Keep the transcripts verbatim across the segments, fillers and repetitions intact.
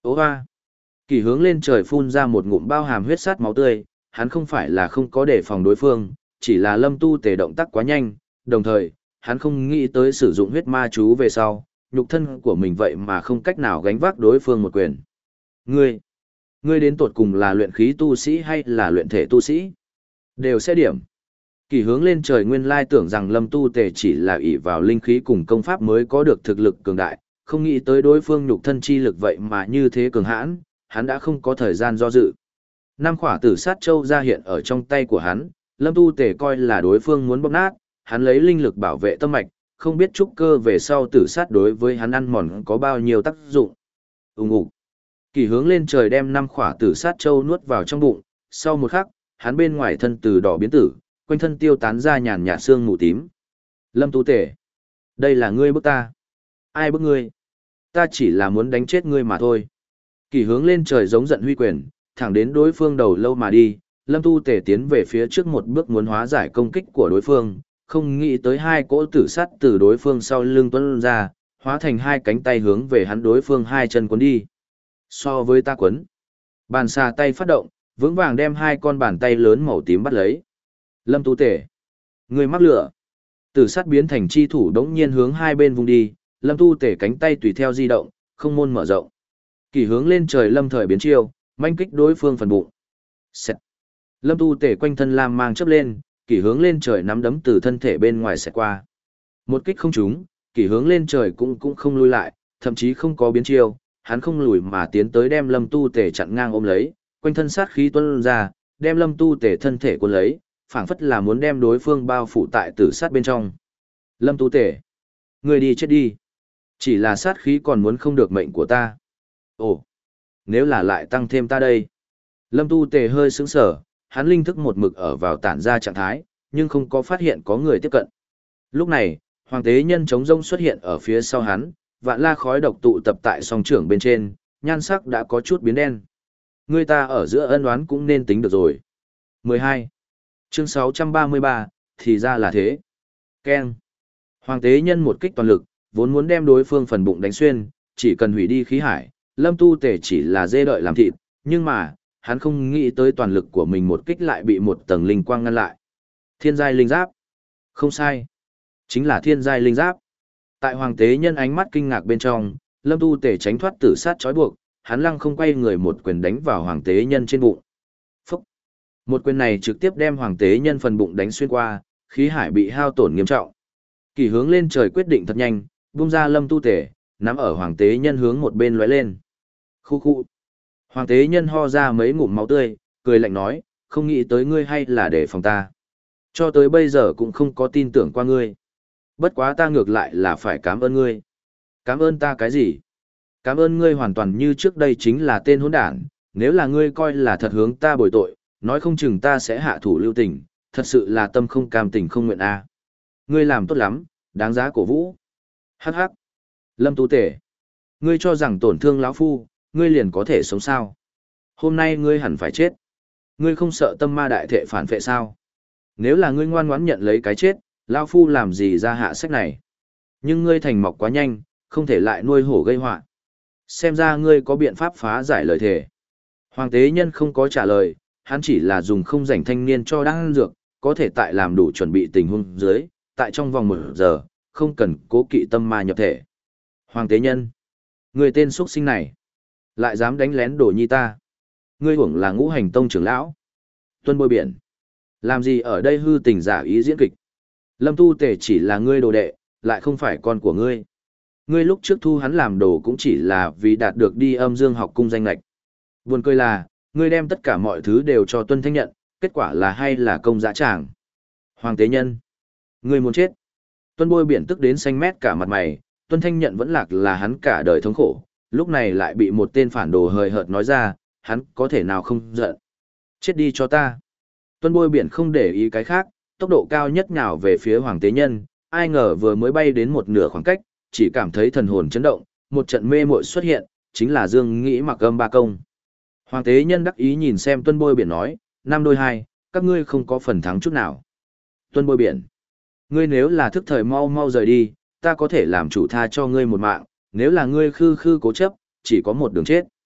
Ô hoa! Kỳ hướng lên trời phun ra một ngụm bao hàm huyết sát máu tươi, hắn không phải là không có đề phòng đối phương, chỉ là lâm tu tề động tác quá nhanh, đồng thời, hắn không nghĩ tới sử dụng huyết ma chú về sau, nhục thân của mình vậy mà không cách nào gánh vác đối phương một quyền. Ngươi! Ngươi đến tột cùng là luyện khí tu sĩ hay là luyện thể tu sĩ? Đều sẽ điểm. Kỳ hướng lên trời nguyên lai tưởng rằng lâm tu tề chỉ là ỷ vào linh khí cùng công pháp mới có được thực lực cường đại, không nghĩ tới đối phương nhục thân chi lực vậy mà như thế cường hãn, hắn đã không có thời gian do dự. Năm khỏa tử sát châu ra hiện ở trong tay của hắn, lâm tu tề coi là đối phương muốn bóp nát, hắn lấy linh lực bảo vệ tâm mạch, không biết trúc cơ về sau tử sát đối với hắn ăn mòn có bao nhiêu tác dụng. Ùng ục. Kỳ hướng lên trời đem năm khỏa tử sát châu nuốt vào trong bụng, sau một khắc, hắn bên ngoài thân từ đỏ biến tử, quanh thân tiêu tán ra nhàn nhạt xương mù tím. Lâm Tu Tể, đây là ngươi bức ta. Ai bức ngươi? Ta chỉ là muốn đánh chết ngươi mà thôi. Kỳ hướng lên trời giống giận huy quyền, thẳng đến đối phương đầu lâu mà đi. Lâm Tu Tể tiến về phía trước một bước muốn hóa giải công kích của đối phương, không nghĩ tới hai cỗ tử sắt từ đối phương sau lưng tuôn ra, hóa thành hai cánh tay hướng về hắn đối phương hai chân cuốn đi. So với ta quấn, bàn xà tay phát động, vững vàng đem hai con bàn tay lớn màu tím bắt lấy. Lâm Tu Tể, người mắc lửa. Tử sắt biến thành chi thủ đống nhiên hướng hai bên vùng đi, Lâm Tu Tể cánh tay tùy theo di động, không môn mở rộng. Kỳ hướng lên trời lâm thời biến chiêu, manh kích đối phương phần bụng. Xẹt. Lâm Tu Tể quanh thân lam mang chớp lên, kỳ hướng lên trời nắm đấm từ thân thể bên ngoài xẹt qua. Một kích không trúng, kỳ hướng lên trời cũng cũng không lui lại, thậm chí không có biến chiêu, hắn không lùi mà tiến tới đem Lâm Tu Tể chặn ngang ôm lấy, quanh thân sát khí tuôn ra, đem Lâm Tu Tể thân thể cuốn lấy, phảng phất là muốn đem đối phương bao phủ tại tử sát bên trong. Lâm Tu Tể, người đi chết đi. Chỉ là sát khí còn muốn không được mệnh của ta. Ồ, nếu là lại tăng thêm ta đây. Lâm Tu Tể hơi sững sờ, hắn linh thức một mực ở vào tản ra trạng thái, nhưng không có phát hiện có người tiếp cận. Lúc này, Hoàng tế nhân chống rông xuất hiện ở phía sau hắn, vạn la khói độc tụ tập tại song trưởng bên trên, nhan sắc đã có chút biến đen. Người ta ở giữa ân oán cũng nên tính được rồi. mười hai. Chương sáu trăm ba mươi ba, thì ra là thế. Keng. Hoàng tế nhân một kích toàn lực, vốn muốn đem đối phương phần bụng đánh xuyên, chỉ cần hủy đi khí hải, Lâm Tu Tể chỉ là dê đợi làm thịt, nhưng mà, hắn không nghĩ tới toàn lực của mình một kích lại bị một tầng linh quang ngăn lại. Thiên giai linh giáp. Không sai. Chính là thiên giai linh giáp. Tại hoàng tế nhân ánh mắt kinh ngạc bên trong, Lâm Tu Tể tránh thoát tử sát trói buộc, hắn lăng không quay người một quyền đánh vào hoàng tế nhân trên bụng. Phúc! Một quyền này trực tiếp đem hoàng tế nhân phần bụng đánh xuyên qua, khí hải bị hao tổn nghiêm trọng. Kỳ hướng lên trời quyết định thật nhanh, buông ra Lâm Tu Tể, nắm ở hoàng tế nhân hướng một bên lóe lên. Khu khu! Hoàng tế nhân ho ra mấy ngụm máu tươi, cười lạnh nói, không nghĩ tới ngươi hay là để phòng ta. Cho tới bây giờ cũng không có tin tưởng qua ngươi. Bất quá ta ngược lại là phải cảm ơn ngươi. Cảm ơn ta cái gì? Cảm ơn ngươi hoàn toàn như trước đây chính là tên hỗn đản, nếu là ngươi coi là thật hướng ta bồi tội, nói không chừng ta sẽ hạ thủ lưu tình, thật sự là tâm không cam tình không nguyện a. Ngươi làm tốt lắm, đáng giá cổ vũ. Hắc hắc. Lâm Tu Tể, ngươi cho rằng tổn thương lão phu, ngươi liền có thể sống sao? Hôm nay ngươi hẳn phải chết. Ngươi không sợ tâm ma đại thệ phản phệ sao? Nếu là ngươi ngoan ngoãn nhận lấy cái chết, lão phu làm gì ra hạ sách này? Nhưng ngươi thành mọc quá nhanh, không thể lại nuôi hổ gây họa. Xem ra ngươi có biện pháp phá giải lời thề. Hoàng tế nhân không có trả lời, hắn chỉ là dùng không rảnh thanh niên cho đan dược, có thể tại làm đủ chuẩn bị tình huống dưới, tại trong vòng một giờ, không cần cố kỵ tâm ma nhập thể. Hoàng tế nhân, người tên xuất sinh này, lại dám đánh lén đồ nhi ta. Ngươi hưởng là ngũ hành tông trưởng lão. Tuân Bôi Biển, làm gì ở đây hư tình giả ý diễn kịch. Lâm Tu Tể chỉ là ngươi đồ đệ, lại không phải con của ngươi. Ngươi lúc trước thu hắn làm đồ cũng chỉ là vì đạt được đi âm dương học cung danh lệch. Buồn cười là, ngươi đem tất cả mọi thứ đều cho Tuân Thanh nhận, kết quả là hay là công dã tràng. Hoàng tế nhân, ngươi muốn chết. Tuân Bôi Biển tức đến xanh mét cả mặt mày, Tuân Thanh nhận vẫn lạc là hắn cả đời thống khổ, lúc này lại bị một tên phản đồ hời hợt nói ra, hắn có thể nào không giận. Chết đi cho ta. Tuân Bôi Biển không để ý cái khác, tốc độ cao nhất nhào về phía Hoàng tế nhân, ai ngờ vừa mới bay đến một nửa khoảng cách, chỉ cảm thấy thần hồn chấn động, một trận mê muội xuất hiện, chính là Dương Nghĩ mặc âm ba công. Hoàng tế nhân đắc ý nhìn xem Tuân Bôi Biển nói, năm đôi hai, các ngươi không có phần thắng chút nào. Tuân Bôi Biển, ngươi nếu là thức thời mau mau rời đi, ta có thể làm chủ tha cho ngươi một mạng, nếu là ngươi khư khư cố chấp, chỉ có một đường chết.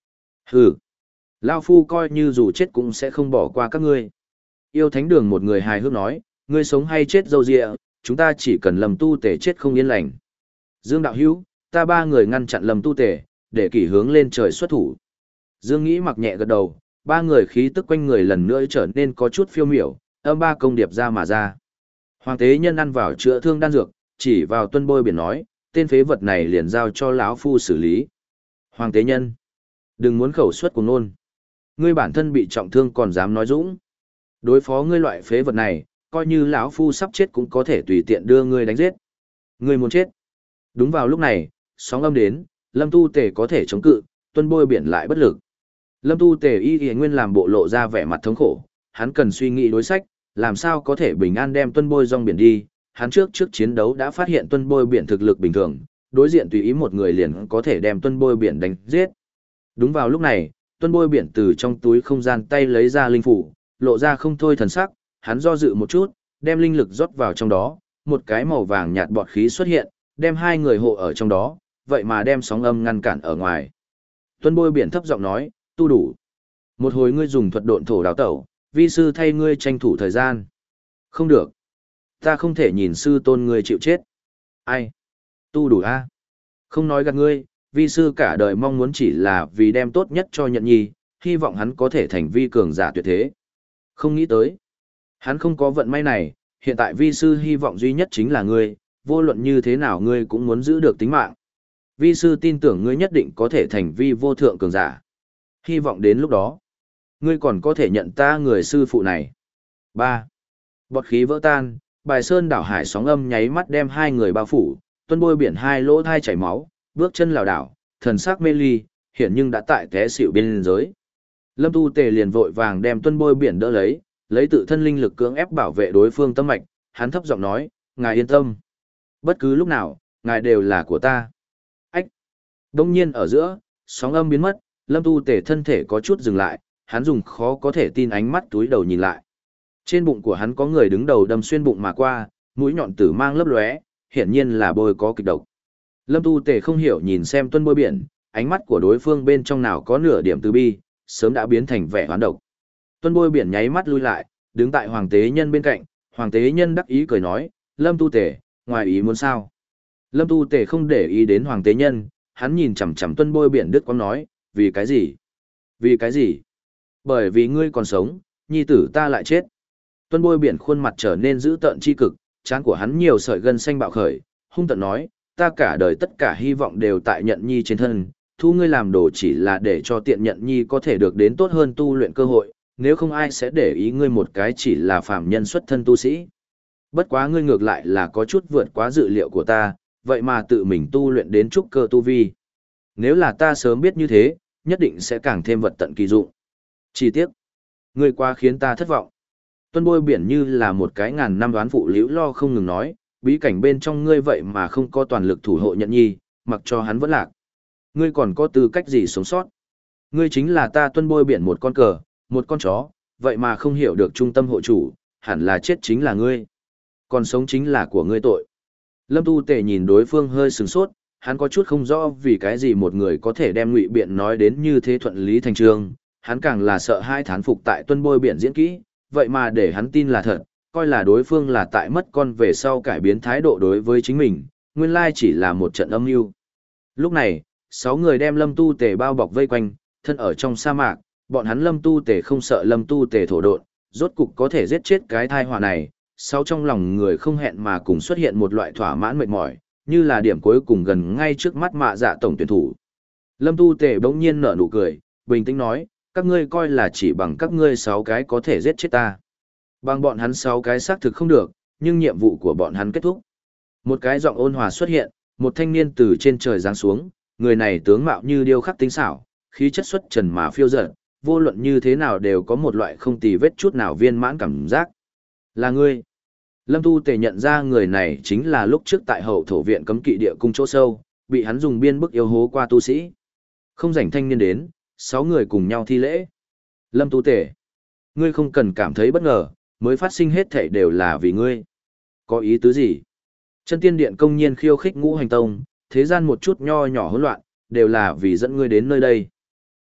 Hừ, Lao Phu coi như dù chết cũng sẽ không bỏ qua các ngươi. Yêu thánh đường một người hài hước nói, ngươi sống hay chết dâu dịa, chúng ta chỉ cần Lâm Tu Tể chết không yên lành. Dương đạo hữu, ta ba người ngăn chặn Lâm Tu Tể, để kỷ hướng lên trời xuất thủ. Dương nghĩ mặc nhẹ gật đầu, ba người khí tức quanh người lần nữa trở nên có chút phiêu miểu, âm ba công điệp ra mà ra. Hoàng tế nhân ăn vào chữa thương đan dược, chỉ vào Tuân Bôi Biển nói, tên phế vật này liền giao cho lão phu xử lý. Hoàng tế nhân, đừng muốn khẩu suất cùng nôn. Ngươi bản thân bị trọng thương còn dám nói dũng. Đối phó ngươi loại phế vật này, coi như lão phu sắp chết cũng có thể tùy tiện đưa ngươi đánh giết. Ngươi muốn chết. Đúng vào lúc này, sóng âm đến, Lâm Tu Tề có thể chống cự, Tuân Bôi Biển lại bất lực. Lâm Tu Tề y y nguyên làm bộ lộ ra vẻ mặt thống khổ, hắn cần suy nghĩ đối sách, làm sao có thể bình an đem Tuân Bôi Rong Biển đi. Hắn trước trước chiến đấu đã phát hiện Tuân Bôi Biển thực lực bình thường, đối diện tùy ý một người liền có thể đem Tuân Bôi Biển đánh giết. Đúng vào lúc này, Tuân Bôi Biển từ trong túi không gian tay lấy ra linh phủ, lộ ra không thôi thần sắc, hắn do dự một chút, đem linh lực rót vào trong đó, một cái màu vàng nhạt bọt khí xuất hiện, đem hai người hộ ở trong đó, vậy mà đem sóng âm ngăn cản ở ngoài. Tuân Bôi Biển thấp giọng nói, tu đủ. Một hồi ngươi dùng thuật độn thổ đào tẩu, vi sư thay ngươi tranh thủ thời gian. Không được. Ta không thể nhìn sư tôn ngươi chịu chết. Ai? Tu đủ a? Không nói gạt ngươi, vi sư cả đời mong muốn chỉ là vì đem tốt nhất cho nhận nhi, hy vọng hắn có thể thành vi cường giả tuyệt thế. Không nghĩ tới. Hắn không có vận may này, hiện tại vi sư hy vọng duy nhất chính là ngươi, vô luận như thế nào ngươi cũng muốn giữ được tính mạng. Vi sư tin tưởng ngươi nhất định có thể thành vi vô thượng cường giả. Hy vọng đến lúc đó, ngươi còn có thể nhận ta người sư phụ này. ba. Bọt khí vỡ tan, bài sơn đảo hải sóng âm nháy mắt đem hai người bao phủ, Tuân Bôi Biển hai lỗ thai chảy máu, bước chân lảo đảo, thần sắc mê ly, hiển nhưng đã tại té xỉu bên giới. Lâm Tu Tề liền vội vàng đem Tuân Bôi Biển đỡ lấy, lấy tự thân linh lực cưỡng ép bảo vệ đối phương tâm mạch, hắn thấp giọng nói, ngài yên tâm. Bất cứ lúc nào, ngài đều là của ta. Ách! Đông nhiên ở giữa, sóng âm biến mất, Lâm Tu Tề thân thể có chút dừng lại, hắn dùng khó có thể tin ánh mắt túi đầu nhìn lại. Trên bụng của hắn có người đứng đầu đâm xuyên bụng mà qua, mũi nhọn tử mang lấp lóe, hiển nhiên là bôi có kịch độc. Lâm Tu Tề không hiểu nhìn xem Tuân Bôi Biển, ánh mắt của đối phương bên trong nào có nửa điểm từ bi, sớm đã biến thành vẻ hoán độc. Tuân Bôi Biển nháy mắt lui lại, đứng tại Hoàng tế nhân bên cạnh, Hoàng tế nhân đắc ý cười nói, Lâm Tu Tề, ngoài ý muốn sao? Lâm Tu Tề không để ý đến Hoàng tế nhân, hắn nhìn chằm chằm Tuân Bôi Biển đứt quãng nói, vì cái gì? Vì cái gì? Bởi vì ngươi còn sống, nhi tử ta lại chết. Tuân Bôi Biển khuôn mặt trở nên dữ tợn chi cực, trán của hắn nhiều sợi gân xanh bạo khởi, hung tợn nói, ta cả đời tất cả hy vọng đều tại nhận nhi trên thân, thu ngươi làm đồ chỉ là để cho tiện nhận nhi có thể được đến tốt hơn tu luyện cơ hội, nếu không ai sẽ để ý ngươi một cái chỉ là phàm nhân xuất thân tu sĩ. Bất quá ngươi ngược lại là có chút vượt quá dự liệu của ta, vậy mà tự mình tu luyện đến trúc cơ tu vi. Nếu là ta sớm biết như thế, nhất định sẽ càng thêm vật tận kỳ dụng. Chỉ tiếc, ngươi quá khiến ta thất vọng. Tuân Bôi Biển như là một cái ngàn năm đoán phụ liễu lo không ngừng nói, bí cảnh bên trong ngươi vậy mà không có toàn lực thủ hộ nhận nhi, mặc cho hắn vẫn lạc. Ngươi còn có tư cách gì sống sót? Ngươi chính là ta Tuân Bôi Biển một con cờ, một con chó, vậy mà không hiểu được trung tâm hộ chủ, hẳn là chết chính là ngươi. Còn sống chính là của ngươi tội. Lâm Tu Tề nhìn đối phương hơi sừng sốt, hắn có chút không rõ vì cái gì một người có thể đem Ngụy Biện nói đến như thế thuận lý thành trương, hắn càng là sợ hai thán phục tại Tuân Bôi Biển diễn kỹ, vậy mà để hắn tin là thật, coi là đối phương là tại mất con về sau cải biến thái độ đối với chính mình, nguyên lai chỉ là một trận âm mưu. Lúc này, sáu người đem Lâm Tu Tề bao bọc vây quanh, thân ở trong sa mạc, bọn hắn Lâm Tu Tề không sợ Lâm Tu Tề thổ độn, rốt cục có thể giết chết cái thai họa này, sau trong lòng người không hẹn mà cùng xuất hiện một loại thỏa mãn mệt mỏi, như là điểm cuối cùng gần ngay trước mắt Mạ Dạ tổng tuyển thủ. Lâm Tu Tề bỗng nhiên nở nụ cười, bình tĩnh nói, các ngươi coi là chỉ bằng các ngươi sáu cái có thể giết chết ta. Bằng bọn hắn sáu cái xác thực không được, nhưng nhiệm vụ của bọn hắn kết thúc. Một cái giọng ôn hòa xuất hiện, một thanh niên từ trên trời giáng xuống, người này tướng mạo như điêu khắc tinh xảo, khí chất xuất trần mà phiêu dật, vô luận như thế nào đều có một loại không tì vết chút nào viên mãn cảm giác. Là ngươi. Lâm Tu Tề nhận ra người này chính là lúc trước tại hậu thổ viện cấm kỵ địa cung chỗ sâu, bị hắn dùng biên bức yêu hố qua tu sĩ. Không rảnh thanh niên đến, sáu người cùng nhau thi lễ. Lâm Tu Tề, ngươi không cần cảm thấy bất ngờ, mới phát sinh hết thảy đều là vì ngươi. Có ý tứ gì? Chân tiên điện công nhiên khiêu khích ngũ hành tông, thế gian một chút nho nhỏ hỗn loạn, đều là vì dẫn ngươi đến nơi đây.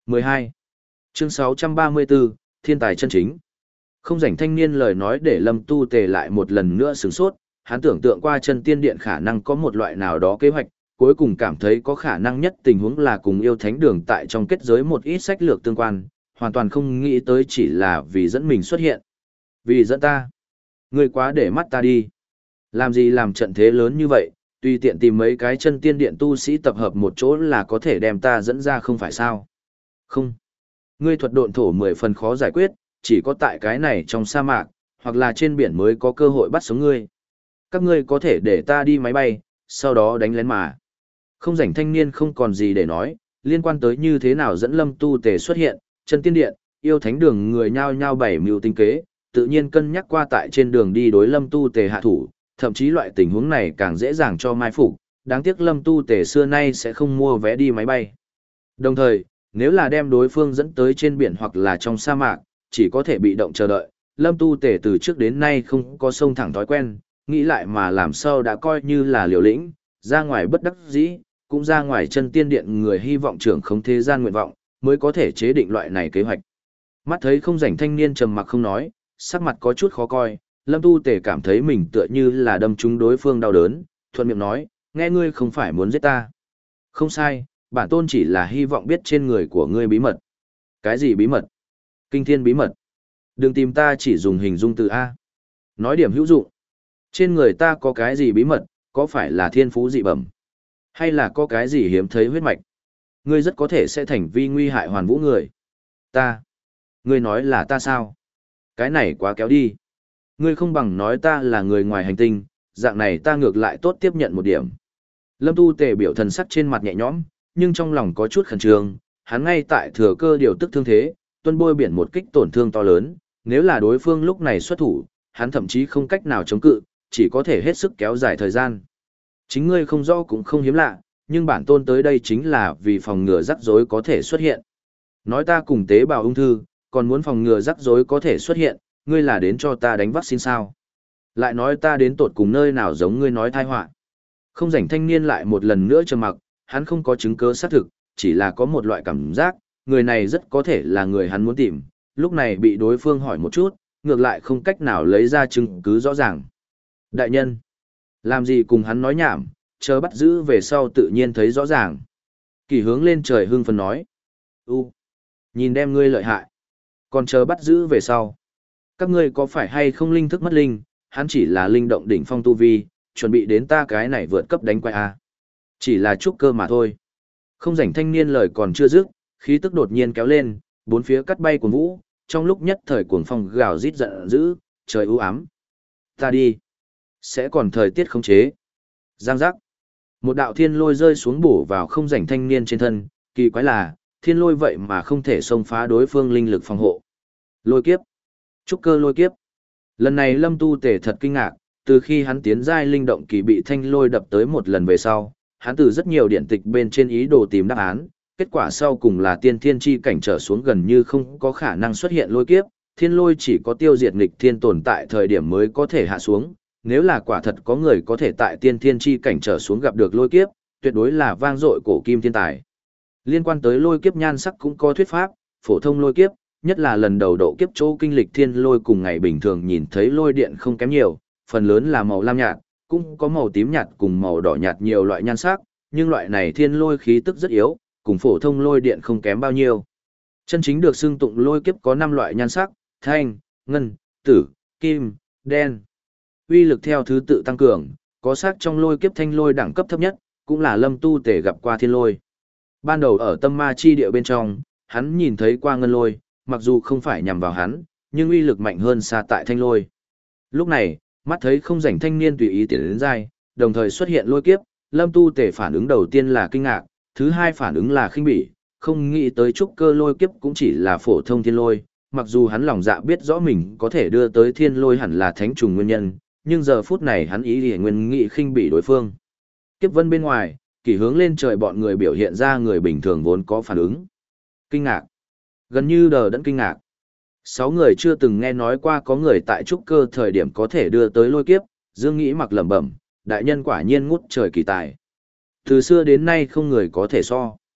mười hai. Chương sáu trăm ba mươi bốn, Thiên tài chân chính. Không rảnh thanh niên lời nói để Lâm Tu Tề lại một lần nữa sửng sốt, hắn tưởng tượng qua chân tiên điện khả năng có một loại nào đó kế hoạch, cuối cùng cảm thấy có khả năng nhất tình huống là cùng yêu thánh đường tại trong kết giới một ít sách lược tương quan, hoàn toàn không nghĩ tới chỉ là vì dẫn mình xuất hiện. Vì dẫn ta. Ngươi quá để mắt ta đi. Làm gì làm trận thế lớn như vậy, tùy tiện tìm mấy cái chân tiên điện tu sĩ tập hợp một chỗ là có thể đem ta dẫn ra không phải sao. Không. Ngươi thuật độn thổ mười phần khó giải quyết, chỉ có tại cái này trong sa mạc, hoặc là trên biển mới có cơ hội bắt sống ngươi. Các ngươi có thể để ta đi máy bay, sau đó đánh lén mà. Không rảnh thanh niên không còn gì để nói, liên quan tới như thế nào dẫn Lâm Tu Tề xuất hiện, chân tiên điện, yêu thánh đường người nhao nhao bảy mưu tinh kế, tự nhiên cân nhắc qua tại trên đường đi đối Lâm Tu Tề hạ thủ, thậm chí loại tình huống này càng dễ dàng cho mai phục, đáng tiếc Lâm Tu Tề xưa nay sẽ không mua vé đi máy bay. Đồng thời, nếu là đem đối phương dẫn tới trên biển hoặc là trong sa mạc, chỉ có thể bị động chờ đợi, Lâm Tu Tề từ trước đến nay không có sông thẳng thói quen, nghĩ lại mà làm sao đã coi như là liều lĩnh, ra ngoài bất đắc dĩ, cũng ra ngoài chân tiên điện người hy vọng trưởng không thế gian nguyện vọng, mới có thể chế định loại này kế hoạch. Mắt thấy không rảnh thanh niên trầm mặc không nói, sắc mặt có chút khó coi, Lâm Tu Tề cảm thấy mình tựa như là đâm trúng đối phương đau đớn, thuận miệng nói, nghe ngươi không phải muốn giết ta. Không sai, bản tôn chỉ là hy vọng biết trên người của ngươi bí mật. Cái gì bí mật? Kinh thiên bí mật. Đừng tìm ta chỉ dùng hình dung từ A. Nói điểm hữu dụng. Trên người ta có cái gì bí mật, có phải là thiên phú dị bẩm? Hay là có cái gì hiếm thấy huyết mạch? Ngươi rất có thể sẽ thành vi nguy hại hoàn vũ người. Ta. Ngươi nói là ta sao? Cái này quá kéo đi. Ngươi không bằng nói ta là người ngoài hành tinh, dạng này ta ngược lại tốt tiếp nhận một điểm. Lâm Tu Tề biểu thần sắc trên mặt nhẹ nhõm, nhưng trong lòng có chút khẩn trương, hắn ngay tại thừa cơ điều tức thương thế, tuân bôi biển một kích tổn thương to lớn, nếu là đối phương lúc này xuất thủ, hắn thậm chí không cách nào chống cự, chỉ có thể hết sức kéo dài thời gian. Chính ngươi không rõ cũng không hiếm lạ, nhưng bản tôn tới đây chính là vì phòng ngừa rắc rối có thể xuất hiện. Nói ta cùng tế bào ung thư, còn muốn phòng ngừa rắc rối có thể xuất hiện, ngươi là đến cho ta đánh vaccine sao? Lại nói ta đến tột cùng nơi nào giống ngươi nói thai họa. Không rảnh thanh niên lại một lần nữa trầm mặc, hắn không có chứng cứ xác thực, chỉ là có một loại cảm giác, người này rất có thể là người hắn muốn tìm, lúc này bị đối phương hỏi một chút, ngược lại không cách nào lấy ra chứng cứ rõ ràng. Đại nhân, làm gì cùng hắn nói nhảm, chờ bắt giữ về sau tự nhiên thấy rõ ràng. Kỳ hướng lên trời hưng phấn nói. U, nhìn đem ngươi lợi hại. Còn chờ bắt giữ về sau. Các ngươi có phải hay không linh thức mất linh, hắn chỉ là linh động đỉnh phong tu vi, chuẩn bị đến ta cái này vượt cấp đánh quay a. Chỉ là trúc cơ mà thôi. Không rảnh thanh niên lời còn chưa dứt, khí tức đột nhiên kéo lên, bốn phía cắt bay cuồng vũ, trong lúc nhất thời cuồng phong gào rít giận dữ, trời u ám. Ta đi. Sẽ còn thời tiết khống chế. Giang giác. Một đạo thiên lôi rơi xuống bổ vào không rảnh thanh niên trên thân, kỳ quái là, thiên lôi vậy mà không thể xông phá đối phương linh lực phòng hộ. Lôi kiếp. Trúc cơ lôi kiếp. Lần này Lâm Tu Tề thật kinh ngạc, từ khi hắn tiến giai linh động kỳ bị thanh lôi đập tới một lần về sau, hắn từ rất nhiều điện tịch bên trên ý đồ tìm đáp án, kết quả sau cùng là tiên thiên chi cảnh trở xuống gần như không có khả năng xuất hiện lôi kiếp, thiên lôi chỉ có tiêu diệt nghịch thiên tồn tại thời điểm mới có thể hạ xuống, nếu là quả thật có người có thể tại tiên thiên chi cảnh trở xuống gặp được lôi kiếp, tuyệt đối là vang dội cổ kim thiên tài. Liên quan tới lôi kiếp nhan sắc cũng có thuyết pháp, phổ thông lôi kiếp, nhất là lần đầu độ kiếp chỗ kinh lịch thiên lôi cùng ngày bình thường nhìn thấy lôi điện không kém nhiều, phần lớn là màu lam nhạt, cũng có màu tím nhạt cùng màu đỏ nhạt nhiều loại nhan sắc, nhưng loại này thiên lôi khí tức rất yếu, cùng phổ thông lôi điện không kém bao nhiêu. Chân chính được xưng tụng lôi kiếp có năm loại nhan sắc, thanh, ngân, tử, kim, đen. Uy lực theo thứ tự tăng cường, có sắc trong lôi kiếp thanh lôi đẳng cấp thấp nhất, cũng là Lâm Tu Tề gặp qua thiên lôi. Ban đầu ở tâm ma chi địa bên trong, hắn nhìn thấy qua ngân lôi, mặc dù không phải nhằm vào hắn, nhưng uy lực mạnh hơn xa tại thanh lôi. Lúc này, mắt thấy không rảnh thanh niên tùy ý tiến đến dai, đồng thời xuất hiện lôi kiếp, Lâm Tu Tề phản ứng đầu tiên là kinh ngạc, thứ hai phản ứng là khinh bỉ, không nghĩ tới trúc cơ lôi kiếp cũng chỉ là phổ thông thiên lôi, mặc dù hắn lòng dạ biết rõ mình có thể đưa tới thiên lôi hẳn là thánh trùng nguyên nhân, nhưng giờ phút này hắn ý liền nguyên nghị khinh bỉ đối phương. Kiếp vân bên ngoài, kỳ hướng lên trời bọn người biểu hiện ra người bình thường vốn có phản ứng. Kinh ngạc. Gần như đờ đẫn kinh ngạc. Sáu người chưa từng nghe nói qua có người tại trúc cơ thời điểm có thể đưa tới lôi kiếp, Dương nghĩ mặc lẩm bẩm, đại nhân quả nhiên ngút trời kỳ tài. Từ xưa đến nay không người có thể so.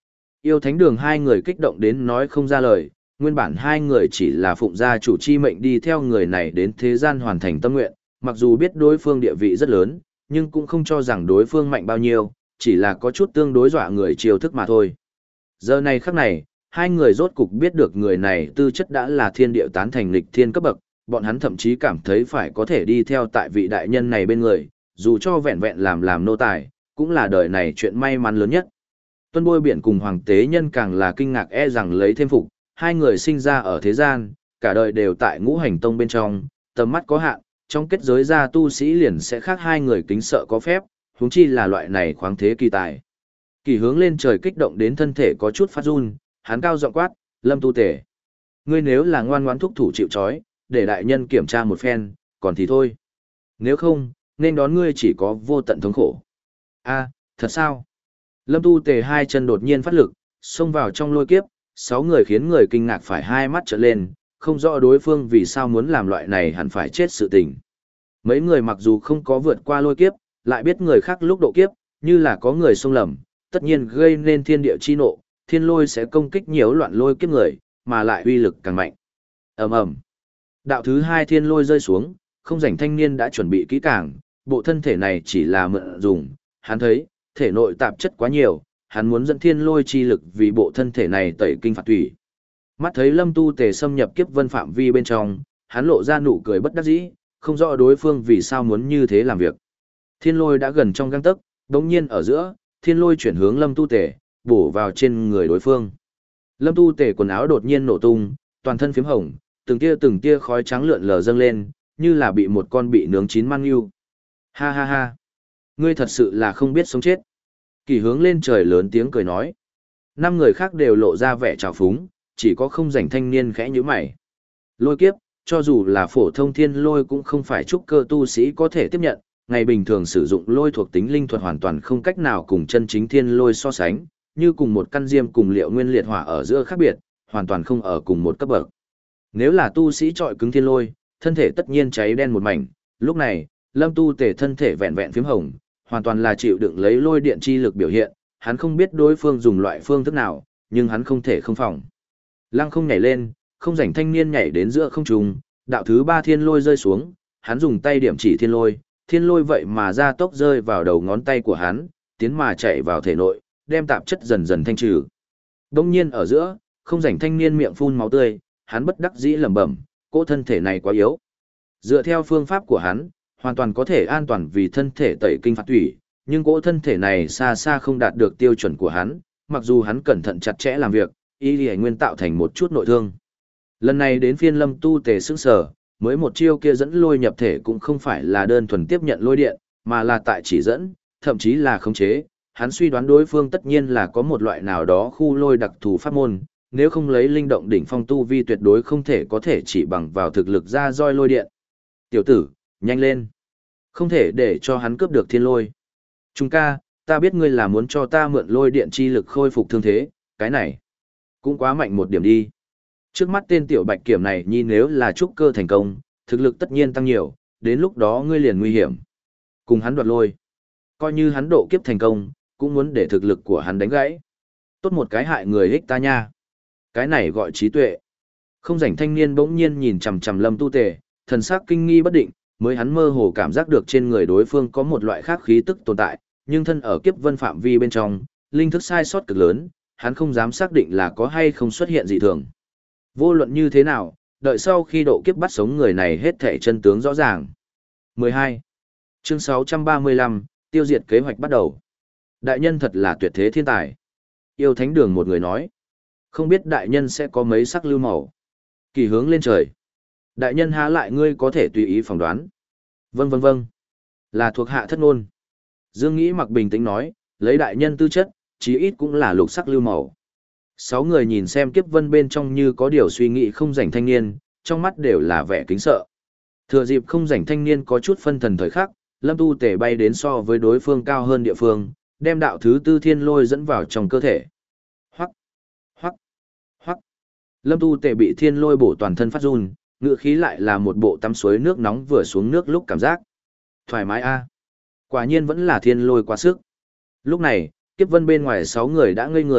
Yêu thánh đường hai người kích động đến nói không ra lời, nguyên bản hai người chỉ là phụng gia chủ chi mệnh đi theo người này đến thế gian hoàn thành tâm nguyện, mặc dù biết đối phương địa vị rất lớn, nhưng cũng không cho rằng đối phương mạnh bao nhiêu, chỉ là có chút tương đối dọa người chiêu thức mà thôi. Giờ này khắc này, hai người rốt cục biết được người này tư chất đã là thiên điệu tán thành lịch thiên cấp bậc, bọn hắn thậm chí cảm thấy phải có thể đi theo tại vị đại nhân này bên người, dù cho vẹn vẹn làm làm nô tài, cũng là đời này chuyện may mắn lớn nhất. Tuân Bôi Biển cùng Hoàng Tế Nhân càng là kinh ngạc e rằng lấy thêm phục, hai người sinh ra ở thế gian, cả đời đều tại ngũ hành tông bên trong, tầm mắt có hạn, trong kết giới ra tu sĩ liền sẽ khác hai người kính sợ có phép, huống chi là loại này khoáng thế kỳ tài. Kỳ hướng lên trời kích động đến thân thể có chút phát run, hắn cao giọng quát, Lâm Tu Tể. Ngươi nếu là ngoan ngoãn thúc thủ chịu trói, để đại nhân kiểm tra một phen, còn thì thôi. Nếu không, nên đón ngươi chỉ có vô tận thống khổ. A, thật sao? Lâm Tu Tề hai chân đột nhiên phát lực, xông vào trong lôi kiếp, sáu người khiến người kinh ngạc phải hai mắt trợn lên, không rõ đối phương vì sao muốn làm loại này hẳn phải chết sự tình. Mấy người mặc dù không có vượt qua lôi kiếp, lại biết người khác lúc độ kiếp, như là có người xông lầm, tất nhiên gây nên thiên địa chi nộ, thiên lôi sẽ công kích nhiễu loạn lôi kiếp người, mà lại uy lực càng mạnh. Ầm ầm. Đạo thứ hai thiên lôi rơi xuống, không rảnh thanh niên đã chuẩn bị kỹ càng, bộ thân thể này chỉ là mượn dùng, hắn thấy, thể nội tạp chất quá nhiều, hắn muốn dẫn thiên lôi chi lực vì bộ thân thể này tẩy kinh phạt thủy. Mắt thấy Lâm Tu Tề xâm nhập kiếp vân phạm vi bên trong, hắn lộ ra nụ cười bất đắc dĩ, không rõ đối phương vì sao muốn như thế làm việc. Thiên lôi đã gần trong gang tấc, đống nhiên ở giữa, thiên lôi chuyển hướng Lâm Tu Tề, bổ vào trên người đối phương. Lâm Tu Tề quần áo đột nhiên nổ tung, toàn thân phím hồng, từng tia từng tia khói trắng lượn lờ dâng lên, như là bị một con bị nướng chín mang yêu. Ha ha ha, ngươi thật sự là không biết sống chết. Kỳ hướng lên trời lớn tiếng cười nói. Năm người khác đều lộ ra vẻ trào phúng, chỉ có không rảnh thanh niên khẽ nhíu mày. Lôi kiếp, cho dù là phổ thông thiên lôi cũng không phải trúc cơ tu sĩ có thể tiếp nhận, ngày bình thường sử dụng lôi thuộc tính linh thuật hoàn toàn không cách nào cùng chân chính thiên lôi so sánh, như cùng một căn diêm cùng liệu nguyên liệt hỏa ở giữa khác biệt, hoàn toàn không ở cùng một cấp bậc. Nếu là tu sĩ trọi cứng thiên lôi, thân thể tất nhiên cháy đen một mảnh, lúc này, Lâm Tu Tề thân thể vẹn vẹn phím hồng, hoàn toàn là chịu đựng lấy lôi điện chi lực biểu hiện, hắn không biết đối phương dùng loại phương thức nào, nhưng hắn không thể không phòng. Lăng không nhảy lên, không rảnh thanh niên nhảy đến giữa không trung, đạo thứ ba thiên lôi rơi xuống, hắn dùng tay điểm chỉ thiên lôi, thiên lôi vậy mà ra tốc rơi vào đầu ngón tay của hắn, tiến mà chạy vào thể nội, đem tạp chất dần dần thanh trừ. Đông nhiên ở giữa, không rảnh thanh niên miệng phun máu tươi, hắn bất đắc dĩ lẩm bẩm, cỗ thân thể này quá yếu. Dựa theo phương pháp của hắn, hoàn toàn có thể an toàn vì thân thể tẩy kinh phạt thủy, nhưng cỗ thân thể này xa xa không đạt được tiêu chuẩn của hắn, mặc dù hắn cẩn thận chặt chẽ làm việc, y lì nguyên tạo thành một chút nội thương. Lần này đến phiên Lâm Tu Tề sững sờ, mới một chiêu kia dẫn lôi nhập thể cũng không phải là đơn thuần tiếp nhận lôi điện, mà là tại chỉ dẫn, thậm chí là khống chế. Hắn suy đoán đối phương tất nhiên là có một loại nào đó khu lôi đặc thù pháp môn, nếu không lấy linh động đỉnh phong tu vi tuyệt đối không thể có thể chỉ bằng vào thực lực ra roi lôi điện. Tiểu tử, nhanh lên. Không thể để cho hắn cướp được thiên lôi. Trung ca, ta biết ngươi là muốn cho ta mượn lôi điện chi lực khôi phục thương thế, cái này cũng quá mạnh một điểm đi. Trước mắt tên tiểu bạch kiểm này nhi nếu là trúc cơ thành công, thực lực tất nhiên tăng nhiều, đến lúc đó ngươi liền nguy hiểm. Cùng hắn đoạt lôi. Coi như hắn độ kiếp thành công, cũng muốn để thực lực của hắn đánh gãy. Tốt một cái hại người hích ta nha. Cái này gọi trí tuệ. Không rảnh thanh niên bỗng nhiên nhìn chằm chằm Lâm Tu Tề, thần sắc kinh nghi bất định, mới hắn mơ hồ cảm giác được trên người đối phương có một loại khác khí tức tồn tại, nhưng thân ở kiếp vân phạm vi bên trong, linh thức sai sót cực lớn, hắn không dám xác định là có hay không xuất hiện dị thường. Vô luận như thế nào, đợi sau khi độ kiếp bắt sống người này hết thảy chân tướng rõ ràng. mười hai. Chương sáu trăm ba mươi lăm, tiêu diệt kế hoạch bắt đầu. Đại nhân thật là tuyệt thế thiên tài. Yêu thánh đường một người nói. Không biết đại nhân sẽ có mấy sắc lưu màu. Kỳ hướng lên trời. Đại nhân há lại ngươi có thể tùy ý phỏng đoán. Vâng vâng vâng. Là thuộc hạ thất ngôn. Dương Nghĩ mặc bình tĩnh nói, lấy đại nhân tư chất, chí ít cũng là lục sắc lưu màu. Sáu người nhìn xem kiếp vân bên trong như có điều suy nghĩ không rảnh thanh niên, trong mắt đều là vẻ kính sợ. Thừa dịp không rảnh thanh niên có chút phân thần thời khắc, Lâm Tu Tề bay đến so với đối phương cao hơn địa phương, đem đạo thứ tư thiên lôi dẫn vào trong cơ thể. Hoắc, hoắc, hoắc. Lâm Tu Tề bị thiên lôi bổ toàn thân phát run, ngựa khí lại là một bộ tắm suối nước nóng vừa xuống nước lúc cảm giác. Thoải mái a. Quả nhiên vẫn là thiên lôi quá sức. Lúc này, kiếp vân bên ngoài sáu người đã ngây người,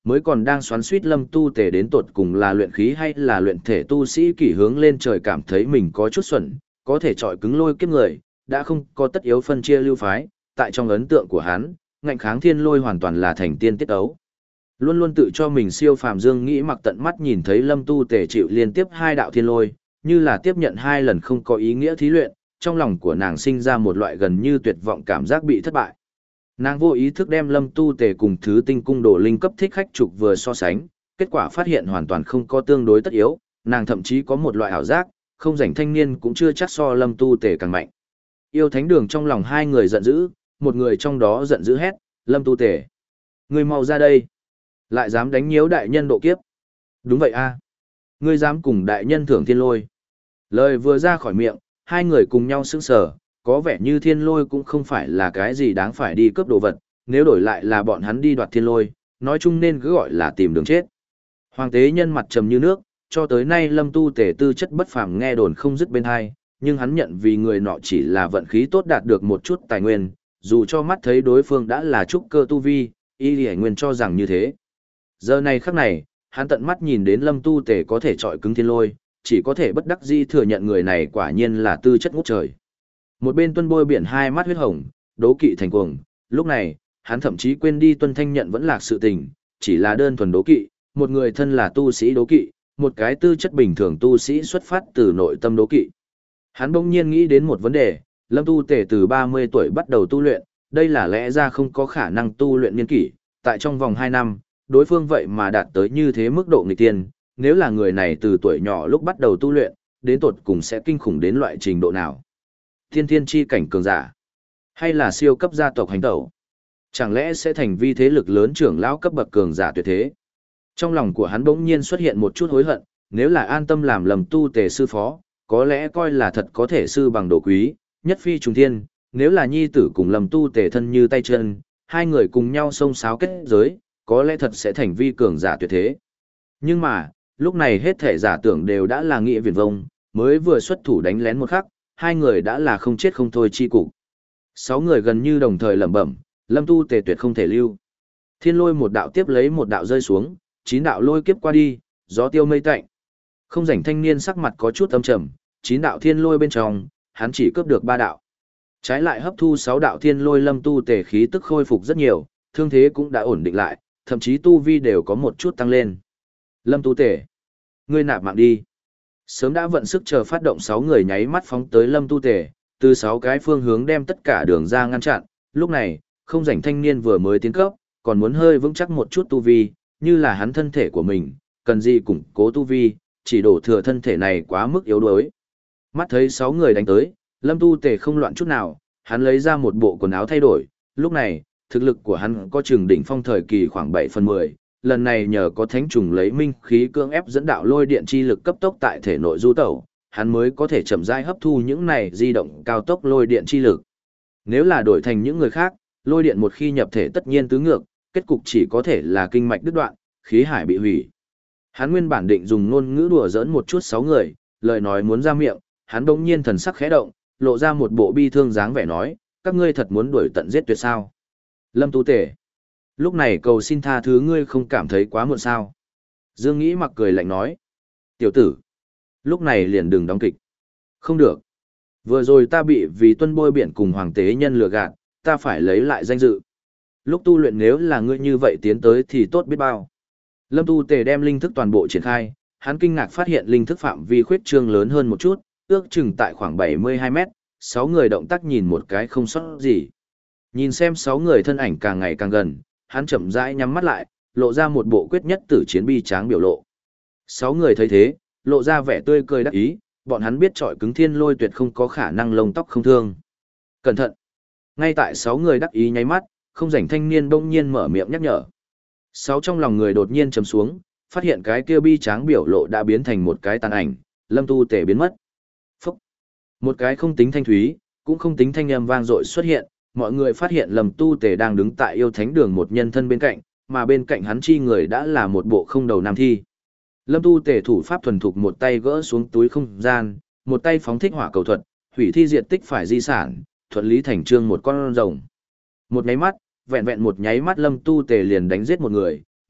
mới còn đang xoắn suýt Lâm Tu Tề đến tột cùng là luyện khí hay là luyện thể tu sĩ kỷ hướng lên trời cảm thấy mình có chút xuẩn, có thể chọi cứng lôi kiếp người, đã không có tất yếu phân chia lưu phái, tại trong ấn tượng của hắn, ngạnh kháng thiên lôi hoàn toàn là thành tiên tiết ấu. Luôn luôn tự cho mình siêu phàm Dương Nghĩ Mặc tận mắt nhìn thấy Lâm Tu Tề chịu liên tiếp hai đạo thiên lôi, như là tiếp nhận hai lần không có ý nghĩa thí luyện, trong lòng của nàng sinh ra một loại gần như tuyệt vọng cảm giác bị thất bại. Nàng vô ý thức đem Lâm Tu Tề cùng Thứ Tinh cung đồ linh cấp thích khách trục vừa so sánh, kết quả phát hiện hoàn toàn không có tương đối tất yếu, nàng thậm chí có một loại ảo giác, không rảnh thanh niên cũng chưa chắc so Lâm Tu Tề càng mạnh. Yêu Thánh Đường trong lòng hai người giận dữ, một người trong đó giận dữ hét, Lâm Tu Tề, ngươi mau ra đây, lại dám đánh nhiễu đại nhân độ kiếp. Đúng vậy a, ngươi dám cùng đại nhân thưởng thiên lôi. Lời vừa ra khỏi miệng, hai người cùng nhau sững sờ, có vẻ như thiên lôi cũng không phải là cái gì đáng phải đi cướp đồ vật, nếu đổi lại là bọn hắn đi đoạt thiên lôi, nói chung nên cứ gọi là tìm đường chết. Hoàng tế nhân mặt trầm như nước, cho tới nay Lâm Tu Tề tư chất bất phàm nghe đồn không dứt bên hai, nhưng hắn nhận vì người nọ chỉ là vận khí tốt đạt được một chút tài nguyên, dù cho mắt thấy đối phương đã là trúc cơ tu vi, y lì nguyên cho rằng như thế. Giờ này khắc này, hắn tận mắt nhìn đến Lâm Tu Tề có thể chọi cứng thiên lôi, chỉ có thể bất đắc dĩ thừa nhận người này quả nhiên là tư chất ngút trời. Một bên Tuân Bôi biển hai mắt huyết hồng, đố kỵ thành cuồng, lúc này, hắn thậm chí quên đi Tuân Thanh nhận vẫn lạc sự tình, chỉ là đơn thuần đố kỵ, một người thân là tu sĩ đố kỵ, một cái tư chất bình thường tu sĩ xuất phát từ nội tâm đố kỵ. Hắn bỗng nhiên nghĩ đến một vấn đề, Lâm Tu Tề từ ba mươi tuổi bắt đầu tu luyện, đây là lẽ ra không có khả năng tu luyện niên kỷ, tại trong vòng hai năm, đối phương vậy mà đạt tới như thế mức độ nghịch tiên, nếu là người này từ tuổi nhỏ lúc bắt đầu tu luyện, đến tột cùng sẽ kinh khủng đến loại trình độ nào? Thiên thiên chi cảnh cường giả, hay là siêu cấp gia tộc hành tẩu? Chẳng lẽ sẽ thành vi thế lực lớn trưởng lão cấp bậc cường giả tuyệt thế? Trong lòng của hắn bỗng nhiên xuất hiện một chút hối hận, nếu là an tâm làm Lâm Tu Tề sư phó, có lẽ coi là thật có thể sư bằng đồ quý, nhất phi trùng thiên, nếu là nhi tử cùng Lâm Tu Tề thân như tay chân, hai người cùng nhau xông xáo kết giới, có lẽ thật sẽ thành vi cường giả tuyệt thế. Nhưng mà, lúc này hết thể giả tưởng đều đã là nghĩa viển vông, mới vừa xuất thủ đánh lén một khắc, hai người đã là không chết không thôi chi cục. Sáu người gần như đồng thời lẩm bẩm, Lâm Tu Tề tuyệt không thể lưu. Thiên lôi một đạo tiếp lấy một đạo rơi xuống, chín đạo lôi kiếp qua đi, gió tiêu mây tạnh. Không rảnh thanh niên sắc mặt có chút âm trầm, chín đạo thiên lôi bên trong, hắn chỉ cướp được ba đạo. Trái lại hấp thu sáu đạo thiên lôi, Lâm Tu Tề khí tức khôi phục rất nhiều, thương thế cũng đã ổn định lại, thậm chí tu vi đều có một chút tăng lên. Lâm Tu Tề, ngươi nạp mạng đi. Sớm đã vận sức chờ phát động sáu người nháy mắt phóng tới Lâm Tu Tề, từ sáu cái phương hướng đem tất cả đường ra ngăn chặn. Lúc này, không rảnh thanh niên vừa mới tiến cấp, còn muốn hơi vững chắc một chút tu vi, như là hắn thân thể của mình, cần gì củng cố tu vi, chỉ đổ thừa thân thể này quá mức yếu đuối. Mắt thấy sáu người đánh tới, Lâm Tu Tề không loạn chút nào, hắn lấy ra một bộ quần áo thay đổi, lúc này, thực lực của hắn có chừng đỉnh phong thời kỳ khoảng bảy phần mười, lần này nhờ có thánh trùng lấy minh khí cưỡng ép dẫn đạo lôi điện chi lực cấp tốc tại thể nội du tẩu, hắn mới có thể chậm rãi hấp thu những này di động cao tốc lôi điện chi lực. Nếu là đổi thành những người khác, lôi điện một khi nhập thể tất nhiên tứ ngược, kết cục chỉ có thể là kinh mạch đứt đoạn, khí hải bị hủy. Hắn nguyên bản định dùng ngôn ngữ đùa giỡn một chút sáu người, lời nói muốn ra miệng, hắn bỗng nhiên thần sắc khẽ động, lộ ra một bộ bi thương dáng vẻ nói, các ngươi thật muốn đuổi tận giết tuyệt sao? Lâm Tu Tề, lúc này cầu xin tha thứ ngươi không cảm thấy quá muộn sao? Dương Nghĩ Mặc cười lạnh nói, tiểu tử, lúc này liền đừng đóng kịch. Không được. Vừa rồi ta bị vì Tuân Bôi biển cùng hoàng tế nhân lừa gạt, ta phải lấy lại danh dự. Lúc tu luyện nếu là ngươi như vậy tiến tới thì tốt biết bao. Lâm Tu Tề đem linh thức toàn bộ triển khai, hắn kinh ngạc phát hiện linh thức phạm vi khuyết trương lớn hơn một chút, ước chừng tại khoảng bảy mươi hai mét, sáu người động tác nhìn một cái không sót gì. Nhìn xem sáu người thân ảnh càng ngày càng gần, hắn chậm rãi nhắm mắt lại, lộ ra một bộ quyết nhất tử chiến bi tráng biểu lộ. Sáu người thấy thế, lộ ra vẻ tươi cười đắc ý, bọn hắn biết trọi cứng thiên lôi tuyệt không có khả năng lông tóc không thương. Cẩn thận! Ngay tại sáu người đắc ý nháy mắt, không rảnh thanh niên bỗng nhiên mở miệng nhắc nhở. Sáu trong lòng người đột nhiên trầm xuống, phát hiện cái kia bi tráng biểu lộ đã biến thành một cái tàn ảnh, Lâm Tu Tề biến mất. Phúc! Một cái không tính thanh thúy, cũng không tính thanh âm vang dội xuất hiện, mọi người phát hiện Lâm Tu Tề đang đứng tại yêu thánh đường một nhân thân bên cạnh, mà bên cạnh hắn chi người đã là một bộ không đầu nam thi. Lâm Tu Tề thủ pháp thuần thục, một tay gỡ xuống túi không gian, một tay phóng thích hỏa cầu thuật, hủy thi diệt tích phải di sản, thuận lý thành trương một con rồng. Một nháy mắt, vẹn vẹn một nháy mắt Lâm Tu Tề liền đánh giết một người,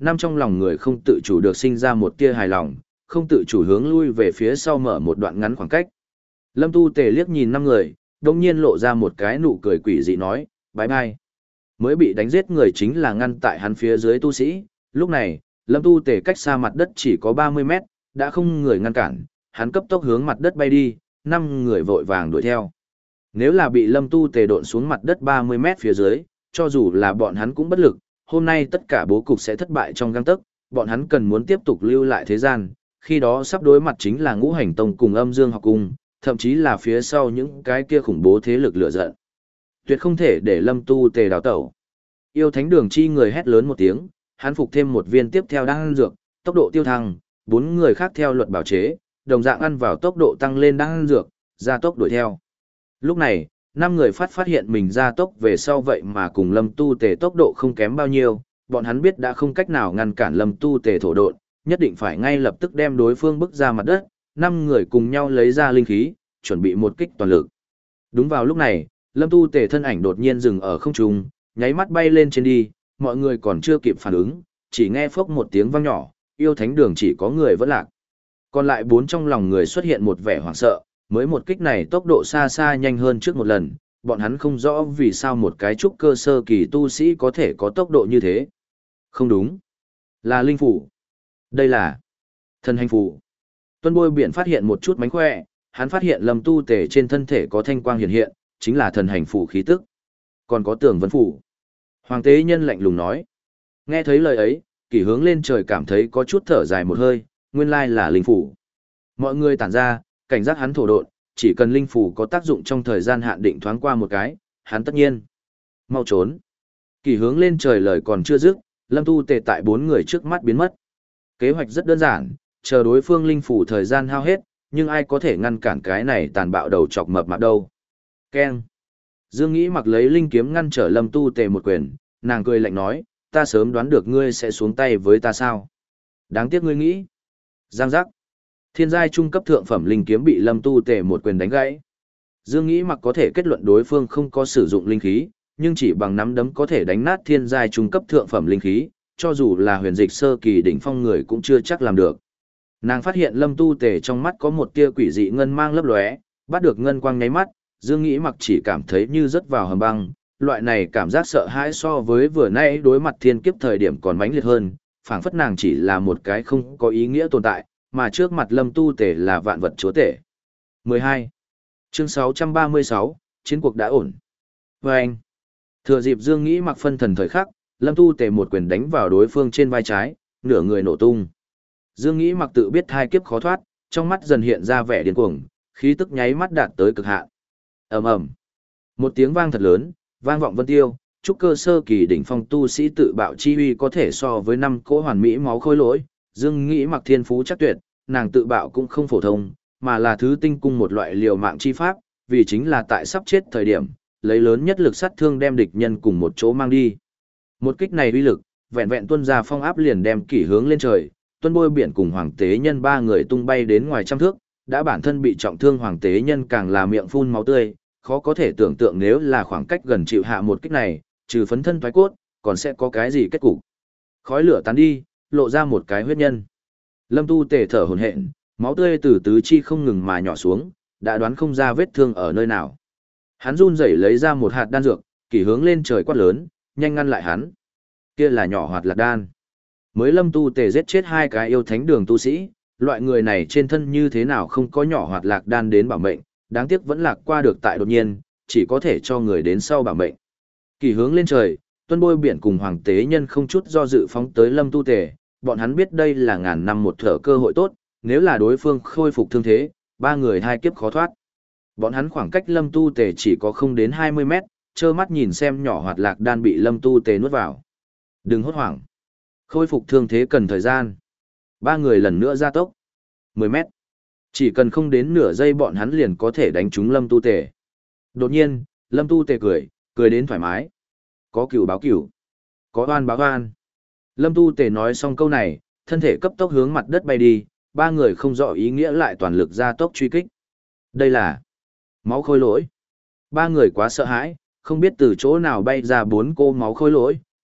năm trong lòng người không tự chủ được sinh ra một tia hài lòng, không tự chủ hướng lui về phía sau mở một đoạn ngắn khoảng cách. Lâm Tu Tề liếc nhìn năm người, đồng nhiên lộ ra một cái nụ cười quỷ dị nói, bái bai. Mới bị đánh giết người chính là ngăn tại hắn phía dưới tu sĩ, lúc này, Lâm Tu Tề cách xa mặt đất chỉ có ba mươi mét, đã không người ngăn cản, hắn cấp tốc hướng mặt đất bay đi, năm người vội vàng đuổi theo. Nếu là bị Lâm Tu Tề độn xuống mặt đất ba mươi mét phía dưới, cho dù là bọn hắn cũng bất lực, hôm nay tất cả bố cục sẽ thất bại trong gang tấc, bọn hắn cần muốn tiếp tục lưu lại thế gian, khi đó sắp đối mặt chính là Ngũ Hành Tông cùng Âm Dương học cung, thậm chí là phía sau những cái kia khủng bố thế lực lửa giận. Tuyệt không thể để Lâm Tu Tề đào tẩu. Yêu Thánh Đường chi người hét lớn một tiếng, hắn phục thêm một viên tiếp theo đan dược, tốc độ tiêu thăng, bốn người khác theo luật bảo chế, đồng dạng ăn vào tốc độ tăng lên đan dược, gia tốc đuổi theo. Lúc này, năm người phát phát hiện mình gia tốc về sau vậy mà cùng Lâm Tu Tề tốc độ không kém bao nhiêu, bọn hắn biết đã không cách nào ngăn cản Lâm Tu Tề thổ độn, nhất định phải ngay lập tức đem đối phương bức ra mặt đất, năm người cùng nhau lấy ra linh khí, chuẩn bị một kích toàn lực. Đúng vào lúc này, Lâm Tu Tề thân ảnh đột nhiên dừng ở không trung, nháy mắt bay lên trên đi, mọi người còn chưa kịp phản ứng, chỉ nghe phốc một tiếng vang nhỏ, Yêu Thánh Đường chỉ có người vẫn lạc. Còn lại bốn trong lòng người xuất hiện một vẻ hoảng sợ, mới một kích này tốc độ xa xa nhanh hơn trước một lần, bọn hắn không rõ vì sao một cái trúc cơ sơ kỳ tu sĩ có thể có tốc độ như thế. Không đúng. Là linh phủ. Đây là thần hành phủ. Tuân Bôi Biển phát hiện một chút mánh khỏe, hắn phát hiện Lâm Tu Tề trên thân thể có thanh quang hiện hiện, chính là thần hành phủ khí tức. Còn có Tường Vân phủ. Hoàng tế nhân lạnh lùng nói. Nghe thấy lời ấy, Kỷ Hướng lên trời cảm thấy có chút thở dài một hơi, nguyên lai là linh phủ. Mọi người tản ra, cảnh giác hắn thổ độn, chỉ cần linh phủ có tác dụng trong thời gian hạn định thoáng qua một cái, hắn tất nhiên mau trốn. Kỷ Hướng lên trời lời còn chưa dứt, Lâm Tu Tề tại bốn người trước mắt biến mất. Kế hoạch rất đơn giản, chờ đối phương linh phủ thời gian hao hết, nhưng ai có thể ngăn cản cái này tàn bạo đầu chọc mập mạp đâu. Keng. Dương Nghĩ mặc lấy linh kiếm ngăn trở Lâm Tu Tề một quyền, nàng cười lạnh nói, ta sớm đoán được ngươi sẽ xuống tay với ta sao. Đáng tiếc ngươi nghĩ. Giang giác. Thiên giai trung cấp thượng phẩm linh kiếm bị Lâm Tu Tề một quyền đánh gãy. Dương Nghĩ mặc có thể kết luận đối phương không có sử dụng linh khí, nhưng chỉ bằng nắm đấm có thể đánh nát thiên giai trung cấp thượng phẩm linh khí, cho dù là huyền dịch sơ kỳ đỉnh phong người cũng chưa chắc làm được. Nàng phát hiện Lâm Tu Tề trong mắt có một tia quỷ dị ngân mang lấp lóe, bắt được ngân quang nháy mắt, Dương Nghĩ mặc chỉ cảm thấy như rớt vào hầm băng, loại này cảm giác sợ hãi so với vừa nãy đối mặt thiên kiếp thời điểm còn mãnh liệt hơn, phảng phất nàng chỉ là một cái không có ý nghĩa tồn tại, mà trước mặt Lâm Tu Tề là vạn vật chúa tể. mười hai. Chương sáu trăm ba mươi sáu, chiến cuộc đã ổn. Và anh, thừa dịp Dương Nghĩ mặc phân thần thời khắc, Lâm Tu Tề một quyền đánh vào đối phương trên vai trái, nửa người nổ tung. Dương Nghĩ mặc tự biết hai kiếp khó thoát, trong mắt dần hiện ra vẻ điên cuồng, khí tức nháy mắt đạt tới cực hạn. Ầm ầm. Một tiếng vang thật lớn, vang vọng vân tiêu, trúc cơ sơ kỳ đỉnh phong tu sĩ tự bạo chi uy có thể so với năm cỗ hoàn mỹ máu khôi lỗi. Dương Nghĩ mặc thiên phú chắc tuyệt, nàng tự bạo cũng không phổ thông, mà là thứ tinh cung một loại liều mạng chi pháp, vì chính là tại sắp chết thời điểm, lấy lớn nhất lực sát thương đem địch nhân cùng một chỗ mang đi. Một kích này uy lực, vẹn vẹn tuân ra phong áp liền đem Kỷ Hướng lên trời, Tuân Bôi Biển cùng Hoàng Tế Nhân ba người tung bay đến ngoài trăm thước, đã bản thân bị trọng thương Hoàng Tế Nhân càng là miệng phun máu tươi, khó có thể tưởng tượng nếu là khoảng cách gần chịu hạ một kích này, trừ phấn thân thoái cốt, còn sẽ có cái gì kết cục. Khói lửa tán đi, lộ ra một cái huyết nhân. Lâm Tu Tề thở hổn hển, máu tươi từ tứ chi không ngừng mà nhỏ xuống, đã đoán không ra vết thương ở nơi nào. Hắn run rẩy lấy ra một hạt đan dược, Kỷ Hướng lên trời quát lớn, nhanh ngăn lại hắn. Kia là nhỏ hoạt lạc đan. Mới Lâm Tu Tề giết chết hai cái yêu thánh đường tu sĩ, loại người này trên thân như thế nào không có nhỏ hoạt lạc đan đến bảo mệnh, đáng tiếc vẫn lạc qua được tại đột nhiên, chỉ có thể cho người đến sau bảo mệnh. Kỷ Hướng lên trời, Tuân Bôi Biển cùng Hoàng Tế Nhân không chút do dự phóng tới Lâm Tu Tề, bọn hắn biết đây là ngàn năm một thở cơ hội tốt, nếu là đối phương khôi phục thương thế, ba người hai kiếp khó thoát. Bọn hắn khoảng cách Lâm Tu Tề chỉ có không đến hai mươi mét, trơ mắt nhìn xem nhỏ hoạt lạc đan bị Lâm Tu Tề nuốt vào. Đừng hốt hoảng. Khôi phục thương thế cần thời gian. Ba người lần nữa gia tốc. mười mét. Chỉ cần không đến nửa giây bọn hắn liền có thể đánh trúng Lâm Tu Tề. Đột nhiên, Lâm Tu Tề cười, cười đến thoải mái. Có cửu báo cửu. Có oan báo oan. Lâm Tu Tề nói xong câu này, thân thể cấp tốc hướng mặt đất bay đi, ba người không rõ ý nghĩa lại toàn lực gia tốc truy kích. Đây là máu khôi lỗi. Ba người quá sợ hãi, không biết từ chỗ nào bay ra bốn cô máu khôi lỗi,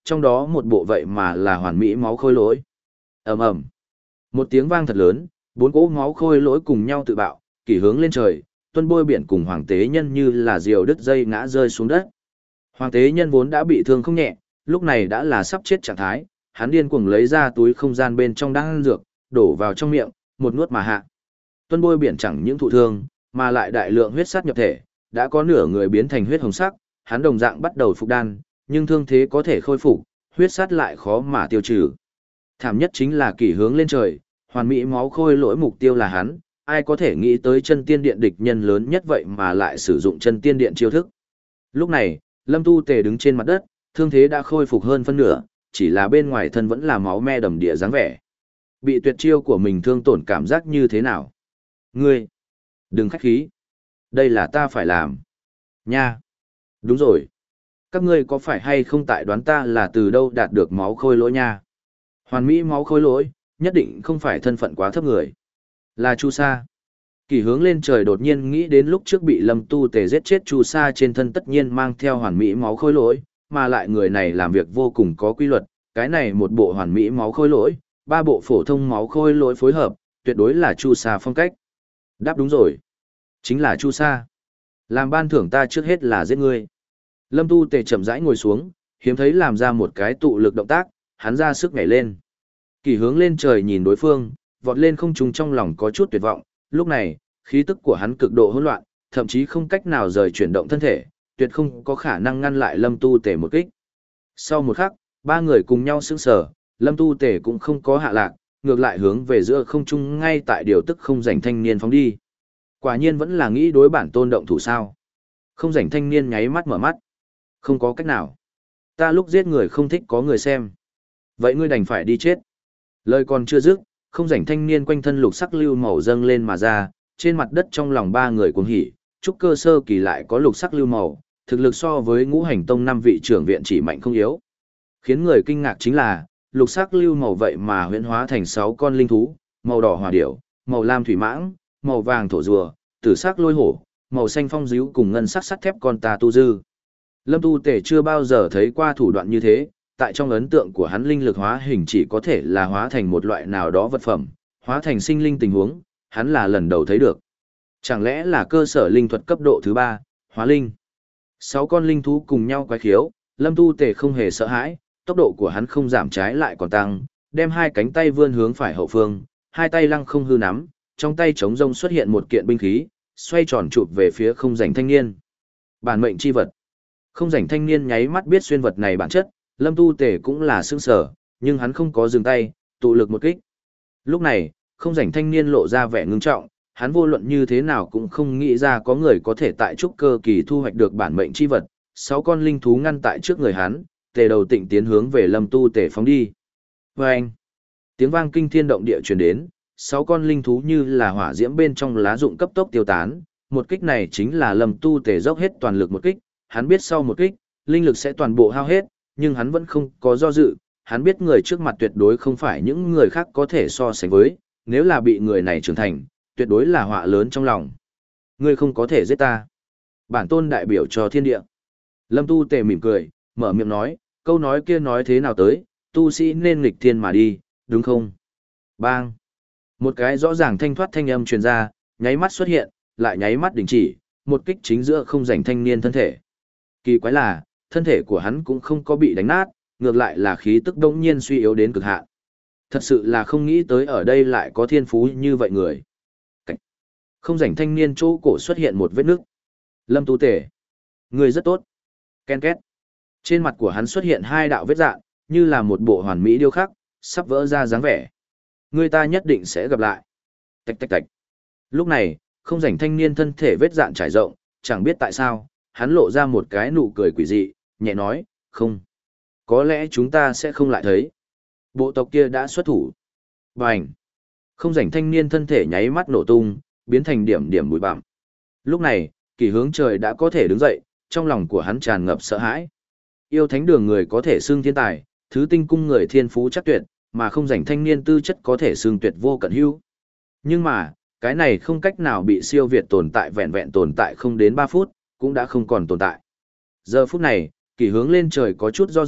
trong đó một bộ vậy mà là hoàn mỹ máu khôi lỗi. Ầm ầm. Một tiếng vang thật lớn, bốn cỗ máu khôi lỗi cùng nhau tự bạo, kỳ hướng lên trời, tuân bôi biển cùng hoàng tế nhân như là diều đứt dây ngã rơi xuống đất. Hoàng tế nhân vốn đã bị thương không nhẹ, lúc này đã là sắp chết trạng thái, hắn điên cuồng lấy ra túi không gian bên trong đang ăn dược, đổ vào trong miệng, một nuốt mà hạ. Tuân bôi biển chẳng những thụ thương, mà lại đại lượng huyết sát nhập thể, đã có nửa người biến thành huyết hồng sắc, hắn đồng dạng bắt đầu phục đan, nhưng thương thế có thể khôi phục, huyết sát lại khó mà tiêu trừ. Thảm nhất chính là kỳ hướng lên trời, hoàn mỹ máu khôi lỗi mục tiêu là hắn, ai có thể nghĩ tới chân tiên điện địch nhân lớn nhất vậy mà lại sử dụng chân tiên điện chiêu thức. Lúc này, Lâm Tu Tề đứng trên mặt đất, thương thế đã khôi phục hơn phân nửa, chỉ là bên ngoài thân vẫn là máu me đầm địa dáng vẻ. Bị tuyệt chiêu của mình thương tổn cảm giác như thế nào? Ngươi, đừng khách khí. Đây là ta phải làm. Nha. Đúng rồi. Các ngươi có phải hay không tại đoán ta là từ đâu đạt được máu khôi lỗi nha? Hoàn mỹ máu khôi lỗi, nhất định không phải thân phận quá thấp người. Là Chu Sa. Kỳ hướng lên trời đột nhiên nghĩ đến lúc trước bị Lâm Tu Tề giết chết Chu Sa trên thân tất nhiên mang theo hoàn mỹ máu khôi lỗi, mà lại người này làm việc vô cùng có quy luật, cái này một bộ hoàn mỹ máu khôi lỗi, ba bộ phổ thông máu khôi lỗi phối hợp, tuyệt đối là Chu Sa phong cách. Đáp đúng rồi. Chính là Chu Sa. Làm ban thưởng ta trước hết là giết ngươi. Lâm Tu Tề chậm rãi ngồi xuống, hiếm thấy làm ra một cái tụ lực động tác, hắn ra sức nhảy lên. Kỳ hướng lên trời nhìn đối phương, vọt lên không trung trong lòng có chút tuyệt vọng, lúc này, khí tức của hắn cực độ hỗn loạn, thậm chí không cách nào rời chuyển động thân thể, tuyệt không có khả năng ngăn lại Lâm Tu Tề một kích. Sau một khắc, ba người cùng nhau sững sờ, Lâm Tu Tề cũng không có hạ lạc, ngược lại hướng về giữa không trung ngay tại điều tức không rảnh thanh niên phóng đi. Quả nhiên vẫn là nghĩ đối bản tôn động thủ sao. Không rảnh thanh niên nháy mắt mở mắt. Không có cách nào. Ta lúc giết người không thích có người xem. Vậy ngươi đành phải đi chết. Lời còn chưa dứt, không rảnh thanh niên quanh thân lục sắc lưu màu dâng lên mà ra, trên mặt đất trong lòng ba người cuồng hỉ, trúc cơ sơ kỳ lại có lục sắc lưu màu, thực lực so với ngũ hành tông năm vị trưởng viện chỉ mạnh không yếu. Khiến người kinh ngạc chính là, lục sắc lưu màu vậy mà huyễn hóa thành sáu con linh thú, màu đỏ hỏa điểu, màu lam thủy mãng, màu vàng thổ rùa, tử sắc lôi hổ, màu xanh phong díu cùng ngân sắc sắt thép con tà tu dư. Lâm Tu Tề chưa bao giờ thấy qua thủ đoạn như thế, tại trong ấn tượng của hắn linh lực hóa hình chỉ có thể là hóa thành một loại nào đó vật phẩm, hóa thành sinh linh tình huống, hắn là lần đầu thấy được. Chẳng lẽ là cơ sở linh thuật cấp độ thứ ba, hóa linh? Sáu con linh thú cùng nhau quái khiếu, Lâm Tu Tề không hề sợ hãi, tốc độ của hắn không giảm trái lại còn tăng, đem hai cánh tay vươn hướng phải hậu phương, hai tay lăng không hư nắm, trong tay trống rông xuất hiện một kiện binh khí, xoay tròn chụp về phía không rảnh thanh niên. Bản mệnh chi vật. Không rảnh thanh niên nháy mắt biết xuyên vật này bản chất, Lâm Tu Tề cũng là sững sở, nhưng hắn không có dừng tay, tụ lực một kích. Lúc này, không rảnh thanh niên lộ ra vẻ ngưng trọng, hắn vô luận như thế nào cũng không nghĩ ra có người có thể tại trúc cơ kỳ thu hoạch được bản mệnh chi vật. Sáu con linh thú ngăn tại trước người hắn, tề đầu tịnh tiến hướng về Lâm Tu Tề phóng đi. Vâng! Tiếng vang kinh thiên động địa truyền đến, sáu con linh thú như là hỏa diễm bên trong lá rụng cấp tốc tiêu tán. Một kích này chính là Lâm Tu Tề dốc hết toàn lực một kích, hắn biết sau một kích, linh lực sẽ toàn bộ hao hết, nhưng hắn vẫn không có do dự, hắn biết người trước mặt tuyệt đối không phải những người khác có thể so sánh với, nếu là bị người này trưởng thành, tuyệt đối là họa lớn trong lòng. Ngươi không có thể giết ta. Bản tôn đại biểu cho thiên địa. Lâm Tu Tề mỉm cười, mở miệng nói, câu nói kia nói thế nào tới, tu sĩ nên nghịch thiên mà đi, đúng không? Bang! Một cái rõ ràng thanh thoát thanh âm truyền ra, nháy mắt xuất hiện, lại nháy mắt đình chỉ, một kích chính giữa không rảnh thanh niên thân thể. Kỳ quái là, thân thể của hắn cũng không có bị đánh nát, ngược lại là khí tức đống nhiên suy yếu đến cực hạn. Thật sự là không nghĩ tới ở đây lại có thiên phú như vậy người. Cảnh. Không rảnh thanh niên chỗ cổ xuất hiện một vết nước. Lâm Tu Tề. Người rất tốt. Ken két. Trên mặt của hắn xuất hiện hai đạo vết dạn, như là một bộ hoàn mỹ điêu khắc, sắp vỡ ra dáng vẻ. Người ta nhất định sẽ gặp lại. Tạch tạch tạch. Lúc này, không rảnh thanh niên thân thể vết dạn trải rộng, chẳng biết tại sao, hắn lộ ra một cái nụ cười quỷ dị, nhẹ nói, không. Có lẽ chúng ta sẽ không lại thấy. Bộ tộc kia đã xuất thủ. Bành. Không rảnh thanh niên thân thể nháy mắt nổ tung, biến thành điểm điểm bụi bặm. Lúc này, kỳ hướng trời đã có thể đứng dậy, trong lòng của hắn tràn ngập sợ hãi. Yêu thánh đường người có thể xưng thiên tài, thứ tinh cung người thiên phú chắc tuyệt, mà không rảnh thanh niên tư chất có thể xưng tuyệt vô cận hữu. Nhưng mà, cái này không cách nào bị siêu việt tồn tại vẹn vẹn tồn tại không đến ba phút, cũng đã không còn tồn tại. Giờ phút này, kỳ hướng lên trời có chút do dự,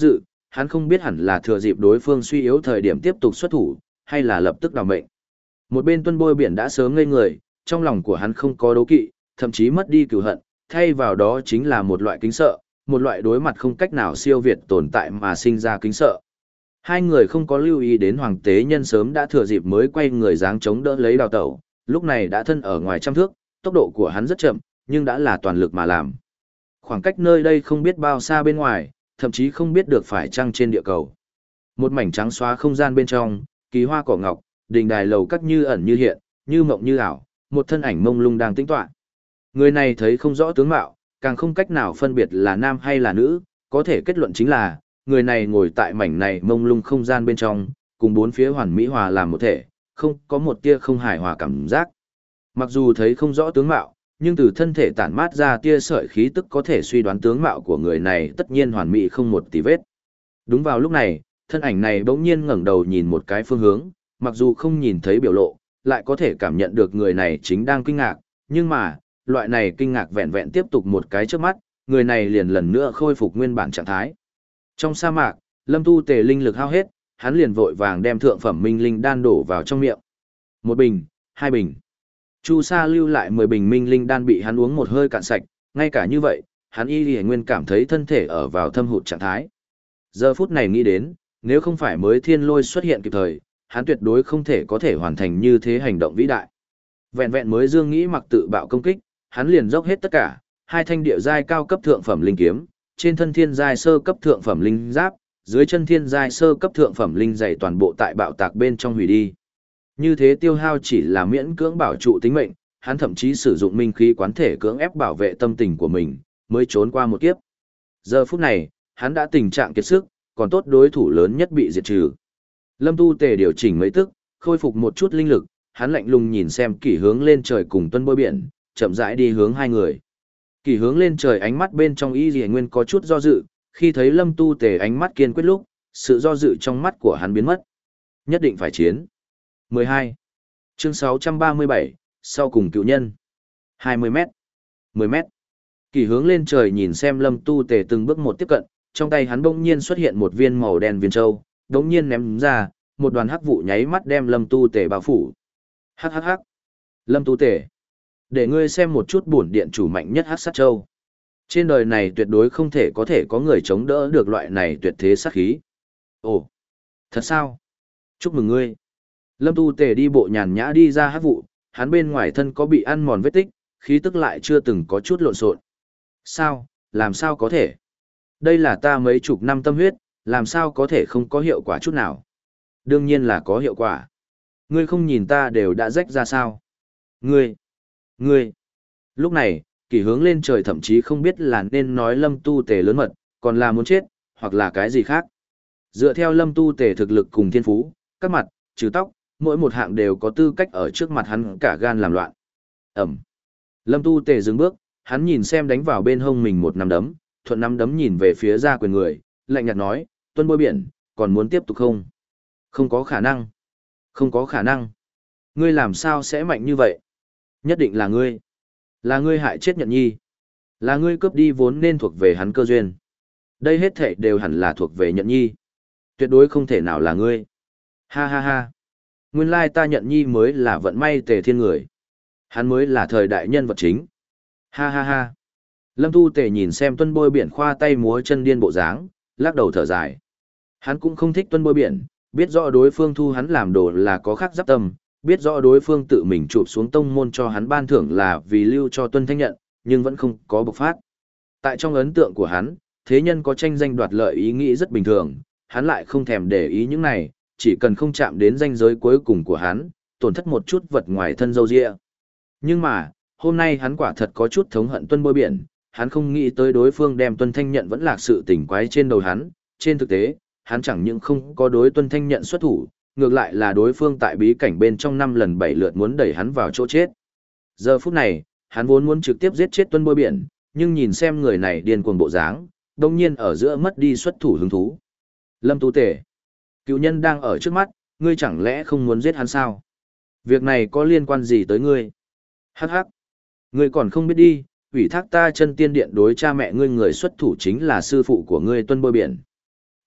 hắn không biết hẳn là thừa dịp đối phương suy yếu thời điểm tiếp tục xuất thủ, hay là lập tức đào mệnh. Một bên Tuân Bôi Biển đã sớm ngây người, trong lòng của hắn không có đố kỵ, thậm chí mất đi cừu hận, thay vào đó chính là một loại kính sợ, một loại đối mặt không cách nào siêu việt tồn tại mà sinh ra kính sợ. Hai người không có lưu ý đến hoàng tế nhân sớm đã thừa dịp mới quay người dáng chống đỡ lấy đào tẩu, lúc này đã thân ở ngoài trăm thước, tốc độ của hắn rất chậm, nhưng đã là toàn lực mà làm. Khoảng cách nơi đây không biết bao xa bên ngoài, thậm chí không biết được phải chăng trên địa cầu. Một mảnh trắng xóa không gian bên trong, kỳ hoa cỏ ngọc, đình đài lầu các như ẩn như hiện, như mộng như ảo, một thân ảnh mông lung đang tĩnh tọa. Người này thấy không rõ tướng mạo, càng không cách nào phân biệt là nam hay là nữ, có thể kết luận chính là, người này ngồi tại mảnh này mông lung không gian bên trong, cùng bốn phía hoàn mỹ hòa làm một thể, không có một tia không hài hòa cảm giác. Mặc dù thấy không rõ tướng mạo, nhưng từ thân thể tản mát ra tia sợi khí tức có thể suy đoán tướng mạo của người này tất nhiên hoàn mỹ không một tì vết. Đúng vào lúc này, thân ảnh này bỗng nhiên ngẩng đầu nhìn một cái phương hướng, mặc dù không nhìn thấy biểu lộ, lại có thể cảm nhận được người này chính đang kinh ngạc, nhưng mà, loại này kinh ngạc vẹn vẹn tiếp tục một cái trước mắt, người này liền lần nữa khôi phục nguyên bản trạng thái. Trong sa mạc, Lâm Tu Tề linh lực hao hết, hắn liền vội vàng đem thượng phẩm minh linh đan đổ vào trong miệng. Một bình, hai bình. Chu Sa lưu lại mười bình minh linh đan bị hắn uống một hơi cạn sạch, ngay cả như vậy, hắn y lì nguyên cảm thấy thân thể ở vào thâm hụt trạng thái. Giờ phút này nghĩ đến, nếu không phải mới thiên lôi xuất hiện kịp thời, hắn tuyệt đối không thể có thể hoàn thành như thế hành động vĩ đại. Vẹn vẹn mới dương nghĩ mặc tự bạo công kích, hắn liền dốc hết tất cả, hai thanh địa giai cao cấp thượng phẩm linh kiếm, trên thân thiên giai sơ cấp thượng phẩm linh giáp, dưới chân thiên giai sơ cấp thượng phẩm linh dày toàn bộ tại bạo tạc bên trong hủy đi. Như thế tiêu hao chỉ là miễn cưỡng bảo trụ tính mệnh, hắn thậm chí sử dụng minh khí quán thể cưỡng ép bảo vệ tâm tình của mình, mới trốn qua một kiếp. Giờ phút này, hắn đã tình trạng kiệt sức, còn tốt đối thủ lớn nhất bị diệt trừ. Lâm Tu Tề điều chỉnh mấy tức, khôi phục một chút linh lực, hắn lạnh lùng nhìn xem Kỷ hướng lên trời cùng Tuân Bôi Biển, chậm rãi đi hướng hai người. Kỷ hướng lên trời ánh mắt bên trong y Liễu Nguyên có chút do dự, khi thấy Lâm Tu Tề ánh mắt kiên quyết lúc, sự do dự trong mắt của hắn biến mất. Nhất định phải chiến. mười hai. Chương sáu trăm ba mươi bảy, sau cùng cựu nhân. hai mươi mét. mười mét. Kỷ hướng lên trời nhìn xem Lâm Tu Tề từng bước một tiếp cận, trong tay hắn bỗng nhiên xuất hiện một viên màu đen viên châu, bỗng nhiên ném ra, một đoàn hắc vụ nháy mắt đem Lâm Tu Tề bao phủ. Hắc hắc hắc. Lâm Tu Tề, để ngươi xem một chút bổn điện chủ mạnh nhất hắc sát châu. Trên đời này tuyệt đối không thể có thể có người chống đỡ được loại này tuyệt thế sát khí. Ồ, thật sao? Chúc mừng ngươi. Lâm Tu Tề đi bộ nhàn nhã đi ra hắc vụ, hắn bên ngoài thân có bị ăn mòn vết tích, khí tức lại chưa từng có chút lộn xộn. Sao, làm sao có thể? Đây là ta mấy chục năm tâm huyết, làm sao có thể không có hiệu quả chút nào? Đương nhiên là có hiệu quả. Ngươi không nhìn ta đều đã rách ra sao? Ngươi, ngươi. Lúc này, Kỷ hướng lên trời thậm chí không biết là nên nói Lâm Tu Tề lớn mật, còn là muốn chết, hoặc là cái gì khác. Dựa theo Lâm Tu Tề thực lực cùng thiên phú, các mặt, trừ tóc, mỗi một hạng đều có tư cách ở trước mặt hắn cả gan làm loạn. Ẩm. Lâm Tu Tề dừng bước, hắn nhìn xem đánh vào bên hông mình một nắm đấm, thuận nắm đấm nhìn về phía ra quyền người, lạnh nhạt nói, Tuân Bôi Biển, còn muốn tiếp tục không? Không có khả năng. Không có khả năng. Ngươi làm sao sẽ mạnh như vậy? Nhất định là ngươi. Là ngươi hại chết Nhận Nhi. Là ngươi cướp đi vốn nên thuộc về hắn cơ duyên. Đây hết thảy đều hẳn là thuộc về Nhận Nhi. Tuyệt đối không thể nào là ngươi. Ha ha ha. Nguyên lai ta Nhận Nhi mới là vận may Tề Thiên người. Hắn mới là thời đại nhân vật chính. Ha ha ha. Lâm Tu Tề nhìn xem Tuân Bôi Biển khoa tay múa chân điên bộ dáng, lắc đầu thở dài. Hắn cũng không thích Tuân Bôi Biển, biết rõ đối phương thu hắn làm đồ là có khác giáp tâm, biết rõ đối phương tự mình chụp xuống tông môn cho hắn ban thưởng là vì lưu cho Tuân Thanh Nhận, nhưng vẫn không có bộc phát. Tại trong ấn tượng của hắn, thế nhân có tranh danh đoạt lợi ý nghĩ rất bình thường, hắn lại không thèm để ý những này, chỉ cần không chạm đến ranh giới cuối cùng của hắn, tổn thất một chút vật ngoài thân dâu dịa. Nhưng mà, hôm nay hắn quả thật có chút thống hận Tuân Bôi Biển, hắn không nghĩ tới đối phương đem Tuân Thanh Nhận vẫn lạc sự tình quái trên đầu hắn, trên thực tế, hắn chẳng những không có đối Tuân Thanh Nhận xuất thủ, ngược lại là đối phương tại bí cảnh bên trong năm lần bảy lượt muốn đẩy hắn vào chỗ chết. Giờ phút này, hắn vốn muốn trực tiếp giết chết Tuân Bôi Biển, nhưng nhìn xem người này điên cuồng bộ dáng, đồng nhiên ở giữa mất đi xuất thủ hứng thú. Lâm Tu Tề, cựu nhân đang ở trước mắt, ngươi chẳng lẽ không muốn giết hắn sao? Việc này có liên quan gì tới ngươi? Hắc hắc, ngươi còn không biết đi, ủy thác ta chân tiên điện đối cha mẹ ngươi người xuất thủ chính là sư phụ của ngươi Tuân Bôi Biển.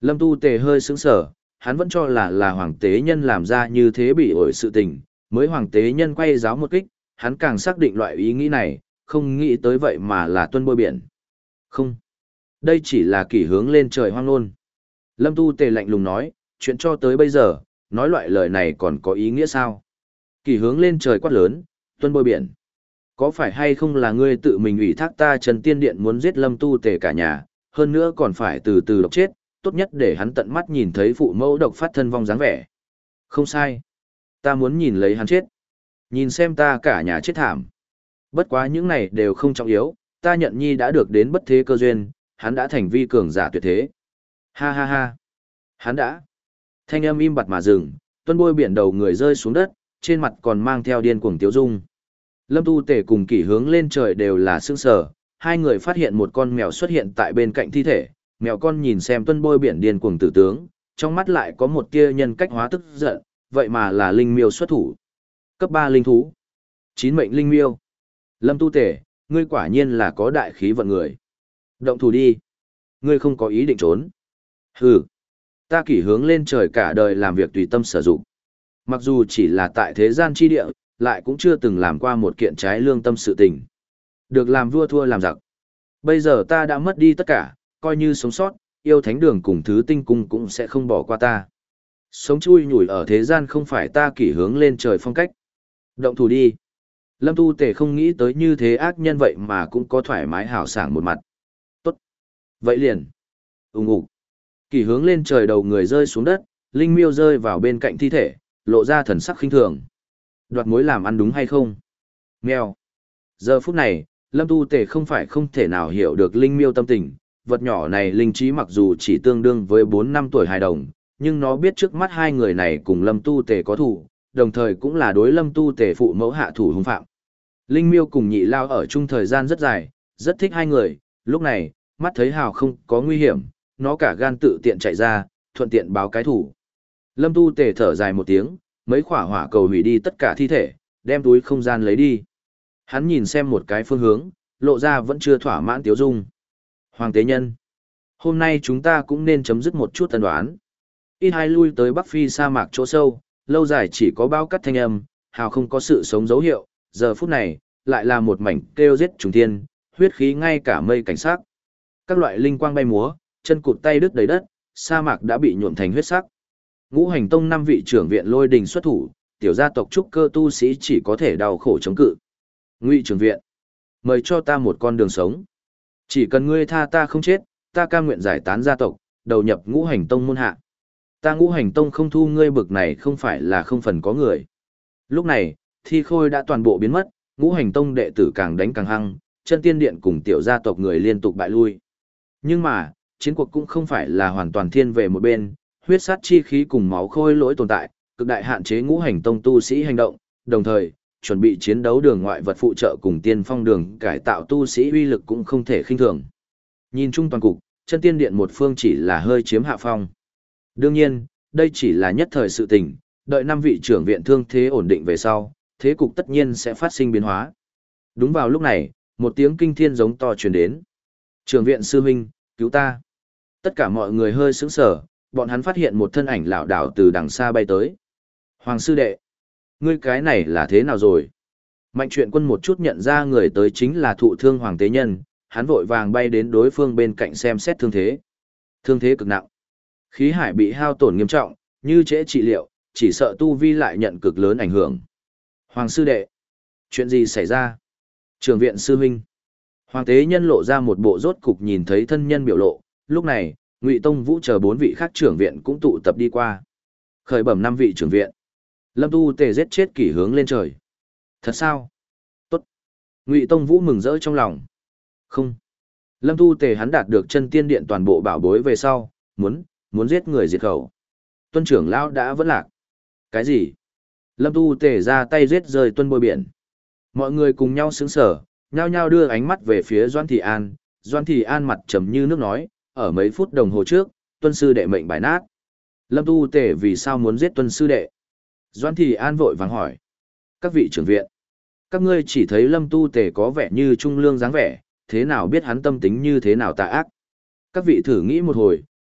Lâm Tu Tề hơi sững sờ, hắn vẫn cho là là hoàng tế nhân làm ra như thế bị ổi sự tình, mới hoàng tế nhân quay giáo một kích, hắn càng xác định loại ý nghĩ này, không nghĩ tới vậy mà là tuân bôi biển. Không, đây chỉ là kỷ hướng lên trời hoang ngôn. Lâm Tu Tề lạnh lùng nói, chuyện cho tới bây giờ, nói loại lời này còn có ý nghĩa sao? Kỷ hướng lên trời quát lớn, tuân bôi biển. Có phải hay không là ngươi tự mình ủy thác ta Trần Tiên Điện muốn giết Lâm Tu Tề cả nhà, hơn nữa còn phải từ từ độc chết, tốt nhất để hắn tận mắt nhìn thấy phụ mẫu độc phát thân vong dáng vẻ. Không sai. Ta muốn nhìn lấy hắn chết. Nhìn xem ta cả nhà chết thảm. Bất quá những này đều không trọng yếu, ta nhận nhi đã được đến bất thế cơ duyên, hắn đã thành vi cường giả tuyệt thế. Ha ha ha. Hắn đã. Thanh âm im bặt mà dừng, tuân bôi biển đầu người rơi xuống đất, trên mặt còn mang theo điên cuồng tiếu dung. Lâm Tu Tề cùng kỷ hướng lên trời đều là sương sở, hai người phát hiện một con mèo xuất hiện tại bên cạnh thi thể, mèo con nhìn xem tuân bôi biển điên cuồng tử tướng, trong mắt lại có một tia nhân cách hóa tức giận, vậy mà là linh miêu xuất thủ. Cấp ba linh thú. Chín mệnh linh miêu. Lâm Tu Tề, ngươi quả nhiên là có đại khí vận người. Động thủ đi. Ngươi không có ý định trốn. Hừ. Ta kỷ hướng lên trời cả đời làm việc tùy tâm sử dụng. Mặc dù chỉ là tại thế gian chi địa, lại cũng chưa từng làm qua một kiện trái lương tâm sự tình. Được làm vua thua làm giặc. Bây giờ ta đã mất đi tất cả, coi như sống sót, yêu thánh đường cùng thứ tinh cung cũng sẽ không bỏ qua ta. Sống chui nhủi ở thế gian không phải ta kỷ hướng lên trời phong cách. Động thủ đi. Lâm Tu Tề không nghĩ tới như thế ác nhân vậy mà cũng có thoải mái hào sảng một mặt. Tốt. Vậy liền. Úng ủ. Kỷ hướng lên trời đầu người rơi xuống đất, linh miêu rơi vào bên cạnh thi thể, lộ ra thần sắc khinh thường. Đoạt mối làm ăn đúng hay không? Mèo. Giờ phút này, Lâm Tu Tề không phải không thể nào hiểu được linh miêu tâm tình, vật nhỏ này linh trí mặc dù chỉ tương đương với bốn năm tuổi hài đồng, nhưng nó biết trước mắt hai người này cùng Lâm Tu Tề có thủ, đồng thời cũng là đối Lâm Tu Tề phụ mẫu hạ thủ hung phạm. Linh miêu cùng nhị lao ở chung thời gian rất dài, rất thích hai người, lúc này, mắt thấy hào không có nguy hiểm, nó cả gan tự tiện chạy ra, thuận tiện báo cái thủ. Lâm Tu Tề thở dài một tiếng, mấy khỏa hỏa cầu hủy đi tất cả thi thể, đem túi không gian lấy đi. Hắn nhìn xem một cái phương hướng, lộ ra vẫn chưa thỏa mãn tiếu dung. Hoàng tế nhân, hôm nay chúng ta cũng nên chấm dứt một chút tân đoán. Ít hai lui tới Bắc Phi sa mạc chỗ sâu, lâu dài chỉ có bao cắt thanh âm, hào không có sự sống dấu hiệu, giờ phút này, lại là một mảnh kêu giết trùng thiên, huyết khí ngay cả mây cảnh sát. Các loại linh quang bay múa, chân cụt tay đứt đầy đất, sa mạc đã bị nhuộm thành huyết sắc. Ngũ hành tông năm vị trưởng viện lôi đình xuất thủ, tiểu gia tộc trúc cơ tu sĩ chỉ có thể đau khổ chống cự. Ngụy trưởng viện, mời cho ta một con đường sống. Chỉ cần ngươi tha ta không chết, ta cam nguyện giải tán gia tộc, đầu nhập ngũ hành tông môn hạ. Ta ngũ hành tông không thu ngươi bực này không phải là không phần có người. Lúc này, thi khôi đã toàn bộ biến mất, ngũ hành tông đệ tử càng đánh càng hăng, chân tiên điện cùng tiểu gia tộc người liên tục bại lui. Nhưng mà, chiến cuộc cũng không phải là hoàn toàn thiên về một bên, huyết sát chi khí cùng máu khôi lỗi tồn tại, cực đại hạn chế ngũ hành tông tu sĩ hành động, đồng thời, chuẩn bị chiến đấu đường ngoại vật phụ trợ cùng tiên phong đường cải tạo tu sĩ uy lực cũng không thể khinh thường. Nhìn chung toàn cục, chân tiên điện một phương chỉ là hơi chiếm hạ phong. Đương nhiên, đây chỉ là nhất thời sự tình, đợi năm vị trưởng viện thương thế ổn định về sau, thế cục tất nhiên sẽ phát sinh biến hóa. Đúng vào lúc này, một tiếng kinh thiên giống to truyền đến. Trưởng viện sư huynh, cứu ta. Tất cả mọi người hơi sững sờ, bọn hắn phát hiện một thân ảnh lảo đảo từ đằng xa bay tới. Hoàng sư đệ, ngươi cái này là thế nào rồi? Mạnh truyện quân một chút nhận ra người tới chính là thụ thương hoàng tế nhân, hắn vội vàng bay đến đối phương bên cạnh xem xét thương thế. Thương thế cực nặng. Khí hải bị hao tổn nghiêm trọng, như trễ trị liệu, chỉ sợ tu vi lại nhận cực lớn ảnh hưởng. Hoàng sư đệ, chuyện gì xảy ra? Trường viện sư huynh. Hoàng tế nhân lộ ra một bộ rốt cục nhìn thấy thân nhân biểu lộ, lúc này, Ngụy Tông Vũ chờ bốn vị khác trưởng viện cũng tụ tập đi qua. Khởi bẩm năm vị trưởng viện. Lâm Tu Tề giết chết kỷ hướng lên trời. Thật sao? Tốt. Ngụy Tông Vũ mừng rỡ trong lòng. Không. Lâm Tu Tề hắn đạt được chân tiên điện toàn bộ bảo bối về sau, muốn, muốn giết người diệt khẩu. Tuân trưởng lão đã vẫn lạc. Cái gì? Lâm Tu Tề ra tay giết rơi tuân bôi biển. Mọi người cùng nhau sững sờ, nhao nhao đưa ánh mắt về phía Doan Thị An. Doan Thị An mặt trầm như nước nói, ở mấy phút đồng hồ trước, tuân sư đệ mệnh bài nát. Lâm Tu Tề vì sao muốn giết tuân sư đệ? Doan Thị An vội vàng hỏi. Các vị trưởng viện, các ngươi chỉ thấy Lâm Tu Tề có vẻ như trung lương dáng vẻ, thế nào biết hắn tâm tính như thế nào tà ác? Các vị thử nghĩ một hồi,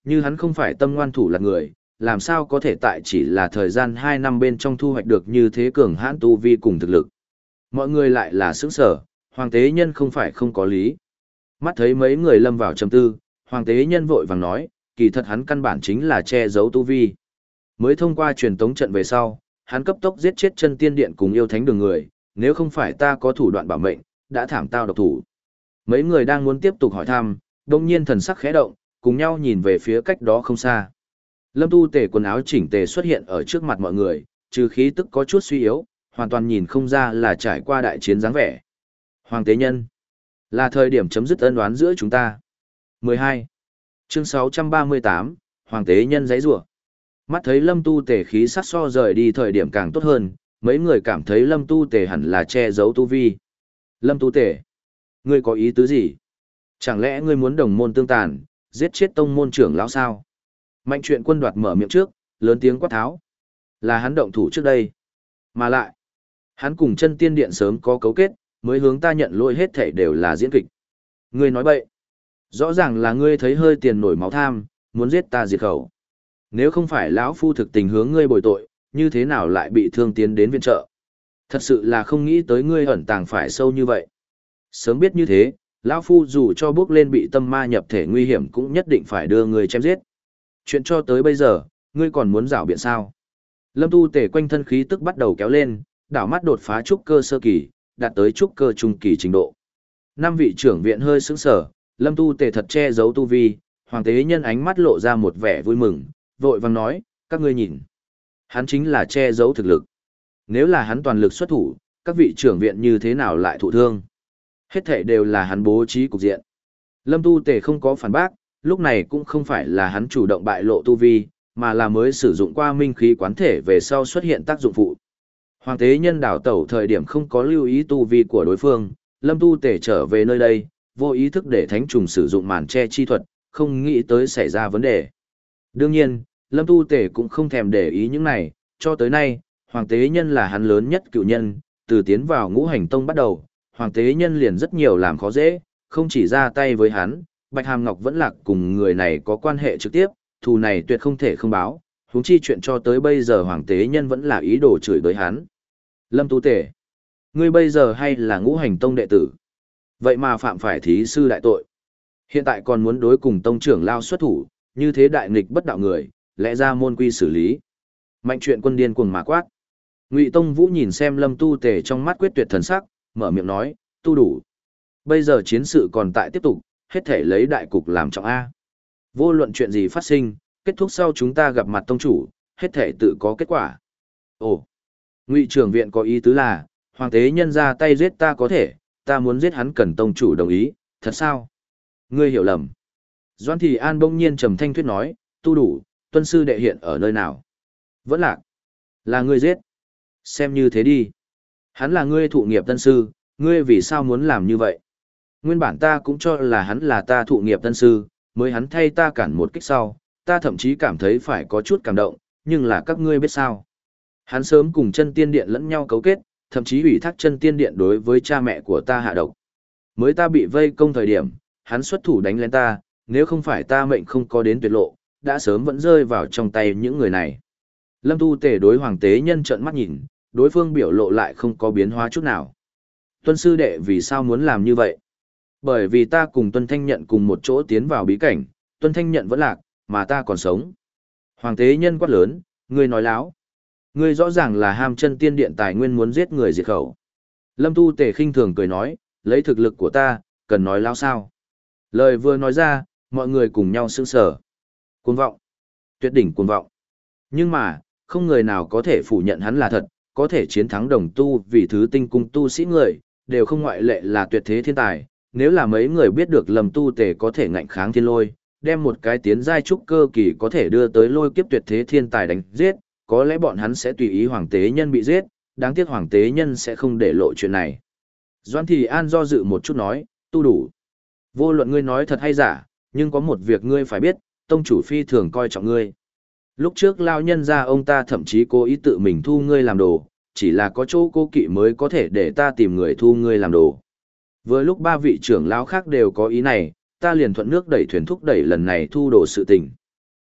Như hắn không phải tâm ngoan thủ là người, làm sao có thể tại chỉ là thời gian hai năm bên trong thu hoạch được như thế cường hãn tu vi cùng thực lực. Mọi người lại là sững sở, hoàng tế nhân không phải không có lý. Mắt thấy mấy người lâm vào trầm tư, hoàng tế nhân vội vàng nói, kỳ thật hắn căn bản chính là che giấu tu vi. Mới thông qua truyền tống trận về sau, hắn cấp tốc giết chết chân tiên điện cùng yêu thánh đường người, nếu không phải ta có thủ đoạn bảo mệnh, đã thảm tao độc thủ. Mấy người đang muốn tiếp tục hỏi thăm, đông nhiên thần sắc khẽ động, cùng nhau nhìn về phía cách đó không xa. Lâm Tu Tề quần áo chỉnh tề xuất hiện ở trước mặt mọi người, trừ khí tức có chút suy yếu, hoàn toàn nhìn không ra là trải qua đại chiến dáng vẻ. Hoàng tế nhân, là thời điểm chấm dứt ân oán giữa chúng ta. mười hai. Chương sáu trăm ba mươi tám, Hoàng tế nhân giãy giụa. Mắt thấy Lâm Tu Tề khí sắc so rời đi thời điểm càng tốt hơn, mấy người cảm thấy Lâm Tu Tề hẳn là che giấu tu vi. Lâm Tu Tề, ngươi có ý tứ gì? Chẳng lẽ ngươi muốn đồng môn tương tàn, giết chết tông môn trưởng lão sao? Mạnh Truyện Quân đoạt mở miệng trước, lớn tiếng quát tháo. Là hắn động thủ trước đây. Mà lại, hắn cùng chân tiên điện sớm có cấu kết, mới hướng ta nhận lỗi hết thảy đều là diễn kịch. Ngươi nói bậy. Rõ ràng là ngươi thấy hơi tiền nổi máu tham, muốn giết ta diệt khẩu. Nếu không phải lão phu thực tình hướng ngươi bồi tội, như thế nào lại bị thương tiến đến viện trợ? Thật sự là không nghĩ tới ngươi ẩn tàng phải sâu như vậy. Sớm biết như thế, lão phu dù cho bước lên bị tâm ma nhập thể nguy hiểm cũng nhất định phải đưa ngươi chém giết. Chuyện cho tới bây giờ, ngươi còn muốn rảo biện sao? Lâm Tu Tề quanh thân khí tức bắt đầu kéo lên, đảo mắt đột phá trúc cơ sơ kỳ, đạt tới trúc cơ trung kỳ trình độ. Năm vị trưởng viện hơi sững sờ, Lâm Tu Tề thật che giấu tu vi, hoàng tế nhân ánh mắt lộ ra một vẻ vui mừng, vội vàng nói, các ngươi nhìn. Hắn chính là che giấu thực lực. Nếu là hắn toàn lực xuất thủ, các vị trưởng viện như thế nào lại thụ thương? Hết thảy đều là hắn bố trí cục diện. Lâm Tu Tề không có phản bác, lúc này cũng không phải là hắn chủ động bại lộ tu vi, mà là mới sử dụng qua minh khí quán thể về sau xuất hiện tác dụng phụ. Hoàng tế nhân đảo tẩu thời điểm không có lưu ý tu vi của đối phương, Lâm Tu Tề trở về nơi đây, vô ý thức để thánh trùng sử dụng màn che chi thuật, không nghĩ tới xảy ra vấn đề. Đương nhiên, Lâm Tu Tề cũng không thèm để ý những này, cho tới nay, Hoàng tế nhân là hắn lớn nhất cựu nhân, từ tiến vào ngũ hành tông bắt đầu, Hoàng tế nhân liền rất nhiều làm khó dễ, không chỉ ra tay với hắn, Bạch Hàm Ngọc vẫn lạc cùng người này có quan hệ trực tiếp, thù này tuyệt không thể không báo, huống chi chuyện cho tới bây giờ Hoàng tế nhân vẫn là ý đồ chửi bới hắn. Lâm Tu Tề, ngươi bây giờ hay là ngũ hành tông đệ tử? Vậy mà phạm phải thí sư đại tội. Hiện tại còn muốn đối cùng tông trưởng lao xuất thủ, như thế đại nghịch bất đạo người, lẽ ra môn quy xử lý. Mạnh Truyện Quân điên cuồng mà quát. Ngụy Tông Vũ nhìn xem Lâm Tu Tề trong mắt quyết tuyệt thần sắc, mở miệng nói, tu đủ. Bây giờ chiến sự còn tại tiếp tục, hết thể lấy đại cục làm trọng A. Vô luận chuyện gì phát sinh, kết thúc sau chúng ta gặp mặt tông chủ, hết thể tự có kết quả. Ồ, Ngụy trưởng viện có ý tứ là, hoàng tế nhân ra tay giết ta có thể, ta muốn giết hắn cần tông chủ đồng ý, thật sao? Ngươi hiểu lầm. Doan Thị An bỗng nhiên trầm thanh thuyết nói, tu đủ, tuân sư đệ hiện ở nơi nào? Vẫn lạc. Là ngươi giết. Xem như thế đi. Hắn là ngươi thụ nghiệp tân sư, ngươi vì sao muốn làm như vậy? Nguyên bản ta cũng cho là hắn là ta thụ nghiệp tân sư, mới hắn thay ta cản một kích sau, ta thậm chí cảm thấy phải có chút cảm động, nhưng là các ngươi biết sao? Hắn sớm cùng chân tiên điện lẫn nhau cấu kết, thậm chí ủy thác chân tiên điện đối với cha mẹ của ta hạ độc. Mới ta bị vây công thời điểm, hắn xuất thủ đánh lên ta, nếu không phải ta mệnh không có đến tuyệt lộ, đã sớm vẫn rơi vào trong tay những người này. Lâm Tu Tề đối hoàng tế nhân trợn mắt nhìn, đối phương biểu lộ lại không có biến hóa chút nào. Tuân sư đệ vì sao muốn làm như vậy? Bởi vì ta cùng Tuân Thanh Nhận cùng một chỗ tiến vào bí cảnh, Tuân Thanh Nhận vẫn lạc, mà ta còn sống. Hoàng tế nhân quát lớn, ngươi nói láo. Ngươi rõ ràng là ham chân tiên điện tài nguyên muốn giết người diệt khẩu. Lâm Tu Tề khinh thường cười nói, lấy thực lực của ta, cần nói láo sao? Lời vừa nói ra, mọi người cùng nhau sững sờ. Cuồng vọng. Tuyệt đỉnh cuồng vọng. Nhưng mà, không người nào có thể phủ nhận hắn là thật, có thể chiến thắng đồng tu vì thứ tinh cung tu sĩ người, đều không ngoại lệ là tuyệt thế thiên tài. Nếu là mấy người biết được Lâm Tu Tề có thể ngạnh kháng thiên lôi, đem một cái tiến giai trúc cơ kỳ có thể đưa tới lôi kiếp tuyệt thế thiên tài đánh giết, có lẽ bọn hắn sẽ tùy ý hoàng tế nhân bị giết, đáng tiếc hoàng tế nhân sẽ không để lộ chuyện này. Doan Thị An do dự một chút nói, tu đủ. Vô luận ngươi nói thật hay giả, nhưng có một việc ngươi phải biết, tông chủ phi thường coi trọng ngươi. Lúc trước lao nhân ra ông ta thậm chí cố ý tự mình thu ngươi làm đồ, chỉ là có chỗ cố kỵ mới có thể để ta tìm người thu ngươi làm đồ. Vừa lúc ba vị trưởng lão khác đều có ý này, ta liền thuận nước đẩy thuyền thúc đẩy lần này thu đồ sự tình.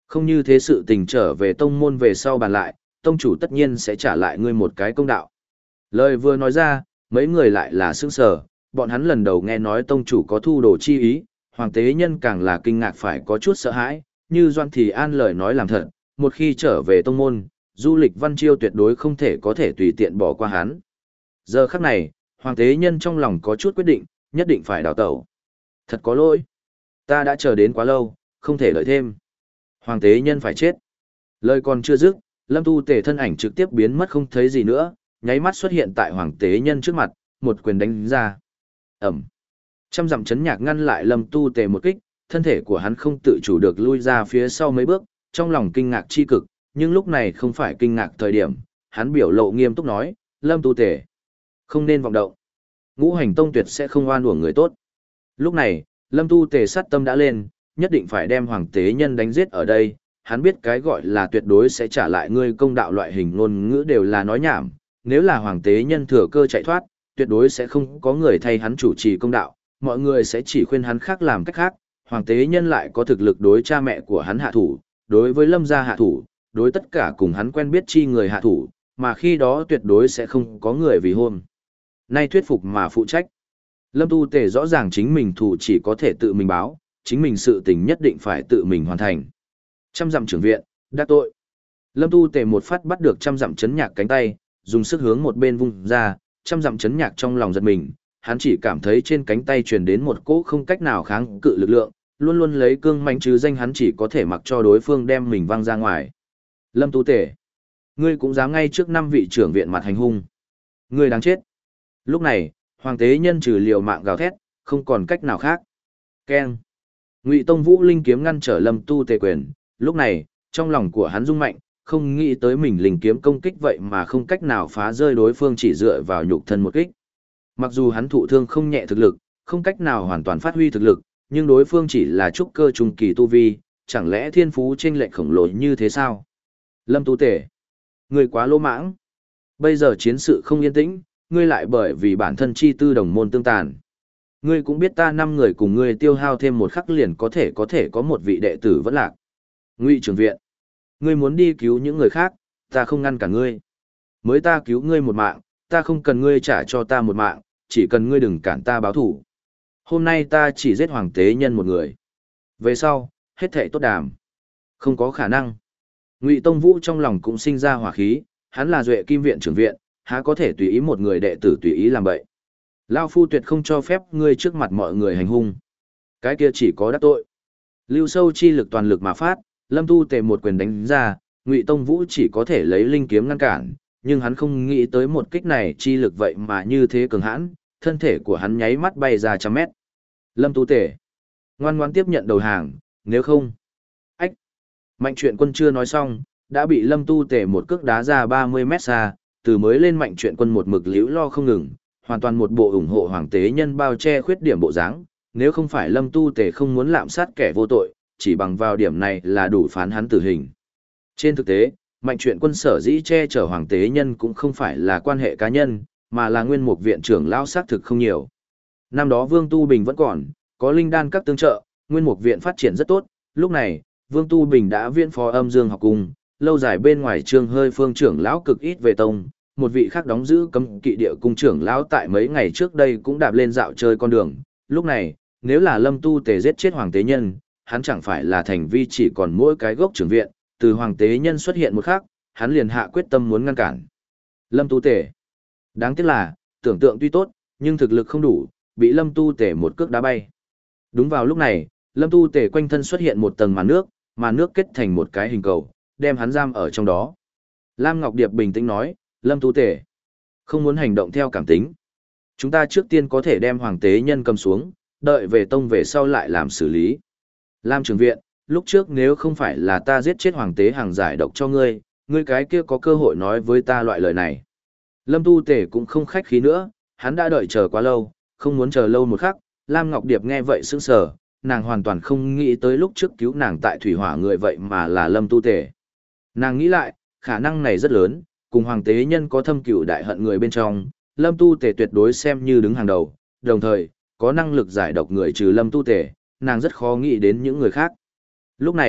Không như thế sự tình trở về tông môn về sau bàn lại, tông chủ tất nhiên sẽ trả lại ngươi một cái công đạo. Lời vừa nói ra, mấy người lại là sững sờ, bọn hắn lần đầu nghe nói tông chủ có thu đồ chi ý, hoàng tế nhân càng là kinh ngạc phải có chút sợ hãi, như Doan Thì An lời nói làm thật, một khi trở về tông môn, du lịch văn chiêu tuyệt đối không thể có thể tùy tiện bỏ qua hắn. Giờ khắc này, hoàng tế nhân trong lòng có chút quyết định, nhất định phải đào tẩu. Thật có lỗi. Ta đã chờ đến quá lâu, không thể đợi thêm. Hoàng tế nhân phải chết. Lời còn chưa dứt, Lâm Tu Tề thân ảnh trực tiếp biến mất không thấy gì nữa, nháy mắt xuất hiện tại hoàng tế nhân trước mặt, một quyền đánh ra. Ẩm. Trăm dặm chấn nhạc ngăn lại Lâm Tu Tề một kích, thân thể của hắn không tự chủ được lui ra phía sau mấy bước, trong lòng kinh ngạc chi cực, nhưng lúc này không phải kinh ngạc thời điểm, hắn biểu lộ nghiêm túc nói, Lâm Tu Tề, không nên vọng động. Ngũ hành tông tuyệt sẽ không oan uổng người tốt. Lúc này, Lâm Tu Tề sát tâm đã lên, nhất định phải đem hoàng tế nhân đánh giết ở đây, hắn biết cái gọi là tuyệt đối sẽ trả lại ngươi công đạo loại hình ngôn ngữ đều là nói nhảm, nếu là hoàng tế nhân thừa cơ chạy thoát, tuyệt đối sẽ không có người thay hắn chủ trì công đạo, mọi người sẽ chỉ khuyên hắn khác làm cách khác, hoàng tế nhân lại có thực lực đối cha mẹ của hắn hạ thủ, đối với Lâm gia hạ thủ, đối tất cả cùng hắn quen biết chi người hạ thủ, mà khi đó tuyệt đối sẽ không có người vì hôm nay thuyết phục mà phụ trách. Lâm Tu Tề rõ ràng chính mình thủ chỉ có thể tự mình báo, chính mình sự tình nhất định phải tự mình hoàn thành. Trăm dặm trưởng viện, đắc tội. Lâm Tu Tề một phát bắt được trăm dặm chấn nhạc cánh tay, dùng sức hướng một bên vung ra, trăm dặm chấn nhạc trong lòng giật mình, hắn chỉ cảm thấy trên cánh tay truyền đến một cỗ không cách nào kháng cự lực lượng, luôn luôn lấy cương mãnh chứ danh hắn chỉ có thể mặc cho đối phương đem mình văng ra ngoài. Lâm Tu Tề, ngươi cũng dám ngay trước năm vị trưởng viện mặt hành hung. Ngươi đáng chết. Lúc này, hoàng tế nhân trừ liều mạng gào thét, không còn cách nào khác. Keng. Ngụy Tông Vũ linh kiếm ngăn trở Lâm Tu Tề quyền, lúc này, trong lòng của hắn rung mạnh, không nghĩ tới mình linh kiếm công kích vậy mà không cách nào phá rơi đối phương chỉ dựa vào nhục thân một kích. Mặc dù hắn thụ thương không nhẹ thực lực, không cách nào hoàn toàn phát huy thực lực, nhưng đối phương chỉ là trúc cơ trung kỳ tu vi, chẳng lẽ thiên phú chênh lệch khổng lồ như thế sao? Lâm Tu Tề, ngươi quá lỗ mãng. Bây giờ chiến sự không yên tĩnh, ngươi lại bởi vì bản thân chi tư đồng môn tương tàn. Ngươi cũng biết ta năm người cùng ngươi tiêu hao thêm một khắc liền có thể có thể có một vị đệ tử vẫn lạc. Ngụy trưởng viện, ngươi muốn đi cứu những người khác, ta không ngăn cả ngươi. Mới ta cứu ngươi một mạng, ta không cần ngươi trả cho ta một mạng, chỉ cần ngươi đừng cản ta báo thủ. Hôm nay ta chỉ giết hoàng tế nhân một người. Về sau, hết thảy tốt đàm. Không có khả năng. Ngụy Tông Vũ trong lòng cũng sinh ra hỏa khí, hắn là Duệ Kim viện trưởng viện, há có thể tùy ý một người đệ tử tùy ý làm bậy. Lao phu tuyệt không cho phép ngươi trước mặt mọi người hành hung. Cái kia chỉ có đắc tội. Lưu sâu chi lực toàn lực mà phát, Lâm Tu Tề một quyền đánh ra, Ngụy Tông Vũ chỉ có thể lấy linh kiếm ngăn cản, nhưng hắn không nghĩ tới một kích này chi lực vậy mà như thế cường hãn, thân thể của hắn nháy mắt bay ra trăm mét. Lâm Tu Tề, ngoan ngoãn tiếp nhận đầu hàng, nếu không. Ách. Mạnh Truyện Quân chưa nói xong, đã bị Lâm Tu Tề một cước đá ra ba mươi mét xa, từ mới lên Mạnh Truyện Quân một mực liễu lo không ngừng, hoàn toàn một bộ ủng hộ hoàng tế nhân bao che khuyết điểm bộ dáng, nếu không phải Lâm Tu Tề không muốn lạm sát kẻ vô tội, chỉ bằng vào điểm này là đủ phán hắn tử hình. Trên thực tế, Mạnh Truyện Quân sở dĩ che chở hoàng tế nhân cũng không phải là quan hệ cá nhân, mà là nguyên mục viện trưởng lão xác thực không nhiều. Năm đó Vương Tu Bình vẫn còn, có linh đan các tương trợ, nguyên mục viện phát triển rất tốt, lúc này, Vương Tu Bình đã viên phó âm dương học cung, lâu dài bên ngoài trường hơi phương trưởng lão cực ít về tông, một vị khác đóng giữ cấm kỵ địa cung trưởng lão tại mấy ngày trước đây cũng đạp lên dạo chơi con đường, lúc này, nếu là Lâm Tu Tề giết chết hoàng tế nhân, hắn chẳng phải là thành vi chỉ còn mỗi cái gốc trưởng viện, từ hoàng tế nhân xuất hiện một khắc, hắn liền hạ quyết tâm muốn ngăn cản. Lâm Tu Tề. Đáng tiếc là, tưởng tượng tuy tốt, nhưng thực lực không đủ, bị Lâm Tu Tề một cước đá bay. Đúng vào lúc này, Lâm Tu Tề quanh thân xuất hiện một tầng màn nước, màn nước kết thành một cái hình cầu, đem hắn giam ở trong đó. Lam Ngọc Điệp bình tĩnh nói, Lâm Tu Tề, không muốn hành động theo cảm tính. Chúng ta trước tiên có thể đem hoàng tế nhân cầm xuống, đợi về tông về sau lại làm xử lý. Lam trưởng viện, lúc trước nếu không phải là ta giết chết hoàng tế hàng giải độc cho ngươi, ngươi cái kia có cơ hội nói với ta loại lời này. Lâm Tu Tề cũng không khách khí nữa, hắn đã đợi chờ quá lâu, không muốn chờ lâu một khắc. Lam Ngọc Điệp nghe vậy sững sờ, nàng hoàn toàn không nghĩ tới lúc trước cứu nàng tại thủy hỏa người vậy mà là Lâm Tu Tề. Nàng nghĩ lại, khả năng này rất lớn, cùng hoàng tế nhân có thâm cửu đại hận người bên trong, Lâm Tu Tề tuyệt đối xem như đứng hàng đầu, đồng thời, có năng lực giải độc người trừ Lâm Tu Tề, nàng rất khó nghĩ đến những người khác. Lúc này,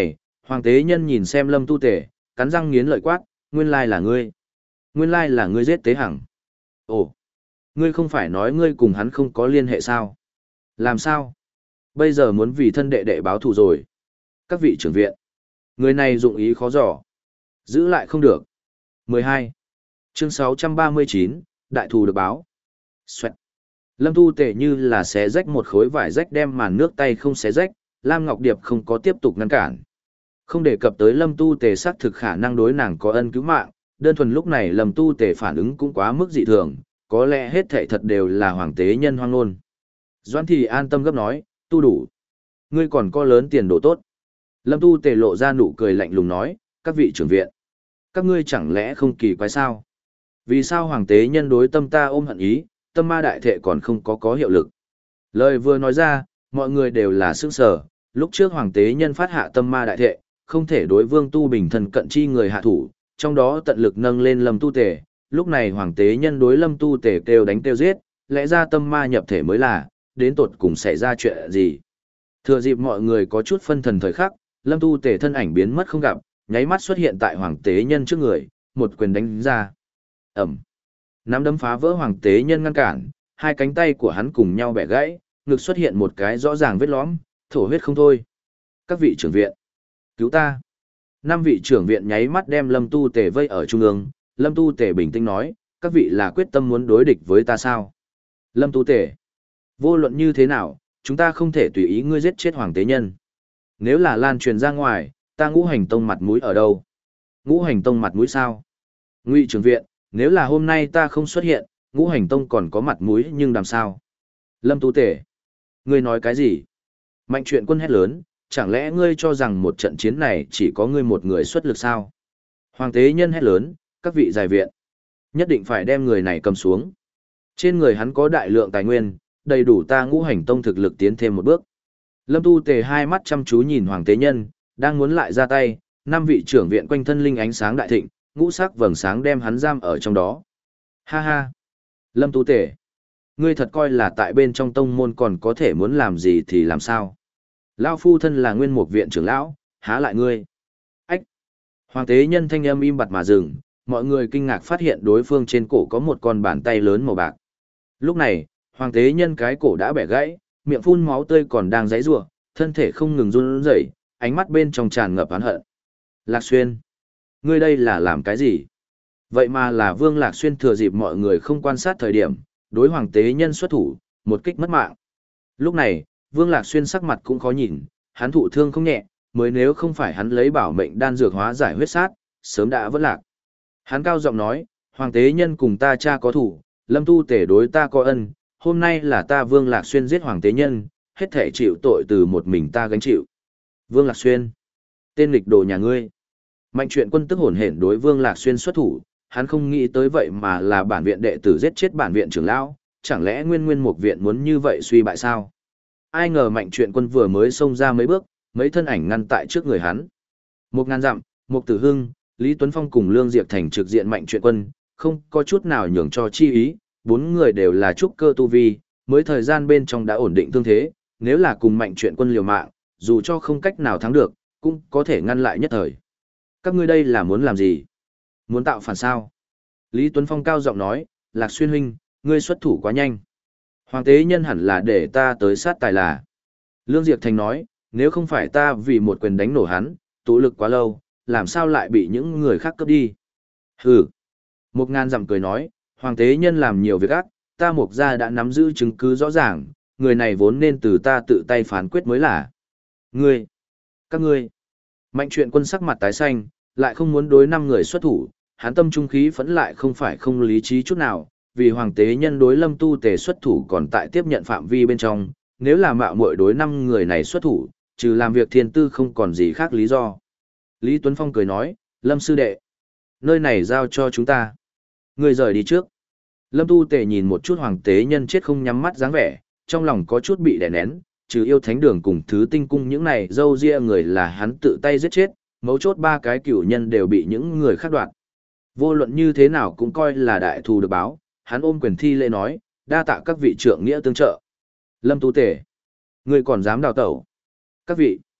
Hoàng tế nhân nhìn xem Lâm Tu Tể, cắn răng nghiến lợi quát, nguyên lai là ngươi. Nguyên lai là ngươi giết Tế Hằng. Ồ, ngươi không phải nói ngươi cùng hắn không có liên hệ sao? Làm sao? Bây giờ muốn vì thân đệ đệ báo thù rồi. Các vị trưởng viện. Người này dụng ý khó dò. Giữ lại không được. mười hai. Chương sáu trăm ba mươi chín, đại thù được báo. Xoẹt. Lâm Tu Tể như là xé rách một khối vải rách đem màn nước tay không xé rách, Lam Ngọc Điệp không có tiếp tục ngăn cản. Không đề cập tới Lâm Tu Tể xác thực khả năng đối nàng có ân cứu mạng, đơn thuần lúc này Lâm Tu Tể phản ứng cũng quá mức dị thường, có lẽ hết thảy thật đều là hoàng tế nhân hoang ngôn. Doãn Thị an tâm gấp nói, tu đủ. Ngươi còn có lớn tiền đồ tốt. Lâm Tu Tể lộ ra nụ cười lạnh lùng nói, các vị trưởng viện. Các ngươi chẳng lẽ không kỳ quái sao? Vì sao hoàng tế nhân đối tâm ta ôm hận ý, tâm ma đại thệ còn không có có hiệu lực? Lời vừa nói ra, mọi người đều là sững sờ. Lúc trước hoàng tế nhân phát hạ tâm ma đại thệ, không thể đối vương tu bình thần cận chi người hạ thủ, trong đó tận lực nâng lên Lâm Tu Tể. Lúc này hoàng tế nhân đối Lâm Tu Tể kêu đánh kêu giết, lẽ ra tâm ma nhập thể mới là, đến tột cùng xảy ra chuyện gì? Thừa dịp mọi người có chút phân thần thời khắc, Lâm Tu Tể thân ảnh biến mất không gặp, nháy mắt xuất hiện tại hoàng tế nhân trước người, một quyền đánh ra. Ẩm. Nắm đấm phá vỡ hoàng tế nhân ngăn cản, hai cánh tay của hắn cùng nhau bẻ gãy, ngực xuất hiện một cái rõ ràng vết lõm, thổ huyết không thôi. Các vị trưởng viện, cứu ta. Năm vị trưởng viện nháy mắt đem Lâm Tu Tể vây ở trung ương, Lâm Tu Tể bình tĩnh nói, các vị là quyết tâm muốn đối địch với ta sao? Lâm Tu Tể, vô luận như thế nào, chúng ta không thể tùy ý ngươi giết chết hoàng tế nhân. Nếu là lan truyền ra ngoài, ta Ngũ Hành Tông mặt mũi ở đâu? Ngũ Hành Tông mặt mũi sao? Ngụy trưởng viện, nếu là hôm nay ta không xuất hiện, Ngũ Hành Tông còn có mặt mũi nhưng làm sao? Lâm Tu Tể, ngươi nói cái gì? Mạnh Truyện Quân hét lớn, chẳng lẽ ngươi cho rằng một trận chiến này chỉ có ngươi một người xuất lực sao? Hoàng tế nhân hét lớn, các vị giải viện, nhất định phải đem người này cầm xuống. Trên người hắn có đại lượng tài nguyên, đầy đủ ta Ngũ Hành Tông thực lực tiến thêm một bước. Lâm Tu Tể hai mắt chăm chú nhìn hoàng tế nhân, đang muốn lại ra tay, năm vị trưởng viện quanh thân linh ánh sáng đại thịnh, ngũ sắc vầng sáng đem hắn giam ở trong đó. Ha ha! Lâm Tu Tể, ngươi thật coi là tại bên trong tông môn còn có thể muốn làm gì thì làm sao? Lão phu thân là nguyên mục viện trưởng lão, há lại ngươi? Ách! Hoàng tế nhân thanh âm im bặt mà dừng, mọi người kinh ngạc phát hiện đối phương trên cổ có một con bàn tay lớn màu bạc. Lúc này, hoàng tế nhân cái cổ đã bẻ gãy, miệng phun máu tươi còn đang giãy giụa, thân thể không ngừng run rẩy, ánh mắt bên trong tràn ngập oán hận. Lạc Xuyên, ngươi đây là làm cái gì? Vậy mà là Vương Lạc Xuyên thừa dịp mọi người không quan sát thời điểm, đối hoàng tế nhân xuất thủ, một kích mất mạng. Lúc này, Vương Lạc Xuyên sắc mặt cũng khó nhìn, hắn thụ thương không nhẹ, mới nếu không phải hắn lấy bảo mệnh đan dược hóa giải huyết sát, sớm đã vỡ lạc. Hắn cao giọng nói, hoàng tế nhân cùng ta cha có thủ, Lâm Tu Tể đối ta có ân, hôm nay là ta Vương Lạc Xuyên giết hoàng tế nhân, hết thể chịu tội từ một mình ta gánh chịu. Vương Lạc Xuyên, tên nghịch đồ nhà ngươi. Mạnh Truyện Quân tức hổn hển đối Vương Lạc Xuyên xuất thủ, hắn không nghĩ tới vậy mà là bản viện đệ tử giết chết bản viện trưởng lão, chẳng lẽ nguyên nguyên một viện muốn như vậy suy bại sao? Ai ngờ Mạnh Truyện Quân vừa mới xông ra mấy bước, mấy thân ảnh ngăn tại trước người hắn. Một ngàn dặm, Mục Tử Hưng, Lý Tuấn Phong cùng Lương Diệp Thành trực diện Mạnh Truyện Quân, không có chút nào nhường cho chi ý, bốn người đều là trúc cơ tu vi, mới thời gian bên trong đã ổn định thương thế, nếu là cùng Mạnh Truyện Quân liều mạng, dù cho không cách nào thắng được, cũng có thể ngăn lại nhất thời. Các ngươi đây là muốn làm gì? Muốn tạo phản sao? Lý Tuấn Phong cao giọng nói, Lạc Xuyên huynh, ngươi xuất thủ quá nhanh. Hoàng tế nhân hẳn là để ta tới sát tài là. Lương Diệp Thành nói, nếu không phải ta vì một quyền đánh nổ hắn, tụ lực quá lâu, làm sao lại bị những người khác cướp đi? Hừ. Một ngàn dặm cười nói, hoàng tế nhân làm nhiều việc ác, ta Mục gia đã nắm giữ chứng cứ rõ ràng, người này vốn nên từ ta tự tay phán quyết mới là. Ngươi, các ngươi. Mạnh Truyện Quân sắc mặt tái xanh, lại không muốn đối năm người xuất thủ, hắn tâm trung khí phẫn lại không phải không lý trí chút nào, vì hoàng tế nhân đối Lâm Tu Tể xuất thủ còn tại tiếp nhận phạm vi bên trong, nếu là mạo muội đối năm người này xuất thủ, trừ làm việc thiên tư không còn gì khác lý do. Lý Tuấn Phong cười nói, Lâm sư đệ, nơi này giao cho chúng ta. Ngươi rời đi trước. Lâm Tu Tể nhìn một chút hoàng tế nhân chết không nhắm mắt dáng vẻ, trong lòng có chút bị đè nén, trừ yêu thánh đường cùng thứ tinh cung những này dâu ria người là hắn tự tay giết chết, mấu chốt ba cái cửu nhân đều bị những người khác đoạt. Vô luận như thế nào cũng coi là đại thù được báo, hắn ôm quyền thi lễ nói, đa tạ các vị trượng nghĩa tương trợ. Lâm Tu Tể, ngươi còn dám đào tẩu? Các vị,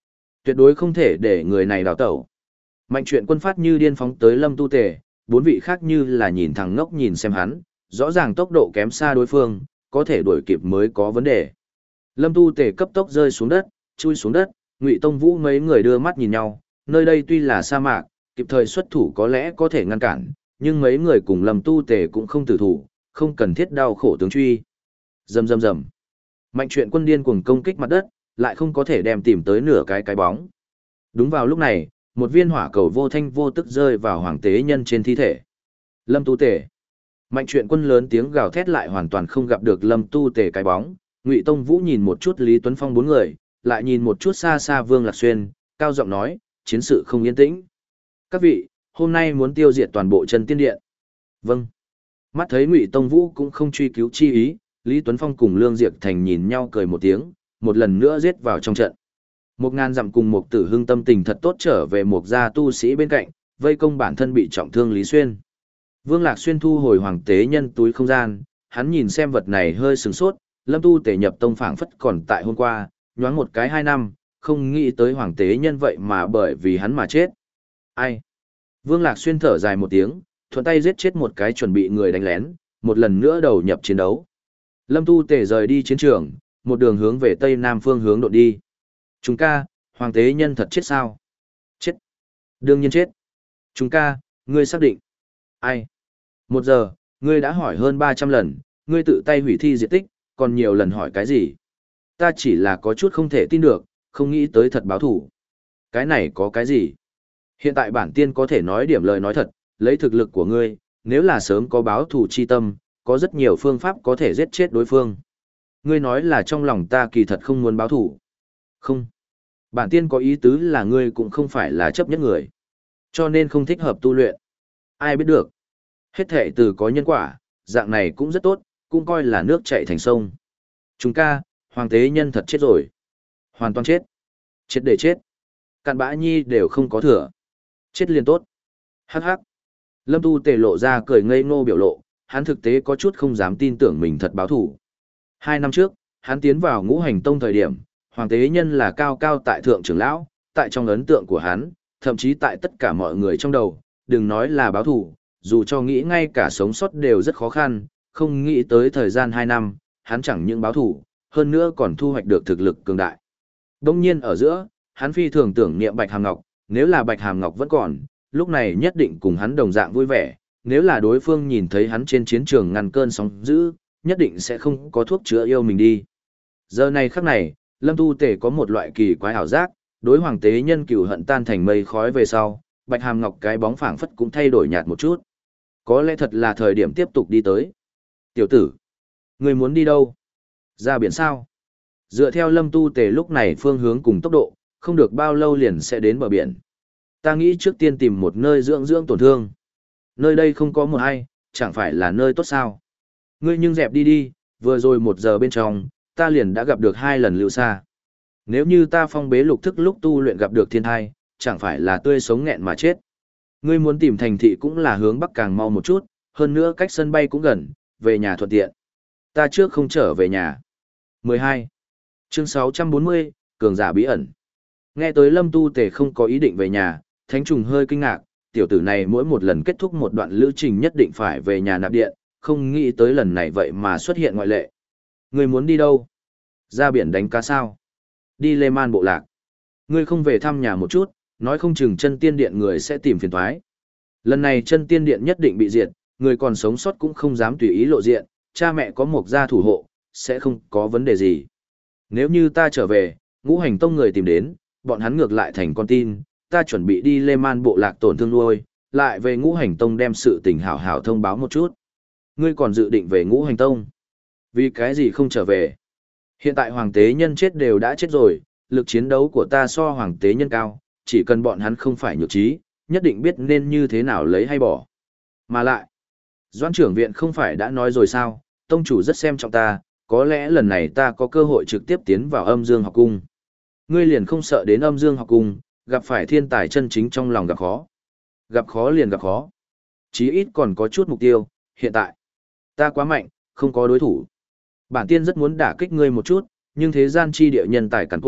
Tuyệt đối không thể để người này đào tẩu. Mạnh Truyện Quân phát như điên phóng tới Lâm Tu Tề, bốn vị khác như là nhìn thằng ngốc nhìn xem hắn, rõ ràng tốc độ kém xa đối phương, có thể đuổi kịp mới có vấn đề. Lâm Tu Tề cấp tốc rơi xuống đất, chui xuống đất, Ngụy Tông Vũ mấy người đưa mắt nhìn nhau, nơi đây tuy là sa mạc, kịp thời xuất thủ có lẽ có thể ngăn cản, nhưng mấy người cùng Lâm Tu Tề cũng không tử thủ, không cần thiết đau khổ tướng truy. Rầm rầm rầm. Mạnh Truyện Quân điên cuồng công kích mặt đất, lại không có thể đem tìm tới nửa cái cái bóng. Đúng vào lúc này, một viên hỏa cầu vô thanh vô tức rơi vào hoàng tế nhân trên thi thể. Lâm Tu Tề. Mạnh Truyện Quân lớn tiếng gào thét lại hoàn toàn không gặp được Lâm Tu Tề cái bóng. Ngụy Tông Vũ nhìn một chút Lý Tuấn Phong bốn người, lại nhìn một chút xa xa Vương Lạc Xuyên, cao giọng nói, chiến sự không yên tĩnh. Các vị, hôm nay muốn tiêu diệt toàn bộ chân tiên điện. Vâng. Mắt thấy Ngụy Tông Vũ cũng không truy cứu chi ý, Lý Tuấn Phong cùng Lương Diệp Thành nhìn nhau cười một tiếng, một lần nữa giết vào trong trận. Một ngàn dặm cùng một tử hưng tâm tình thật tốt trở về một gia tu sĩ bên cạnh, vây công bản thân bị trọng thương Lý Xuyên. Vương Lạc Xuyên thu hồi hoàng tế nhân túi không gian, hắn nhìn xem vật này hơi sừng sốt, Lâm Tu Tề nhập tông phảng phất còn tại hôm qua, nhoáng một cái hai năm, không nghĩ tới hoàng tế nhân vậy mà bởi vì hắn mà chết. Ai? Vương Lạc Xuyên thở dài một tiếng, thuận tay giết chết một cái chuẩn bị người đánh lén, một lần nữa đầu nhập chiến đấu. Lâm Tu Tề rời đi chiến trường, một đường hướng về tây nam phương hướng đột đi. Chúng ca, hoàng tế nhân thật chết sao? Chết. Đương nhiên chết. Chúng ca, ngươi xác định. Ai? Một giờ, ngươi đã hỏi hơn ba trăm lần, ngươi tự tay hủy thi diệt tích, còn nhiều lần hỏi cái gì? Ta chỉ là có chút không thể tin được, không nghĩ tới thật báo thủ. Cái này có cái gì? Hiện tại bản tiên có thể nói điểm lời nói thật, lấy thực lực của ngươi, nếu là sớm có báo thủ chi tâm, có rất nhiều phương pháp có thể giết chết đối phương. Ngươi nói là trong lòng ta kỳ thật không muốn báo thủ. Không. Bản tiên có ý tứ là ngươi cũng không phải là chấp nhất người. Cho nên không thích hợp tu luyện. Ai biết được. Hết thệ từ có nhân quả, dạng này cũng rất tốt, cũng coi là nước chảy thành sông. Chúng ca, hoàng tế nhân thật chết rồi. Hoàn toàn chết. Chết để chết. Cạn bã nhi đều không có thừa. Chết liền tốt. Hắc hắc. Lâm Tu Tề lộ ra cười ngây ngô biểu lộ, hắn thực tế có chút không dám tin tưởng mình thật báo thủ. Hai năm trước, hắn tiến vào ngũ hành tông thời điểm, hoàng tế nhân là cao cao tại thượng trưởng lão, tại trong ấn tượng của hắn, thậm chí tại tất cả mọi người trong đầu, đừng nói là báo thủ, dù cho nghĩ ngay cả sống sót đều rất khó khăn, không nghĩ tới thời gian hai năm, hắn chẳng những báo thủ, hơn nữa còn thu hoạch được thực lực cường đại. Đông nhiên ở giữa, hắn phi thường tưởng niệm Bạch Hàm Ngọc, nếu là Bạch Hàm Ngọc vẫn còn, lúc này nhất định cùng hắn đồng dạng vui vẻ, nếu là đối phương nhìn thấy hắn trên chiến trường ngăn cơn sóng dữ, nhất định sẽ không có thuốc chữa yêu mình đi. Giờ này khắc này, Lâm Tu Tề có một loại kỳ quái ảo giác, đối hoàng tế nhân cửu hận tan thành mây khói về sau, Bạch Hàm Ngọc cái bóng phảng phất cũng thay đổi nhạt một chút. Có lẽ thật là thời điểm tiếp tục đi tới. Tiểu tử, người muốn đi đâu? Ra biển sao? Dựa theo Lâm Tu Tề lúc này phương hướng cùng tốc độ, không được bao lâu liền sẽ đến bờ biển. Ta nghĩ trước tiên tìm một nơi dưỡng dưỡng tổn thương. Nơi đây không có một ai, chẳng phải là nơi tốt sao? Ngươi nhưng dẹp đi đi, vừa rồi một giờ bên trong, ta liền đã gặp được hai lần lưu xa. Nếu như ta phong bế lục thức lúc tu luyện gặp được thiên thai, chẳng phải là tươi sống nghẹn mà chết. Ngươi muốn tìm thành thị cũng là hướng bắc càng mau một chút, hơn nữa cách sân bay cũng gần, về nhà thuận tiện. Ta trước không trở về nhà. mười hai. Chương sáu trăm bốn mươi, Cường giả bí ẩn. Nghe tới Lâm Tu Tề không có ý định về nhà, Thánh Trùng hơi kinh ngạc, tiểu tử này mỗi một lần kết thúc một đoạn lữ trình nhất định phải về nhà nạp điện, không nghĩ tới lần này vậy mà xuất hiện ngoại lệ. Ngươi muốn đi đâu? Ra biển đánh cá sao? Đi Lê Man bộ lạc. Ngươi không về thăm nhà một chút, nói không chừng chân tiên điện người sẽ tìm phiền toái. Lần này chân tiên điện nhất định bị diệt, người còn sống sót cũng không dám tùy ý lộ diện, cha mẹ có một gia thủ hộ, sẽ không có vấn đề gì. Nếu như ta trở về, ngũ hành tông người tìm đến, bọn hắn ngược lại thành con tin, ta chuẩn bị đi Lê Man bộ lạc tổn thương nuôi, lại về ngũ hành tông đem sự tình hảo hảo thông báo một chút. Ngươi còn dự định về ngũ hành tông? Vì cái gì không trở về? Hiện tại hoàng tế nhân chết đều đã chết rồi, lực chiến đấu của ta so hoàng tế nhân cao, chỉ cần bọn hắn không phải nhược trí, nhất định biết nên như thế nào lấy hay bỏ. Mà lại, Doãn trưởng viện không phải đã nói rồi sao, tông chủ rất xem trọng ta, có lẽ lần này ta có cơ hội trực tiếp tiến vào âm dương học cung. Ngươi liền không sợ đến âm dương học cung, gặp phải thiên tài chân chính trong lòng gặp khó. Gặp khó liền gặp khó. Chí ít còn có chút mục tiêu, hiện tại. Ta quá mạnh, không có đối thủ. Bản tiên rất muốn đả kích ngươi một chút, nhưng thế gian chi địa nhân tài cằn cỗi,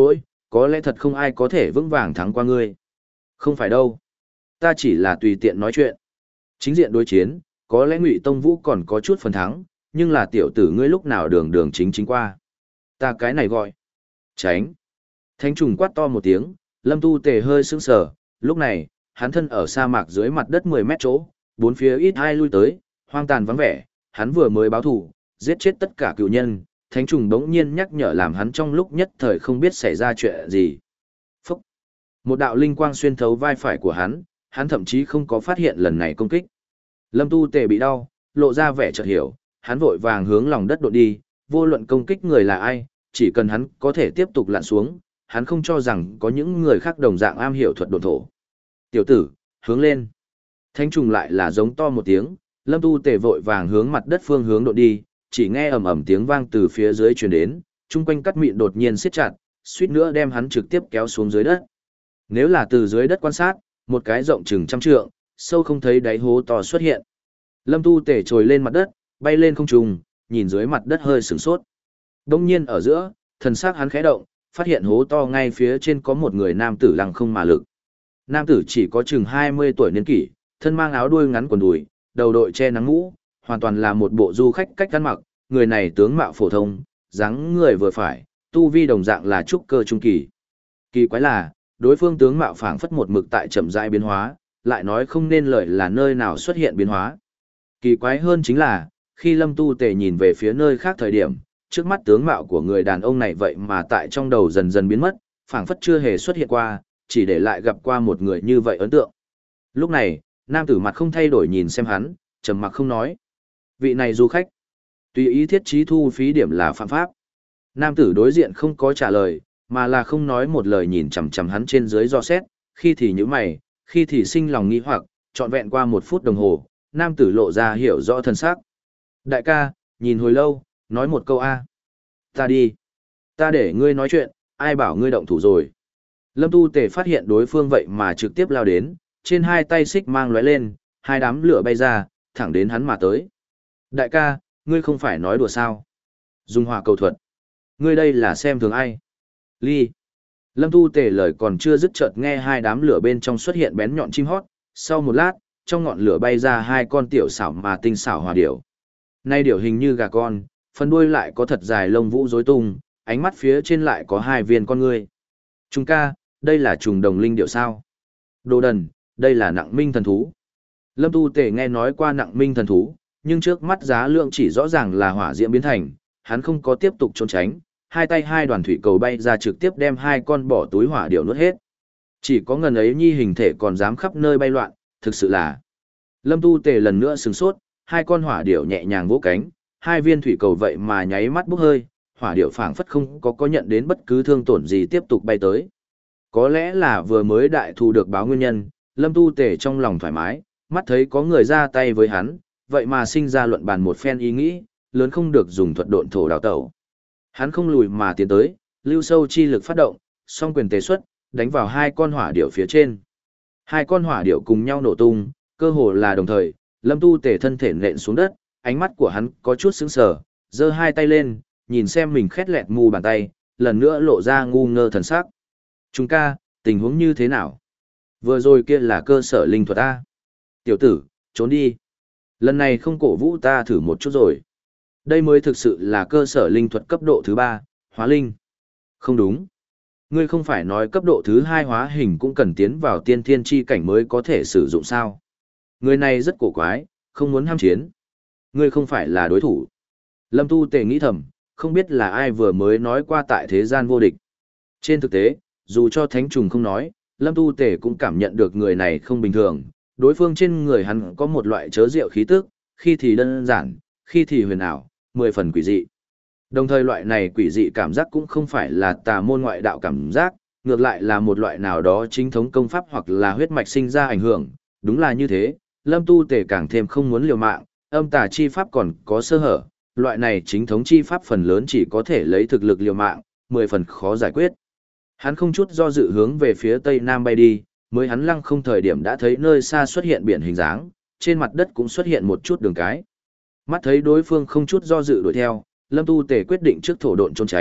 có lẽ thật không ai có thể vững vàng thắng qua ngươi. Không phải đâu. Ta chỉ là tùy tiện nói chuyện. Chính diện đối chiến, có lẽ Ngụy Tông Vũ còn có chút phần thắng, nhưng là tiểu tử ngươi lúc nào đường đường chính chính qua. Ta cái này gọi. Tránh. Thánh trùng quát to một tiếng, Lâm Tu Tề hơi sững sờ, lúc này, hắn thân ở sa mạc dưới mặt đất mười mét chỗ, bốn phía ít ai lui tới, hoang tàn vắng vẻ, hắn vừa mới báo thù, giết chết tất cả cựu nhân, thánh trùng đống nhiên nhắc nhở làm hắn trong lúc nhất thời không biết xảy ra chuyện gì. Phúc! Một đạo linh quang xuyên thấu vai phải của hắn, hắn thậm chí không có phát hiện lần này công kích. Lâm Tu Tề bị đau, lộ ra vẻ chợt hiểu, hắn vội vàng hướng lòng đất độn đi, vô luận công kích người là ai, chỉ cần hắn có thể tiếp tục lặn xuống, hắn không cho rằng có những người khác đồng dạng am hiểu thuật độn thổ. Tiểu tử, hướng lên. Thánh trùng lại là giống to một tiếng, Lâm Tu Tề vội vàng hướng mặt đất phương hướng độn đi, chỉ nghe ầm ầm tiếng vang từ phía dưới truyền đến, chung quanh cắt mịn đột nhiên siết chặt, suýt nữa đem hắn trực tiếp kéo xuống dưới đất. Nếu là từ dưới đất quan sát, một cái rộng chừng trăm trượng, sâu không thấy đáy hố to xuất hiện. Lâm Tu Tề trồi lên mặt đất, bay lên không trung, nhìn dưới mặt đất hơi sửng sốt. Đông nhiên ở giữa, thần sắc hắn khẽ động, phát hiện hố to ngay phía trên có một người nam tử lăng không mà lực. Nam tử chỉ có chừng hai mươi tuổi niên kỷ, thân mang áo đuôi ngắn quần đùi, đầu đội che nắng mũ, hoàn toàn là một bộ du khách cách ăn mặc, người này tướng mạo phổ thông, dáng người vừa phải, tu vi đồng dạng là trúc cơ trung kỳ. Kỳ quái là, đối phương tướng mạo phảng phất một mực tại chậm rãi biến hóa, lại nói không nên lời là nơi nào xuất hiện biến hóa. Kỳ quái hơn chính là, khi Lâm Tu Tề nhìn về phía nơi khác thời điểm, trước mắt tướng mạo của người đàn ông này vậy mà tại trong đầu dần dần biến mất, phảng phất chưa hề xuất hiện qua, chỉ để lại gặp qua một người như vậy ấn tượng. Lúc này, nam tử mặt không thay đổi nhìn xem hắn, trầm mặc không nói. Vị này du khách, tùy ý thiết trí thu phí điểm là phạm pháp. Nam tử đối diện không có trả lời, mà là không nói một lời nhìn chằm chằm hắn trên dưới do xét, khi thì nhíu mày, khi thì sinh lòng nghi hoặc, trọn vẹn qua một phút đồng hồ, nam tử lộ ra hiểu rõ thân xác. Đại ca, nhìn hồi lâu, nói một câu A. Ta đi. Ta để ngươi nói chuyện, ai bảo ngươi động thủ rồi. Lâm Tu Tề phát hiện đối phương vậy mà trực tiếp lao đến, trên hai tay xích mang lóe lên, hai đám lửa bay ra, thẳng đến hắn mà tới. Đại ca, ngươi không phải nói đùa sao. Dùng hỏa cầu thuật. Ngươi đây là xem thường ai. Ly. Lâm Tu Tề lời còn chưa dứt chợt nghe hai đám lửa bên trong xuất hiện bén nhọn chim hót, sau một lát, trong ngọn lửa bay ra hai con tiểu xảo mà tinh xảo hòa điểu. Nay điểu hình như gà con, phần đuôi lại có thật dài lông vũ rối tung, ánh mắt phía trên lại có hai viên con ngươi. Trung ca, đây là trùng đồng linh điểu sao? Đồ đần, đây là nặng minh thần thú. Lâm Tu Tề nghe nói qua nặng minh thần thú, nhưng trước mắt giá lượng chỉ rõ ràng là hỏa diễm biến thành, hắn không có tiếp tục trốn tránh, hai tay hai đoàn thủy cầu bay ra trực tiếp đem hai con bỏ túi hỏa điểu nuốt hết. Chỉ có ngần ấy nhi hình thể còn dám khắp nơi bay loạn, thực sự là. Lâm Tu Tề lần nữa sửng sốt, hai con hỏa điểu nhẹ nhàng vỗ cánh, hai viên thủy cầu vậy mà nháy mắt bốc hơi, hỏa điểu phảng phất không có có nhận đến bất cứ thương tổn gì tiếp tục bay tới. Có lẽ là vừa mới đại thù được báo nguyên nhân, Lâm Tu Tề trong lòng thoải mái, mắt thấy có người ra tay với hắn, vậy mà sinh ra luận bàn một phen ý nghĩ, lớn không được dùng thuật độn thổ đào tẩu. Hắn không lùi mà tiến tới, lưu sâu chi lực phát động, song quyền tế xuất, đánh vào hai con hỏa điểu phía trên. Hai con hỏa điểu cùng nhau nổ tung, cơ hồ là đồng thời, Lâm Tu Tề thân thể nện xuống đất, ánh mắt của hắn có chút sững sờ, giơ hai tay lên, nhìn xem mình khét lẹt mù bàn tay, lần nữa lộ ra ngu ngơ thần sắc. Chúng ca, tình huống như thế nào? Vừa rồi kia là cơ sở linh thuật A. Tiểu tử, trốn đi. Lần này không cổ vũ ta thử một chút rồi. Đây mới thực sự là cơ sở linh thuật cấp độ thứ ba, hóa linh. Không đúng. Ngươi không phải nói cấp độ thứ hai hóa hình cũng cần tiến vào tiên thiên chi cảnh mới có thể sử dụng sao? Người này rất cổ quái, không muốn ham chiến. Ngươi không phải là đối thủ. Lâm Tu Tề nghĩ thầm, không biết là ai vừa mới nói qua tại thế gian vô địch. Trên thực tế, dù cho thánh trùng không nói, Lâm Tu Tề cũng cảm nhận được người này không bình thường. Đối phương trên người hắn có một loại chớ rượu khí tức, khi thì đơn giản, khi thì huyền ảo, mười phần quỷ dị. Đồng thời loại này quỷ dị cảm giác cũng không phải là tà môn ngoại đạo cảm giác, ngược lại là một loại nào đó chính thống công pháp hoặc là huyết mạch sinh ra ảnh hưởng. Đúng là như thế, Lâm Tu Tề càng thêm không muốn liều mạng, âm tà chi pháp còn có sơ hở, loại này chính thống chi pháp phần lớn chỉ có thể lấy thực lực liều mạng, mười phần khó giải quyết. Hắn không chút do dự hướng về phía tây nam bay đi, mới hắn lăng không thời điểm đã thấy nơi xa xuất hiện biển hình dáng, trên mặt đất cũng xuất hiện một chút đường cái. Mắt thấy đối phương không chút do dự đuổi theo, Lâm Tu Tề quyết định trước thổ độn trốn tránh,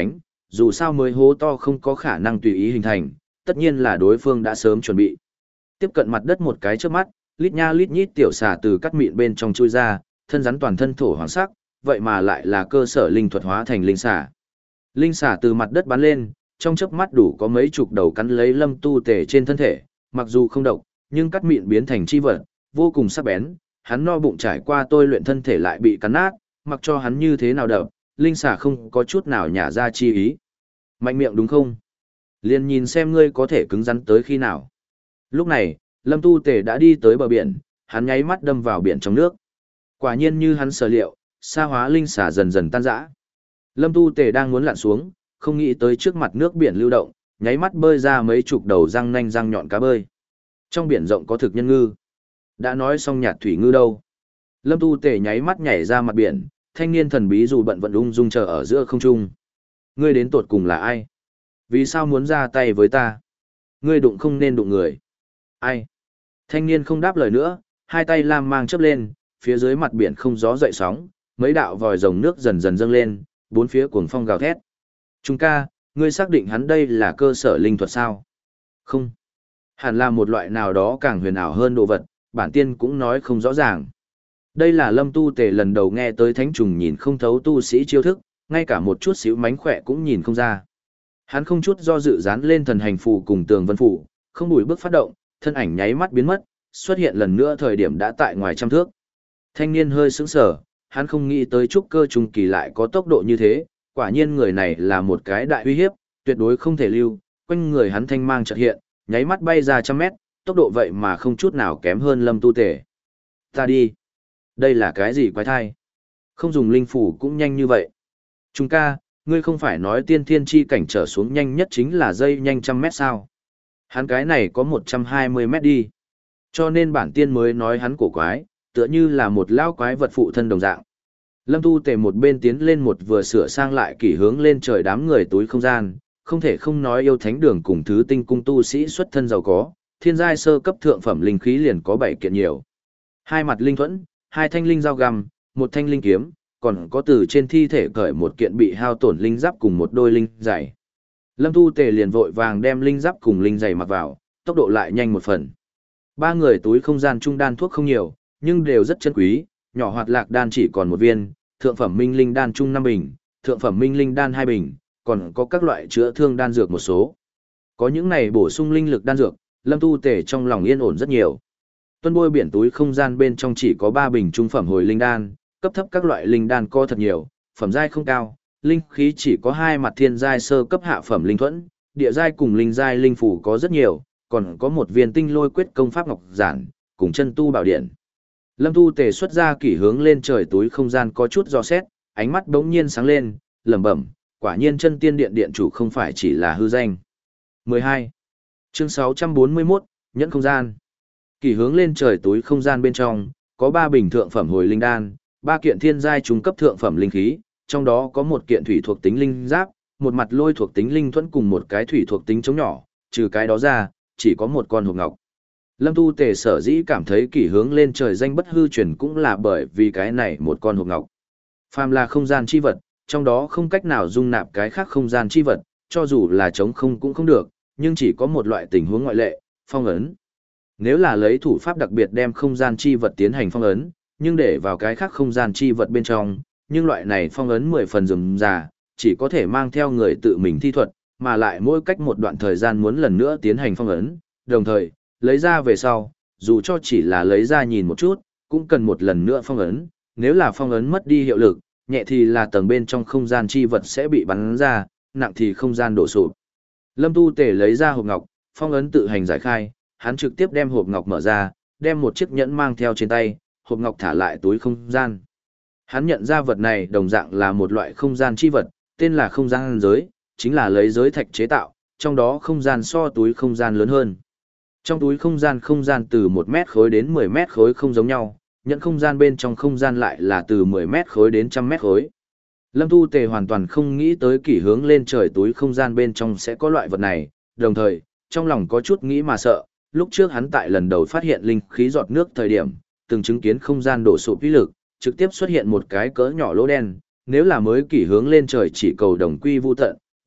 dù sao mới hố to không có khả năng tùy ý hình thành, tất nhiên là đối phương đã sớm chuẩn bị. Tiếp cận mặt đất một cái trước mắt, lít nha lít nhít tiểu xà từ cắt mịn bên trong chui ra, thân rắn toàn thân thổ hoàng sắc, vậy mà lại là cơ sở linh thuật hóa thành linh xà. Linh xà từ mặt đất bắn lên, trong chớp mắt đủ có mấy chục đầu cắn lấy Lâm Tu Tề trên thân thể, mặc dù không độc, nhưng cắt mịn biến thành chi vật, vô cùng sắc bén, hắn no bụng trải qua tôi luyện thân thể lại bị cắn nát, mặc cho hắn như thế nào đập, linh xà không có chút nào nhả ra chi ý. Mạnh miệng đúng không? Liền nhìn xem ngươi có thể cứng rắn tới khi nào. Lúc này, Lâm Tu Tề đã đi tới bờ biển, hắn nháy mắt đâm vào biển trong nước. Quả nhiên như hắn sở liệu, sa hóa linh xà dần dần tan rã. Lâm Tu Tề đang muốn lặn xuống, không nghĩ tới trước mặt nước biển lưu động, nháy mắt bơi ra mấy chục đầu răng nanh răng nhọn cá bơi. Trong biển rộng có thực nhân ngư. Đã nói xong nhạt thủy ngư đâu. Lâm Tu Tề nháy mắt nhảy ra mặt biển, thanh niên thần bí dù bận vận ung dung chờ ở giữa không trung. Ngươi đến tột cùng là ai? Vì sao muốn ra tay với ta? Ngươi đụng không nên đụng người. Ai? Thanh niên không đáp lời nữa, hai tay lam mang chớp lên, phía dưới mặt biển không gió dậy sóng, mấy đạo vòi rồng nước dần dần dâng lên, bốn phía cuồng phong gào thét. Trung ca, ngươi xác định hắn đây là cơ sở linh thuật sao? Không. Hẳn là một loại nào đó càng huyền ảo hơn đồ vật, bản tiên cũng nói không rõ ràng. Đây là Lâm Tu Tề lần đầu nghe tới thánh trùng nhìn không thấu tu sĩ chiêu thức, ngay cả một chút xíu mánh khỏe cũng nhìn không ra. Hắn không chút do dự dán lên thần hành phù cùng tường vân phù, không đùi bước phát động, thân ảnh nháy mắt biến mất, xuất hiện lần nữa thời điểm đã tại ngoài trăm thước. Thanh niên hơi sững sờ, hắn không nghĩ tới trúc cơ trung kỳ lại có tốc độ như thế, quả nhiên người này là một cái đại uy hiếp, tuyệt đối không thể lưu, quanh người hắn thanh mang chợt hiện, nháy mắt bay ra trăm mét, tốc độ vậy mà không chút nào kém hơn Lâm Tu Tề. Ta đi. Đây là cái gì quái thai? Không dùng linh phủ cũng nhanh như vậy. Trung ca, ngươi không phải nói tiên thiên chi cảnh trở xuống nhanh nhất chính là dây nhanh trăm mét sao? Hắn cái này có một trăm hai mươi mét đi. Cho nên bản tiên mới nói hắn cổ quái, tựa như là một lao quái vật phụ thân đồng dạng. Lâm Tu Tề một bên tiến lên một vừa sửa sang lại kỷ hướng lên trời đám người túi không gian, không thể không nói yêu thánh đường cùng thứ tinh cung tu sĩ xuất thân giàu có, thiên giai sơ cấp thượng phẩm linh khí liền có bảy kiện nhiều. Hai mặt linh thuẫn, hai thanh linh dao găm, một thanh linh kiếm, còn có từ trên thi thể cởi một kiện bị hao tổn linh giáp cùng một đôi linh giày. Lâm Tu Tề liền vội vàng đem linh giáp cùng linh giày mặc vào, tốc độ lại nhanh một phần. Ba người túi không gian trung đan thuốc không nhiều, nhưng đều rất chân quý, nhỏ hoạt lạc đan chỉ còn một viên, thượng phẩm minh linh đan trung năm bình, thượng phẩm minh linh đan hai bình, còn có các loại chữa thương đan dược một số. Có những này bổ sung linh lực đan dược, Lâm Tu Tề trong lòng yên ổn rất nhiều. Tuân bôi biển túi không gian bên trong chỉ có ba bình trung phẩm hồi linh đan, cấp thấp các loại linh đan có thật nhiều, phẩm giai không cao, linh khí chỉ có hai mặt thiên giai sơ cấp hạ phẩm linh thuẫn, địa giai cùng linh giai linh phủ có rất nhiều, còn có một viên tinh lôi quyết công pháp ngọc giản, cùng chân tu bảo điện. Lâm Tu Tề xuất ra kỷ hướng lên trời túi không gian có chút do xét, ánh mắt bỗng nhiên sáng lên, lẩm bẩm, quả nhiên chân tiên điện điện chủ không phải chỉ là hư danh. mười hai. Chương sáu trăm bốn mươi mốt, nhẫn không gian. Kỷ hướng lên trời túi không gian bên trong, có ba bình thượng phẩm hồi linh đan, ba kiện thiên giai trung cấp thượng phẩm linh khí, trong đó có một kiện thủy thuộc tính linh giáp, một mặt lôi thuộc tính linh thuẫn cùng một cái thủy thuộc tính chống nhỏ, trừ cái đó ra, chỉ có một con hộp ngọc. Lâm Tu Tề sở dĩ cảm thấy kỷ hướng lên trời danh bất hư truyền cũng là bởi vì cái này một con hộp ngọc. Phàm là không gian chi vật, trong đó không cách nào dung nạp cái khác không gian chi vật, cho dù là trống không cũng không được, nhưng chỉ có một loại tình huống ngoại lệ, phong ấn. Nếu là lấy thủ pháp đặc biệt đem không gian chi vật tiến hành phong ấn, nhưng để vào cái khác không gian chi vật bên trong, nhưng loại này phong ấn mười phần rườm rà, chỉ có thể mang theo người tự mình thi thuật, mà lại mỗi cách một đoạn thời gian muốn lần nữa tiến hành phong ấn, đồng thời, lấy ra về sau, dù cho chỉ là lấy ra nhìn một chút, cũng cần một lần nữa phong ấn, nếu là phong ấn mất đi hiệu lực, nhẹ thì là tầng bên trong không gian chi vật sẽ bị bắn ra, nặng thì không gian đổ sụp. Lâm Tu Tề lấy ra hộp ngọc, phong ấn tự hành giải khai, hắn trực tiếp đem hộp ngọc mở ra, đem một chiếc nhẫn mang theo trên tay, hộp ngọc thả lại túi không gian. Hắn nhận ra vật này đồng dạng là một loại không gian chi vật, tên là không gian giới, chính là lấy giới thạch chế tạo, trong đó không gian so túi không gian lớn hơn. Trong túi không gian không gian từ một mét khối đến mười mét khối không giống nhau, nhận không gian bên trong không gian lại là từ mười mét khối đến trăm mét khối. Lâm Tu Tề hoàn toàn không nghĩ tới kỷ hướng lên trời túi không gian bên trong sẽ có loại vật này, đồng thời, trong lòng có chút nghĩ mà sợ, lúc trước hắn tại lần đầu phát hiện linh khí giọt nước thời điểm, từng chứng kiến không gian đổ sụp uy lực, trực tiếp xuất hiện một cái cỡ nhỏ lỗ đen, nếu là mới kỷ hướng lên trời chỉ cầu đồng quy vu tận,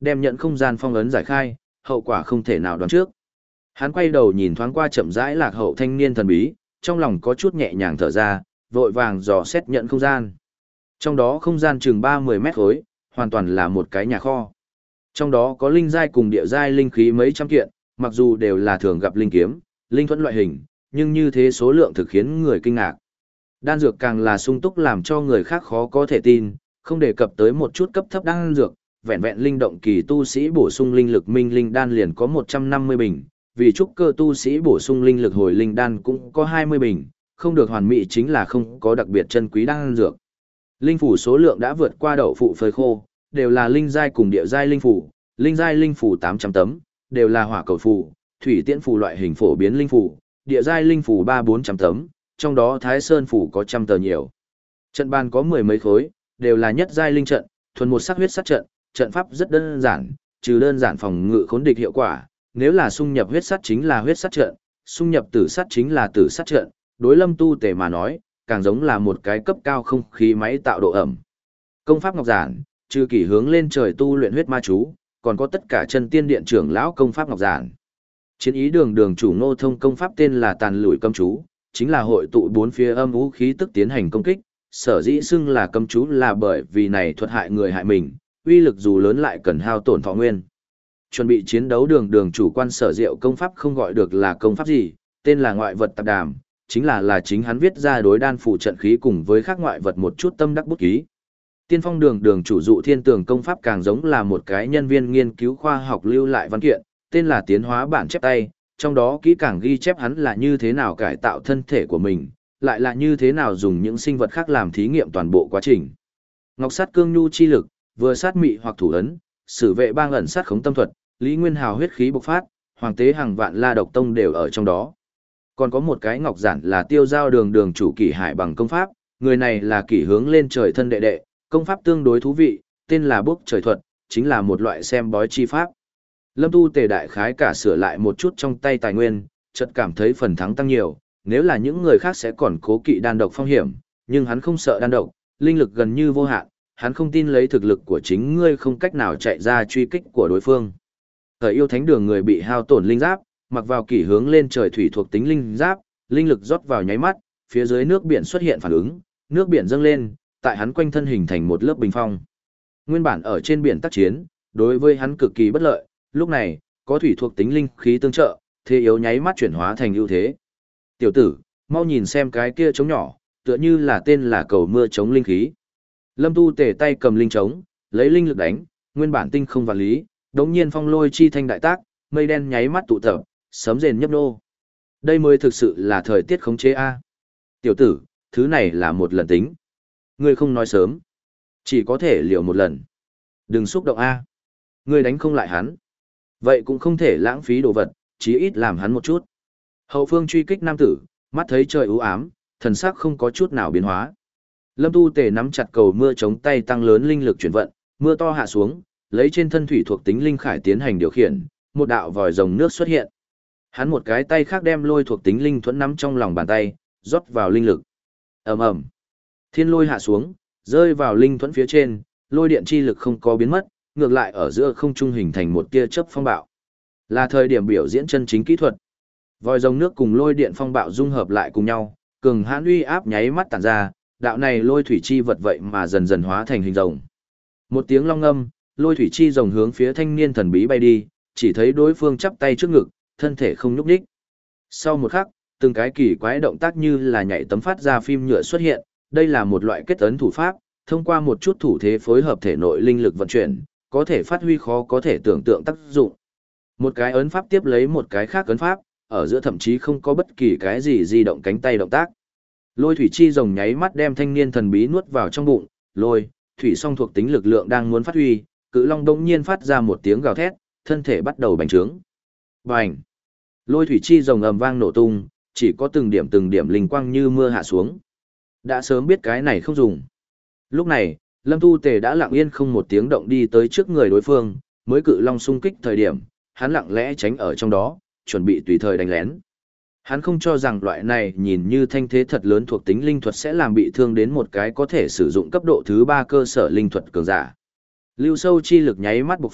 đem nhận không gian phong ấn giải khai, hậu quả không thể nào đoán trước. Hắn quay đầu nhìn thoáng qua chậm rãi lạc hậu thanh niên thần bí, trong lòng có chút nhẹ nhàng thở ra, vội vàng dò xét nhận không gian. Trong đó không gian chừng ba mươi mét khối, hoàn toàn là một cái nhà kho. Trong đó có linh giai cùng địa giai linh khí mấy trăm kiện, mặc dù đều là thường gặp linh kiếm, linh thuẫn loại hình, nhưng như thế số lượng thực khiến người kinh ngạc. Đan dược càng là sung túc làm cho người khác khó có thể tin, không đề cập tới một chút cấp thấp đan dược, vẹn vẹn linh động kỳ tu sĩ bổ sung linh lực minh linh đan liền có một trăm năm mươi bình, vì trúc cơ tu sĩ bổ sung linh lực hồi linh đan cũng có hai mươi bình, không được hoàn mỹ chính là không có đặc biệt chân quý đan dược. Linh phủ số lượng đã vượt qua đậu phụ phơi khô, đều là linh giai cùng địa giai linh phủ, linh giai linh phủ tám trăm tấm, đều là hỏa cầu phù, thủy tiễn phù loại hình phổ biến linh phủ, địa giai linh phủ ba bốn trăm tấm, trong đó Thái Sơn phủ có trăm tờ nhiều. Trận bàn có mười mấy khối, đều là nhất giai linh trận, thuần một sắc huyết sát trận, trận pháp rất đơn giản, trừ đơn giản phòng ngự khốn địch hiệu quả, nếu là xung nhập huyết sát chính là huyết sát trận, xung nhập tử sát chính là tử sát trận, đối Lâm Tu Tề mà nói, càng giống là một cái cấp cao không khí máy tạo độ ẩm. Công pháp ngọc giản, trừ kỷ hướng lên trời tu luyện huyết ma chú, còn có tất cả chân tiên điện trưởng lão công pháp ngọc giản. Chiến ý đường đường chủ Ngô Thông công pháp tên là Tàn Lùi Cấm Chú, chính là hội tụ bốn phía âm vũ khí tức tiến hành công kích, sở dĩ xưng là cấm chú là bởi vì này thuật hại người hại mình, uy lực dù lớn lại cần hao tổn thọ nguyên. Chuẩn bị chiến đấu đường đường chủ quan Sở Diệu công pháp không gọi được là công pháp gì, tên là ngoại vật tạp đàm, chính là là chính hắn viết ra đối đan phủ trận khí cùng với các ngoại vật một chút tâm đắc bút ký. Tiên phong đường đường chủ dụ thiên tường công pháp càng giống là một cái nhân viên nghiên cứu khoa học lưu lại văn kiện, tên là tiến hóa bản chép tay, trong đó kỹ càng ghi chép hắn là như thế nào cải tạo thân thể của mình, lại là như thế nào dùng những sinh vật khác làm thí nghiệm toàn bộ quá trình. Ngọc sát cương nhu chi lực, vừa sát mị hoặc thủ ấn, sử vệ bang ẩn sát khống tâm thuật, Lý Nguyên Hào huyết khí bộc phát, hoàng tế hàng vạn la độc tông đều ở trong đó. Còn có một cái ngọc giản là tiêu giao đường đường chủ Kỷ Hải bằng công pháp, người này là Kỷ hướng lên trời thân đệ đệ, công pháp tương đối thú vị, tên là bốc trời thuật, chính là một loại xem bói chi pháp. Lâm Tu Tề đại khái cả sửa lại một chút trong tay tài nguyên, chợt cảm thấy phần thắng tăng nhiều, nếu là những người khác sẽ còn cố kỵ đan độc phong hiểm, nhưng hắn không sợ đan độc, linh lực gần như vô hạn, hắn không tin lấy thực lực của chính ngươi không cách nào chạy ra truy kích của đối phương. Thời yêu thánh đường người bị hao tổn linh giáp, mặc vào Kỷ hướng lên trời thủy thuộc tính linh giáp, linh lực rót vào nháy mắt, phía dưới nước biển xuất hiện phản ứng, nước biển dâng lên, tại hắn quanh thân hình thành một lớp bình phong. Nguyên bản ở trên biển tác chiến, đối với hắn cực kỳ bất lợi, lúc này, có thủy thuộc tính linh khí tương trợ, thế yếu nháy mắt chuyển hóa thành ưu thế. Tiểu tử, mau nhìn xem cái kia trống nhỏ, tựa như là tên là cầu mưa chống linh khí. Lâm Tu Tề tay cầm linh trống, lấy linh lực đánh, nguyên bản tinh không và lý, đống nhiên phong lôi chi thanh đại tác, mây đen nháy mắt tụ tập, sấm rền nhấp nô. Đây mới thực sự là thời tiết khống chế A. Tiểu tử, thứ này là một lần tính. Ngươi không nói sớm, chỉ có thể liều một lần. Đừng xúc động A. Ngươi đánh không lại hắn. Vậy cũng không thể lãng phí đồ vật, chí ít làm hắn một chút. Hậu phương truy kích nam tử, mắt thấy trời u ám, thần sắc không có chút nào biến hóa. Lâm Tu Tề nắm chặt cầu mưa chống tay tăng lớn linh lực chuyển vận, mưa to hạ xuống, lấy trên thân thủy thuộc tính linh khải tiến hành điều khiển, một đạo vòi rồng nước xuất hiện. Hắn một cái tay khác đem lôi thuộc tính linh thuẫn nắm trong lòng bàn tay, rót vào linh lực. Ầm ầm. Thiên lôi hạ xuống, rơi vào linh thuẫn phía trên, lôi điện chi lực không có biến mất, ngược lại ở giữa không trung hình thành một tia chớp phong bạo. Là thời điểm biểu diễn chân chính kỹ thuật. Vòi rồng nước cùng lôi điện phong bạo dung hợp lại cùng nhau, cường hãn uy áp nháy mắt tản ra, đạo này lôi thủy chi vật vậy mà dần dần hóa thành hình rồng. Một tiếng long ngâm, lôi thủy chi rồng hướng phía thanh niên thần bí bay đi, chỉ thấy đối phương chắp tay trước ngực, thân thể không nhúc nhích. Sau một khắc, từng cái kỳ quái động tác như là nhảy tấm phát ra phim nhựa xuất hiện, đây là một loại kết ấn thủ pháp, thông qua một chút thủ thế phối hợp thể nội linh lực vận chuyển, có thể phát huy khó có thể tưởng tượng tác dụng. Một cái ấn pháp tiếp lấy một cái khác ấn pháp, ở giữa thậm chí không có bất kỳ cái gì di động cánh tay động tác. Lôi thủy chi rồng nháy mắt đem thanh niên thần bí nuốt vào trong bụng, lôi, thủy song thuộc tính lực lượng đang muốn phát huy, cự long đông nhiên phát ra một tiếng gào thét, thân thể bắt đầu bành trướng. Bành! Lôi thủy chi rồng ầm vang nổ tung, chỉ có từng điểm từng điểm linh quang như mưa hạ xuống. Đã sớm biết cái này không dùng. Lúc này, Lâm Tu Tề đã lặng yên không một tiếng động đi tới trước người đối phương, mới cự long xung kích thời điểm, hắn lặng lẽ tránh ở trong đó, chuẩn bị tùy thời đánh lén. Hắn không cho rằng loại này nhìn như thanh thế thật lớn thuộc tính linh thuật sẽ làm bị thương đến một cái có thể sử dụng cấp độ thứ ba cơ sở linh thuật cường giả. Lưu sâu chi lực nháy mắt bộc phát,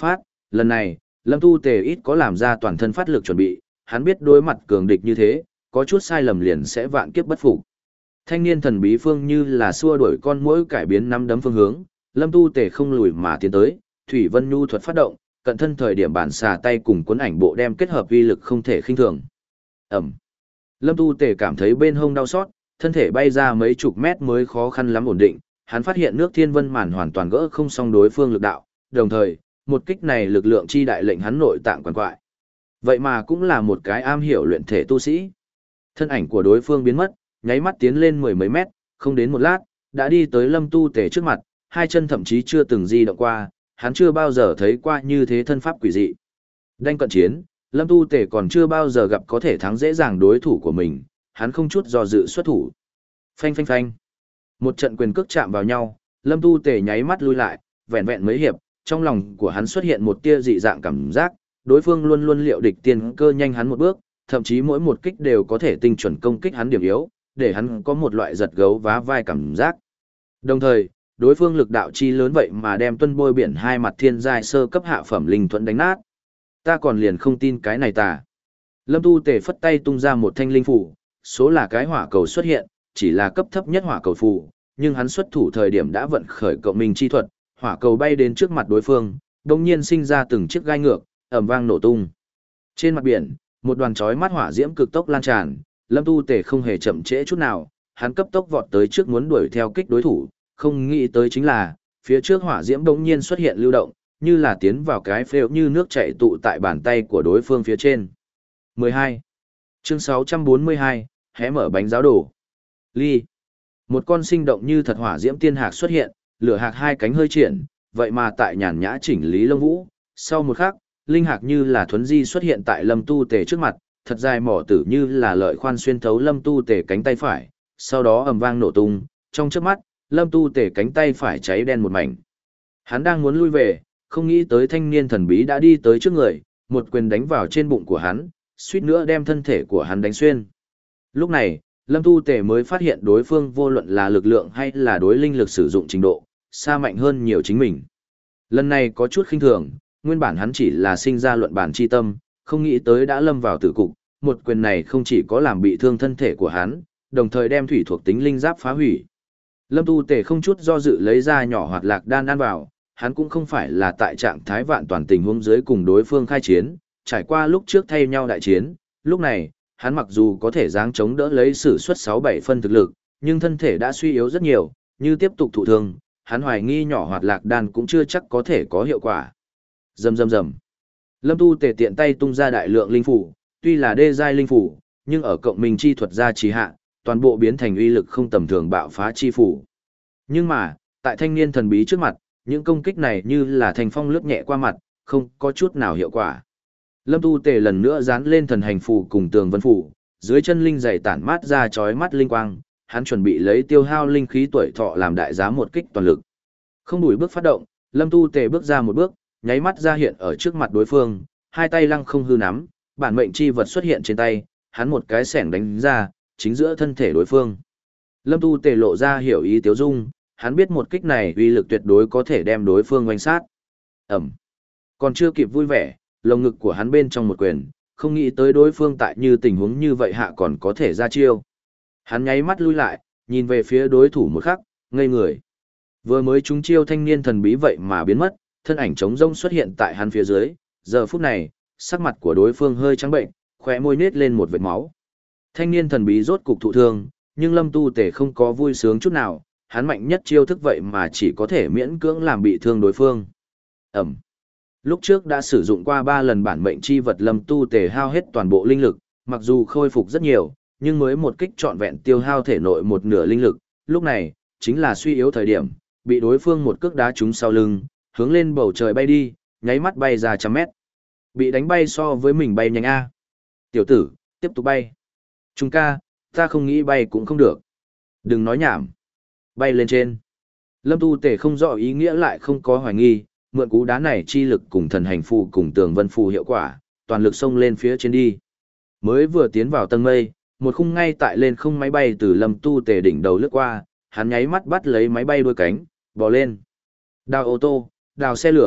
Lần này, Lâm Tu Tề ít có làm ra toàn thân phát lực chuẩn bị, hắn biết đối mặt cường địch như thế, có chút sai lầm liền sẽ vạn kiếp bất phục. Thanh niên thần bí phương như là xua đuổi con muỗi cải biến năm đấm phương hướng, Lâm Tu Tề không lùi mà tiến tới, Thủy Vân Nhu thuật phát động, cận thân thời điểm bản xà tay cùng cuốn ảnh bộ đem kết hợp uy lực không thể khinh thường. Ẩm. Lâm Tu Tề cảm thấy bên hông đau xót, thân thể bay ra mấy chục mét mới khó khăn lắm ổn định, hắn phát hiện nước Thiên Vân Màn hoàn toàn gỡ không xong đối phương lực đạo, đồng thời, một kích này lực lượng chi đại lệnh hắn nội tạng quằn quại. Vậy mà cũng là một cái am hiểu luyện thể tu sĩ. Thân ảnh của đối phương biến mất, nháy mắt tiến lên mười mấy mét, không đến một lát, đã đi tới Lâm Tu Tề trước mặt, hai chân thậm chí chưa từng di động qua, hắn chưa bao giờ thấy qua như thế thân pháp quỷ dị. Đanh cận chiến, Lâm Tu Tề còn chưa bao giờ gặp có thể thắng dễ dàng đối thủ của mình, hắn không chút do dự xuất thủ. Phanh phanh phanh. Một trận quyền cước chạm vào nhau, Lâm Tu Tề nháy mắt lui lại, vẹn vẹn mấy hiệp, trong lòng của hắn xuất hiện một tia dị dạng cảm giác, đối phương luôn luôn liệu địch tiên cơ nhanh hắn một bước, thậm chí mỗi một kích đều có thể tinh chuẩn công kích hắn điểm yếu, để hắn có một loại giật gấu vá vai cảm giác. Đồng thời, đối phương lực đạo chi lớn vậy mà đem Tuân Bôi Biển hai mặt thiên giai sơ cấp hạ phẩm linh thuẫn đánh nát. Ta còn liền không tin cái này tà. Lâm Tu Tề phất tay tung ra một thanh linh phủ, số là cái hỏa cầu xuất hiện, chỉ là cấp thấp nhất hỏa cầu phù, nhưng hắn xuất thủ thời điểm đã vận khởi cộng minh chi thuật, hỏa cầu bay đến trước mặt đối phương, đồng nhiên sinh ra từng chiếc gai ngược, ầm vang nổ tung. Trên mặt biển, một đoàn chói mắt hỏa diễm cực tốc lan tràn, Lâm Tu Tề không hề chậm trễ chút nào, hắn cấp tốc vọt tới trước muốn đuổi theo kích đối thủ, không nghĩ tới chính là, phía trước hỏa diễm bỗng nhiên xuất hiện lưu động, như là tiến vào cái phêu như nước chảy tụ tại bàn tay của đối phương phía trên. mười hai. Chương sáu trăm bốn mươi hai, hé mở bánh giáo đổ. Ly. Một con sinh động như thật hỏa diễm tiên hạc xuất hiện, lửa hạc hai cánh hơi triển, vậy mà tại nhàn nhã chỉnh lý lông vũ, sau một khắc, linh hạc như là thuấn di xuất hiện tại Lâm Tu Tề trước mặt, thật dài mỏ tử như là lợi khoan xuyên thấu Lâm Tu Tề cánh tay phải, sau đó ầm vang nổ tung, trong chớp mắt, Lâm Tu Tề cánh tay phải cháy đen một mảnh. Hắn đang muốn lui về, không nghĩ tới thanh niên thần bí đã đi tới trước người, một quyền đánh vào trên bụng của hắn, suýt nữa đem thân thể của hắn đánh xuyên. Lúc này, Lâm Tu Tề mới phát hiện đối phương vô luận là lực lượng hay là đối linh lực sử dụng trình độ, xa mạnh hơn nhiều chính mình. Lần này có chút khinh thường, nguyên bản hắn chỉ là sinh ra luận bản chi tâm, không nghĩ tới đã lâm vào tử cục, một quyền này không chỉ có làm bị thương thân thể của hắn, đồng thời đem thủy thuộc tính linh giáp phá hủy. Lâm Tu Tề không chút do dự lấy ra nhỏ hoạt lạc đan ăn vào, hắn cũng không phải là tại trạng thái vạn toàn tình huống dưới cùng đối phương khai chiến, trải qua lúc trước thay nhau đại chiến, lúc này, hắn mặc dù có thể giáng chống đỡ lấy sử xuất sáu bảy phân thực lực, nhưng thân thể đã suy yếu rất nhiều, như tiếp tục thụ thương, hắn hoài nghi nhỏ hoạt lạc đan cũng chưa chắc có thể có hiệu quả. Rầm rầm rầm. Lâm Tu Tề tiện tay tung ra đại lượng linh phủ, tuy là đê giai linh phủ, nhưng ở cộng minh chi thuật gia trì hạ, toàn bộ biến thành uy lực không tầm thường bạo phá chi phủ. Nhưng mà, tại thanh niên thần bí trước mặt, những công kích này như là thành phong lướt nhẹ qua mặt, không có chút nào hiệu quả. Lâm Tu Tề lần nữa dán lên thần hành phù cùng tường vân phù, dưới chân linh dày tản mát ra chói mắt linh quang, hắn chuẩn bị lấy tiêu hao linh khí tuổi thọ làm đại giá một kích toàn lực. Không đuổi bước phát động, Lâm Tu Tề bước ra một bước, nháy mắt ra hiện ở trước mặt đối phương, hai tay lăng không hư nắm, bản mệnh chi vật xuất hiện trên tay, hắn một cái xẻng đánh ra, chính giữa thân thể đối phương. Lâm Tu Tề lộ ra hiểu ý tiếu dung, hắn biết một kích này uy lực tuyệt đối có thể đem đối phương oanh sát. Ẩm. Còn chưa kịp vui vẻ, lồng ngực của hắn bên trong một quyền, không nghĩ tới đối phương tại như tình huống như vậy hạ còn có thể ra chiêu. Hắn nháy mắt lui lại, nhìn về phía đối thủ một khắc, ngây người. Vừa mới trúng chiêu thanh niên thần bí vậy mà biến mất, thân ảnh trống rông xuất hiện tại hắn phía dưới, giờ phút này, sắc mặt của đối phương hơi trắng bệnh, khóe môi nết lên một vệt máu. Thanh niên thần bí rốt cục thụ thương, nhưng Lâm Tu Tề không có vui sướng chút nào, hắn mạnh nhất chiêu thức vậy mà chỉ có thể miễn cưỡng làm bị thương đối phương. Ẩm. Lúc trước đã sử dụng qua ba lần bản mệnh chi vật Lâm Tu Tề hao hết toàn bộ linh lực, mặc dù khôi phục rất nhiều, nhưng mới một kích trọn vẹn tiêu hao thể nội một nửa linh lực, lúc này, chính là suy yếu thời điểm, bị đối phương một cước đá trúng sau lưng, hướng lên bầu trời bay đi, nháy mắt bay ra trăm mét. Bị đánh bay so với mình bay nhanh A. Tiểu tử, tiếp tục bay. Trung ca, ta không nghĩ bay cũng không được. Đừng nói nhảm. Bay lên trên. Lâm Tu Tề không rõ ý nghĩa lại không có hoài nghi, mượn cú đá này chi lực cùng thần hành phù cùng tường vân phù hiệu quả, toàn lực xông lên phía trên đi. Mới vừa tiến vào tầng mây, một khung ngay tại lên không máy bay từ Lâm Tu Tề đỉnh đầu lướt qua, hắn nháy mắt bắt lấy máy bay đuôi cánh, bò lên. Đào ô tô, đào xe lửa,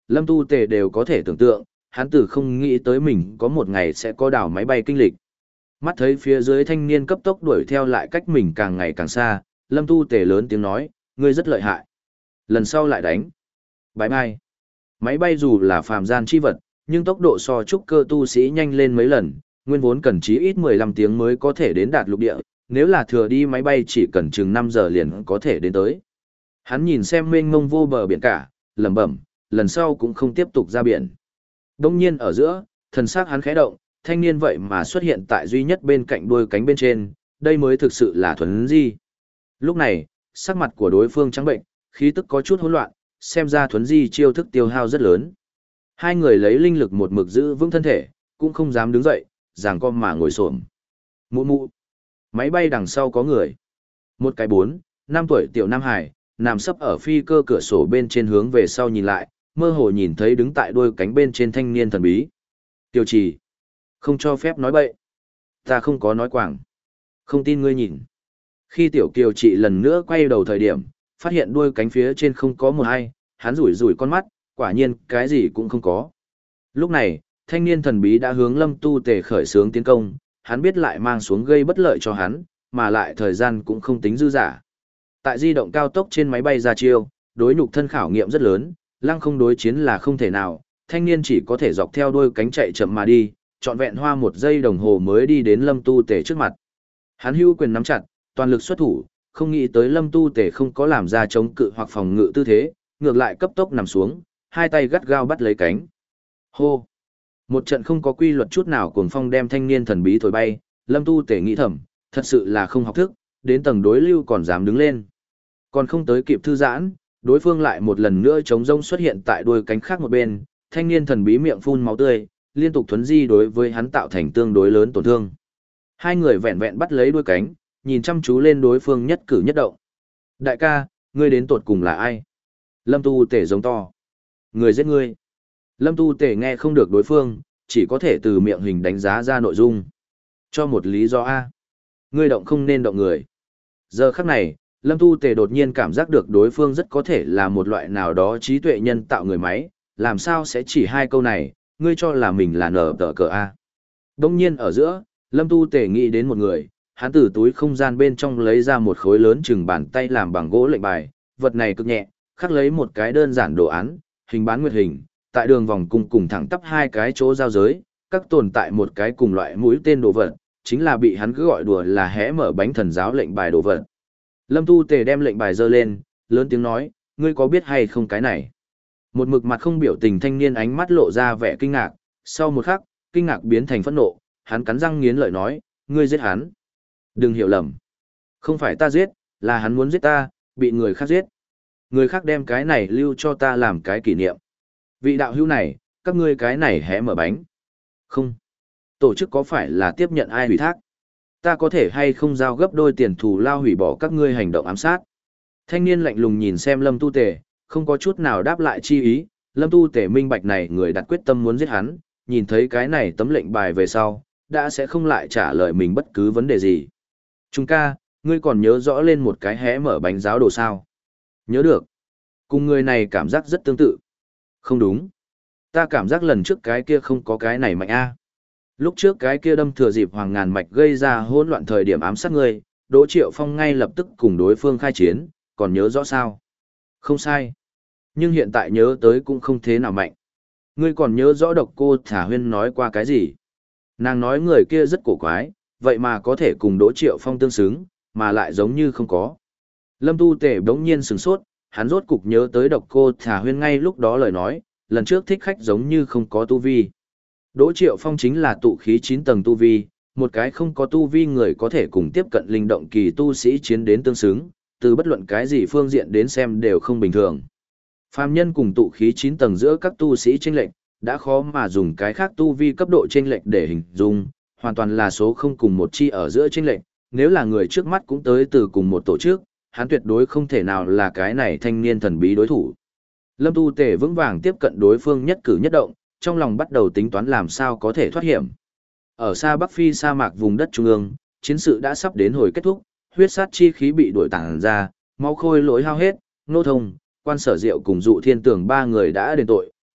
Lâm Tu Tề đều có thể tưởng tượng, hắn từ không nghĩ tới mình có một ngày sẽ có đảo máy bay kinh lịch. Mắt thấy phía dưới thanh niên cấp tốc đuổi theo lại cách mình càng ngày càng xa, Lâm Tu Tề lớn tiếng nói, ngươi rất lợi hại. Lần sau lại đánh. Bye bye. Máy bay dù là phàm gian chi vật, nhưng tốc độ so trúc cơ tu sĩ nhanh lên mấy lần, nguyên vốn cần chí ít mười lăm tiếng mới có thể đến đạt lục địa, nếu là thừa đi máy bay chỉ cần chừng năm giờ liền có thể đến tới. Hắn nhìn xem mênh mông vô bờ biển cả, lẩm bẩm, lần sau cũng không tiếp tục ra biển. Đông nhiên ở giữa, thần sắc hắn khẽ động, thanh niên vậy mà xuất hiện tại duy nhất bên cạnh đuôi cánh bên trên, đây mới thực sự là thuần di. Lúc này, sắc mặt của đối phương trắng bệnh, khí tức có chút hỗn loạn, xem ra thuần di chiêu thức tiêu hao rất lớn. Hai người lấy linh lực một mực giữ vững thân thể, cũng không dám đứng dậy, giằng co mà ngồi xổm. Mụ mụ. Máy bay đằng sau có người. Một cái bốn, năm tuổi tiểu Nam Hải, nằm sấp ở phi cơ cửa sổ bên trên hướng về sau nhìn lại, mơ hồ nhìn thấy đứng tại đuôi cánh bên trên thanh niên thần bí. Tiêu trì. Không cho phép nói bậy. Ta không có nói quảng. Không tin ngươi nhìn. Khi tiểu kiều chị lần nữa quay đầu thời điểm, phát hiện đuôi cánh phía trên không có một ai, hắn rủi rủi con mắt, quả nhiên cái gì cũng không có. Lúc này, thanh niên thần bí đã hướng Lâm Tu Tề khởi xướng tiến công, hắn biết lại mang xuống gây bất lợi cho hắn, mà lại thời gian cũng không tính dư giả. Tại di động cao tốc trên máy bay ra chiêu, đối nhục thân khảo nghiệm rất lớn, lăng không đối chiến là không thể nào, thanh niên chỉ có thể dọc theo đuôi cánh chạy chậm mà đi, trọn vẹn hoa một giây đồng hồ mới đi đến Lâm Tu Tề trước mặt. Hắn hưu quyền nắm chặt, toàn lực xuất thủ, không nghĩ tới Lâm Tu Tề không có làm ra chống cự hoặc phòng ngự tư thế, ngược lại cấp tốc nằm xuống, hai tay gắt gao bắt lấy cánh. Hô! Một trận không có quy luật chút nào cuồng phong đem thanh niên thần bí thổi bay, Lâm Tu Tề nghĩ thầm, thật sự là không học thức, đến tầng đối lưu còn dám đứng lên. Còn không tới kịp thư giãn, đối phương lại một lần nữa chống rông xuất hiện tại đuôi cánh khác một bên, thanh niên thần bí miệng phun máu tươi, liên tục thuấn di đối với hắn tạo thành tương đối lớn tổn thương. Hai người vẹn vẹn bắt lấy đuôi cánh, nhìn chăm chú lên đối phương nhất cử nhất động. Đại ca, ngươi đến tột cùng là ai? Lâm Tu Tề giống to. Người giết ngươi. Lâm Tu Tề nghe không được đối phương, chỉ có thể từ miệng hình đánh giá ra nội dung. Cho một lý do A. Ngươi động không nên động người. Giờ khắc này, Lâm Tu Tề đột nhiên cảm giác được đối phương rất có thể là một loại nào đó trí tuệ nhân tạo người máy, làm sao sẽ chỉ hai câu này, ngươi cho là mình là nở tờ cờ A. Đông nhiên ở giữa, Lâm Tu Tề nghĩ đến một người, hắn từ túi không gian bên trong lấy ra một khối lớn chừng bàn tay làm bằng gỗ lệnh bài, vật này cực nhẹ, khắc lấy một cái đơn giản đồ án, hình bán nguyệt hình, tại đường vòng cung cùng thẳng tắp hai cái chỗ giao giới, các tồn tại một cái cùng loại mũi tên đồ vật, chính là bị hắn cứ gọi đùa là hé mở bánh thần giáo lệnh bài đồ vật. Lâm Tu Tề đem lệnh bài giơ lên, lớn tiếng nói, ngươi có biết hay không cái này? Một mực mặt không biểu tình thanh niên ánh mắt lộ ra vẻ kinh ngạc, sau một khắc, kinh ngạc biến thành phẫn nộ, hắn cắn răng nghiến lợi nói, ngươi giết hắn. Đừng hiểu lầm. Không phải ta giết, là hắn muốn giết ta, bị người khác giết. Người khác đem cái này lưu cho ta làm cái kỷ niệm. Vị đạo hữu này, các ngươi cái này hé mở bánh. Không. Tổ chức có phải là tiếp nhận ai hủy thác? Ta có thể hay không giao gấp đôi tiền thù lao hủy bỏ các ngươi hành động ám sát? Thanh niên lạnh lùng nhìn xem Lâm Tu Tề, không có chút nào đáp lại chi ý. Lâm Tu Tề minh bạch này người đặt quyết tâm muốn giết hắn, nhìn thấy cái này tấm lệnh bài về sau, đã sẽ không lại trả lời mình bất cứ vấn đề gì. Trung ca, ngươi còn nhớ rõ lên một cái hé mở bánh giáo đồ sao? Nhớ được. Cùng người này cảm giác rất tương tự. Không đúng. Ta cảm giác lần trước cái kia không có cái này mạnh a. Lúc trước cái kia đâm thừa dịp Hoàng Ngàn Mạch gây ra hỗn loạn thời điểm ám sát ngươi, Đỗ Triệu Phong ngay lập tức cùng đối phương khai chiến, còn nhớ rõ sao? Không sai. Nhưng hiện tại nhớ tới cũng không thế nào mạnh. Ngươi còn nhớ rõ Độc Cô Thả Huyên nói qua cái gì? Nàng nói người kia rất cổ quái, vậy mà có thể cùng Đỗ Triệu Phong tương xứng, mà lại giống như không có. Lâm Tu Tề bỗng nhiên sửng sốt, hắn rốt cục nhớ tới Độc Cô Thả Huyên ngay lúc đó lời nói, lần trước thích khách giống như không có tu vi. Đỗ Triệu Phong chính là tụ khí chín tầng tu vi, một cái không có tu vi người có thể cùng tiếp cận linh động kỳ tu sĩ chiến đến tương xứng, từ bất luận cái gì phương diện đến xem đều không bình thường. Phàm nhân cùng tụ khí chín tầng giữa các tu sĩ chênh lệch, đã khó mà dùng cái khác tu vi cấp độ chênh lệch để hình dung, hoàn toàn là số không cùng một chi ở giữa chênh lệch, nếu là người trước mắt cũng tới từ cùng một tổ chức, hắn tuyệt đối không thể nào là cái này thanh niên thần bí đối thủ. Lâm Tu Tề vững vàng tiếp cận đối phương nhất cử nhất động, trong lòng bắt đầu tính toán làm sao có thể thoát hiểm. Ở xa Bắc Phi sa mạc vùng đất trung ương, chiến sự đã sắp đến hồi kết thúc, huyết sát chi khí bị đuổi tản ra, máu khôi lỗi hao hết, nô thông, quan sở diệu cùng dụ thiên tưởng ba người đã đền tội,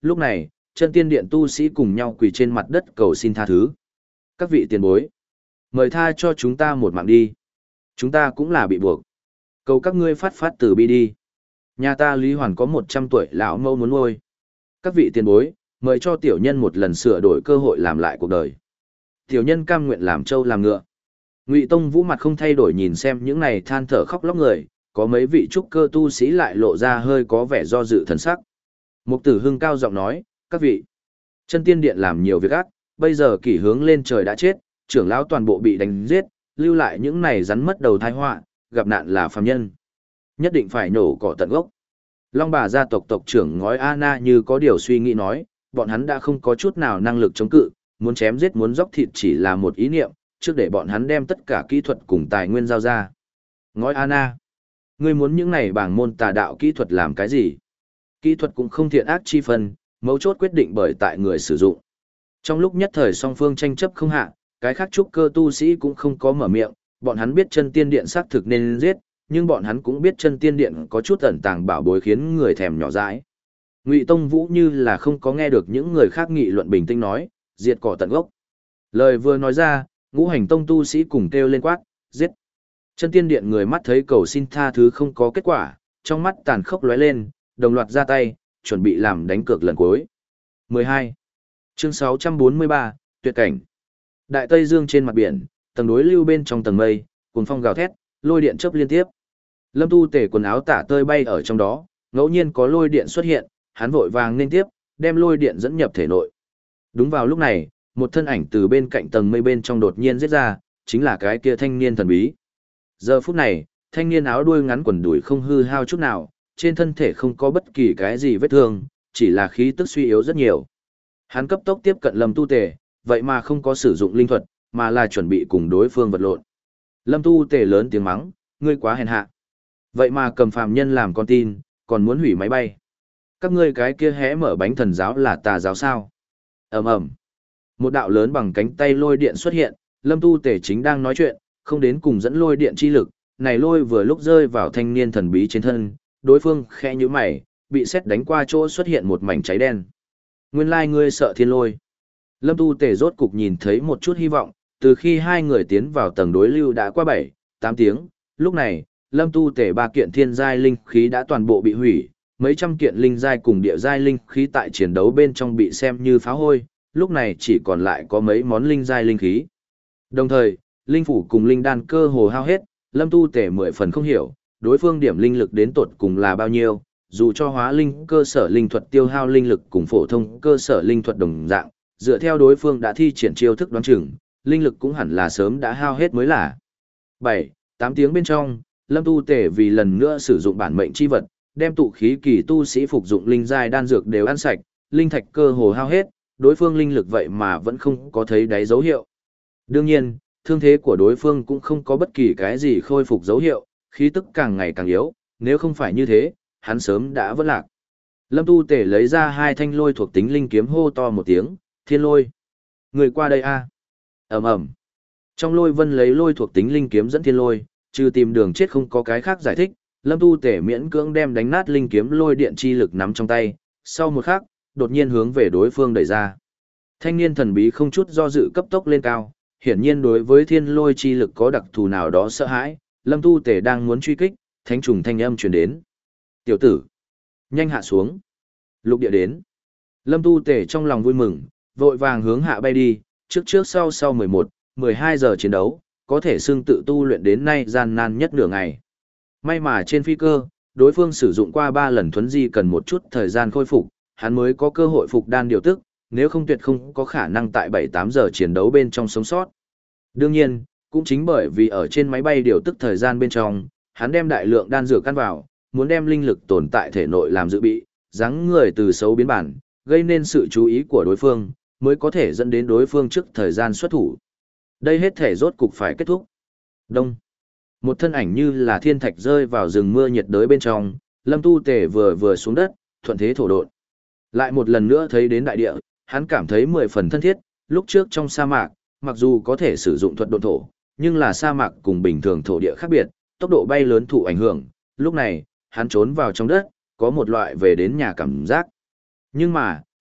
Lúc này, chân tiên điện tu sĩ cùng nhau quỳ trên mặt đất cầu xin tha thứ. Các vị tiền bối, mời tha cho chúng ta một mạng đi. Chúng ta cũng là bị buộc. Cầu các ngươi phát phát từ bi đi. Nhà ta Lý Hoàn có một trăm tuổi lão mâu muốn nuôi. Các vị tiền bối, mời cho tiểu nhân một lần sửa đổi cơ hội làm lại cuộc đời. Tiểu nhân cam nguyện làm trâu làm ngựa. Ngụy Tông Vũ mặt không thay đổi nhìn xem những này than thở khóc lóc người, có mấy vị trúc cơ tu sĩ lại lộ ra hơi có vẻ do dự thần sắc. Mục Tử Hưng cao giọng nói, các vị, chân tiên điện làm nhiều việc ác, bây giờ kỷ hướng lên trời đã chết, trưởng lão toàn bộ bị đánh giết, lưu lại những này rắn mất đầu tai họa, gặp nạn là phàm nhân. Nhất định phải nổ cỏ tận gốc. Long Bà gia tộc tộc trưởng ngói Anna như có điều suy nghĩ nói, bọn hắn đã không có chút nào năng lực chống cự, muốn chém giết muốn dốc thịt chỉ là một ý niệm, trước để bọn hắn đem tất cả kỹ thuật cùng tài nguyên giao ra. Ngói Anna, ngươi muốn những này bảng môn tà đạo kỹ thuật làm cái gì? Kỹ thuật cũng không thiện ác chi phân, mấu chốt quyết định bởi tại người sử dụng. Trong lúc nhất thời song phương tranh chấp không hạ, cái khác trúc cơ tu sĩ cũng không có mở miệng, bọn hắn biết chân tiên điện xác thực nên giết, nhưng bọn hắn cũng biết chân tiên điện có chút ẩn tàng bảo bối khiến người thèm nhỏ dãi. Ngụy Tông Vũ như là không có nghe được những người khác nghị luận bình tĩnh nói, diệt cỏ tận gốc. Lời vừa nói ra, ngũ hành tông tu sĩ cùng kêu lên quát, giết. Chân tiên điện người mắt thấy cầu xin tha thứ không có kết quả, trong mắt tàn khốc lóe lên, đồng loạt ra tay, chuẩn bị làm đánh cược lần cuối. mười hai. Chương sáu trăm bốn mươi ba, tuyệt cảnh. Đại Tây Dương trên mặt biển, tầng đối lưu bên trong tầng mây, cuồng phong gào thét, lôi điện chớp liên tiếp. Lâm Tu Tể quần áo tả tơi bay ở trong đó, ngẫu nhiên có lôi điện xuất hiện, hắn vội vàng nên tiếp, đem lôi điện dẫn nhập thể nội. Đúng vào lúc này, một thân ảnh từ bên cạnh tầng mây bên trong đột nhiên giết ra, chính là cái kia thanh niên thần bí. Giờ phút này, thanh niên áo đuôi ngắn quần đùi không hư hao chút nào, trên thân thể không có bất kỳ cái gì vết thương, chỉ là khí tức suy yếu rất nhiều. Hắn cấp tốc tiếp cận Lâm Tu Tể, vậy mà không có sử dụng linh thuật, mà là chuẩn bị cùng đối phương vật lộn. Lâm Tu Tể lớn tiếng mắng, ngươi quá hèn hạ. Vậy mà cầm phàm nhân làm con tin, còn muốn hủy máy bay. Các ngươi cái kia hé mở bánh thần giáo là tà giáo sao? Ầm ầm. Một đạo lớn bằng cánh tay lôi điện xuất hiện, Lâm Tu Tể chính đang nói chuyện, không đến cùng dẫn lôi điện chi lực, này lôi vừa lúc rơi vào thanh niên thần bí trên thân, đối phương khẽ nhíu mày, bị sét đánh qua chỗ xuất hiện một mảnh cháy đen. Nguyên lai ngươi sợ thiên lôi. Lâm Tu Tể rốt cục nhìn thấy một chút hy vọng, từ khi hai người tiến vào tầng đối lưu đã qua bảy, tám tiếng, lúc này, Lâm Tu Tể ba kiện thiên giai linh khí đã toàn bộ bị hủy, mấy trăm kiện linh giai cùng địa giai linh khí tại chiến đấu bên trong bị xem như phá hôi, lúc này chỉ còn lại có mấy món linh giai linh khí. Đồng thời, linh phủ cùng linh đan cơ hồ hao hết, Lâm Tu Tể mười phần không hiểu, đối phương điểm linh lực đến tột cùng là bao nhiêu, dù cho hóa linh cơ sở linh thuật tiêu hao linh lực cùng phổ thông cơ sở linh thuật đồng dạng, dựa theo đối phương đã thi triển chiêu thức đoán chừng, linh lực cũng hẳn là sớm đã hao hết mới là. bảy, tám tiếng bên trong, Lâm Tu Tể vì lần nữa sử dụng bản mệnh chi vật, đem tụ khí kỳ tu sĩ phục dụng linh giai đan dược đều ăn sạch, linh thạch cơ hồ hao hết, đối phương linh lực vậy mà vẫn không có thấy đáy dấu hiệu. Đương nhiên, thương thế của đối phương cũng không có bất kỳ cái gì khôi phục dấu hiệu, khí tức càng ngày càng yếu, nếu không phải như thế, hắn sớm đã vỡ lạc. Lâm Tu Tể lấy ra hai thanh lôi thuộc tính linh kiếm hô to một tiếng, thiên lôi. Người qua đây a. Ầm ầm. Trong lôi vân lấy lôi thuộc tính linh kiếm dẫn thiên lôi, trừ tìm đường chết không có cái khác giải thích, Lâm Tu Tể miễn cưỡng đem đánh nát linh kiếm lôi điện chi lực nắm trong tay, sau một khắc, đột nhiên hướng về đối phương đẩy ra. Thanh niên thần bí không chút do dự cấp tốc lên cao, hiển nhiên đối với thiên lôi chi lực có đặc thù nào đó sợ hãi, Lâm Tu Tể đang muốn truy kích, thánh trùng thanh âm truyền đến. "Tiểu tử, nhanh hạ xuống." Lục địa đến. Lâm Tu Tể trong lòng vui mừng, vội vàng hướng hạ bay đi, trước trước sau sau mười một, mười hai giờ chiến đấu, có thể xưng tự tu luyện đến nay gian nan nhất nửa ngày. May mà trên phi cơ, đối phương sử dụng qua ba lần thuấn di cần một chút thời gian khôi phục, hắn mới có cơ hội phục đan điều tức, nếu không tuyệt không có khả năng tại bảy tám giờ chiến đấu bên trong sống sót. Đương nhiên, cũng chính bởi vì ở trên máy bay điều tức thời gian bên trong, hắn đem đại lượng đan dược căn vào, muốn đem linh lực tồn tại thể nội làm dự bị, dáng người từ xấu biến bản, gây nên sự chú ý của đối phương, mới có thể dẫn đến đối phương trước thời gian xuất thủ. Đây hết thể rốt cục phải kết thúc. Đông. Một thân ảnh như là thiên thạch rơi vào rừng mưa nhiệt đới bên trong, Lâm Tu Tể vừa vừa xuống đất, thuận thế thổ độn. Lại một lần nữa thấy đến đại địa, hắn cảm thấy mười phần thân thiết, lúc trước trong sa mạc, mặc dù có thể sử dụng thuật độn thổ, nhưng là sa mạc cùng bình thường thổ địa khác biệt, tốc độ bay lớn thụ ảnh hưởng, lúc này, hắn trốn vào trong đất, có một loại về đến nhà cảm giác. Nhưng mà,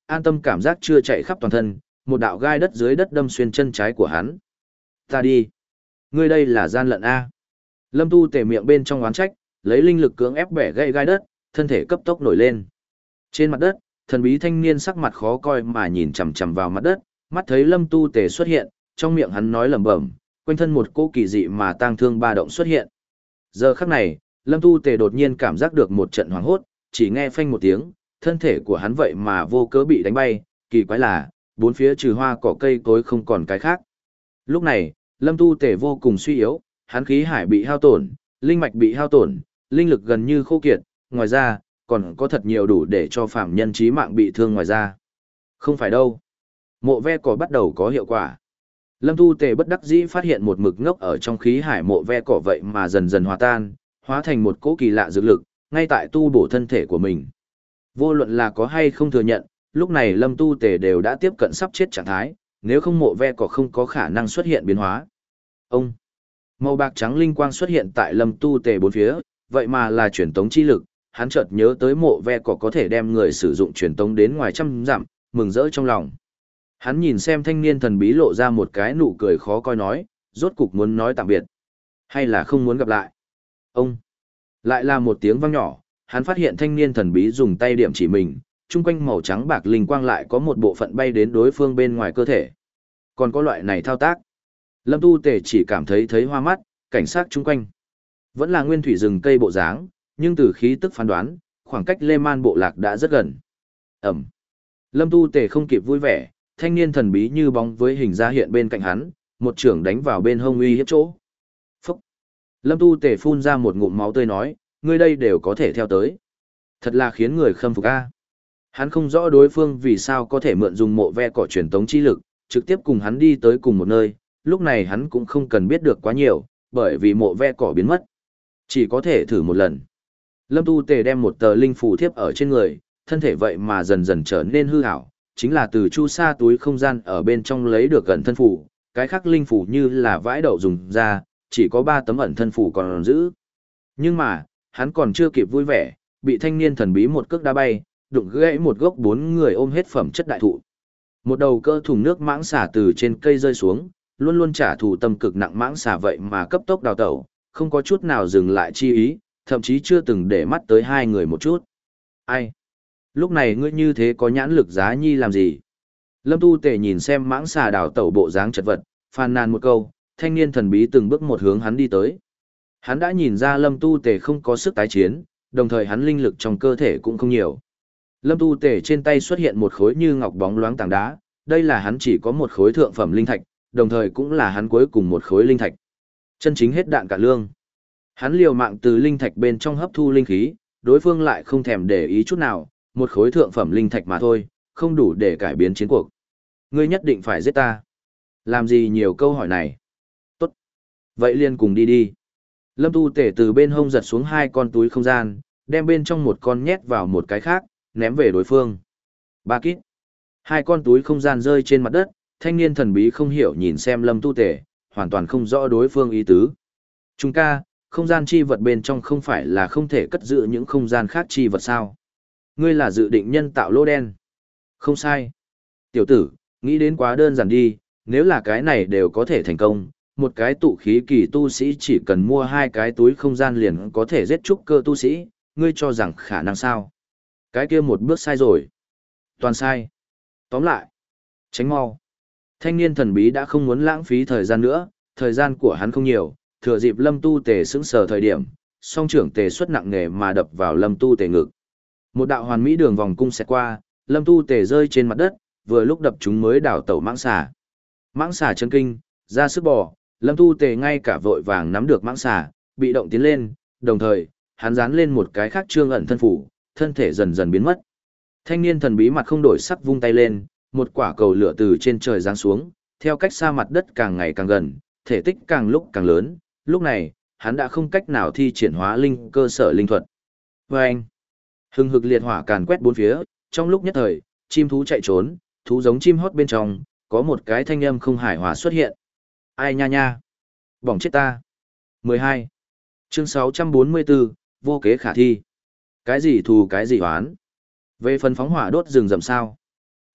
an tâm cảm giác chưa chạy khắp toàn thân, một đạo gai đất dưới đất đâm xuyên chân trái của hắn. Ta đi. Ngươi đây là gian lận A. Lâm Tu Tề miệng bên trong oán trách, lấy linh lực cưỡng ép bẻ gãy gai đất, thân thể cấp tốc nổi lên. Trên mặt đất, thần bí thanh niên sắc mặt khó coi mà nhìn chằm chằm vào mặt đất, mắt thấy Lâm Tu Tề xuất hiện, trong miệng hắn nói lẩm bẩm, quanh thân một cỗ kỳ dị mà tang thương ba động xuất hiện. Giờ khắc này, Lâm Tu Tề đột nhiên cảm giác được một trận hoảng hốt, chỉ nghe phanh một tiếng, thân thể của hắn vậy mà vô cớ bị đánh bay, kỳ quái là, bốn phía trừ hoa cỏ cây cối không còn cái khác. Lúc này, Lâm Tu Tề vô cùng suy yếu, hắn khí hải bị hao tổn, linh mạch bị hao tổn, linh lực gần như khô kiệt, ngoài ra, còn có thật nhiều đủ để cho phạm nhân chí mạng bị thương ngoài ra. Không phải đâu. Mộ ve cỏ bắt đầu có hiệu quả. Lâm Tu Tề bất đắc dĩ phát hiện một mực ngốc ở trong khí hải mộ ve cỏ vậy mà dần dần hòa tan, hóa thành một cỗ kỳ lạ dược lực, ngay tại tu bổ thân thể của mình. Vô luận là có hay không thừa nhận, lúc này Lâm Tu Tề đều đã tiếp cận sắp chết trạng thái, nếu không mộ ve cỏ không có khả năng xuất hiện biến hóa. Ông, màu bạc trắng linh quang xuất hiện tại Lâm Tu Tề bốn phía, vậy mà là truyền tống chi lực, hắn chợt nhớ tới mộ ve cỏ có thể đem người sử dụng truyền tống đến ngoài trăm dặm, mừng rỡ trong lòng. Hắn nhìn xem thanh niên thần bí lộ ra một cái nụ cười khó coi nói, rốt cục muốn nói tạm biệt, hay là không muốn gặp lại. Ông, lại là một tiếng vang nhỏ, hắn phát hiện thanh niên thần bí dùng tay điểm chỉ mình, chung quanh màu trắng bạc linh quang lại có một bộ phận bay đến đối phương bên ngoài cơ thể. Còn có loại này thao tác. Lâm Tu Tề chỉ cảm thấy thấy hoa mắt, cảnh sát chung quanh. Vẫn là nguyên thủy rừng cây bộ dáng, nhưng từ khí tức phán đoán, khoảng cách Lê Man bộ lạc đã rất gần. Ẩm. Lâm Tu Tề không kịp vui vẻ, thanh niên thần bí như bóng với hình ra hiện bên cạnh hắn, một trưởng đánh vào bên hông uy hiếp chỗ. Phúc. Lâm Tu Tề phun ra một ngụm máu tươi nói, ngươi đây đều có thể theo tới. Thật là khiến người khâm phục a. Hắn không rõ đối phương vì sao có thể mượn dùng mộ ve cỏ truyền tống chi lực, trực tiếp cùng hắn đi tới cùng một nơi, lúc này hắn cũng không cần biết được quá nhiều, bởi vì mộ ve cỏ biến mất. Chỉ có thể thử một lần. Lâm Tu Tề đem một tờ linh phù thiếp ở trên người, thân thể vậy mà dần dần trở nên hư ảo, chính là từ chu sa túi không gian ở bên trong lấy được gần thân phù, cái khác linh phù như là vãi đậu dùng ra, chỉ có ba tấm ẩn thân phù còn giữ. Nhưng mà, hắn còn chưa kịp vui vẻ, bị thanh niên thần bí một cước đá bay, đụng gãy một gốc bốn người ôm hết phẩm chất đại thụ. Một đầu cơ thùng nước mãng xà từ trên cây rơi xuống, luôn luôn trả thù tâm cực nặng mãng xà vậy mà cấp tốc đào tẩu, không có chút nào dừng lại chi ý, thậm chí chưa từng để mắt tới hai người một chút. Ai? Lúc này ngươi như thế có nhãn lực giá nhi làm gì? Lâm Tu Tề nhìn xem mãng xà đào tẩu bộ dáng chật vật, phàn nàn một câu, thanh niên thần bí từng bước một hướng hắn đi tới. Hắn đã nhìn ra Lâm Tu Tề không có sức tái chiến, đồng thời hắn linh lực trong cơ thể cũng không nhiều. Lâm Tu Tề trên tay xuất hiện một khối như ngọc bóng loáng tảng đá, đây là hắn chỉ có một khối thượng phẩm linh thạch, đồng thời cũng là hắn cuối cùng một khối linh thạch. Chân chính hết đạn cả lương. Hắn liều mạng từ linh thạch bên trong hấp thu linh khí, đối phương lại không thèm để ý chút nào, một khối thượng phẩm linh thạch mà thôi, không đủ để cải biến chiến cuộc. Ngươi nhất định phải giết ta. Làm gì nhiều câu hỏi này? Tốt. Vậy liền cùng đi đi. Lâm Tu Tể từ bên hông giật xuống hai con túi không gian, đem bên trong một con nhét vào một cái khác, ném về đối phương. Ba kít. Hai con túi không gian rơi trên mặt đất, thanh niên thần bí không hiểu nhìn xem Lâm Tu Tể, hoàn toàn không rõ đối phương ý tứ. Chúng ca, không gian chi vật bên trong không phải là không thể cất giữ những không gian khác chi vật sao? Ngươi là dự định nhân tạo lô đen. Không sai. Tiểu tử, nghĩ đến quá đơn giản đi, nếu là cái này đều có thể thành công, một cái tụ khí kỳ tu sĩ chỉ cần mua hai cái túi không gian liền có thể giết trúc cơ tu sĩ, ngươi cho rằng khả năng sao? Cái kia một bước sai rồi. Toàn sai. Tóm lại, tránh mau. Thanh niên thần bí đã không muốn lãng phí thời gian nữa, thời gian của hắn không nhiều, thừa dịp Lâm Tu Tề sững sờ thời điểm, song trưởng tề xuất nặng nề mà đập vào Lâm Tu Tề ngực. Một đạo hoàn mỹ đường vòng cung xẹt qua, Lâm Tu Tề rơi trên mặt đất, vừa lúc đập chúng mới đảo tẩu mãng xà. Mãng xà chân kinh, ra sức bò, Lâm Tu Tề ngay cả vội vàng nắm được mãng xà, bị động tiến lên, đồng thời, hắn dán lên một cái khác trương ẩn thân phủ, thân thể dần dần biến mất. Thanh niên thần bí mặt không đổi sắc vung tay lên, một quả cầu lửa từ trên trời giáng xuống, theo cách xa mặt đất càng ngày càng gần, thể tích càng lúc càng lớn, lúc này, hắn đã không cách nào thi triển hóa linh cơ sở linh thuật. Và anh, hừng hực liệt hỏa càn quét bốn phía, trong lúc nhất thời, chim thú chạy trốn, thú giống chim hót bên trong, có một cái thanh âm không hài hòa xuất hiện. Ai nha nha, bỏng chết ta. mười hai. Chương sáu trăm bốn mươi bốn, vô kế khả thi. Cái gì thù cái gì hoán? Về phần phóng hỏa đốt rừng rậm sao?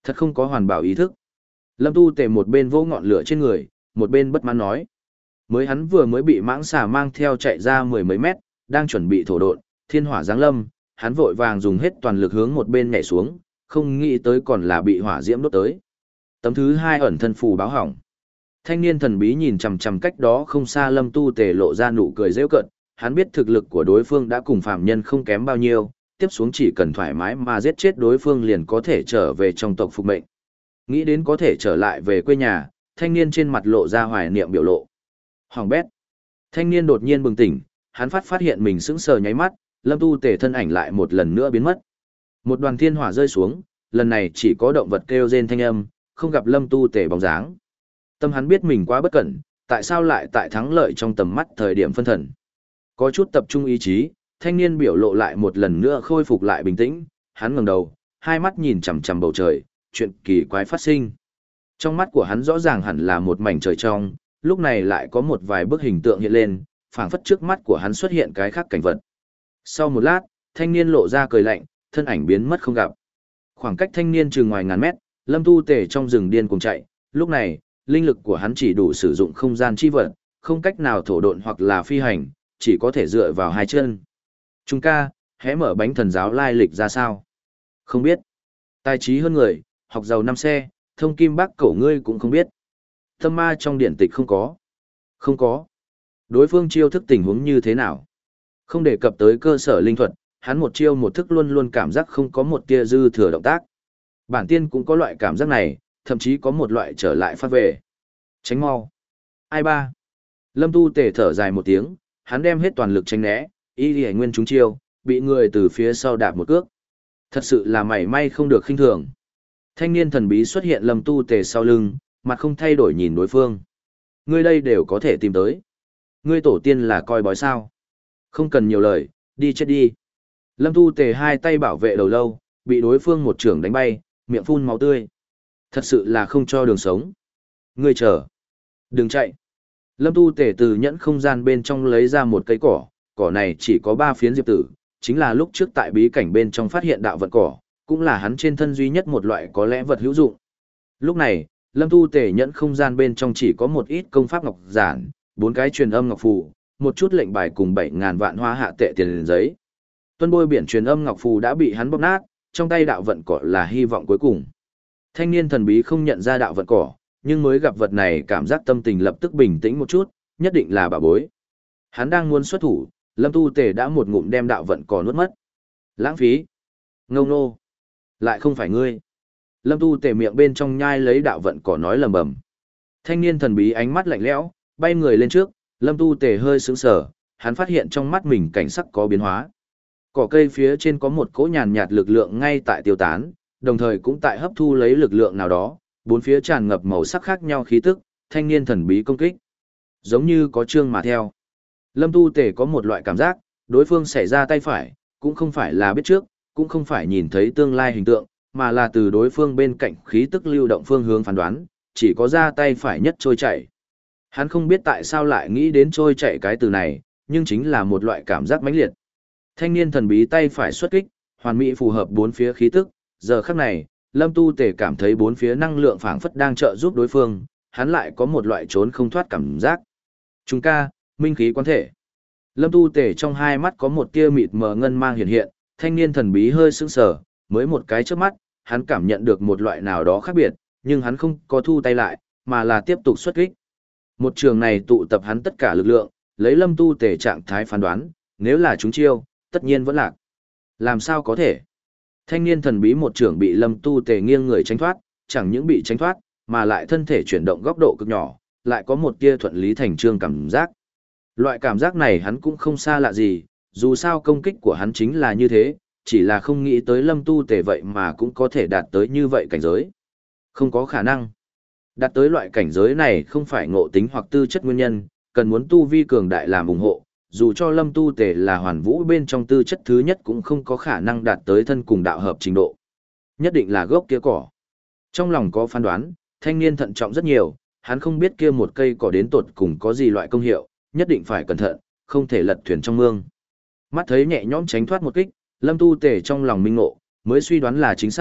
Thật không có hoàn bảo ý thức. Lâm Tu Tề một bên vỗ ngọn lửa trên người, một bên bất mãn nói. Mới hắn vừa mới bị mãng xà mang theo chạy ra mười mấy mét, đang chuẩn bị thổ độn, thiên hỏa giáng lâm, hắn vội vàng dùng hết toàn lực hướng một bên nhảy xuống, không nghĩ tới còn là bị hỏa diễm đốt tới. Tấm thứ hai ẩn thân phù báo hỏng. Thanh niên thần bí nhìn chằm chằm cách đó không xa Lâm Tu Tề lộ ra nụ cười giễu cợt, hắn biết thực lực của đối phương đã cùng phạm nhân không kém bao nhiêu, tiếp xuống chỉ cần thoải mái mà giết chết đối phương liền có thể trở về trong tộc phục mệnh. Nghĩ đến có thể trở lại về quê nhà, thanh niên trên mặt lộ ra hoài niệm biểu lộ. Hoàng bét. Thanh niên đột nhiên bừng tỉnh, hắn phát phát hiện mình sững sờ nháy mắt, Lâm Tu Tề thân ảnh lại một lần nữa biến mất. Một đoàn thiên hỏa rơi xuống, lần này chỉ có động vật kêu rên thanh âm, không gặp Lâm Tu Tề bóng dáng. Tâm hắn biết mình quá bất cẩn, tại sao lại tại thắng lợi trong tầm mắt thời điểm phân thần. Có chút tập trung ý chí, thanh niên biểu lộ lại một lần nữa khôi phục lại bình tĩnh, hắn ngẩng đầu, hai mắt nhìn chằm chằm bầu trời, chuyện kỳ quái phát sinh. Trong mắt của hắn rõ ràng hẳn là một mảnh trời trong, lúc này lại có một vài bức hình tượng hiện lên, phảng phất trước mắt của hắn xuất hiện cái khác cảnh vật. Sau một lát, thanh niên lộ ra cười lạnh, thân ảnh biến mất không gặp. Khoảng cách thanh niên chừng ngoài ngàn mét, Lâm Tu Tề trong rừng điên cuồng chạy, lúc này, linh lực của hắn chỉ đủ sử dụng không gian chi vật, không cách nào thổ độn hoặc là phi hành, chỉ có thể dựa vào hai chân. Trung ca, hé mở bánh thần giáo lai lịch ra sao? Không biết. Tài trí hơn người, học giàu năm xe, thông kim bác cổ ngươi cũng không biết. Tâm ma trong điển tịch không có. Không có. Đối phương chiêu thức tình huống như thế nào? Không đề cập tới cơ sở linh thuật, hắn một chiêu một thức luôn luôn cảm giác không có một tia dư thừa động tác. Bản tiên cũng có loại cảm giác này, thậm chí có một loại trở lại phát về. Tránh mau. Ai ba? Lâm Tu Tề thở dài một tiếng, hắn đem hết toàn lực tránh né, y lì nguyên trúng chiêu, bị người từ phía sau đạp một cước. Thật sự là mảy may không được khinh thường. Thanh niên thần bí xuất hiện Lâm Tu Tề sau lưng, mặt không thay đổi nhìn đối phương. Ngươi đây đều có thể tìm tới. Ngươi tổ tiên là coi bói sao? Không cần nhiều lời, đi chết đi. Lâm Tu Tề hai tay bảo vệ đầu lâu, bị đối phương một trưởng đánh bay, miệng phun máu tươi. Thật sự là không cho đường sống. Ngươi chờ. Đừng chạy. Lâm Tu Tề từ nhẫn không gian bên trong lấy ra một cây cỏ, cỏ này chỉ có ba phiến diệp tử, chính là lúc trước tại bí cảnh bên trong phát hiện đạo vật cỏ, cũng là hắn trên thân duy nhất một loại có lẽ vật hữu dụng. Lúc này, Lâm Tu Tề nhẫn không gian bên trong chỉ có một ít công pháp ngọc giản, bốn cái truyền âm ngọc phù, một chút lệnh bài cùng bảy ngàn vạn hoa hạ tệ tiền giấy. Tuân bôi biển truyền âm ngọc phù đã bị hắn bóp nát, trong tay đạo vận cỏ là hy vọng cuối cùng. Thanh niên thần bí không nhận ra đạo vận cỏ, nhưng mới gặp vật này cảm giác tâm tình lập tức bình tĩnh một chút, nhất định là bà bối. Hắn đang muốn xuất thủ, Lâm Tu Tề đã một ngụm đem đạo vận cỏ nuốt mất. Lãng phí. Ngâu nô. Lại không phải ngươi. Lâm Tu Tề miệng bên trong nhai lấy đạo vận cỏ nói lầm bầm. Thanh niên thần bí ánh mắt lạnh lẽo, bay người lên trước, Lâm Tu Tề hơi sững sờ, hắn phát hiện trong mắt mình cảnh sắc có biến hóa. Cỏ cây phía trên có một cỗ nhàn nhạt lực lượng ngay tại tiêu tán, đồng thời cũng tại hấp thu lấy lực lượng nào đó, bốn phía tràn ngập màu sắc khác nhau khí tức, thanh niên thần bí công kích. Giống như có chương mà theo. Lâm Tu Tề có một loại cảm giác, đối phương xảy ra tay phải, cũng không phải là biết trước, cũng không phải nhìn thấy tương lai hình tượng, mà là từ đối phương bên cạnh khí tức lưu động phương hướng phán đoán, chỉ có ra tay phải nhất trôi chảy. Hắn không biết tại sao lại nghĩ đến trôi chảy cái từ này, nhưng chính là một loại cảm giác mãnh liệt. Thanh niên thần bí tay phải xuất kích, hoàn mỹ phù hợp bốn phía khí tức, giờ khắc này, Lâm Tu Tề cảm thấy bốn phía năng lượng phảng phất đang trợ giúp đối phương, hắn lại có một loại trốn không thoát cảm giác. Chúng ca, minh khí quan thể. Lâm Tu Tề trong hai mắt có một tia mịt mờ ngân mang hiện hiện, thanh niên thần bí hơi sững sờ, mới một cái trước mắt, hắn cảm nhận được một loại nào đó khác biệt, nhưng hắn không có thu tay lại, mà là tiếp tục xuất kích. Một trường này tụ tập hắn tất cả lực lượng, lấy Lâm Tu Tề trạng thái phán đoán, nếu là chúng chiêu, tất nhiên vẫn lạc. Làm sao có thể? Thanh niên thần bí một trường bị Lâm Tu Tề nghiêng người tránh thoát, chẳng những bị tránh thoát, mà lại thân thể chuyển động góc độ cực nhỏ, lại có một tia thuận lý thành trương cảm giác. Loại cảm giác này hắn cũng không xa lạ gì, dù sao công kích của hắn chính là như thế, chỉ là không nghĩ tới Lâm Tu Tề vậy mà cũng có thể đạt tới như vậy cảnh giới. Không có khả năng. Đạt tới loại cảnh giới này không phải ngộ tính hoặc tư chất nguyên nhân, cần muốn tu vi cường đại làm ủng hộ, dù cho Lâm Tu Tề là hoàn vũ bên trong tư chất thứ nhất cũng không có khả năng đạt tới thân cùng đạo hợp trình độ. Nhất định là gốc kia cỏ. Trong lòng có phán đoán, thanh niên thận trọng rất nhiều, hắn không biết kia một cây cỏ đến tột cùng có gì loại công hiệu, nhất định phải cẩn thận, không thể lật thuyền trong mương. Mắt thấy nhẹ nhõm tránh thoát một kích, Lâm Tu Tề trong lòng minh ngộ, mới suy đoán là chính xác,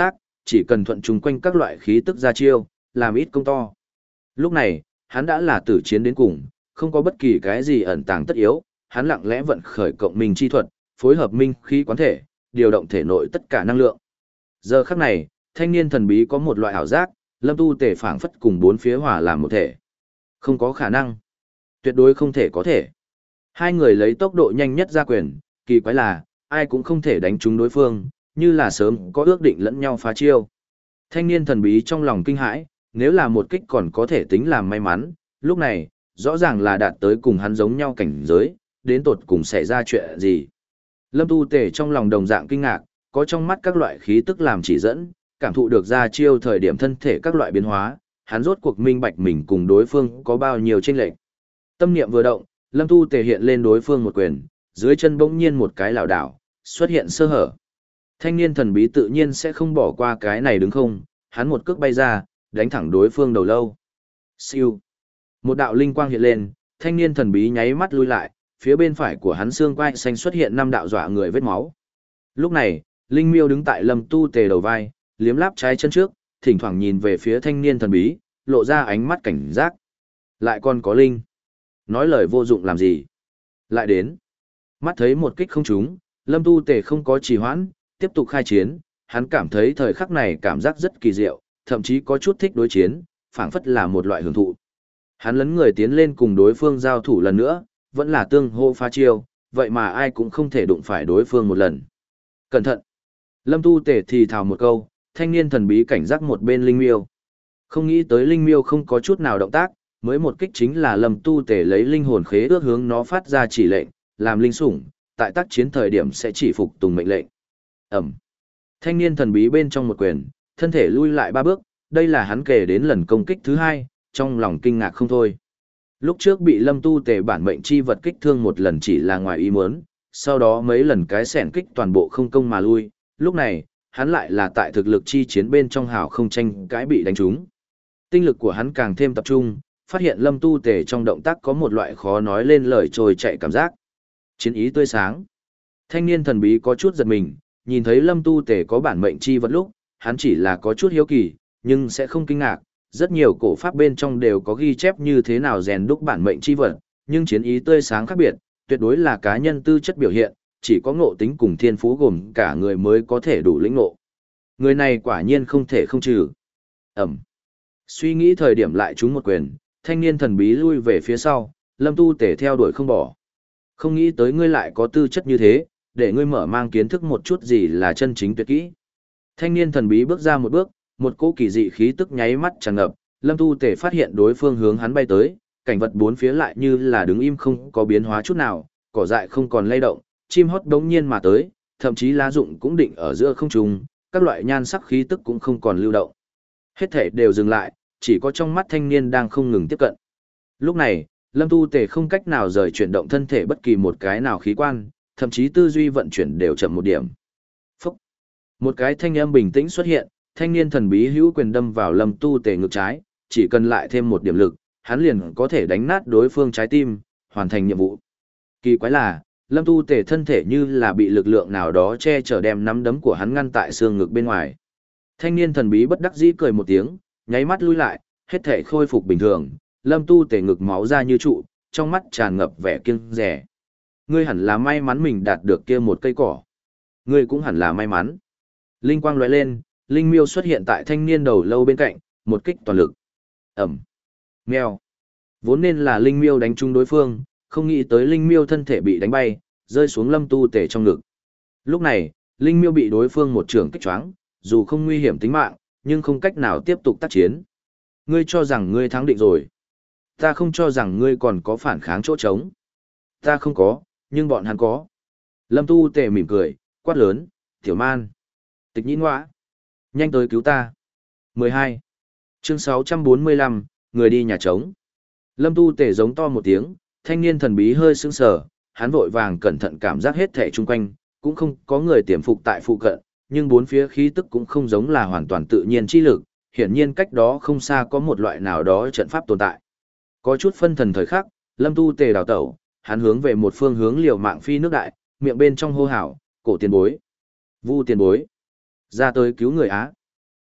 chỉ cần thuận chung quanh các loại khí tức ra chiêu, làm ít công to. Lúc này, hắn đã là tử chiến đến cùng, không có bất kỳ cái gì ẩn tàng tất yếu, hắn lặng lẽ vận khởi cộng minh chi thuật, phối hợp minh khí quán thể, điều động thể nội tất cả năng lượng. Giờ khắc này, thanh niên thần bí có một loại ảo giác, Lâm Tu Tề phảng phất cùng bốn phía hòa làm một thể. Không có khả năng. Tuyệt đối không thể có thể. Hai người lấy tốc độ nhanh nhất ra quyền, kỳ quái là, ai cũng không thể đánh trúng đối phương, như là sớm có ước định lẫn nhau phá chiêu. Thanh niên thần bí trong lòng kinh hãi, nếu là một kích còn có thể tính làm may mắn, lúc này, rõ ràng là đạt tới cùng hắn giống nhau cảnh giới, đến tột cùng xảy ra chuyện gì. Lâm Tu Tề trong lòng đồng dạng kinh ngạc, có trong mắt các loại khí tức làm chỉ dẫn, cảm thụ được ra chiêu thời điểm thân thể các loại biến hóa, hắn rốt cuộc minh bạch mình cùng đối phương có bao nhiêu chênh lệch. Tâm niệm vừa động, Lâm Tu Tề hiện lên đối phương một quyền, dưới chân bỗng nhiên một cái lảo đảo, xuất hiện sơ hở. Thanh niên thần bí tự nhiên sẽ không bỏ qua cái này đứng không, hắn một cước bay ra, đánh thẳng đối phương đầu lâu. Siêu. Một đạo linh quang hiện lên, thanh niên thần bí nháy mắt lui lại, phía bên phải của hắn xương quai xanh xuất hiện năm đạo dọa người vết máu. Lúc này, Linh Miêu đứng tại Lâm Tu Tề đầu vai, liếm láp trái chân trước, thỉnh thoảng nhìn về phía thanh niên thần bí, lộ ra ánh mắt cảnh giác. Lại còn có Linh. Nói lời vô dụng làm gì? Lại đến. Mắt thấy một kích không trúng, Lâm Tu Tề không có trì hoãn, tiếp tục khai chiến, hắn cảm thấy thời khắc này cảm giác rất kỳ diệu, thậm chí có chút thích đối chiến, phảng phất là một loại hưởng thụ. Hắn lấn người tiến lên cùng đối phương giao thủ lần nữa, vẫn là tương hô phá chiêu, vậy mà ai cũng không thể đụng phải đối phương một lần. Cẩn thận! Lâm Tu Tề thì thào một câu, thanh niên thần bí cảnh giác một bên Linh Miêu. Không nghĩ tới Linh Miêu không có chút nào động tác, mới một kích chính là Lâm Tu Tề lấy linh hồn khế ước hướng nó phát ra chỉ lệnh, làm linh sủng, tại tác chiến thời điểm sẽ chỉ phục tùng mệnh lệnh. Ẩm. Thanh niên thần bí bên trong một quyền, thân thể lui lại ba bước, đây là hắn kể đến lần công kích thứ hai, trong lòng kinh ngạc không thôi. Lúc trước bị Lâm Tu Tề bản mệnh chi vật kích thương một lần chỉ là ngoài ý muốn, sau đó mấy lần cái xẻn kích toàn bộ không công mà lui, lúc này, hắn lại là tại thực lực chi chiến bên trong hào không tranh cãi bị đánh trúng. Tinh lực của hắn càng thêm tập trung, phát hiện Lâm Tu Tề trong động tác có một loại khó nói lên lời trôi chạy cảm giác. Chiến ý tươi sáng. Thanh niên thần bí có chút giật mình, nhìn thấy Lâm Tu Tề có bản mệnh chi vật lúc, hắn chỉ là có chút hiếu kỳ, nhưng sẽ không kinh ngạc. Rất nhiều cổ pháp bên trong đều có ghi chép như thế nào rèn đúc bản mệnh chi vật, nhưng chiến ý tươi sáng khác biệt, tuyệt đối là cá nhân tư chất biểu hiện, chỉ có ngộ tính cùng thiên phú gồm cả người mới có thể đủ lĩnh ngộ. Người này quả nhiên không thể không trừ. Ẩm. Suy nghĩ thời điểm lại trúng một quyền, thanh niên thần bí lui về phía sau, Lâm Tu Tề theo đuổi không bỏ. Không nghĩ tới ngươi lại có tư chất như thế, để ngươi mở mang kiến thức một chút gì là chân chính tuyệt kỹ. Thanh niên thần bí bước ra một bước, một cỗ kỳ dị khí tức nháy mắt tràn ngập, Lâm Tu Tề phát hiện đối phương hướng hắn bay tới, cảnh vật bốn phía lại như là đứng im không có biến hóa chút nào, cỏ dại không còn lay động, chim hót đống nhiên mà tới, thậm chí lá rụng cũng định ở giữa không trung, các loại nhan sắc khí tức cũng không còn lưu động. Hết thể đều dừng lại, chỉ có trong mắt thanh niên đang không ngừng tiếp cận. Lúc này, Lâm Tu Tề không cách nào rời chuyển động thân thể bất kỳ một cái nào khí quan, thậm chí tư duy vận chuyển đều chậm một điểm. Phúc! Một cái thanh âm bình tĩnh xuất hiện, thanh niên thần bí hữu quyền đâm vào Lâm Tu Tề ngực trái, chỉ cần lại thêm một điểm lực, hắn liền có thể đánh nát đối phương trái tim, hoàn thành nhiệm vụ. Kỳ quái là, Lâm Tu Tề thân thể như là bị lực lượng nào đó che chở đem nắm đấm của hắn ngăn tại xương ngực bên ngoài. Thanh niên thần bí bất đắc dĩ cười một tiếng, nháy mắt lui lại, hết thể khôi phục bình thường, Lâm Tu Tề ngực máu ra như trụ, trong mắt tràn ngập vẻ kiêng dè. Ngươi hẳn là may mắn mình đạt được kia một cây cỏ. Ngươi cũng hẳn là may mắn. Linh quang lóe lên, Linh Miêu xuất hiện tại thanh niên đầu lâu bên cạnh, một kích toàn lực. Ẩm. Mèo. Vốn nên là Linh Miêu đánh trúng đối phương, không nghĩ tới Linh Miêu thân thể bị đánh bay, rơi xuống Lâm Tu Tề trong ngực. Lúc này, Linh Miêu bị đối phương một trường kích choáng, dù không nguy hiểm tính mạng, nhưng không cách nào tiếp tục tác chiến. Ngươi cho rằng ngươi thắng định rồi. Ta không cho rằng ngươi còn có phản kháng chỗ trống. Ta không có, nhưng bọn hắn có. Lâm Tu Tề mỉm cười, quát lớn, tiểu man. Tịch nhĩ ngoã. Nhanh tới cứu ta. mười hai. Chương sáu trăm bốn mươi lăm, người đi nhà trống. Lâm Tu Tề giống to một tiếng, thanh niên thần bí hơi sững sờ, hắn vội vàng cẩn thận cảm giác hết thảy chung quanh, cũng không có người tiềm phục tại phụ cận, nhưng bốn phía khí tức cũng không giống là hoàn toàn tự nhiên chi lực, hiển nhiên cách đó không xa có một loại nào đó trận pháp tồn tại. Có chút phân thần thời khắc, Lâm Tu Tề đào tẩu, hắn hướng về một phương hướng liều mạng phi nước đại, miệng bên trong hô hào, cổ tiền bối, Vu tiền bối, ra tới cứu người Á.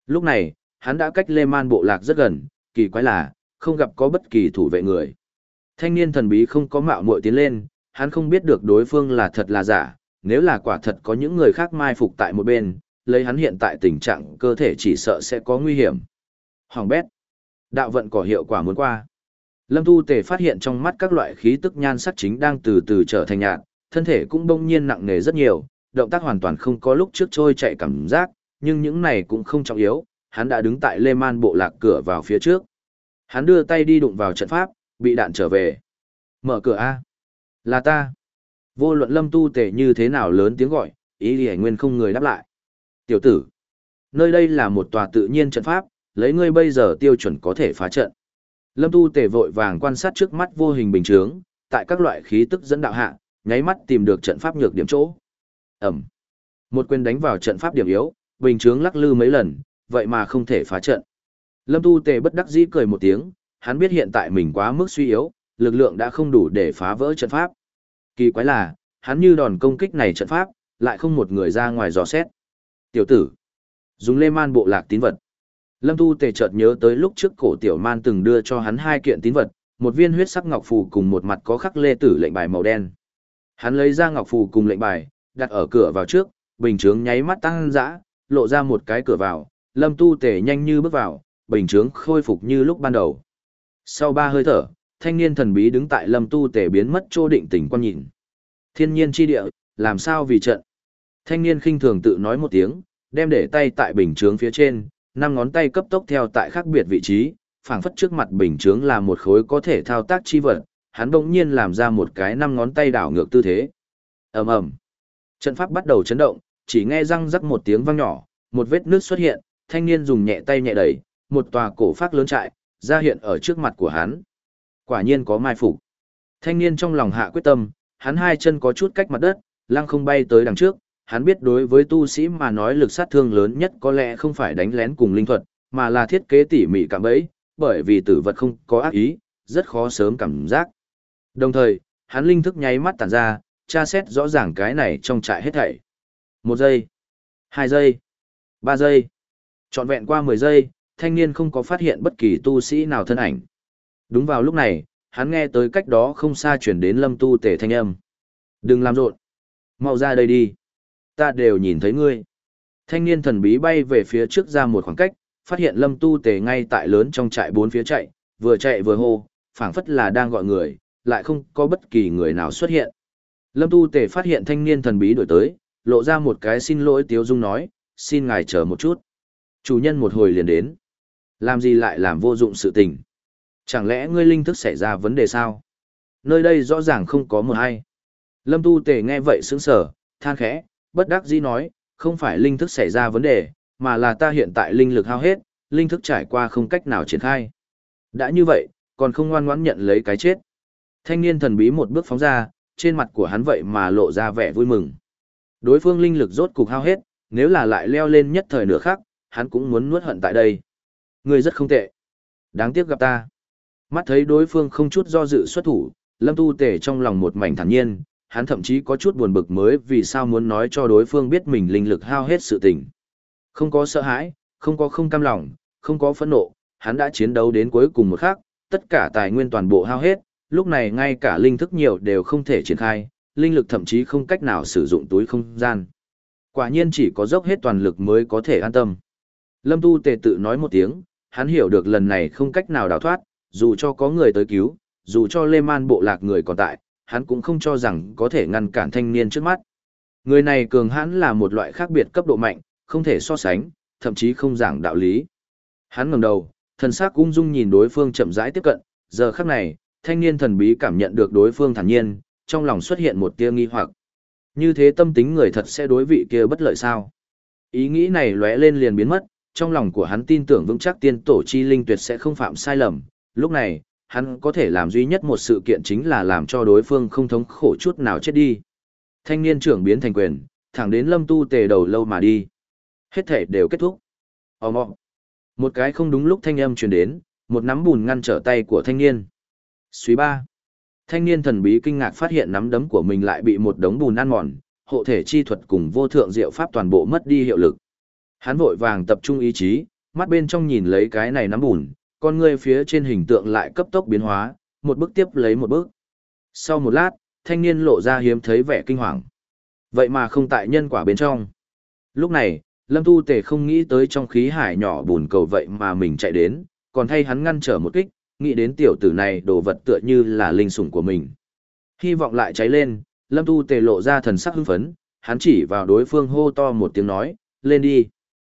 Lúc này, hắn đã cách Lê Man bộ lạc rất gần, kỳ quái là, không gặp có bất kỳ thủ vệ người. Thanh niên thần bí không có mạo muội tiến lên, hắn không biết được đối phương là thật là giả, nếu là quả thật có những người khác mai phục tại một bên, lấy hắn hiện tại tình trạng cơ thể chỉ sợ sẽ có nguy hiểm. Hoàng bét. Đạo vận có hiệu quả muốn qua. Lâm Tu Tề phát hiện trong mắt các loại khí tức nhan sắc chính đang từ từ trở thành nhạt, thân thể cũng bỗng nhiên nặng nề rất nhiều, động tác hoàn toàn không có lúc trước trôi chạy cảm giác, nhưng những này cũng không trọng yếu, hắn đã đứng tại Lê Man bộ lạc cửa vào phía trước. Hắn đưa tay đi đụng vào trận pháp, bị đạn trở về. Mở cửa A. Là ta. Vô luận Lâm Tu Tề như thế nào lớn tiếng gọi, ý Lý Nguyên không người đáp lại. Tiểu tử. Nơi đây là một tòa tự nhiên trận pháp, lấy ngươi bây giờ tiêu chuẩn có thể phá trận. Lâm Tu Tề vội vàng quan sát trước mắt vô hình bình chướng, tại các loại khí tức dẫn đạo hạ, nháy mắt tìm được trận pháp nhược điểm chỗ. Ẩm. Một quyền đánh vào trận pháp điểm yếu, bình chướng lắc lư mấy lần, vậy mà không thể phá trận. Lâm Tu Tề bất đắc dĩ cười một tiếng, hắn biết hiện tại mình quá mức suy yếu, lực lượng đã không đủ để phá vỡ trận pháp. Kỳ quái là, hắn như đòn công kích này trận pháp, lại không một người ra ngoài dò xét. Tiểu tử, dùng Lê Man bộ lạc tín vật. Lâm Tu Tề chợt nhớ tới lúc trước cổ tiểu man từng đưa cho hắn hai kiện tín vật, một viên huyết sắc ngọc phù cùng một mặt có khắc lê tử lệnh bài màu đen. Hắn lấy ra ngọc phù cùng lệnh bài, đặt ở cửa vào trước, bình chướng nháy mắt tăng dã, lộ ra một cái cửa vào, Lâm Tu Tề nhanh như bước vào, bình chướng khôi phục như lúc ban đầu. Sau ba hơi thở, thanh niên thần bí đứng tại Lâm Tu Tề biến mất chỗ định tình quan nhìn. Thiên nhiên chi địa, làm sao vì trận? Thanh niên khinh thường tự nói một tiếng, đem để tay tại bình chướng phía trên, năm ngón tay cấp tốc theo tại khác biệt vị trí, phảng phất trước mặt bình chướng là một khối có thể thao tác chi vật, hắn bỗng nhiên làm ra một cái năm ngón tay đảo ngược tư thế. Ầm ầm. Trận pháp bắt đầu chấn động, chỉ nghe răng rắc một tiếng vang nhỏ, một vết nước xuất hiện, thanh niên dùng nhẹ tay nhẹ đẩy, một tòa cổ phác lớn trại ra hiện ở trước mặt của hắn. Quả nhiên có mai phục. Thanh niên trong lòng hạ quyết tâm, hắn hai chân có chút cách mặt đất, lăng không bay tới đằng trước, hắn biết đối với tu sĩ mà nói lực sát thương lớn nhất có lẽ không phải đánh lén cùng linh thuật, mà là thiết kế tỉ mỉ cạm bẫy, bởi vì tử vật không có ác ý, rất khó sớm cảm giác. Đồng thời, hắn linh thức nháy mắt tản ra, tra xét rõ ràng cái này trong trại hết thảy. Một giây, hai giây, ba giây, trọn vẹn qua mười giây, thanh niên không có phát hiện bất kỳ tu sĩ nào thân ảnh. Đúng vào lúc này, hắn nghe tới cách đó không xa chuyển đến Lâm Tu Tề thanh âm. Đừng làm rộn, mau ra đây đi. Ta đều nhìn thấy ngươi. Thanh niên thần bí bay về phía trước ra một khoảng cách, phát hiện Lâm Tu Tề ngay tại lớn trong trại bốn phía chạy, vừa chạy vừa hô, phảng phất là đang gọi người, lại không có bất kỳ người nào xuất hiện. Lâm Tu Tề phát hiện thanh niên thần bí đổi tới, lộ ra một cái xin lỗi tiếu dung nói, xin ngài chờ một chút. Chủ nhân một hồi liền đến. Làm gì lại làm vô dụng sự tình? Chẳng lẽ ngươi linh thức xảy ra vấn đề sao? Nơi đây rõ ràng không có một ai. Lâm Tu Tề nghe vậy sững sờ, than khẽ, bất đắc dĩ nói, không phải linh thức xảy ra vấn đề, mà là ta hiện tại linh lực hao hết, linh thức trải qua không cách nào triển khai. Đã như vậy, còn không ngoan ngoãn nhận lấy cái chết. Thanh niên thần bí một bước phóng ra, trên mặt của hắn vậy mà lộ ra vẻ vui mừng. Đối phương linh lực rốt cục hao hết, nếu là lại leo lên nhất thời nửa khác, hắn cũng muốn nuốt hận tại đây. Ngươi rất không tệ. Đáng tiếc gặp ta. Mắt thấy đối phương không chút do dự xuất thủ, Lâm Tu Tề trong lòng một mảnh thản nhiên, hắn thậm chí có chút buồn bực mới vì sao muốn nói cho đối phương biết mình linh lực hao hết sự tình. Không có sợ hãi, không có không cam lòng, không có phẫn nộ, hắn đã chiến đấu đến cuối cùng một khắc, tất cả tài nguyên toàn bộ hao hết, lúc này ngay cả linh thức nhiều đều không thể triển khai, linh lực thậm chí không cách nào sử dụng túi không gian. Quả nhiên chỉ có dốc hết toàn lực mới có thể an tâm. Lâm Tu Tề tự nói một tiếng, hắn hiểu được lần này không cách nào đào thoát, dù cho có người tới cứu, dù cho Lê Man bộ lạc người còn tại, hắn cũng không cho rằng có thể ngăn cản thanh niên trước mắt. Người này cường hãn là một loại khác biệt cấp độ mạnh, không thể so sánh, thậm chí không giảng đạo lý. Hắn ngẩng đầu, thần sắc ung dung nhìn đối phương chậm rãi tiếp cận, giờ khắc này, thanh niên thần bí cảm nhận được đối phương thản nhiên, trong lòng xuất hiện một tia nghi hoặc. Như thế tâm tính người thật sẽ đối vị kia bất lợi sao? Ý nghĩ này lóe lên liền biến mất, trong lòng của hắn tin tưởng vững chắc tiên tổ chi linh tuyệt sẽ không phạm sai lầm, lúc này, hắn có thể làm duy nhất một sự kiện chính là làm cho đối phương không thống khổ chút nào chết đi. Thanh niên trưởng biến thành quyền, thẳng đến Lâm Tu Tề đầu lâu mà đi. Hết thể đều kết thúc. Ồm ồm. Một cái không đúng lúc thanh âm truyền đến, một nắm bùn ngăn trở tay của thanh niên. Suy ba. Thanh niên thần bí kinh ngạc phát hiện nắm đấm của mình lại bị một đống bùn ăn mòn, hộ thể chi thuật cùng vô thượng diệu pháp toàn bộ mất đi hiệu lực. Hắn vội vàng tập trung ý chí, mắt bên trong nhìn lấy cái này nắm bùn, con ngươi phía trên hình tượng lại cấp tốc biến hóa, một bước tiếp lấy một bước. Sau một lát, thanh niên lộ ra hiếm thấy vẻ kinh hoàng. Vậy mà không tại nhân quả bên trong. Lúc này, Lâm Tu Tề không nghĩ tới trong khí hải nhỏ bùn cầu vậy mà mình chạy đến, còn thay hắn ngăn trở một kích, nghĩ đến tiểu tử này đồ vật tựa như là linh sủng của mình. Hy vọng lại cháy lên, Lâm Tu Tề lộ ra thần sắc hưng phấn, hắn chỉ vào đối phương hô to một tiếng nói, lên đi.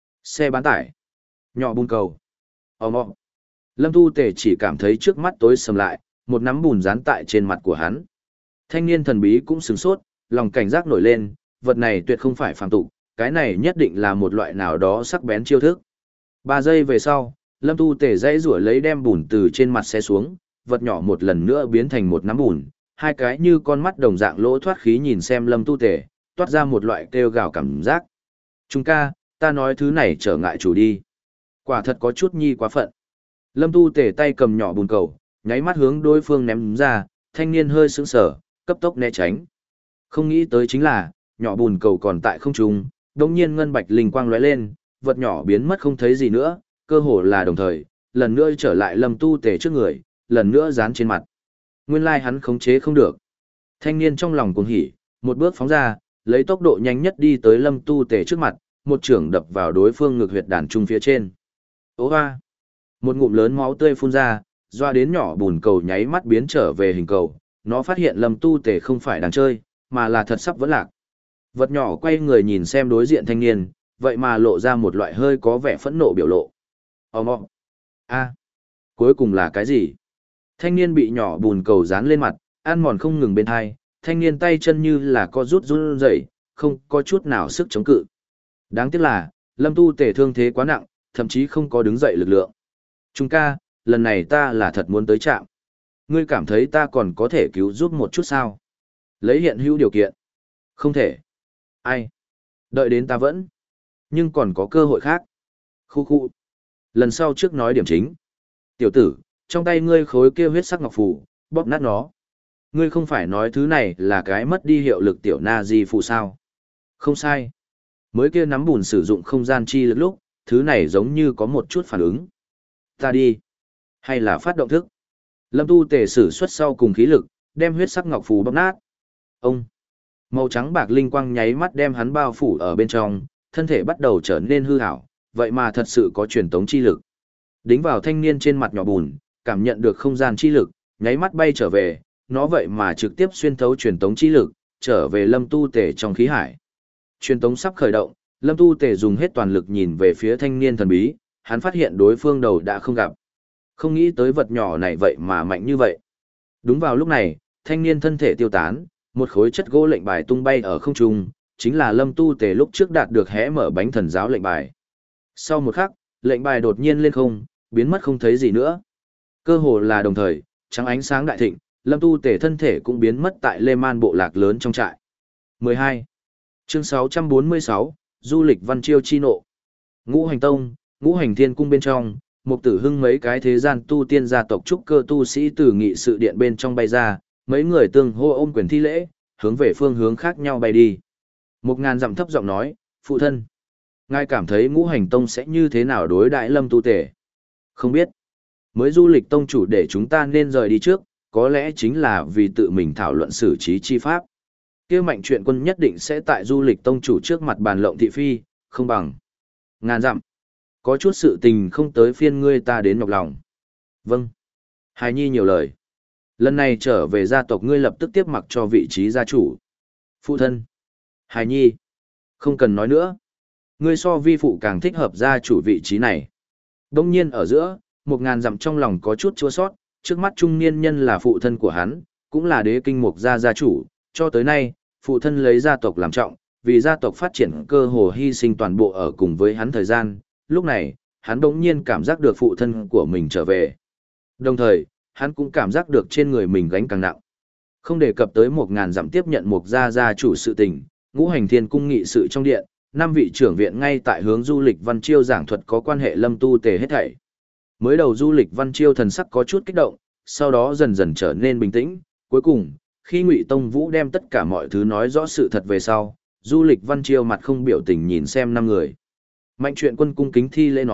Xe bán tải. Nhỏ bùn cầu. Ồ mọ. Lâm Tu Tề chỉ cảm thấy trước mắt tối sầm lại, một nắm bùn dán tại trên mặt của hắn. Thanh niên thần bí cũng sửng sốt, lòng cảnh giác nổi lên, vật này tuyệt không phải phàm tục, cái này nhất định là một loại nào đó sắc bén chiêu thức. Ba giây về sau, Lâm Tu Tề dãy rủa lấy đem bùn từ trên mặt xe xuống, vật nhỏ một lần nữa biến thành một nắm bùn, hai cái như con mắt đồng dạng lỗ thoát khí nhìn xem Lâm Tu Tề, toát ra một loại kêu gào cảm giác. Trung ca, ta nói thứ này trở ngại chủ đi. Quả thật có chút nhi quá phận. Lâm Tu Tề tay cầm nhỏ bùn cầu, nháy mắt hướng đối phương ném ra, thanh niên hơi sững sờ, cấp tốc né tránh. Không nghĩ tới chính là, nhỏ bùn cầu còn tại không trung, đột nhiên ngân bạch linh quang lóe lên, vật nhỏ biến mất không thấy gì nữa, cơ hồ là đồng thời, lần nữa trở lại Lâm Tu Tề trước người, lần nữa dán trên mặt. Nguyên lai hắn khống chế không được. Thanh niên trong lòng cuồng hỉ, một bước phóng ra, lấy tốc độ nhanh nhất đi tới Lâm Tu Tề trước mặt, một chưởng đập vào đối phương ngực huyệt đàn trung phía trên. Ố hoa! Một ngụm lớn máu tươi phun ra, doa đến nhỏ bùn cầu nháy mắt biến trở về hình cầu, nó phát hiện Lâm Tu Tề không phải đang chơi, mà là thật sắp vẫn lạc. Vật nhỏ quay người nhìn xem đối diện thanh niên, vậy mà lộ ra một loại hơi có vẻ phẫn nộ biểu lộ. Ồ mọ! A! Cuối cùng là cái gì? Thanh niên bị nhỏ bùn cầu dán lên mặt, ăn mòn không ngừng bên hai, thanh niên tay chân như là co rút run rẩy, không có chút nào sức chống cự. Đáng tiếc là, Lâm Tu Tề thương thế quá nặng, thậm chí không có đứng dậy lực lượng. Trung ca, lần này ta là thật muốn tới trạm. Ngươi cảm thấy ta còn có thể cứu giúp một chút sao? Lấy hiện hữu điều kiện. Không thể. Ai? Đợi đến ta vẫn. Nhưng còn có cơ hội khác. Khu khu. Lần sau trước nói điểm chính. Tiểu tử, trong tay ngươi khối kia huyết sắc ngọc phù, bóp nát nó. Ngươi không phải nói thứ này là cái mất đi hiệu lực tiểu na di phù sao? Không sai. Mới kia nắm bùn sử dụng không gian chi lực lúc, thứ này giống như có một chút phản ứng. Ta đi. Hay là phát động thức. Lâm Tu Tề sử xuất sau cùng khí lực, đem huyết sắc ngọc phù bóp nát. Ông. Màu trắng bạc linh quang nháy mắt đem hắn bao phủ ở bên trong, thân thể bắt đầu trở nên hư ảo, vậy mà thật sự có truyền tống chi lực. Đính vào thanh niên trên mặt nhỏ bùn, cảm nhận được không gian chi lực, nháy mắt bay trở về, nó vậy mà trực tiếp xuyên thấu truyền tống chi lực, trở về Lâm Tu Tề trong khí hải. Truyền tống sắp khởi động, Lâm Tu Tề dùng hết toàn lực nhìn về phía thanh niên thần bí, hắn phát hiện đối phương đầu đã không gặp. Không nghĩ tới vật nhỏ này vậy mà mạnh như vậy. Đúng vào lúc này, thanh niên thân thể tiêu tán, một khối chất gỗ lệnh bài tung bay ở không trung, chính là Lâm Tu Tề lúc trước đạt được hé mở bánh thần giáo lệnh bài. Sau một khắc, lệnh bài đột nhiên lên không, biến mất không thấy gì nữa. Cơ hồ là đồng thời, trắng ánh sáng đại thịnh, Lâm Tu Tề thân thể cũng biến mất tại Lê Man bộ lạc lớn trong trại. mười hai. Chương sáu trăm bốn mươi sáu, Du lịch Văn Chiêu chi nộ. Ngũ Hành Tông, Ngũ Hành Thiên cung bên trong, Mục Tử Hưng mấy cái thế gian tu tiên gia tộc trúc cơ tu sĩ từ nghị sự điện bên trong bay ra, mấy người tương hô ôm quyền thi lễ, hướng về phương hướng khác nhau bay đi. Một ngàn dặm thấp giọng nói, phụ thân, ngài cảm thấy Ngũ Hành Tông sẽ như thế nào đối đãi Lâm Tu Tề? Không biết. Mới Du lịch tông chủ để chúng ta nên rời đi trước, có lẽ chính là vì tự mình thảo luận xử trí chi pháp. Kia Mạnh Truyện Quân nhất định sẽ tại Du lịch tông chủ trước mặt bàn lộng thị phi, không bằng. Ngàn dặm. Có chút sự tình không tới phiên ngươi ta đến nhọc lòng. Vâng. Hài Nhi nhiều lời. Lần này trở về gia tộc ngươi lập tức tiếp mặc cho vị trí gia chủ. Phụ thân. Hài Nhi. Không cần nói nữa. Ngươi so vi phụ càng thích hợp gia chủ vị trí này. Đông nhiên ở giữa, một ngàn dặm trong lòng có chút chua sót, trước mắt trung niên nhân là phụ thân của hắn, cũng là đế kinh mục gia gia chủ, cho tới nay, phụ thân lấy gia tộc làm trọng, vì gia tộc phát triển cơ hồ hy sinh toàn bộ ở cùng với hắn thời gian, lúc này, hắn đống nhiên cảm giác được phụ thân của mình trở về. Đồng thời, hắn cũng cảm giác được trên người mình gánh càng nặng. Không đề cập tới một ngàn dặm tiếp nhận một gia gia chủ sự tình, Ngũ Hành Thiên cung nghị sự trong điện, năm vị trưởng viện ngay tại hướng Du lịch Văn Chiêu giảng thuật có quan hệ Lâm Tu Tề hết thảy. Mới đầu Du lịch Văn Chiêu thần sắc có chút kích động, sau đó dần dần trở nên bình tĩnh, cuối cùng, khi Ngụy Tông Vũ đem tất cả mọi thứ nói rõ sự thật về sau, Du lịch Văn Chiêu mặt không biểu tình nhìn xem năm người. Mạnh Truyện Quân cung kính thi lễ nói,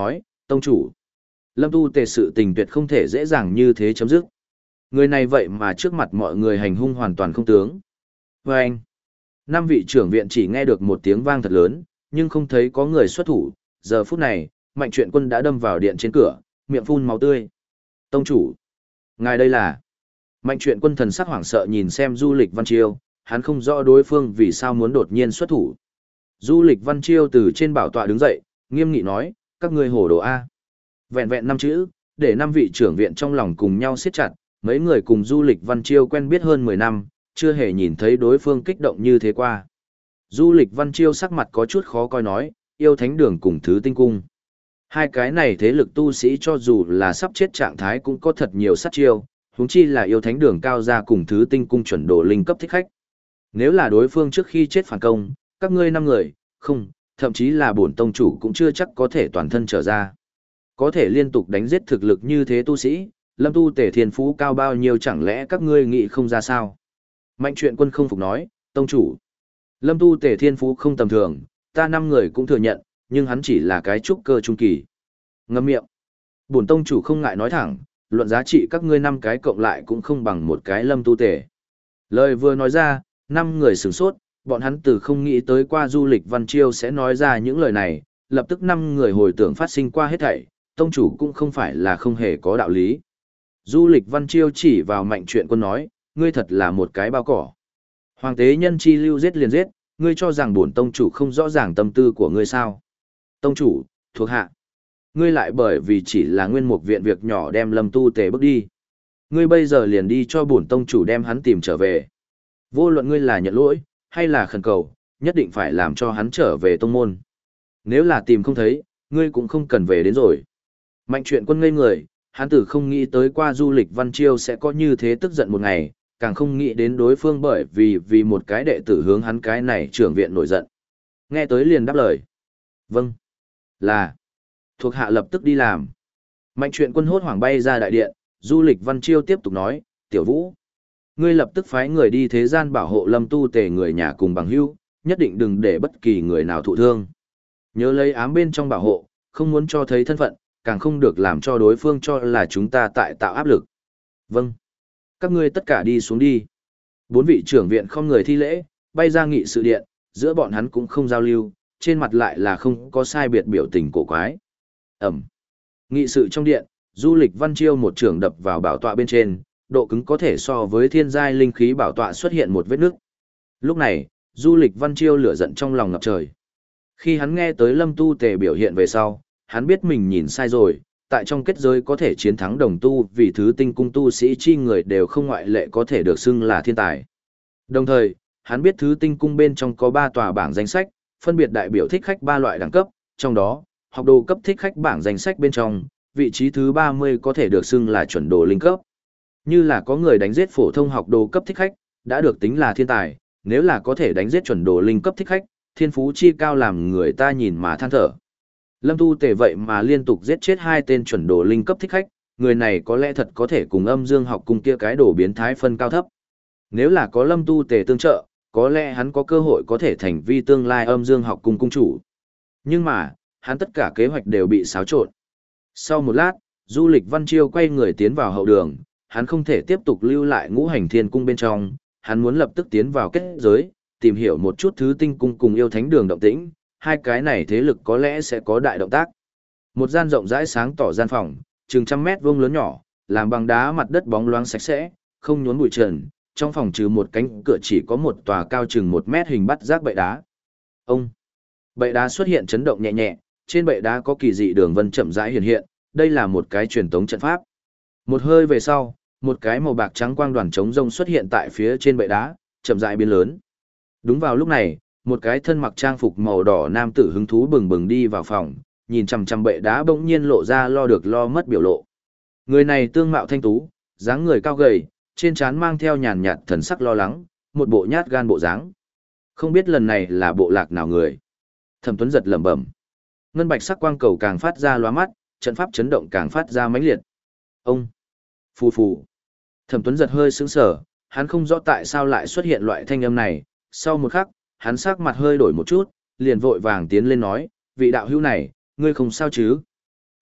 Tông chủ. Lâm Tu Tề sự tình tuyệt không thể dễ dàng như thế chấm dứt. Người này vậy mà trước mặt mọi người hành hung hoàn toàn không tướng. Và anh, năm vị trưởng viện chỉ nghe được một tiếng vang thật lớn, nhưng không thấy có người xuất thủ. Giờ phút này, Mạnh Truyện Quân đã đâm vào điện trên cửa, miệng phun máu tươi. Tông chủ, ngài đây là... Mạnh Truyện Quân thần sắc hoảng sợ nhìn xem Du Lịch Văn Chiêu, hắn không rõ đối phương vì sao muốn đột nhiên xuất thủ. Du Lịch Văn Chiêu từ trên bảo tọa đứng dậy, nghiêm nghị nói, các ngươi hồ đồ A. Vẹn vẹn năm chữ, để năm vị trưởng viện trong lòng cùng nhau siết chặt, mấy người cùng Du Lịch Văn Chiêu quen biết hơn mười năm, chưa hề nhìn thấy đối phương kích động như thế qua. Du Lịch Văn Chiêu sắc mặt có chút khó coi nói, yêu thánh đường cùng thứ tinh cung. Hai cái này thế lực tu sĩ cho dù là sắp chết trạng thái cũng có thật nhiều sát chiêu, huống chi là yêu thánh đường cao gia cùng thứ tinh cung chuẩn độ linh cấp thích khách. Nếu là đối phương trước khi chết phản công, các ngươi năm người, không, thậm chí là bổn tông chủ cũng chưa chắc có thể toàn thân trở ra. Có thể liên tục đánh giết thực lực như thế tu sĩ, Lâm Tu Tề thiên phú cao bao nhiêu chẳng lẽ các ngươi nghĩ không ra sao? Mạnh Truyện Quân không phục nói, tông chủ. Lâm Tu Tề thiên phú không tầm thường, ta năm người cũng thừa nhận, nhưng hắn chỉ là cái trúc cơ trung kỳ. Ngậm miệng. Bổn tông chủ không ngại nói thẳng, luận giá trị các ngươi năm cái cộng lại cũng không bằng một cái Lâm Tu Tề. Lời vừa nói ra, năm người sửng sốt, bọn hắn từ không nghĩ tới qua Du Lịch Văn Chiêu sẽ nói ra những lời này, lập tức năm người hồi tưởng phát sinh qua hết thảy, tông chủ cũng không phải là không hề có đạo lý. Du Lịch Văn Chiêu chỉ vào Mạnh Truyện Quân nói, ngươi thật là một cái bao cỏ. Hoàng tế nhân chi lưu giết liền giết, ngươi cho rằng bổn tông chủ không rõ ràng tâm tư của ngươi sao? Tông chủ, thuộc hạ. Ngươi lại bởi vì chỉ là nguyên mục viện việc nhỏ đem Lâm Tu Tề bước đi. Ngươi bây giờ liền đi cho bổn tông chủ đem hắn tìm trở về. Vô luận ngươi là nhận lỗi, hay là khẩn cầu, nhất định phải làm cho hắn trở về tông môn. Nếu là tìm không thấy, ngươi cũng không cần về đến rồi. Mạnh Truyện Quân ngây người, hắn tử không nghĩ tới qua Du Lịch Văn Chiêu sẽ có như thế tức giận một ngày, càng không nghĩ đến đối phương bởi vì vì một cái đệ tử hướng hắn cái này trưởng viện nổi giận. Nghe tới liền đáp lời. Vâng. Là. Thuộc hạ lập tức đi làm. Mạnh Truyện Quân hốt hoảng bay ra đại điện, Du Lịch Văn Chiêu tiếp tục nói, Tiểu Vũ. Ngươi lập tức phái người đi thế gian bảo hộ Lâm Tu Tề người nhà cùng bằng hữu, nhất định đừng để bất kỳ người nào thụ thương. Nhớ lấy ám bên trong bảo hộ, không muốn cho thấy thân phận, càng không được làm cho đối phương cho là chúng ta tại tạo áp lực. Vâng. Các ngươi tất cả đi xuống đi. Bốn vị trưởng viện không người thi lễ, bay ra nghị sự điện, giữa bọn hắn cũng không giao lưu, trên mặt lại là không có sai biệt biểu tình cổ quái. Ẩm. Nghị sự trong điện, Du Lịch Văn Chiêu một trưởng đập vào bảo tọa bên trên, độ cứng có thể so với thiên giai linh khí bảo tọa xuất hiện một vết nước. Lúc này, Du Lịch Văn Chiêu lửa giận trong lòng ngập trời. Khi hắn nghe tới Lâm Tu Tề biểu hiện về sau, hắn biết mình nhìn sai rồi, tại trong kết giới có thể chiến thắng đồng tu vì thứ tinh cung tu sĩ chi người đều không ngoại lệ có thể được xưng là thiên tài. Đồng thời, hắn biết thứ tinh cung bên trong có ba tòa bảng danh sách, phân biệt đại biểu thích khách ba loại đẳng cấp, trong đó, học đồ cấp thích khách bảng danh sách bên trong, vị trí thứ ba mươi có thể được xưng là chuẩn đồ linh cấp. Như là có người đánh giết phổ thông học đồ cấp thích khách, đã được tính là thiên tài, nếu là có thể đánh giết chuẩn đồ linh cấp thích khách, thiên phú chi cao làm người ta nhìn mà than thở. Lâm Tu Tề vậy mà liên tục giết chết hai tên chuẩn đồ linh cấp thích khách, người này có lẽ thật có thể cùng Âm Dương học cung kia cái đồ biến thái phân cao thấp. Nếu là có Lâm Tu Tề tương trợ, có lẽ hắn có cơ hội có thể thành vi tương lai Âm Dương học cung cung chủ. Nhưng mà, hắn tất cả kế hoạch đều bị xáo trộn. Sau một lát, Du Lịch Văn Chiêu quay người tiến vào hậu đường, hắn không thể tiếp tục lưu lại Ngũ Hành Thiên cung bên trong, hắn muốn lập tức tiến vào kết giới, tìm hiểu một chút thứ tinh cung cùng yêu thánh đường động tĩnh, hai cái này thế lực có lẽ sẽ có đại động tác. Một gian rộng rãi sáng tỏ gian phòng, chừng trăm mét vuông lớn nhỏ, làm bằng đá mặt đất bóng loáng sạch sẽ, không nhốn bụi trần, trong phòng trừ một cánh cửa chỉ có một tòa cao chừng một mét hình bắt giác bệ đá. Ông! Bệ đá xuất hiện chấn động nhẹ nhẹ, trên bệ đá có kỳ dị đường vân chậm rãi hiện hiện, đây là một cái truyền tống trận pháp. Một hơi về sau, một cái màu bạc trắng quang đoàn trống rông xuất hiện tại phía trên bệ đá, chậm rãi biến lớn. Đúng vào lúc này, một cái thân mặc trang phục màu đỏ nam tử hứng thú bừng bừng đi vào phòng, nhìn chằm chằm bệ đá bỗng nhiên lộ ra lo được lo mất biểu lộ. Người này tương mạo thanh tú, dáng người cao gầy, trên trán mang theo nhàn nhạt thần sắc lo lắng, một bộ nhát gan bộ dáng. Không biết lần này là bộ lạc nào người. Thẩm Tuấn giật lẩm bẩm. Ngân bạch sắc quang cầu càng phát ra lóa mắt, trận pháp chấn động càng phát ra mãnh liệt. Ông! Phù phù! Thẩm Tuấn giật hơi sững sờ, hắn không rõ tại sao lại xuất hiện loại thanh âm này, sau một khắc, hắn sắc mặt hơi đổi một chút, liền vội vàng tiến lên nói, vị đạo hữu này, ngươi không sao chứ?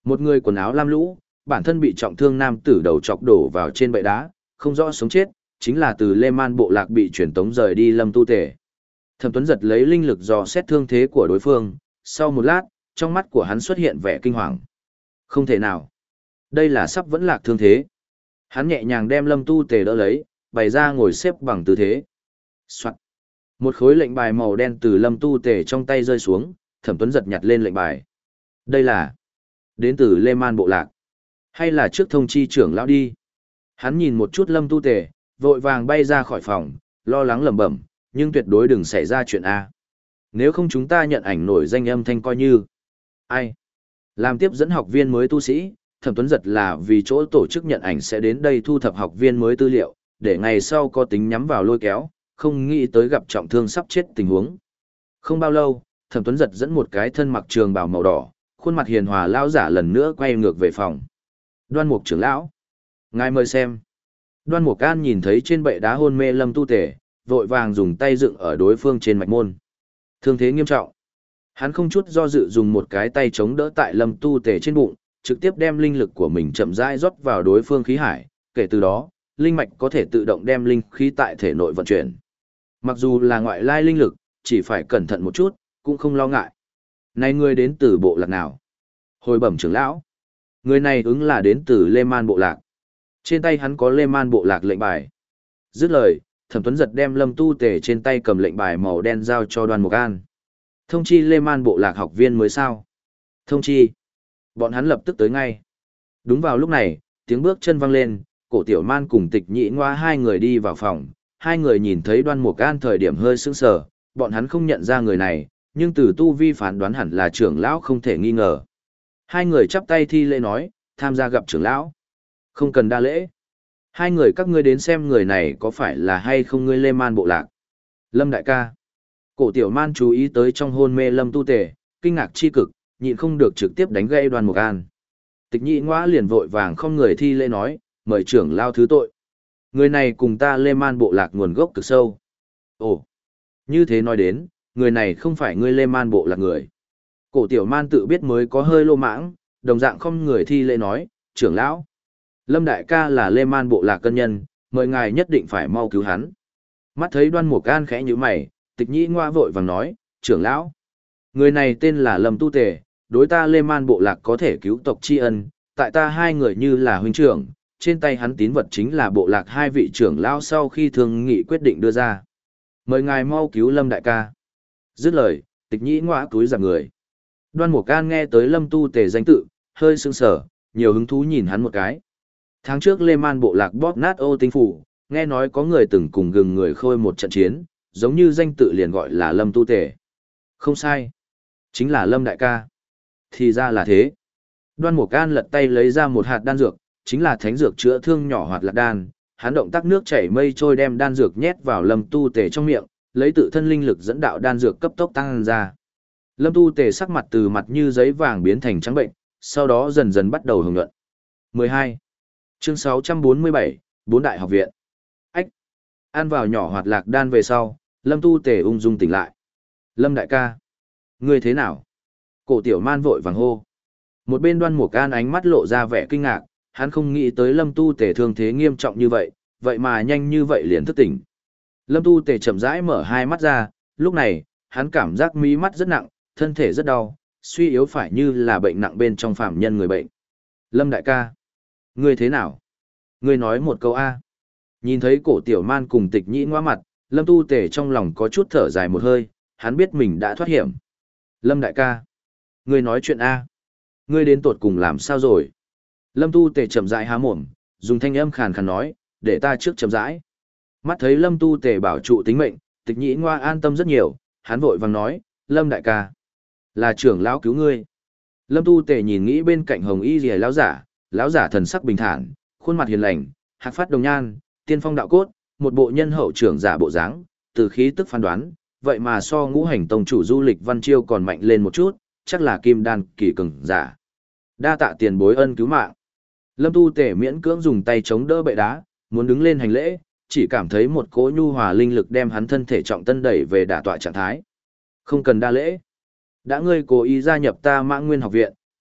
Một người quần áo lam lũ, bản thân bị trọng thương nam tử đầu chọc đổ vào trên bệ đá, không rõ sống chết, chính là từ Lê Man bộ lạc bị chuyển tống rời đi Lâm Tu Tề. Thẩm Tuấn giật lấy linh lực dò xét thương thế của đối phương, sau một lát, trong mắt của hắn xuất hiện vẻ kinh hoàng. Không thể nào. Đây là sắp vẫn lạc thương thế. Hắn nhẹ nhàng đem Lâm Tu Tề đỡ lấy, bày ra ngồi xếp bằng tư thế. Soạn. Một khối lệnh bài màu đen từ Lâm Tu Tề trong tay rơi xuống, Thẩm Tuấn giật nhặt lên lệnh bài. Đây là đến từ Lê Man bộ lạc, hay là trước thông chi trưởng lão đi. Hắn nhìn một chút Lâm Tu Tề, vội vàng bay ra khỏi phòng, lo lắng lẩm bẩm, nhưng tuyệt đối đừng xảy ra chuyện A. Nếu không chúng ta nhận ảnh nổi danh âm thanh coi như. Ai? Làm tiếp dẫn học viên mới tu sĩ, Thẩm Tuấn giật là vì chỗ tổ chức nhận ảnh sẽ đến đây thu thập học viên mới tư liệu, để ngày sau có tính nhắm vào lôi kéo, không nghĩ tới gặp trọng thương sắp chết tình huống. Không bao lâu, Thẩm Tuấn giật dẫn một cái thân mặc trường bào màu đỏ, khuôn mặt hiền hòa lão giả lần nữa quay ngược về phòng. Đoan Mục trưởng lão, ngài mời xem. Đoan Mục An nhìn thấy trên bệ đá hôn mê Lâm Tu Tề, vội vàng dùng tay dựng ở đối phương trên mạch môn. Thương thế nghiêm trọng. Hắn không chút do dự dùng một cái tay chống đỡ tại Lâm Tu Tề trên bụng, trực tiếp đem linh lực của mình chậm rãi rót vào đối phương khí hải, kể từ đó, linh mạch có thể tự động đem linh khí tại thể nội vận chuyển. Mặc dù là ngoại lai linh lực, chỉ phải cẩn thận một chút, cũng không lo ngại. Này người đến từ bộ lạc nào? Hồi bẩm trưởng lão. Người này ứng là đến từ Lê Man bộ lạc. Trên tay hắn có Lê Man bộ lạc lệnh bài. Dứt lời, Thẩm Tuấn giật đem Lâm Tu Tề trên tay cầm lệnh bài màu đen giao cho Đoan Mục An. Thông chi Lê Man bộ lạc học viên mới sao? Thông chi. Bọn hắn lập tức tới ngay. Đúng vào lúc này, tiếng bước chân vang lên, Cổ Tiểu Man cùng Tịch Nhĩ Ngoa hai người đi vào phòng. Hai người nhìn thấy Đoan Mục An thời điểm hơi sững sờ, bọn hắn không nhận ra người này, nhưng từ tu vi phán đoán hẳn là trưởng lão không thể nghi ngờ. Hai người chắp tay thi lễ nói, tham gia gặp trưởng lão. Không cần đa lễ. Hai người các ngươi đến xem người này có phải là hay không ngươi Lê Man bộ lạc. Lâm đại ca. Cổ Tiểu Man chú ý tới trong hôn mê Lâm Tu Tề, kinh ngạc chi cực, nhịn không được trực tiếp đánh gây Đoan Mục An. Tịch Nhĩ Ngoa liền vội vàng không người thi lễ nói, mời trưởng lao thứ tội. Người này cùng ta Lê Man bộ lạc nguồn gốc cực sâu. Ồ, như thế nói đến, người này không phải ngươi Lê Man bộ lạc người. Cổ Tiểu Man tự biết mới có hơi lô mãng, đồng dạng không người thi lễ nói, trưởng lão. Lâm đại ca là Lê Man bộ lạc cân nhân, mời ngài nhất định phải mau cứu hắn. Mắt thấy Đoan Mục An khẽ như mày, Tịch Nhĩ Ngoa vội vàng nói, trưởng lão. Người này tên là Lâm Tu Tề, đối ta Lê Man bộ lạc có thể cứu tộc tri ân, tại ta hai người như là huynh trưởng, trên tay hắn tín vật chính là bộ lạc hai vị trưởng lão sau khi thương nghị quyết định đưa ra. Mời ngài mau cứu Lâm đại ca. Dứt lời, Tịch Nhĩ Ngoa cúi rạp người. Đoan Mục An nghe tới Lâm Tu Tề danh tự, hơi sững sờ, nhiều hứng thú nhìn hắn một cái. Tháng trước Lê Man bộ lạc bóp nát Ô Tinh phủ, nghe nói có người từng cùng gừng người khôi một trận chiến, giống như danh tự liền gọi là Lâm Tu Tề. Không sai, chính là Lâm đại ca. Thì ra là thế. Đoan Mục An lật tay lấy ra một hạt đan dược, chính là thánh dược chữa thương nhỏ hoạt lạc đan, hắn động tác nước chảy mây trôi đem đan dược nhét vào Lâm Tu Tề trong miệng, lấy tự thân linh lực dẫn đạo đan dược cấp tốc tăng ra. Lâm Tu Tề sắc mặt từ mặt như giấy vàng biến thành trắng bệnh, sau đó dần dần bắt đầu hưởng nhuận. mười hai. Chương sáu trăm bốn mươi bảy, Bốn đại học viện. Ách. Ăn vào nhỏ hoạt lạc đan về sau, Lâm Tu Tề ung dung tỉnh lại. Lâm đại ca. Ngươi thế nào? Cổ Tiểu Man vội vàng hô. Một bên Đoan Mục An ánh mắt lộ ra vẻ kinh ngạc, hắn không nghĩ tới Lâm Tu Tề thương thế nghiêm trọng như vậy, vậy mà nhanh như vậy liền thức tỉnh. Lâm Tu Tề chậm rãi mở hai mắt ra, lúc này, hắn cảm giác mí mắt rất nặng, thân thể rất đau, suy yếu phải như là bệnh nặng bên trong phàm nhân người bệnh. Lâm đại ca, ngươi thế nào? Ngươi nói một câu A. Nhìn thấy Cổ Tiểu Man cùng Tịch Nhĩ Ngoa mặt, Lâm Tu Tề trong lòng có chút thở dài một hơi, hắn biết mình đã thoát hiểm. Lâm đại ca, ngươi nói chuyện A. Ngươi đến tột cùng làm sao rồi? Lâm Tu Tề chậm rãi há mồm, dùng thanh âm khàn khàn nói, để ta trước chậm rãi. Mắt thấy Lâm Tu Tề bảo trụ tính mệnh, Tịch Nhĩ Ngoa an tâm rất nhiều, hắn vội vàng nói, Lâm đại ca, là trưởng lão cứu ngươi. Lâm Tu Tề nhìn nghĩ bên cạnh Hồng Y Liễu lão giả, lão giả thần sắc bình thản, khuôn mặt hiền lành, hạc phát đồng nhan, tiên phong đạo cốt, một bộ nhân hậu trưởng giả bộ dáng, từ khí tức phán đoán, vậy mà so Ngũ Hành tông chủ Du Lịch Văn Chiêu còn mạnh lên một chút, chắc là kim đan kỳ cường giả. Đa tạ tiền bối ân cứu mạng. Lâm Tu Tề miễn cưỡng dùng tay chống đỡ bệ đá, muốn đứng lên hành lễ, chỉ cảm thấy một cỗ nhu hòa linh lực đem hắn thân thể trọng tân đẩy về đả tọa trạng thái. Không cần đa lễ. Đã ngươi cố ý gia nhập ta Mã Nguyên học viện,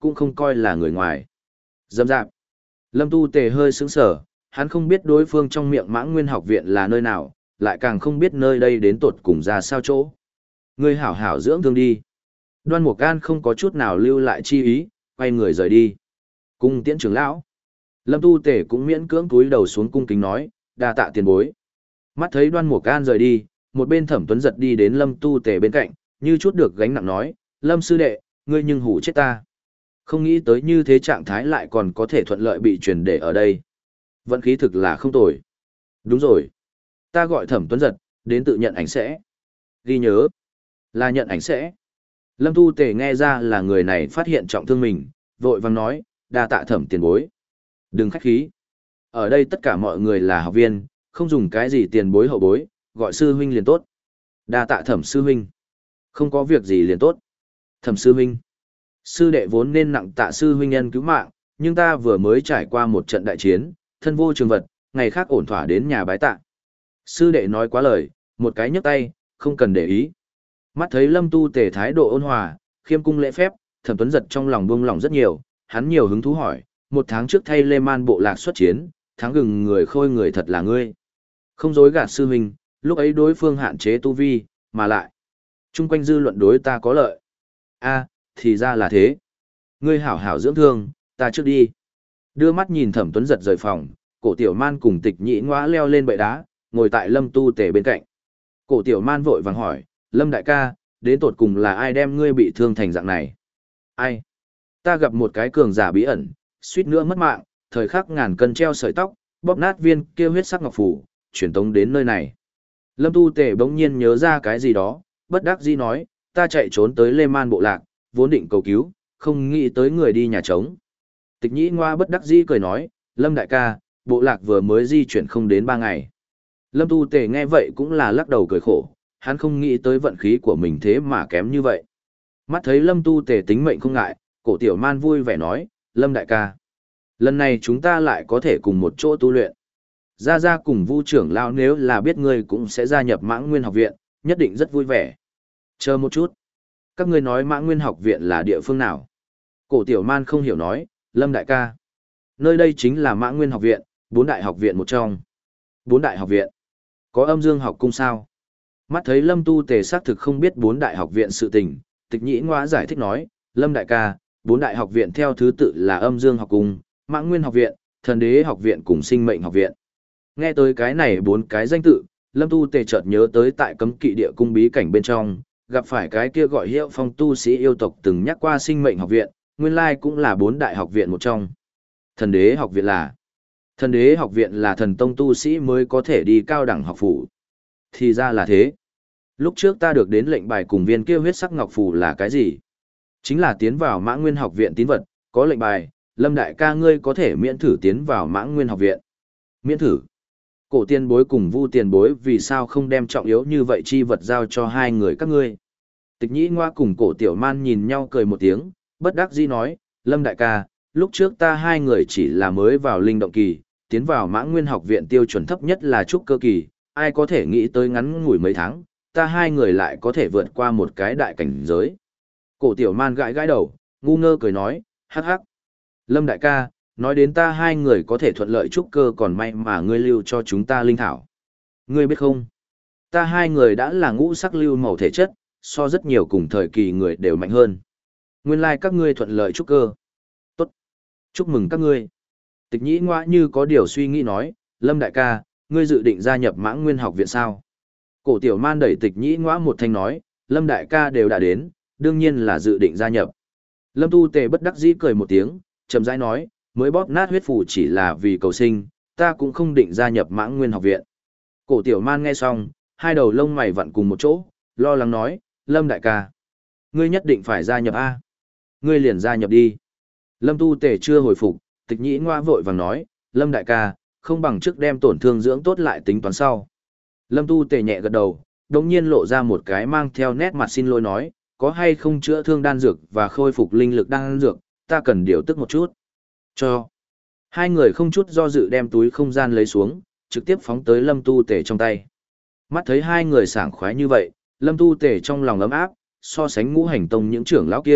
cũng không coi là người ngoài. Dâm dạp. Lâm Tu Tề hơi sững sờ, hắn không biết đối phương trong miệng Mãng Nguyên học viện là nơi nào, lại càng không biết nơi đây đến tột cùng ra sao chỗ. Ngươi hảo hảo dưỡng thương đi. Đoan Mục Can không có chút nào lưu lại chi ý, quay người rời đi. Cung tiễn trưởng lão. Lâm Tu Tề cũng miễn cưỡng cúi đầu xuống cung kính nói, đa tạ tiền bối. Mắt thấy Đoan Mục Can rời đi, một bên Thẩm Tuấn giật đi đến Lâm Tu Tề bên cạnh, như chút được gánh nặng nói, Lâm sư đệ, ngươi nhưng hủ chết ta. Không nghĩ tới như thế trạng thái lại còn có thể thuận lợi bị truyền để ở đây. Vận khí thực là không tồi. Đúng rồi. Ta gọi Thẩm Tuấn giật, đến tự nhận ảnh sẽ. Ghi nhớ. Là nhận ảnh sẽ. Lâm Tu Tề nghe ra là người này phát hiện trọng thương mình, vội vàng nói, đa tạ Thẩm tiền bối. Đừng khách khí. Ở đây tất cả mọi người là học viên, không dùng cái gì tiền bối hậu bối, gọi sư huynh liền tốt. Đa tạ Thẩm sư huynh. Không có việc gì liền tốt. Thẩm sư huynh. Sư đệ vốn nên nặng tạ sư huynh nhân cứu mạng, nhưng ta vừa mới trải qua một trận đại chiến, thân vô trường vật, ngày khác ổn thỏa đến nhà bái tạ. Sư đệ nói quá lời, một cái nhấc tay, không cần để ý. Mắt thấy Lâm Tu Tề thái độ ôn hòa, khiêm cung lễ phép, Thẩm Tuấn giật trong lòng buông lòng rất nhiều, hắn nhiều hứng thú hỏi, một tháng trước thay Lê Man bộ lạc xuất chiến, thắng gừng người khôi người thật là ngươi. Không dối gạt sư huynh, lúc ấy đối phương hạn chế tu vi, mà lại chung quanh dư luận đối ta có lợi. A, thì ra là thế. Ngươi hảo hảo dưỡng thương, ta trước đi. Đưa mắt nhìn Thẩm Tuấn giật rời phòng, Cổ Tiểu Man cùng Tịch Nhĩ Ngoã leo lên bệ đá, ngồi tại Lâm Tu Tề bên cạnh. Cổ Tiểu Man vội vàng hỏi, Lâm đại ca, đến tột cùng là ai đem ngươi bị thương thành dạng này? Ai? Ta gặp một cái cường giả bí ẩn, suýt nữa mất mạng, thời khắc ngàn cân treo sợi tóc, bóp nát viên kia huyết sắc ngọc phủ, truyền tống đến nơi này. Lâm Tu Tề bỗng nhiên nhớ ra cái gì đó, bất đắc dĩ nói, ta chạy trốn tới Lê Man bộ lạc, vốn định cầu cứu, không nghĩ tới người đi nhà trống. Tịch Nhĩ Ngoa bất đắc dĩ cười nói, Lâm đại ca, bộ lạc vừa mới di chuyển không đến ba ngày. Lâm Tu Tề nghe vậy cũng là lắc đầu cười khổ, hắn không nghĩ tới vận khí của mình thế mà kém như vậy. Mắt thấy Lâm Tu Tề tính mệnh không ngại, Cổ Tiểu Man vui vẻ nói, Lâm đại ca, lần này chúng ta lại có thể cùng một chỗ tu luyện. Gia Gia cùng Vu trưởng lão nếu là biết ngươi cũng sẽ gia nhập Mãng Nguyên học viện, nhất định rất vui vẻ. Chờ một chút. Các ngươi nói Mãng Nguyên học viện là địa phương nào? Cổ Tiểu Man không hiểu nói, Lâm đại ca. Nơi đây chính là Mãng Nguyên học viện, bốn đại học viện một trong. Bốn đại học viện? Có Âm Dương học cung sao? Mắt thấy Lâm Tu Tề xác thực không biết bốn đại học viện sự tình, Tịch Nhĩ Ngoa giải thích nói, Lâm đại ca, bốn đại học viện theo thứ tự là Âm Dương học cung, Mãng Nguyên học viện, Thần Đế học viện cùng Sinh Mệnh học viện. Nghe tới cái này bốn cái danh tự, Lâm Tu Tề chợt nhớ tới tại cấm kỵ địa cung bí cảnh bên trong, gặp phải cái kia gọi Hiệu Phong tu sĩ yêu tộc từng nhắc qua Sinh Mệnh học viện, nguyên lai cũng là bốn đại học viện một trong. Thần Đế học viện là Thần Đế học viện là thần tông tu sĩ mới có thể đi cao đẳng học phủ. Thì ra là thế. Lúc trước ta được đến lệnh bài cùng viên kia huyết sắc ngọc phù là cái gì? Chính là tiến vào Mãng Nguyên học viện tín vật, có lệnh bài, Lâm đại ca ngươi có thể miễn thử tiến vào Mãng Nguyên học viện. Miễn thử? Cổ tiền bối cùng Vu tiền bối vì sao không đem trọng yếu như vậy chi vật giao cho hai người các ngươi? Tịch Nhĩ Ngoa cùng Cổ Tiểu Man nhìn nhau cười một tiếng, bất đắc dĩ nói, Lâm đại ca, lúc trước ta hai người chỉ là mới vào linh động kỳ, tiến vào Mãng Nguyên học viện tiêu chuẩn thấp nhất là trúc cơ kỳ, ai có thể nghĩ tới ngắn ngủi mấy tháng, ta hai người lại có thể vượt qua một cái đại cảnh giới. Cổ Tiểu Man gãi gãi đầu, ngu ngơ cười nói, hắc hắc. Lâm đại ca, nói đến ta hai người có thể thuận lợi trúc cơ còn may mà ngươi lưu cho chúng ta linh thảo. Ngươi biết không? Ta hai người đã là ngũ sắc lưu màu thể chất, so rất nhiều cùng thời kỳ người đều mạnh hơn. Nguyên lai các ngươi thuận lợi trúc cơ. Tốt. Chúc mừng các ngươi. Tịch Nhĩ Ngoa như có điều suy nghĩ nói, Lâm đại ca, ngươi dự định gia nhập Mãng Nguyên học viện sao? Cổ Tiểu Man đẩy Tịch Nhĩ Ngoa một thanh nói, Lâm đại ca đều đã đến, đương nhiên là dự định gia nhập. Lâm Tu Tề bất đắc dĩ cười một tiếng, chậm rãi nói, mới bóp nát huyết phù chỉ là vì cầu sinh, ta cũng không định gia nhập Mãng Nguyên học viện. Cổ Tiểu Man nghe xong, hai đầu lông mày vặn cùng một chỗ, lo lắng nói, Lâm đại ca, ngươi nhất định phải gia nhập A. Ngươi liền gia nhập đi. Lâm Tu Tề chưa hồi phục, Tịch Nhĩ Ngoa vội vàng nói, Lâm đại ca, không bằng trước đem tổn thương dưỡng tốt lại tính toán sau. Lâm Tu Tề nhẹ gật đầu, đồng nhiên lộ ra một cái mang theo nét mặt xin lỗi nói, có hay không chữa thương đan dược và khôi phục linh lực đan dược, ta cần điều tức một chút. Cho. Hai người không chút do dự đem túi không gian lấy xuống, trực tiếp phóng tới Lâm Tu Tề trong tay. Mắt thấy hai người sảng khoái như vậy, Lâm Tu Tề trong lòng ấm áp, so sánh Ngũ Hành Tông những trưởng lão kia,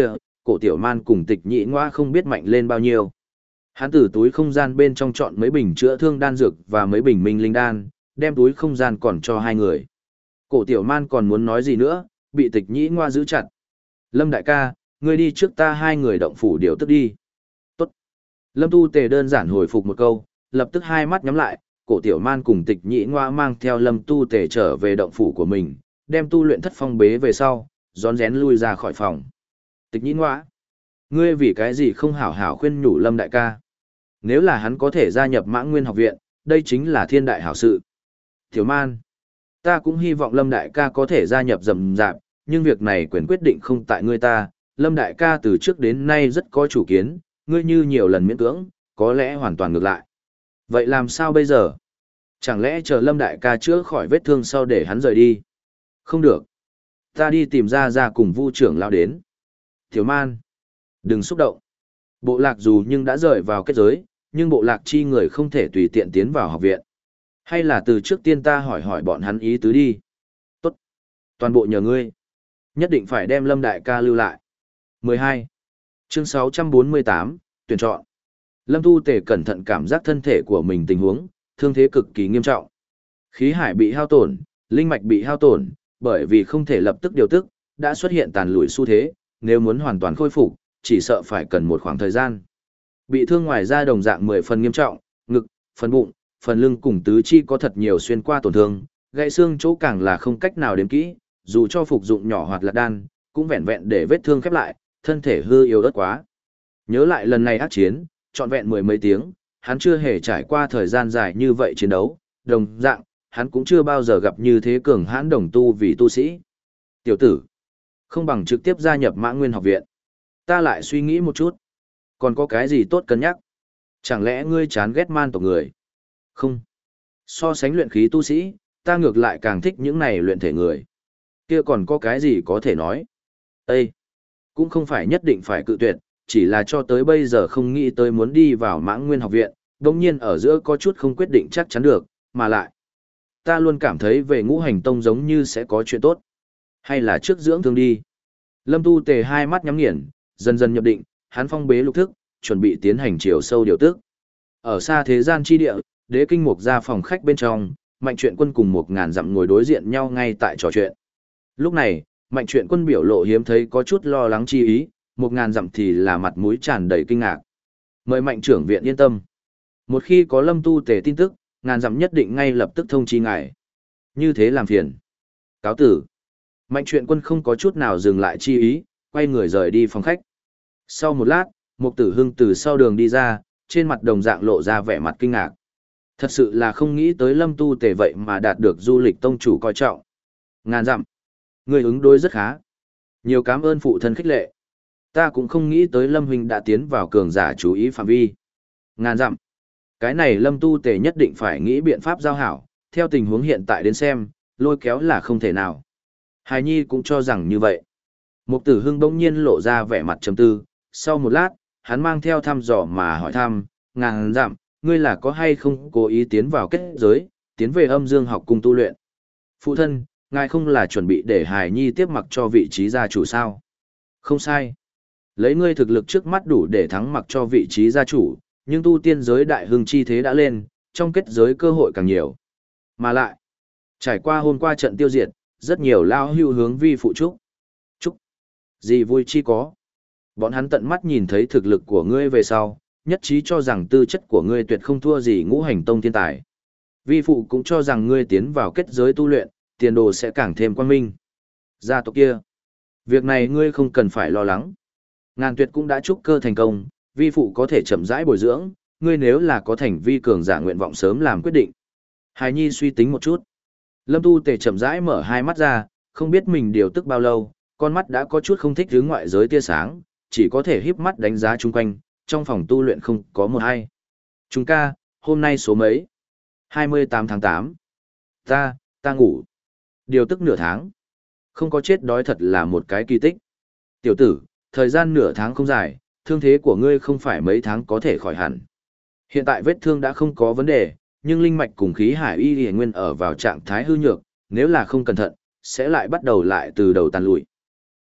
cổ tiểu man cùng tịch nhị ngoa không biết mạnh lên bao nhiêu. Hắn từ túi không gian bên trong chọn mấy bình chữa thương đan dược và mấy bình minh linh đan, đem túi không gian còn cho hai người. Cổ tiểu man còn muốn nói gì nữa, bị tịch nhĩ ngoa giữ chặt. Lâm đại ca, ngươi đi trước ta hai người động phủ điều tức đi. Tốt. Lâm tu tề đơn giản hồi phục một câu, lập tức hai mắt nhắm lại, cổ tiểu man cùng tịch nhĩ ngoa mang theo lâm tu tề trở về động phủ của mình, đem tu luyện thất phong bế về sau, rón rén lui ra khỏi phòng. Tịch nhĩ ngoa, ngươi vì cái gì không hảo hảo khuyên nhủ Lâm đại ca? Nếu là hắn có thể gia nhập Mã Nguyên học viện, đây chính là thiên đại hảo sự. Tiểu man, ta cũng hy vọng Lâm đại ca có thể gia nhập rầm rạp, nhưng việc này quyền quyết định không tại ngươi ta. Lâm đại ca từ trước đến nay rất có chủ kiến, ngươi như nhiều lần miễn cưỡng, có lẽ hoàn toàn ngược lại. Vậy làm sao bây giờ? Chẳng lẽ chờ Lâm đại ca chữa khỏi vết thương sau để hắn rời đi? Không được. Ta đi tìm ra ra cùng Vu trưởng lao đến. Tiểu man, đừng xúc động. Bộ lạc dù nhưng đã rời vào kết giới, nhưng bộ lạc chi người không thể tùy tiện tiến vào học viện. Hay là từ trước tiên ta hỏi hỏi bọn hắn ý tứ đi. Tốt. Toàn bộ nhờ ngươi. Nhất định phải đem Lâm đại ca lưu lại. mười hai. Chương sáu trăm bốn mươi tám, tuyển chọn. Lâm Tu Tề cẩn thận cảm giác thân thể của mình tình huống, thương thế cực kỳ nghiêm trọng. Khí hải bị hao tổn, linh mạch bị hao tổn, bởi vì không thể lập tức điều tức, đã xuất hiện tàn lùi xu thế, nếu muốn hoàn toàn khôi phục, chỉ sợ phải cần một khoảng thời gian. Bị thương ngoài ra đồng dạng mười phần nghiêm trọng, ngực, phần bụng, phần lưng cùng tứ chi có thật nhiều xuyên qua tổn thương, gãy xương chỗ càng là không cách nào đếm kỹ, dù cho phục dụng nhỏ hoặc là đan, cũng vẹn vẹn để vết thương khép lại, thân thể hư yếu ớt quá. Nhớ lại lần này ác chiến, trọn vẹn mười mấy tiếng, hắn chưa hề trải qua thời gian dài như vậy chiến đấu, đồng dạng, hắn cũng chưa bao giờ gặp như thế cường hãn đồng tu vì tu sĩ. Tiểu tử, không bằng trực tiếp gia nhập Mã Nguyên học viện. Ta lại suy nghĩ một chút. Còn có cái gì tốt cân nhắc? Chẳng lẽ ngươi chán ghét man tộc người? Không. So sánh luyện khí tu sĩ, ta ngược lại càng thích những này luyện thể người. Kia còn có cái gì có thể nói? Ê! Cũng không phải nhất định phải cự tuyệt, chỉ là cho tới bây giờ không nghĩ tới muốn đi vào Mã Nguyên học viện, đồng nhiên ở giữa có chút không quyết định chắc chắn được, mà lại. Ta luôn cảm thấy về ngũ hành tông giống như sẽ có chuyện tốt. Hay là trước dưỡng thương đi. Lâm Tu Tề hai mắt nhắm nghiền, dần dần nhập định, hắn phong bế lục thức, chuẩn bị tiến hành chiều sâu điều tức. Ở xa thế gian chi địa, Đế Kinh Mục ra phòng khách bên trong, Mạnh Truyện Quân cùng một ngàn dặm ngồi đối diện nhau ngay tại trò chuyện. Lúc này, Mạnh Truyện Quân biểu lộ hiếm thấy có chút lo lắng chi ý, một ngàn dặm thì là mặt mũi tràn đầy kinh ngạc. Mời Mạnh trưởng viện yên tâm. Một khi có Lâm Tu Tề tin tức, ngàn dặm nhất định ngay lập tức thông chi ngài. Như thế làm phiền. Cáo tử. Mạnh Truyện Quân không có chút nào dừng lại chi ý, quay người rời đi phòng khách. Sau một lát, Mục Tử Hưng từ sau đường đi ra, trên mặt đồng dạng lộ ra vẻ mặt kinh ngạc. Thật sự là không nghĩ tới Lâm Tu Tề vậy mà đạt được du lịch tông chủ coi trọng. Ngàn dặm. Người ứng đối rất khá. Nhiều cảm ơn phụ thân khích lệ. Ta cũng không nghĩ tới Lâm huynh đã tiến vào cường giả chú ý phạm vi. Ngàn dặm. Cái này Lâm Tu Tề nhất định phải nghĩ biện pháp giao hảo, theo tình huống hiện tại đến xem, lôi kéo là không thể nào. Hài Nhi cũng cho rằng như vậy. Mục Tử Hưng bỗng nhiên lộ ra vẻ mặt trầm tư, sau một lát, hắn mang theo thăm dò mà hỏi thăm, ngàn dặm, ngươi là có hay không cố ý tiến vào kết giới, tiến về âm dương học cung tu luyện. Phụ thân, ngài không là chuẩn bị để Hài Nhi tiếp mặc cho vị trí gia chủ sao? Không sai. Lấy ngươi thực lực trước mắt đủ để thắng mặc cho vị trí gia chủ, nhưng tu tiên giới đại hưng chi thế đã lên, trong kết giới cơ hội càng nhiều. Mà lại, trải qua hôm qua trận tiêu diệt, rất nhiều lao hưu hướng vi phụ trúc. Trúc. Gì vui chi có. Bọn hắn tận mắt nhìn thấy thực lực của ngươi về sau, nhất trí cho rằng tư chất của ngươi tuyệt không thua gì ngũ hành tông thiên tài. Vi phụ cũng cho rằng ngươi tiến vào kết giới tu luyện, tiền đồ sẽ càng thêm quang minh. Gia tộc kia. Việc này ngươi không cần phải lo lắng. Ngàn Tuyệt cũng đã trúc cơ thành công, vi phụ có thể chậm rãi bồi dưỡng, ngươi nếu là có thành vi cường giả nguyện vọng sớm làm quyết định. Hài Nhi suy tính một chút. Lâm Tu Tề chậm rãi mở hai mắt ra, không biết mình điều tức bao lâu, con mắt đã có chút không thích hướng ngoại giới tia sáng, chỉ có thể híp mắt đánh giá chung quanh, trong phòng tu luyện không có một ai. Chúng ca, hôm nay số mấy? hai mươi tám tháng tám. Ta, ta ngủ. Điều tức nửa tháng. Không có chết đói thật là một cái kỳ tích. Tiểu tử, thời gian nửa tháng không dài, thương thế của ngươi không phải mấy tháng có thể khỏi hẳn. Hiện tại vết thương đã không có vấn đề, nhưng linh mạch cùng khí hải y y nguyên ở vào trạng thái hư nhược, nếu là không cẩn thận, sẽ lại bắt đầu lại từ đầu tàn lụi.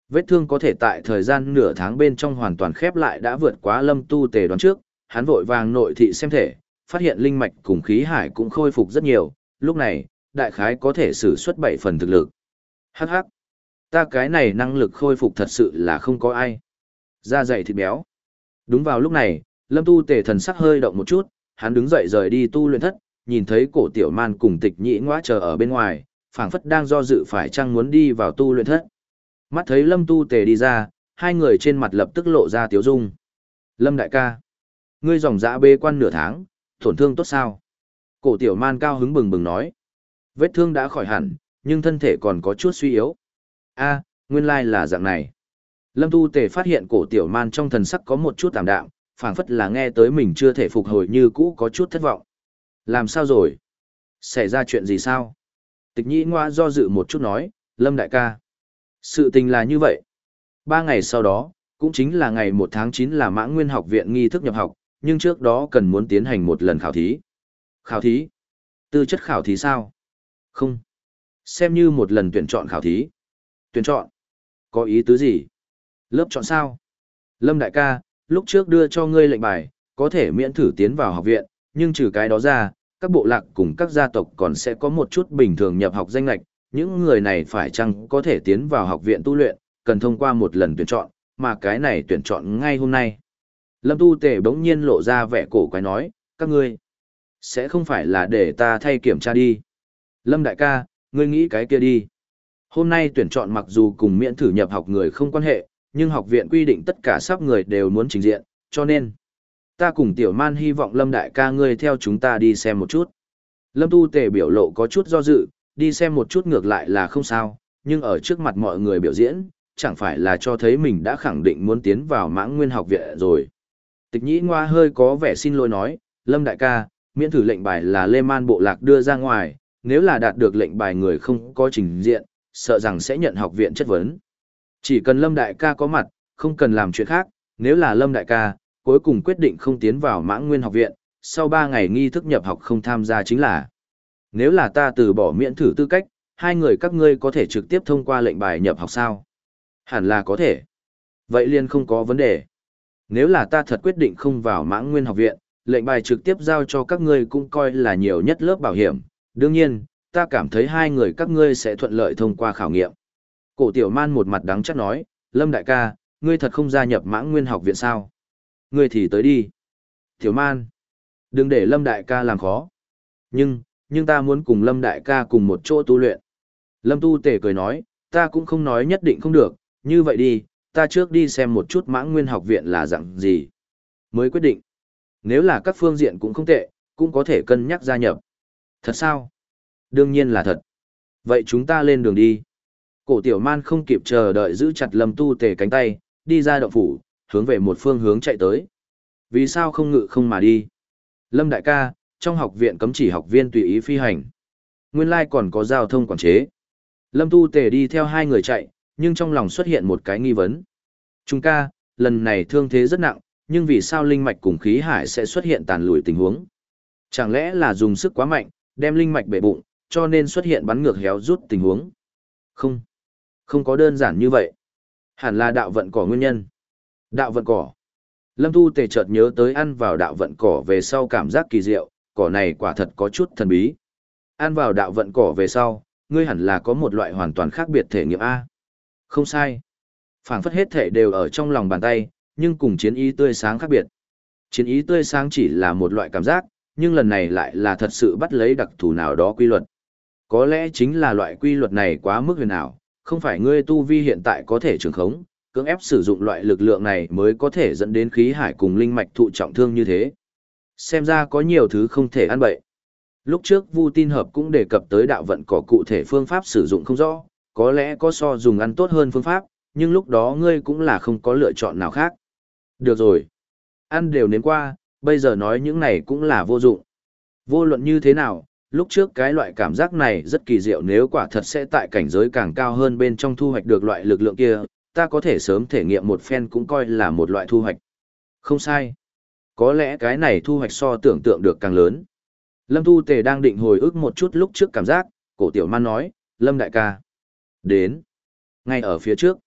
Vết thương có thể tại thời gian nửa tháng bên trong hoàn toàn khép lại đã vượt quá Lâm Tu Tề đoán trước, hắn vội vàng nội thị xem thể, phát hiện linh mạch cùng khí hải cũng khôi phục rất nhiều, lúc này, đại khái có thể sử xuất bảy phần thực lực. Hắc hắc, ta cái này năng lực khôi phục thật sự là không có ai. Da dày thịt béo. Đúng vào lúc này, Lâm Tu Tề thần sắc hơi động một chút, hắn đứng dậy rời đi tu luyện thất, nhìn thấy Cổ Tiểu Man cùng Tịch Nhĩ Ngoa chờ ở bên ngoài, phảng phất đang do dự phải chăng muốn đi vào tu luyện thất. Mắt thấy Lâm Tu Tề đi ra, hai người trên mặt lập tức lộ ra tiếu dung. Lâm đại ca, ngươi dòng dã bê quan nửa tháng, tổn thương tốt sao? Cổ Tiểu Man cao hứng bừng bừng nói. Vết thương đã khỏi hẳn, nhưng thân thể còn có chút suy yếu. A, nguyên lai là dạng này. Lâm Tu Tề phát hiện Cổ Tiểu Man trong thần sắc có một chút tạm đạm, phảng phất là nghe tới mình chưa thể phục hồi như cũ có chút thất vọng. Làm sao rồi? Xảy ra chuyện gì sao? Tịch Nhĩ Ngoa do dự một chút nói, Lâm đại ca. Sự tình là như vậy. Ba ngày sau đó, cũng chính là ngày một tháng chín là Mãng Nguyên học viện nghi thức nhập học, nhưng trước đó cần muốn tiến hành một lần khảo thí. Khảo thí? Tư chất khảo thí sao? Không. Xem như một lần tuyển chọn khảo thí. Tuyển chọn? Có ý tứ gì? Lớp chọn sao? Lâm đại ca, lúc trước đưa cho ngươi lệnh bài, có thể miễn thử tiến vào học viện, nhưng trừ cái đó ra, các bộ lạc cùng các gia tộc còn sẽ có một chút bình thường nhập học danh lệch, những người này phải chăng có thể tiến vào học viện tu luyện, cần thông qua một lần tuyển chọn, mà cái này tuyển chọn ngay hôm nay. Lâm Tu Tề bỗng nhiên lộ ra vẻ cổ quái nói, các ngươi, sẽ không phải là để ta thay kiểm tra đi. Lâm đại ca, ngươi nghĩ cái kia đi. Hôm nay tuyển chọn mặc dù cùng miễn thử nhập học người không quan hệ, nhưng học viện quy định tất cả sắp người đều muốn trình diện, cho nên, ta cùng Tiểu Man hy vọng Lâm đại ca ngươi theo chúng ta đi xem một chút. Lâm Tu Tề biểu lộ có chút do dự, đi xem một chút ngược lại là không sao, nhưng ở trước mặt mọi người biểu diễn, chẳng phải là cho thấy mình đã khẳng định muốn tiến vào Mãng Nguyên học viện rồi. Tịch Nhĩ Ngoa hơi có vẻ xin lỗi nói, Lâm đại ca, miễn thử lệnh bài là Lê Man bộ lạc đưa ra ngoài, nếu là đạt được lệnh bài người không có trình diện, sợ rằng sẽ nhận học viện chất vấn. Chỉ cần Lâm đại ca có mặt, không cần làm chuyện khác, nếu là Lâm đại ca, cuối cùng quyết định không tiến vào Mãng Nguyên học viện, sau ba ngày nghi thức nhập học không tham gia chính là. Nếu là ta từ bỏ miễn thử tư cách, hai người các ngươi có thể trực tiếp thông qua lệnh bài nhập học sao? Hẳn là có thể. Vậy liền không có vấn đề. Nếu là ta thật quyết định không vào Mãng Nguyên học viện, lệnh bài trực tiếp giao cho các ngươi cũng coi là nhiều nhất lớp bảo hiểm. Đương nhiên, ta cảm thấy hai người các ngươi sẽ thuận lợi thông qua khảo nghiệm. Cổ Tiểu Man một mặt đắng chắc nói, Lâm đại ca, ngươi thật không gia nhập Mãng Nguyên học viện sao? Ngươi thì tới đi. Tiểu Man, đừng để Lâm đại ca làm khó. Nhưng, nhưng ta muốn cùng Lâm đại ca cùng một chỗ tu luyện. Lâm Tu Tề cười nói, ta cũng không nói nhất định không được, như vậy đi, ta trước đi xem một chút Mãng Nguyên học viện là dạng gì. Mới quyết định. Nếu là các phương diện cũng không tệ, cũng có thể cân nhắc gia nhập. Thật sao? Đương nhiên là thật. Vậy chúng ta lên đường đi. Cổ Tiểu Man không kịp chờ đợi giữ chặt Lâm Tu Tề cánh tay, đi ra động phủ, hướng về một phương hướng chạy tới. Vì sao không ngự không mà đi? Lâm đại ca, trong học viện cấm chỉ học viên tùy ý phi hành. Nguyên lai còn có giao thông quản chế. Lâm Tu Tề đi theo hai người chạy, nhưng trong lòng xuất hiện một cái nghi vấn. Trung ca, lần này thương thế rất nặng, nhưng vì sao linh mạch cùng khí hải sẽ xuất hiện tàn lùi tình huống? Chẳng lẽ là dùng sức quá mạnh, đem linh mạch bể bụng, cho nên xuất hiện bắn ngược héo rút tình huống? Không, không có đơn giản như vậy. Hẳn là đạo vận cỏ nguyên nhân. Đạo vận cỏ. Lâm Tu Tề chợt nhớ tới ăn vào đạo vận cỏ về sau cảm giác kỳ diệu, cỏ này quả thật có chút thần bí. Ăn vào đạo vận cỏ về sau, ngươi hẳn là có một loại hoàn toàn khác biệt thể nghiệm A. Không sai. Phảng phất hết thể đều ở trong lòng bàn tay, nhưng cùng chiến ý tươi sáng khác biệt. Chiến ý tươi sáng chỉ là một loại cảm giác, nhưng lần này lại là thật sự bắt lấy đặc thù nào đó quy luật. Có lẽ chính là loại quy luật này quá mức huyền ảo, không phải ngươi tu vi hiện tại có thể trường khống, cưỡng ép sử dụng loại lực lượng này mới có thể dẫn đến khí hải cùng linh mạch thụ trọng thương như thế. Xem ra có nhiều thứ không thể ăn bậy. Lúc trước Vu Tin Hợp cũng đề cập tới đạo vận cỏ cụ thể phương pháp sử dụng không rõ, có lẽ có so dùng ăn tốt hơn phương pháp, nhưng lúc đó ngươi cũng là không có lựa chọn nào khác. Được rồi. Ăn đều nếm qua, bây giờ nói những này cũng là vô dụng. Vô luận như thế nào, lúc trước cái loại cảm giác này rất kỳ diệu, nếu quả thật sẽ tại cảnh giới càng cao hơn bên trong thu hoạch được loại lực lượng kia, ta có thể sớm thể nghiệm một phen cũng coi là một loại thu hoạch. Không sai. Có lẽ cái này thu hoạch so tưởng tượng được càng lớn. Lâm Tu Tề đang định hồi ức một chút lúc trước cảm giác, Cổ Tiểu Man nói, Lâm đại ca. Đến. Ngay ở phía trước.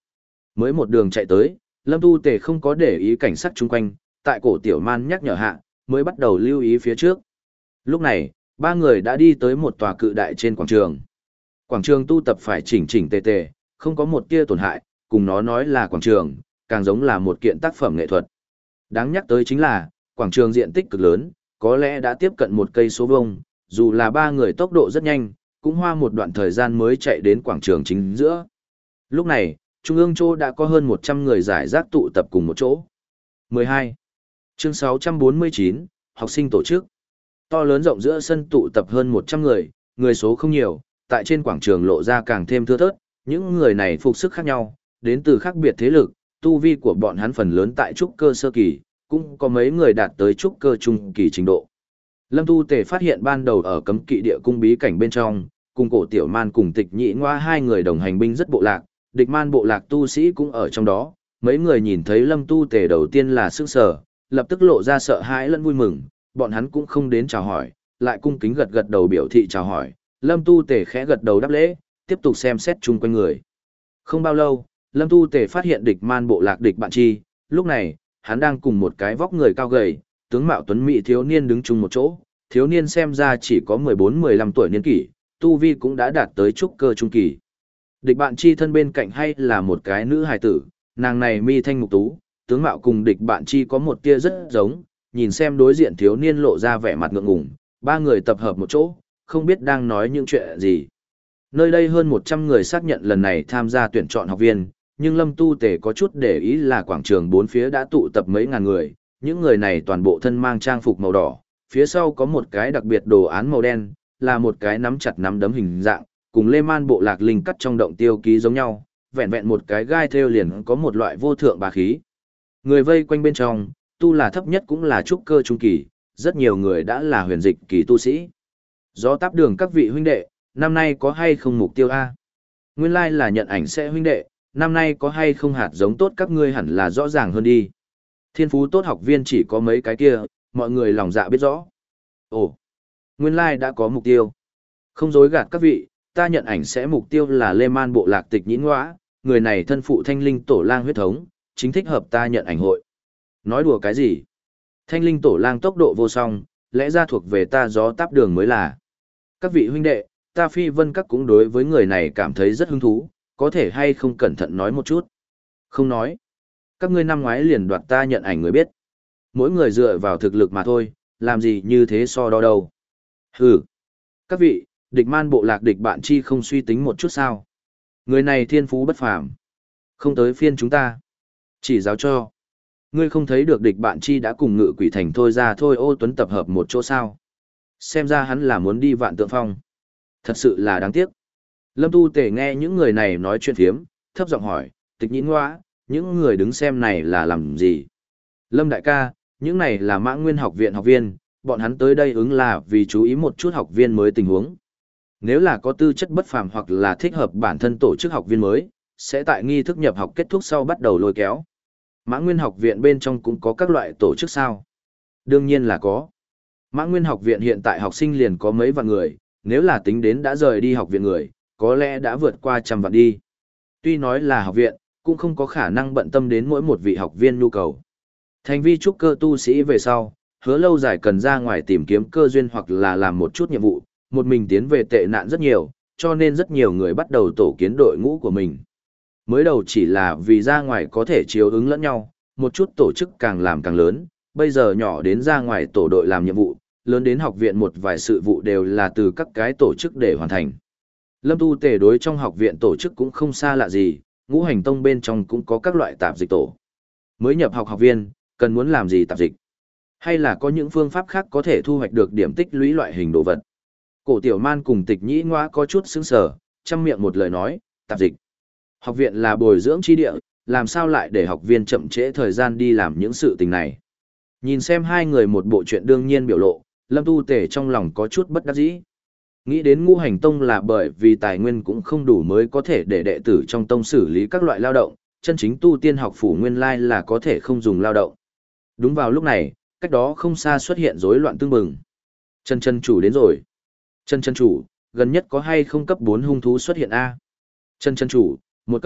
Mới một đường chạy tới, Lâm Tu Tề không có để ý cảnh sát chung quanh, tại cổ tiểu man nhắc nhở hạ, mới bắt đầu lưu ý phía trước. Lúc này, ba người đã đi tới một tòa cự đại trên quảng trường. Quảng trường tu tập phải chỉnh chỉnh tề tề, không có một tia tổn hại, cùng nó nói là quảng trường, càng giống là một kiện tác phẩm nghệ thuật. Đáng nhắc tới chính là, quảng trường diện tích cực lớn, có lẽ đã tiếp cận một cây số vuông, dù là ba người tốc độ rất nhanh, cũng hoa một đoạn thời gian mới chạy đến quảng trường chính giữa. Lúc này, trung ương chỗ đã có hơn một trăm người giải rác tụ tập cùng một chỗ. mười hai. Chương sáu trăm bốn mươi chín, học sinh tổ chức. To lớn rộng giữa sân tụ tập hơn một trăm người, người số không nhiều, tại trên quảng trường lộ ra càng thêm thưa thớt, những người này phục sức khác nhau, đến từ khác biệt thế lực, tu vi của bọn hắn phần lớn tại trúc cơ sơ kỳ, cũng có mấy người đạt tới trúc cơ trung kỳ trình độ. Lâm Tu Tề phát hiện ban đầu ở cấm kỵ địa cung bí cảnh bên trong, cùng cổ tiểu man cùng tịch nhị ngoa hai người đồng hành binh rất bộ lạc, địch man bộ lạc tu sĩ cũng ở trong đó, mấy người nhìn thấy Lâm Tu Tề đầu tiên là sững sờ, lập tức lộ ra sợ hãi lẫn vui mừng, bọn hắn cũng không đến chào hỏi, lại cung kính gật gật đầu biểu thị chào hỏi, Lâm Tu Tề khẽ gật đầu đáp lễ, tiếp tục xem xét chung quanh người. Không bao lâu, Lâm Tu Tề phát hiện địch man bộ lạc địch bạn chi, lúc này, hắn đang cùng một cái vóc người cao gầy, tướng mạo tuấn mỹ thiếu niên đứng chung một chỗ, thiếu niên xem ra chỉ có mười bốn mười lăm tuổi niên kỷ, tu vi cũng đã đạt tới trúc cơ trung kỳ. Địch bạn chi thân bên cạnh hay là một cái nữ hài tử, nàng này mi thanh mục tú, tướng mạo cùng địch bạn chi có một tia rất giống, nhìn xem đối diện thiếu niên lộ ra vẻ mặt ngượng ngùng, ba người tập hợp một chỗ, không biết đang nói những chuyện gì. Nơi đây hơn một trăm người xác nhận lần này tham gia tuyển chọn học viên, nhưng Lâm Tu Tề có chút để ý là quảng trường bốn phía đã tụ tập mấy ngàn người, những người này toàn bộ thân mang trang phục màu đỏ, phía sau có một cái đặc biệt đồ án màu đen, là một cái nắm chặt nắm đấm hình dạng, cùng Lê Man bộ lạc linh cắt trong động tiêu ký giống nhau, vẹn vẹn một cái gai thêu liền có một loại vô thượng bá khí. Người vây quanh bên trong, tu là thấp nhất cũng là trúc cơ trung kỳ, rất nhiều người đã là huyền dịch kỳ tu sĩ. Do táp đường các vị huynh đệ, năm nay có hay không mục tiêu A? Nguyên lai là nhận ảnh sẽ huynh đệ, năm nay có hay không hạt giống tốt các ngươi hẳn là rõ ràng hơn đi. Thiên phú tốt học viên chỉ có mấy cái kia, mọi người lòng dạ biết rõ. Ồ, nguyên lai đã có mục tiêu. Không dối gạt các vị, ta nhận ảnh sẽ mục tiêu là Lê Man bộ lạc tịch nhĩn ngõa, người này thân phụ thanh linh tổ lang huyết thống, chính thích hợp ta nhận ảnh hội. Nói đùa cái gì? Thanh linh tổ lang tốc độ vô song, lẽ ra thuộc về ta gió táp đường mới là. Các vị huynh đệ, ta phi vân các cũng đối với người này cảm thấy rất hứng thú, có thể hay không cẩn thận nói một chút. Không nói. Các ngươi năm ngoái liền đoạt ta nhận ảnh người biết. Mỗi người dựa vào thực lực mà thôi, làm gì như thế so đo đâu. Hừ. Các vị, địch man bộ lạc địch bạn chi không suy tính một chút sao. Người này thiên phú bất phàm. Không tới phiên chúng ta. Chỉ giáo cho. Ngươi không thấy được địch bạn chi đã cùng ngự quỷ thành thôi ra thôi ô tuấn tập hợp một chỗ sao. Xem ra hắn là muốn đi vạn tượng phong. Thật sự là đáng tiếc. Lâm Tu Tề nghe những người này nói chuyện phiếm, thấp giọng hỏi, tịch nhĩn ngõa, những người đứng xem này là làm gì? Lâm đại ca, những này là Mã Nguyên học viện học viên, bọn hắn tới đây ứng là vì chú ý một chút học viên mới tình huống. Nếu là có tư chất bất phàm hoặc là thích hợp bản thân tổ chức học viên mới, sẽ tại nghi thức nhập học kết thúc sau bắt đầu lôi kéo. Mã Nguyên học viện bên trong cũng có các loại tổ chức sao? Đương nhiên là có. Mã Nguyên học viện hiện tại học sinh liền có mấy vạn người, nếu là tính đến đã rời đi học viện người, có lẽ đã vượt qua trăm vạn đi. Tuy nói là học viện, cũng không có khả năng bận tâm đến mỗi một vị học viên nhu cầu. Thành vi trúc cơ tu sĩ về sau, hứa lâu dài cần ra ngoài tìm kiếm cơ duyên hoặc là làm một chút nhiệm vụ, một mình tiến về tệ nạn rất nhiều, cho nên rất nhiều người bắt đầu tổ kiến đội ngũ của mình. Mới đầu chỉ là vì ra ngoài có thể chiếu ứng lẫn nhau, một chút tổ chức càng làm càng lớn, bây giờ nhỏ đến ra ngoài tổ đội làm nhiệm vụ, lớn đến học viện một vài sự vụ đều là từ các cái tổ chức để hoàn thành. Lâm Tu Tề đối trong học viện tổ chức cũng không xa lạ gì, ngũ hành tông bên trong cũng có các loại tạp dịch tổ. Mới nhập học học viên, cần muốn làm gì tạp dịch? Hay là có những phương pháp khác có thể thu hoạch được điểm tích lũy loại hình đồ vật? Cổ Tiểu Man cùng Tịch Nhĩ Ngoa có chút sững sờ, chăm miệng một lời nói, tạp dịch. Học viện là bồi dưỡng chi địa, làm sao lại để học viên chậm trễ thời gian đi làm những sự tình này? Nhìn xem hai người một bộ chuyện đương nhiên biểu lộ, Lâm Tu Tề trong lòng có chút bất đắc dĩ. Nghĩ đến ngũ hành tông là bởi vì tài nguyên cũng không đủ mới có thể để đệ tử trong tông xử lý các loại lao động, chân chính tu tiên học phủ nguyên lai là có thể không dùng lao động. Đúng vào lúc này, cách đó không xa xuất hiện rối loạn tương bừng. Chân chân chủ đến rồi. Chân chân chủ, gần nhất có hay không cấp bốn hung thú xuất hiện A? Chân chân chủ, một cấp,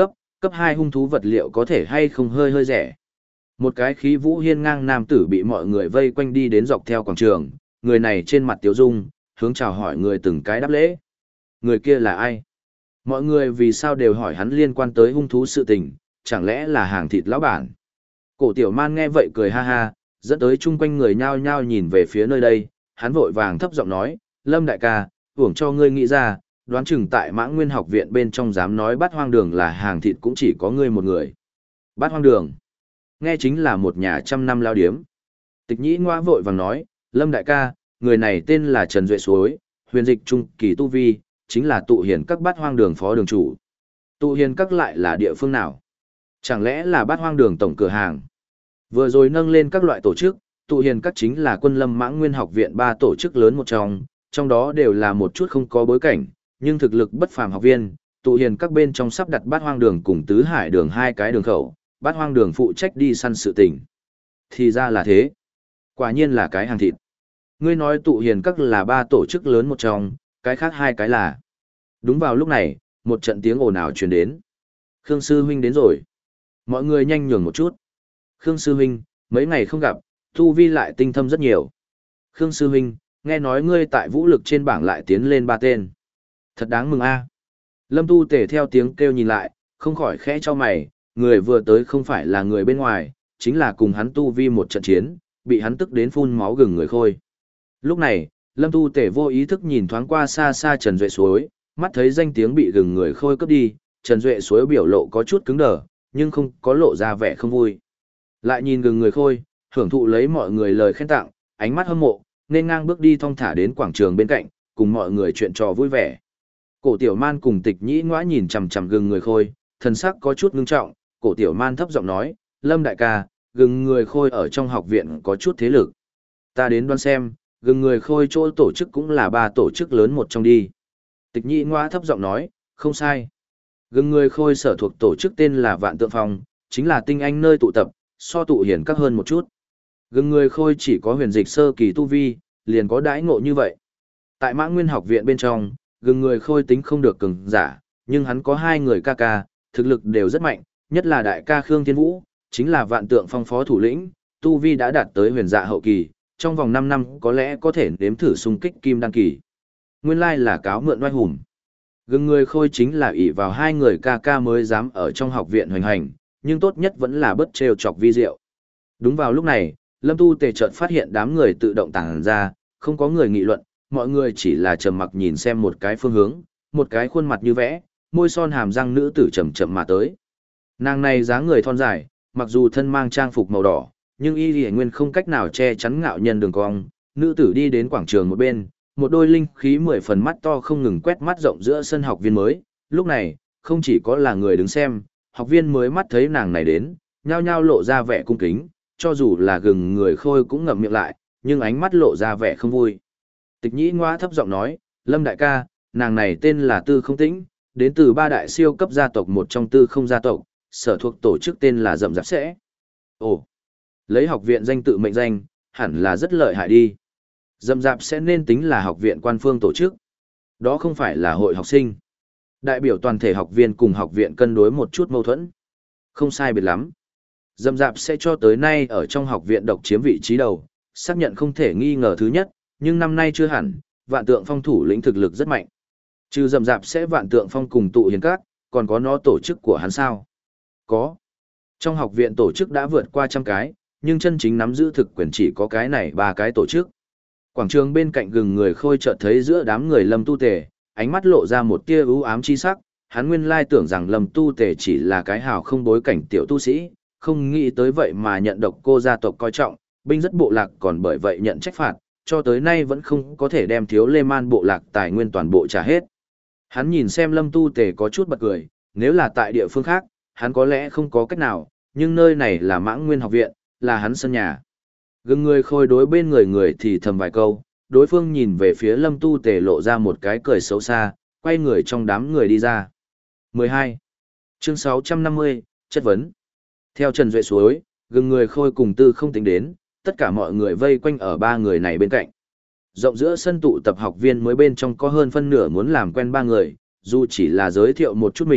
Cấp hai hung thú vật liệu có thể hay không hơi hơi rẻ. Một cái khí vũ hiên ngang nam tử bị mọi người vây quanh đi đến dọc theo quảng trường, người này trên mặt tiếu dung, hướng chào hỏi người từng cái đáp lễ. Người kia là ai? Mọi người vì sao đều hỏi hắn liên quan tới hung thú sự tình, chẳng lẽ là hàng thịt lão bản? Cổ tiểu man nghe vậy cười ha ha, dẫn tới chung quanh người nhao nhao nhìn về phía nơi đây, hắn vội vàng thấp giọng nói, Lâm đại ca, hưởng cho ngươi nghĩ ra, đoán chừng tại Mãng Nguyên học viện bên trong dám nói Bát Hoang Đường là hàng thịt cũng chỉ có ngươi một người. Bát Hoang Đường, nghe chính là một nhà trăm năm lao điếm. Tịch Nhĩ Ngoa vội vàng nói, Lâm đại ca, người này tên là Trần Duệ Suối, huyền dịch trung kỳ tu vi, chính là tụ hiền các Bát Hoang Đường phó đường chủ. Tụ hiền các lại là địa phương nào? Chẳng lẽ là Bát Hoang Đường tổng cửa hàng? Vừa rồi nâng lên các loại tổ chức, tụ hiền các chính là quân lâm Mãng Nguyên học viện ba tổ chức lớn một trong, trong đó đều là một chút không có bối cảnh, nhưng thực lực bất phàm học viên. Tụ hiền các bên trong sắp đặt Bát Hoang Đường cùng Tứ Hải Đường hai cái đường khẩu, Bát Hoang Đường phụ trách đi săn sự tình. Thì ra là thế. Quả nhiên là cái hàng thịt. Ngươi nói tụ hiền các là ba tổ chức lớn một trong, cái khác hai cái là. Đúng vào lúc này, một trận tiếng ồn ào truyền đến. Khương sư huynh đến rồi. Mọi người nhanh nhường một chút. Khương sư huynh, mấy ngày không gặp, tu vi lại tinh thâm rất nhiều. Khương sư huynh, nghe nói ngươi tại vũ lực trên bảng lại tiến lên ba tên. Thật đáng mừng a. Lâm Tu Tể theo tiếng kêu nhìn lại, không khỏi khẽ cho mày, người vừa tới không phải là người bên ngoài, chính là cùng hắn tu vi một trận chiến, bị hắn tức đến phun máu gừng người khôi. Lúc này, Lâm Tu Tể vô ý thức nhìn thoáng qua xa xa Trần Duệ Suối, mắt thấy danh tiếng bị gừng người khôi cướp đi, Trần Duệ Suối biểu lộ có chút cứng đờ, nhưng không có lộ ra vẻ không vui. Lại nhìn gừng người khôi, hưởng thụ lấy mọi người lời khen tặng, ánh mắt hâm mộ, nên ngang bước đi thong thả đến quảng trường bên cạnh, cùng mọi người chuyện trò vui vẻ. Cổ Tiểu Man cùng Tịch Nhĩ Ngoã nhìn chằm chằm gừng người khôi, thần sắc có chút ngưng trọng, Cổ Tiểu Man thấp giọng nói, Lâm đại ca, gừng người khôi ở trong học viện có chút thế lực. Ta đến đoán xem, gừng người khôi chỗ tổ chức cũng là ba tổ chức lớn một trong đi. Tịch Nhĩ Ngoã thấp giọng nói, không sai. Gừng người khôi sở thuộc tổ chức tên là Vạn Tượng Phong, chính là tinh anh nơi tụ tập, so tụ hiển các hơn một chút. Gừng người khôi chỉ có huyền dịch sơ kỳ tu vi, liền có đãi ngộ như vậy. Tại Mãng Nguyên học viện bên trong, gừng người khôi tính không được cường giả, nhưng hắn có hai người ca ca, thực lực đều rất mạnh, nhất là đại ca Khương Thiên Vũ, chính là Vạn Tượng Phong phó thủ lĩnh, tu vi đã đạt tới huyền dạ hậu kỳ, trong vòng năm năm có lẽ có thể nếm thử xung kích kim đăng kỳ. Nguyên lai là cáo mượn oai hùng. Gừng người khôi chính là ỷ vào hai người ca ca mới dám ở trong học viện hoành hành, nhưng tốt nhất vẫn là bất trêu chọc vi diệu. Đúng vào lúc này, Lâm Tu Tề chợt phát hiện đám người tự động tản ra, không có người nghị luận, mọi người chỉ là trầm mặc nhìn xem một cái phương hướng, một cái khuôn mặt như vẽ, môi son hàm răng nữ tử chậm chậm mà tới. Nàng này dáng người thon dài, mặc dù thân mang trang phục màu đỏ, nhưng y liễu nguyên không cách nào che chắn ngạo nhân đường cong. Nữ tử đi đến quảng trường một bên, một đôi linh khí mười phần mắt to không ngừng quét mắt rộng giữa sân học viên mới. Lúc này, không chỉ có là người đứng xem, học viên mới mắt thấy nàng này đến, nhao nhao lộ ra vẻ cung kính, cho dù là gừng người khôi cũng ngậm miệng lại, nhưng ánh mắt lộ ra vẻ không vui. Tịch Nhĩ Ngoa thấp giọng nói, Lâm đại ca, nàng này tên là Tư Không Tĩnh, đến từ ba đại siêu cấp gia tộc một trong Tư Không gia tộc, sở thuộc tổ chức tên là Rậm Rạp Sẽ. Ồ, lấy học viện danh tự mệnh danh, hẳn là rất lợi hại đi. Rậm Rạp Sẽ nên tính là học viện quan phương tổ chức. Đó không phải là hội học sinh. Đại biểu toàn thể học viên cùng học viện cân đối một chút mâu thuẫn. Không sai biệt lắm. Rậm Rạp Sẽ cho tới nay ở trong học viện độc chiếm vị trí đầu, xác nhận không thể nghi ngờ thứ nhất, nhưng năm nay chưa hẳn, Vạn Tượng Phong thủ lĩnh thực lực rất mạnh. Trừ Rậm Rạp Sẽ Vạn Tượng Phong cùng tụ hiền các, còn có nó tổ chức của hắn sao? Có. Trong học viện tổ chức đã vượt qua trăm cái, nhưng chân chính nắm giữ thực quyền chỉ có cái này ba cái tổ chức. Quảng trường bên cạnh gừng người khôi chợt thấy giữa đám người Lâm Tu Tề, ánh mắt lộ ra một tia ưu ám chi sắc, hắn nguyên lai tưởng rằng Lâm Tu Tề chỉ là cái hào không bối cảnh tiểu tu sĩ, không nghĩ tới vậy mà nhận độc cô gia tộc coi trọng, binh rất bộ lạc còn bởi vậy nhận trách phạt, cho tới nay vẫn không có thể đem thiếu Lê Man bộ lạc tài nguyên toàn bộ trả hết. Hắn nhìn xem Lâm Tu Tề có chút bật cười, nếu là tại địa phương khác, hắn có lẽ không có cách nào, nhưng nơi này là Mãng Nguyên học viện, là hắn sân nhà. Gừng người khôi đối bên người người thì thầm vài câu, đối phương nhìn về phía Lâm Tu Tề lộ ra một cái cười xấu xa, quay người trong đám người đi ra. mười hai. Chương sáu trăm năm mươi, chất vấn. Theo Trần Duệ Suối, gừng người khôi cùng Tư Không Tĩnh đến, tất cả mọi người vây quanh ở ba người này bên cạnh. Rộng giữa sân tụ tập học viên mới bên trong có hơn phân nửa muốn làm quen ba người, dù chỉ là giới thiệu một chút mình,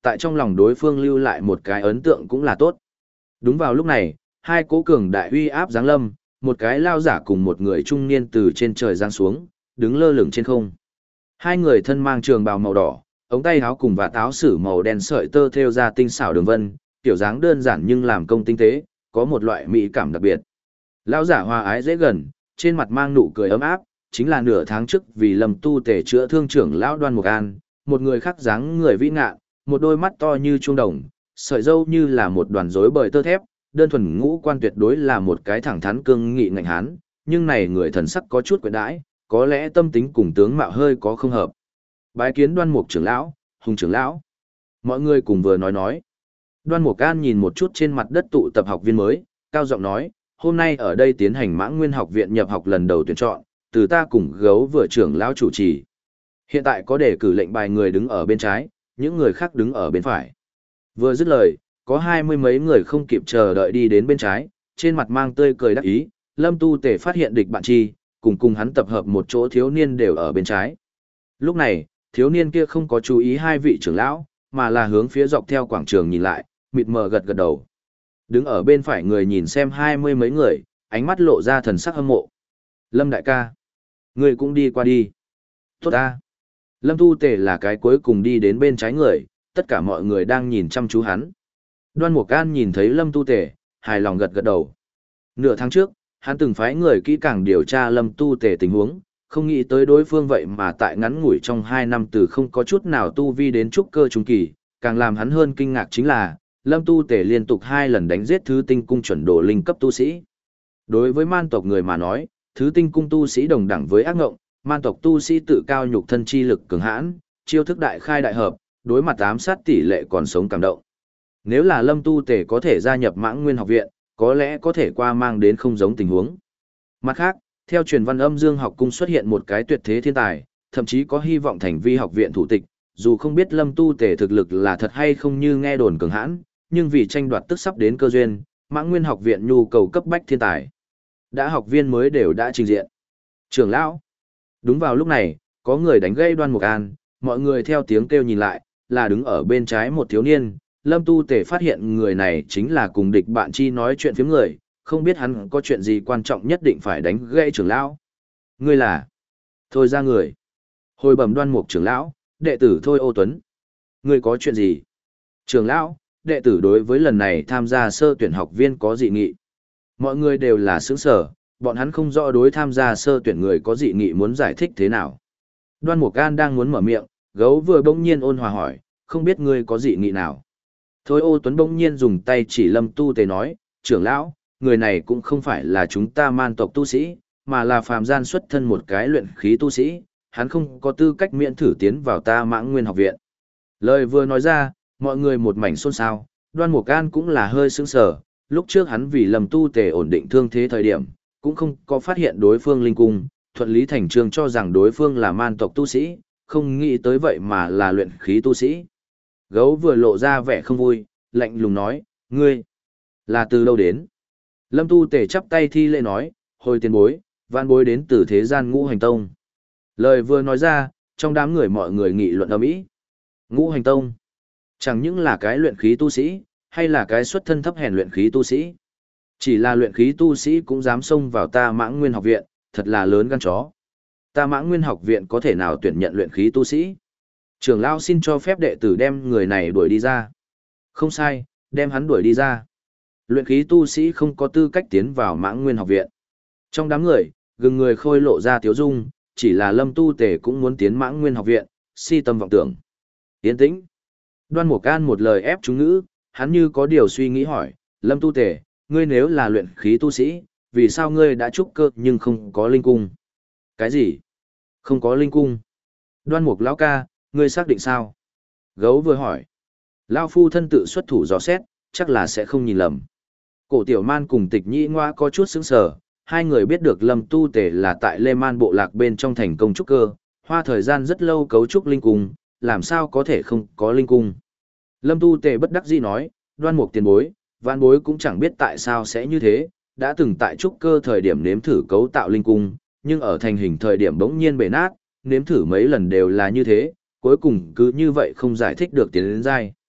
tại trong lòng đối phương lưu lại một cái ấn tượng cũng là tốt. Đúng vào lúc này, hai cố cường đại uy áp giáng lâm, một cái lao giả cùng một người trung niên từ trên trời giáng xuống, đứng lơ lửng trên không. Hai người thân mang trường bào màu đỏ, ống tay áo cùng vạt áo sử màu đen sợi tơ thêu ra tinh xảo đường vân, kiểu dáng đơn giản nhưng làm công tinh tế, có một loại mỹ cảm đặc biệt. Lão giả hòa ái dễ gần, trên mặt mang nụ cười ấm áp, chính là nửa tháng trước vì Lâm Tu Tề chữa thương trưởng lão Đoan Mục An, một người khác dáng người vĩ ngạn, một đôi mắt to như trung đồng, sợi râu như là một đoàn rối bời tơ thép, đơn thuần ngũ quan tuyệt đối là một cái thẳng thắn cương nghị ngạnh hán, nhưng này người thần sắc có chút quyến đãi, có lẽ tâm tính cùng tướng mạo hơi có không hợp. Bái kiến Đoan Mục trưởng lão, Hùng trưởng lão. Mọi người cùng vừa nói nói. Đoan Mục An nhìn một chút trên mặt đất tụ tập học viên mới, cao giọng nói, hôm nay ở đây tiến hành Mãng Nguyên học viện nhập học lần đầu tuyển chọn, từ ta cùng Gấu vừa trưởng lão chủ trì. Hiện tại có đề cử lệnh bài người đứng ở bên trái, những người khác đứng ở bên phải. Vừa dứt lời, có hai mươi mấy người không kịp chờ đợi đi đến bên trái, trên mặt mang tươi cười đắc ý, Lâm Tu Tề phát hiện địch bạn chi, cùng cùng hắn tập hợp một chỗ thiếu niên đều ở bên trái. Lúc này, thiếu niên kia không có chú ý hai vị trưởng lão, mà là hướng phía dọc theo quảng trường nhìn lại, mịt mờ gật gật đầu. Đứng ở bên phải người nhìn xem hai mươi mấy người, ánh mắt lộ ra thần sắc hâm mộ. Lâm đại ca, người cũng đi qua đi. Tốt ta. Lâm Tu Tề là cái cuối cùng đi đến bên trái người, tất cả mọi người đang nhìn chăm chú hắn. Đoan Mục An nhìn thấy Lâm Tu Tề, hài lòng gật gật đầu. Nửa tháng trước, hắn từng phái người kỹ càng điều tra Lâm Tu Tề tình huống, không nghĩ tới đối phương vậy mà tại ngắn ngủi trong hai năm từ không có chút nào tu vi đến trúc cơ trung kỳ, càng làm hắn hơn kinh ngạc chính là, Lâm Tu Tề liên tục hai lần đánh giết thứ tinh cung chuẩn độ linh cấp tu sĩ. Đối với man tộc người mà nói, thứ tinh cung tu sĩ đồng đẳng với ác ngộng, man tộc tu sĩ tự cao nhục thân chi lực cường hãn, chiêu thức đại khai đại hợp, đối mặt ám sát tỷ lệ còn sống cảm động. Nếu là Lâm Tu Tề có thể gia nhập Mãng Nguyên học viện, có lẽ có thể qua mang đến không giống tình huống. Mặt khác, theo truyền văn âm dương học cung xuất hiện một cái tuyệt thế thiên tài, thậm chí có hy vọng thành vi học viện thủ tịch, dù không biết Lâm Tu Tề thực lực là thật hay không như nghe đồn cường hãn, nhưng vì tranh đoạt tức sắp đến cơ duyên, Mãng Nguyên học viện nhu cầu cấp bách thiên tài. Đã học viên mới đều đã trình diện. Trưởng lão. Đúng vào lúc này, có người đánh gây Đoan Mục An, mọi người theo tiếng kêu nhìn lại, là đứng ở bên trái một thiếu niên. Lâm Tu Tề phát hiện người này chính là cùng địch bạn chi nói chuyện phiếm người, không biết hắn có chuyện gì quan trọng nhất định phải đánh gãy trưởng lão. Ngươi là? Thôi ra người. Hồi bẩm Đoan Mục trưởng lão, đệ tử Thôi Ô Tuấn. Ngươi có chuyện gì? Trưởng lão, đệ tử đối với lần này tham gia sơ tuyển học viên có dị nghị. Mọi người đều là sướng sở, bọn hắn không rõ đối tham gia sơ tuyển người có dị nghị muốn giải thích thế nào. Đoan Mục An đang muốn mở miệng, Gấu vừa bỗng nhiên ôn hòa hỏi, không biết ngươi có dị nghị nào. Thôi Ô Tuấn bỗng nhiên dùng tay chỉ Lâm Tu Tề nói, trưởng lão, người này cũng không phải là chúng ta man tộc tu sĩ, mà là phàm gian xuất thân một cái luyện khí tu sĩ, hắn không có tư cách miễn thử tiến vào ta Mãng Nguyên học viện. Lời vừa nói ra, mọi người một mảnh xôn xao, Đoan Mục An cũng là hơi sững sờ, lúc trước hắn vì Lâm Tu Tề ổn định thương thế thời điểm, cũng không có phát hiện đối phương linh cung, thuận lý thành trương cho rằng đối phương là man tộc tu sĩ, không nghĩ tới vậy mà là luyện khí tu sĩ. Gấu vừa lộ ra vẻ không vui, lạnh lùng nói, ngươi, là từ đâu đến? Lâm Tu Tề chắp tay thi lễ nói, hồi tiền bối, vạn bối đến từ thế gian Ngũ Hành Tông. Lời vừa nói ra, trong đám người mọi người nghị luận ầm ĩ. Ngũ Hành Tông, chẳng những là cái luyện khí tu sĩ, hay là cái xuất thân thấp hèn luyện khí tu sĩ. Chỉ là luyện khí tu sĩ cũng dám xông vào ta Mãng Nguyên học viện, thật là lớn gan chó. Ta Mãng Nguyên học viện có thể nào tuyển nhận luyện khí tu sĩ? Trưởng lão xin cho phép đệ tử đem người này đuổi đi ra. Không sai, đem hắn đuổi đi ra. Luyện khí tu sĩ không có tư cách tiến vào Mãng Nguyên học viện. Trong đám người, gừng người khôi lộ ra tiếu dung, chỉ là Lâm Tu Tề cũng muốn tiến Mãng Nguyên học viện, si tâm vọng tưởng. Yên tĩnh. Đoan Mục An một lời ép chúng ngữ, hắn như có điều suy nghĩ hỏi, Lâm Tu Tề, ngươi nếu là luyện khí tu sĩ, vì sao ngươi đã trúc cơ nhưng không có linh cung? Cái gì? Không có linh cung? Đoan Mục lão ca, ngươi xác định sao? Gấu vừa hỏi. Lão phu thân tự xuất thủ dò xét, chắc là sẽ không nhìn lầm. Cổ Tiểu Man cùng Tịch Nhĩ Ngoa có chút sững sờ, hai người biết được Lâm Tu Tề là tại Lê Man bộ lạc bên trong thành công trúc cơ, hoa thời gian rất lâu cấu trúc linh cung, làm sao có thể không có linh cung? Lâm Tu Tề bất đắc dĩ nói, Đoan Mục tiền bối, vạn bối cũng chẳng biết tại sao sẽ như thế, đã từng tại trúc cơ thời điểm nếm thử cấu tạo linh cung, nhưng ở thành hình thời điểm bỗng nhiên bể nát, nếm thử mấy lần đều là như thế, cuối cùng cứ như vậy không giải thích được tiến đến giai.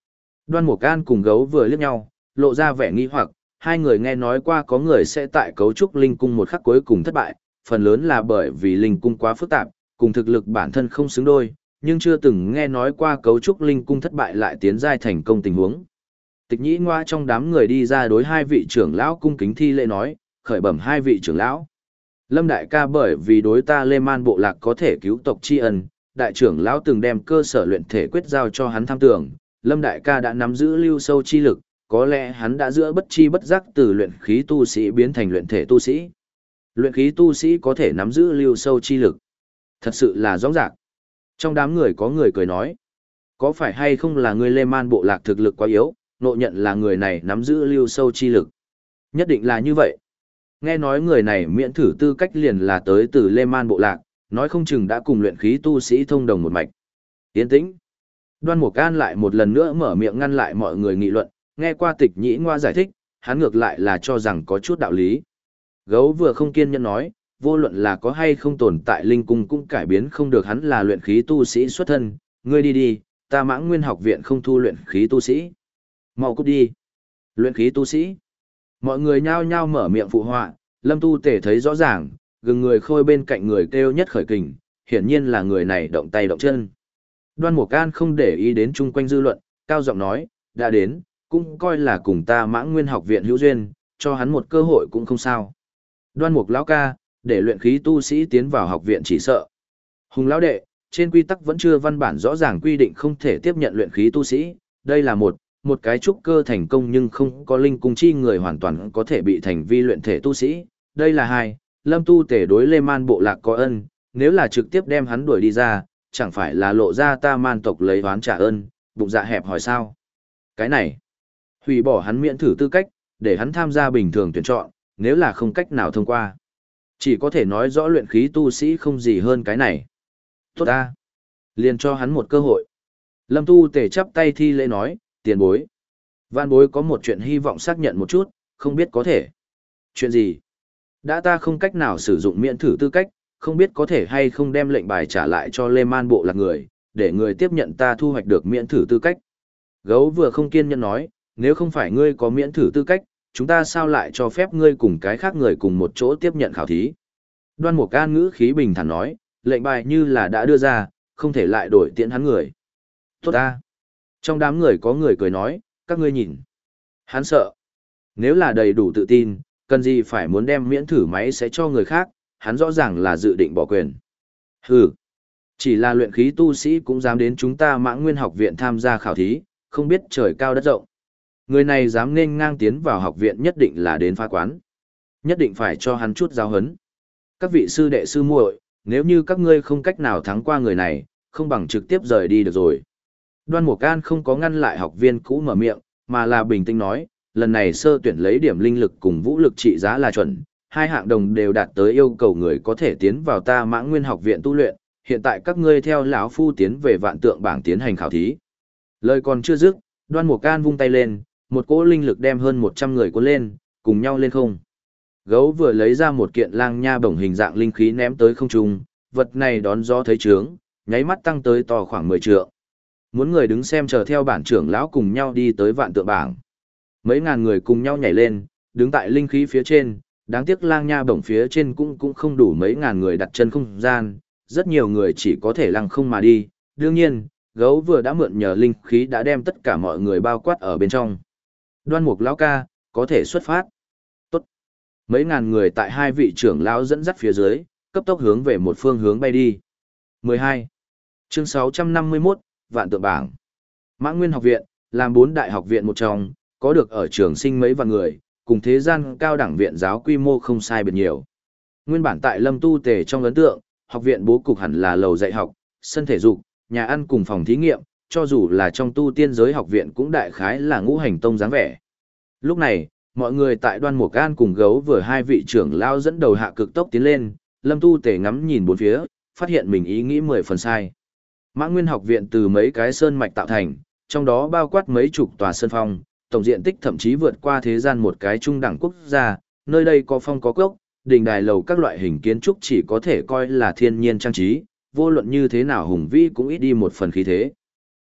Đoan Mục An cùng Gấu Vừa liếc nhau, lộ ra vẻ nghi hoặc, hai người nghe nói qua có người sẽ tại cấu trúc linh cung một khắc cuối cùng thất bại, phần lớn là bởi vì linh cung quá phức tạp, cùng thực lực bản thân không xứng đôi, nhưng chưa từng nghe nói qua cấu trúc linh cung thất bại lại tiến giai thành công tình huống. Tịch Nhĩ Ngoa trong đám người đi ra đối hai vị trưởng lão cung kính thi lễ nói, khởi bẩm hai vị trưởng lão. Lâm đại ca bởi vì đối ta Lê Man bộ lạc có thể cứu tộc tri ân, đại trưởng lão từng đem cơ sở luyện thể quyết giao cho hắn tham tưởng, Lâm đại ca đã nắm giữ lưu sâu chi lực, có lẽ hắn đã giữa bất chi bất giác từ luyện khí tu sĩ biến thành luyện thể tu sĩ. Luyện khí tu sĩ có thể nắm giữ lưu sâu chi lực. Thật sự là rõ ràng. Trong đám người có người cười nói, có phải hay không là người Lê Man bộ lạc thực lực quá yếu, nộ nhận là người này nắm giữ lưu sâu chi lực. Nhất định là như vậy. Nghe nói người này miễn thử tư cách liền là tới từ Lê Man bộ lạc, nói không chừng đã cùng luyện khí tu sĩ thông đồng một mạch. Yên tĩnh. Đoan Mục An lại một lần nữa mở miệng ngăn lại mọi người nghị luận, nghe qua Tịch Nhĩ Ngoa giải thích, hắn ngược lại là cho rằng có chút đạo lý. Gấu Vừa không kiên nhẫn nói, vô luận là có hay không tồn tại linh cung cũng cải biến không được hắn là luyện khí tu sĩ xuất thân, ngươi đi đi, ta Mãng Nguyên học viện không thu luyện khí tu sĩ. Mau cút đi. Luyện khí tu sĩ. Mọi người nhao nhao mở miệng phụ họa, Lâm Tu Tể thấy rõ ràng, gừng người khôi bên cạnh người kêu nhất khởi kình, hiển nhiên là người này động tay động chân. Đoan Mục An không để ý đến chung quanh dư luận, cao giọng nói, đã đến, cũng coi là cùng ta Mãng Nguyên học viện hữu duyên, cho hắn một cơ hội cũng không sao. Đoan Mục lão ca, để luyện khí tu sĩ tiến vào học viện chỉ sợ. Hùng lão đệ, trên quy tắc vẫn chưa văn bản rõ ràng quy định không thể tiếp nhận luyện khí tu sĩ, đây là một, một cái trúc cơ thành công nhưng không có linh cung chi người hoàn toàn có thể bị thành vi luyện thể tu sĩ, đây là hai, Lâm Tu Tể đối Lê Man bộ lạc có ân, nếu là trực tiếp đem hắn đuổi đi ra, chẳng phải là lộ ra ta Man tộc lấy oán trả ơn, bụng dạ hẹp hỏi sao. Cái này, hủy bỏ hắn miễn thử tư cách, để hắn tham gia bình thường tuyển chọn, nếu là không cách nào thông qua. Chỉ có thể nói rõ luyện khí tu sĩ không gì hơn cái này. Tốt ta, liền cho hắn một cơ hội. Lâm Tu Tể chắp tay thi lễ nói, tiền bối. Vạn bối có một chuyện hy vọng xác nhận một chút, không biết có thể. Chuyện gì? Đã ta không cách nào sử dụng miễn thử tư cách, không biết có thể hay không đem lệnh bài trả lại cho Lê Man bộ lạc người, để người tiếp nhận ta thu hoạch được miễn thử tư cách. Gấu Vừa không kiên nhẫn nói, nếu không phải ngươi có miễn thử tư cách, chúng ta sao lại cho phép ngươi cùng cái khác người cùng một chỗ tiếp nhận khảo thí. Đoan Mục An ngữ khí bình thản nói, lệnh bài như là đã đưa ra, không thể lại đổi tiện hắn người. Tốt ta. Trong đám người có người cười nói, các ngươi nhìn. Hắn sợ. Nếu là đầy đủ tự tin, cần gì phải muốn đem miễn thử máy sẽ cho người khác, hắn rõ ràng là dự định bỏ quyền. Hừ. Chỉ là luyện khí tu sĩ cũng dám đến chúng ta Mãng Nguyên học viện tham gia khảo thí, không biết trời cao đất rộng. Người này dám nên ngang tiến vào học viện nhất định là đến phá quán. Nhất định phải cho hắn chút giáo huấn. Các vị sư đệ sư muội, nếu như các ngươi không cách nào thắng qua người này, không bằng trực tiếp rời đi được rồi. Đoan Mục An không có ngăn lại học viên cũ mở miệng, mà là bình tĩnh nói, lần này sơ tuyển lấy điểm linh lực cùng vũ lực trị giá là chuẩn, hai hạng đồng đều đạt tới yêu cầu người có thể tiến vào ta Mãng Nguyên học viện tu luyện, hiện tại các ngươi theo lão phu tiến về vạn tượng bảng tiến hành khảo thí. Lời còn chưa dứt, Đoan Mục An vung tay lên, một cỗ linh lực đem hơn một trăm người cuốn lên, cùng nhau lên không. Gấu Vừa lấy ra một kiện lang nha bổng hình dạng linh khí ném tới không trung, vật này đón gió thấy trướng, nháy mắt tăng tới to khoảng mười trượng. Muốn người đứng xem chờ theo bản trưởng lão cùng nhau đi tới vạn tượng bảng. Mấy ngàn người cùng nhau nhảy lên, đứng tại linh khí phía trên, đáng tiếc lang nha bổng phía trên cũng cũng không đủ mấy ngàn người đặt chân không gian, rất nhiều người chỉ có thể lăng không mà đi. Đương nhiên, Gấu Vừa đã mượn nhờ linh khí đã đem tất cả mọi người bao quát ở bên trong. Đoan Mục lão ca, có thể xuất phát. Tốt. Mấy ngàn người tại hai vị trưởng lão dẫn dắt phía dưới, cấp tốc hướng về một phương hướng bay đi. mười hai. Chương sáu trăm năm mươi mốt, Vạn Tượng Bảng. Mãng Nguyên học viện, làm bốn đại học viện một trong, có được ở trường sinh mấy vạn người, cùng thế gian cao đẳng viện giáo quy mô không sai biệt nhiều. Nguyên bản tại Lâm Tu Tề trong ấn tượng, học viện bố cục hẳn là lầu dạy học, sân thể dục, nhà ăn cùng phòng thí nghiệm, cho dù là trong tu tiên giới học viện cũng đại khái là ngũ hành tông dáng vẻ. Lúc này, mọi người tại Đoan Mục An cùng Gấu Vừa hai vị trưởng lao dẫn đầu hạ cực tốc tiến lên, Lâm Tu Tề ngắm nhìn bốn phía, phát hiện mình ý nghĩ mười phần sai. Mãng Nguyên học viện từ mấy cái sơn mạch tạo thành, trong đó bao quát mấy chục tòa sơn phong, tổng diện tích thậm chí vượt qua thế gian một cái trung đẳng quốc gia, nơi đây có phong có cốc, đình đài lầu các loại hình kiến trúc chỉ có thể coi là thiên nhiên trang trí, vô luận như thế nào hùng vĩ cũng ít đi một phần khí thế.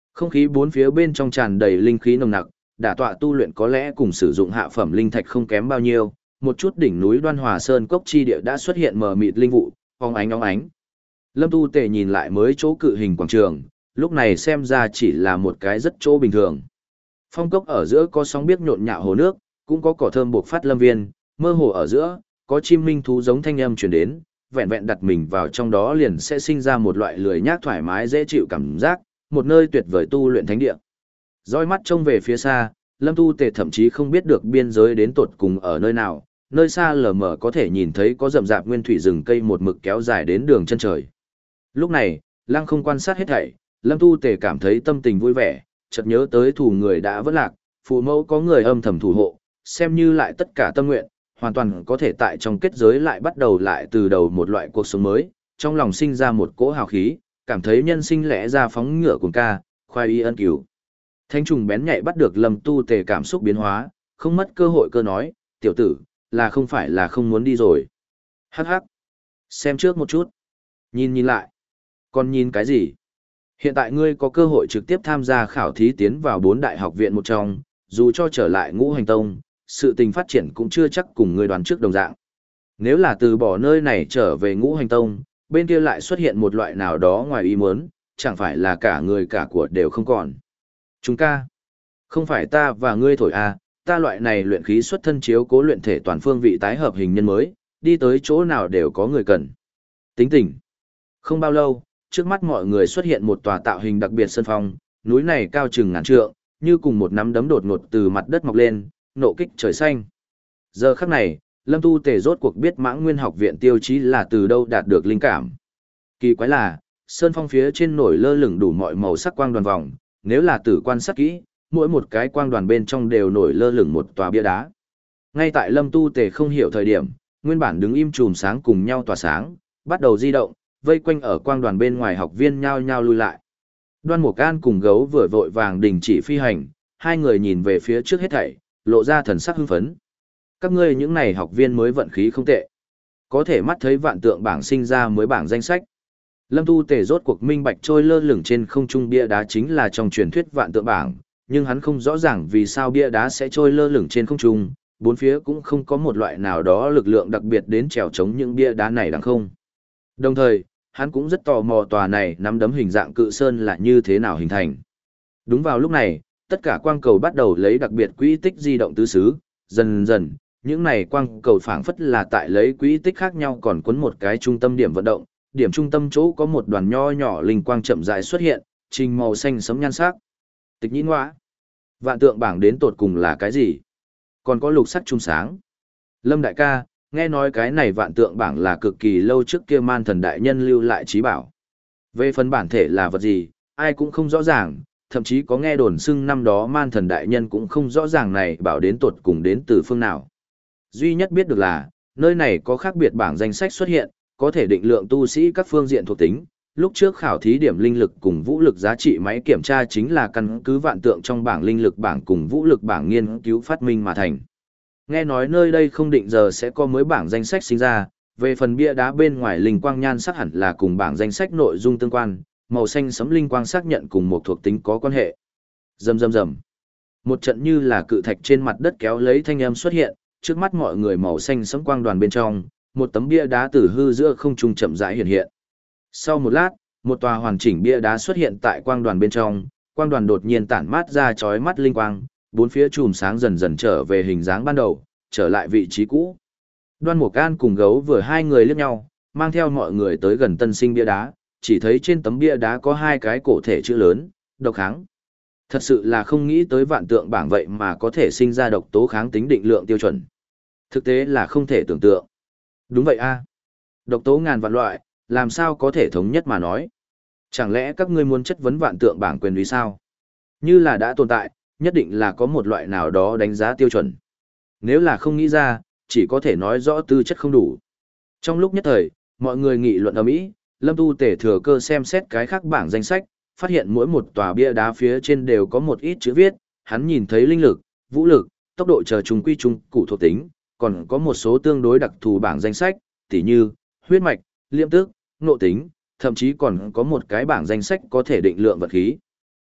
Không khí bốn phía bên trong tràn đầy linh khí nồng nặc, đả tọa tu luyện có lẽ cùng sử dụng hạ phẩm linh thạch không kém bao nhiêu, một chút đỉnh núi Đoan Hòa Sơn cốc chi địa đã xuất hiện mờ mịt linh vụ, phóng ánh óng ánh. Lâm Tu Tề nhìn lại mới chỗ cự hình quảng trường, lúc này xem ra chỉ là một cái rất chỗ bình thường. Phong cốc ở giữa có sóng biếc nhộn nhạo hồ nước, cũng có cỏ thơm buộc phát lâm viên, mơ hồ ở giữa, có chim minh thú giống thanh âm truyền đến, vẹn vẹn đặt mình vào trong đó liền sẽ sinh ra một loại lười nhác thoải mái dễ chịu cảm giác, một nơi tuyệt vời tu luyện thánh địa. Dõi mắt trông về phía xa, Lâm Tu Tề thậm chí không biết được biên giới đến tột cùng ở nơi nào, nơi xa lờ mờ có thể nhìn thấy có rậm rạp nguyên thủy rừng cây một mực kéo dài đến đường chân trời. Lúc này, Lăng không quan sát hết thảy, Lâm Tu Tề cảm thấy tâm tình vui vẻ, chợt nhớ tới thủ người đã vất lạc, phụ mẫu có người âm thầm thủ hộ, xem như lại tất cả tâm nguyện, hoàn toàn có thể tại trong kết giới lại bắt đầu lại từ đầu một loại cuộc sống mới, trong lòng sinh ra một cỗ hào khí, cảm thấy nhân sinh lẽ ra phóng ngựa cuồng ca, khoai y ân cứu. Thanh trùng bén nhạy bắt được Lâm Tu Tề cảm xúc biến hóa, không mất cơ hội cơ nói, tiểu tử, là không phải là không muốn đi rồi. Hắc hắc. Xem trước một chút. Nhìn nhìn lại. Còn nhìn cái gì? Hiện tại ngươi có cơ hội trực tiếp tham gia khảo thí tiến vào bốn đại học viện một trong, dù cho trở lại ngũ hành tông, sự tình phát triển cũng chưa chắc cùng ngươi đoán trước đồng dạng. Nếu là từ bỏ nơi này trở về ngũ hành tông, bên kia lại xuất hiện một loại nào đó ngoài ý muốn, chẳng phải là cả người cả của đều không còn. Chúng ca, không phải ta và ngươi thổi à, ta loại này luyện khí xuất thân chiếu cố luyện thể toàn phương vị tái hợp hình nhân mới, đi tới chỗ nào đều có người cần. Tính tình. Không bao lâu, trước mắt mọi người xuất hiện một tòa tạo hình đặc biệt sân phong, núi này cao chừng ngàn trượng, như cùng một nắm đấm đột ngột từ mặt đất mọc lên, nộ kích trời xanh. Giờ khắc này, Lâm Tu Tề rốt cuộc biết Mãng Nguyên học viện tiêu chí là từ đâu đạt được linh cảm. Kỳ quái là, sơn phong phía trên nổi lơ lửng đủ mọi màu sắc quang đoàn vòng, nếu là tử quan sát kỹ, mỗi một cái quang đoàn bên trong đều nổi lơ lửng một tòa bia đá. Ngay tại Lâm Tu Tề không hiểu thời điểm, nguyên bản đứng im chùm sáng cùng nhau tỏa sáng, bắt đầu di động, vây quanh ở quang đoàn bên ngoài học viên nhao nhao lui lại. Đoan Mục An cùng Gấu vừa vội vàng đình chỉ phi hành, hai người nhìn về phía trước hết thảy, lộ ra thần sắc hưng phấn. Các ngươi những này học viên mới vận khí không tệ. Có thể mắt thấy vạn tượng bảng sinh ra mới bảng danh sách. Lâm Tu Tề rốt cuộc minh bạch trôi lơ lửng trên không trung bia đá chính là trong truyền thuyết vạn tượng bảng, nhưng hắn không rõ ràng vì sao bia đá sẽ trôi lơ lửng trên không trung, bốn phía cũng không có một loại nào đó lực lượng đặc biệt đến trèo chống những bia đá này đằng không. Đồng thời, hắn cũng rất tò mò tòa này nắm đấm hình dạng cự sơn là như thế nào hình thành. Đúng vào lúc này, tất cả quang cầu bắt đầu lấy đặc biệt quỹ tích di động tứ xứ, dần dần, những này quang cầu phảng phất là tại lấy quỹ tích khác nhau còn cuốn một cái trung tâm điểm vận động, điểm trung tâm chỗ có một đoàn nho nhỏ linh quang chậm rãi xuất hiện, trình màu xanh sẫm nhan sắc. Tịch nhĩ ngoã. Vạn tượng bảng đến tột cùng là cái gì? Còn có lục sắc trung sáng. Lâm đại ca, nghe nói cái này vạn tượng bảng là cực kỳ lâu trước kia man thần đại nhân lưu lại trí bảo. Về phần bản thể là vật gì, ai cũng không rõ ràng, thậm chí có nghe đồn xưng năm đó man thần đại nhân cũng không rõ ràng này bảo đến tột cùng đến từ phương nào. Duy nhất biết được là, nơi này có khác biệt bảng danh sách xuất hiện, có thể định lượng tu sĩ các phương diện thuộc tính. Lúc trước khảo thí điểm linh lực cùng vũ lực giá trị máy kiểm tra chính là căn cứ vạn tượng trong bảng linh lực bảng cùng vũ lực bảng nghiên cứu phát minh mà thành. Nghe nói nơi đây không định giờ sẽ có mới bảng danh sách sinh ra, về phần bia đá bên ngoài linh quang nhan sắc hẳn là cùng bảng danh sách nội dung tương quan, màu xanh sẫm linh quang xác nhận cùng một thuộc tính có quan hệ. Rầm rầm rầm. Một trận như là cự thạch trên mặt đất kéo lấy thanh âm xuất hiện, trước mắt mọi người màu xanh sẫm quang đoàn bên trong, một tấm bia đá từ hư giữa không trung chậm rãi hiện hiện. Sau một lát, một tòa hoàn chỉnh bia đá xuất hiện tại quang đoàn bên trong, quang đoàn đột nhiên tản mát ra chói mắt linh quang, bốn phía chùm sáng dần dần trở về hình dáng ban đầu, trở lại vị trí cũ. Đoan Mục An cùng Gấu vừa hai người liếc nhau, mang theo mọi người tới gần tân sinh bia đá, chỉ thấy trên tấm bia đá có hai cái cổ thể chữ lớn, độc kháng. Thật sự là không nghĩ tới vạn tượng bảng vậy mà có thể sinh ra độc tố kháng tính định lượng tiêu chuẩn. Thực tế là không thể tưởng tượng. Đúng vậy a, độc tố ngàn vạn loại, làm sao có thể thống nhất mà nói. Chẳng lẽ các ngươi muốn chất vấn vạn tượng bảng quyền uy sao? Như là đã tồn tại, nhất định là có một loại nào đó đánh giá tiêu chuẩn. Nếu là không nghĩ ra, chỉ có thể nói rõ tư chất không đủ. Trong lúc nhất thời, mọi người nghị luận ầm ĩ, Lâm Tu Tề thừa cơ xem xét cái khác bảng danh sách, phát hiện mỗi một tòa bia đá phía trên đều có một ít chữ viết, hắn nhìn thấy linh lực, vũ lực, tốc độ chờ trùng quy trung cụ thuộc tính, còn có một số tương đối đặc thù bảng danh sách, tỉ như huyết mạch, liêm tức, nộ tính, thậm chí còn có một cái bảng danh sách có thể định lượng vật khí.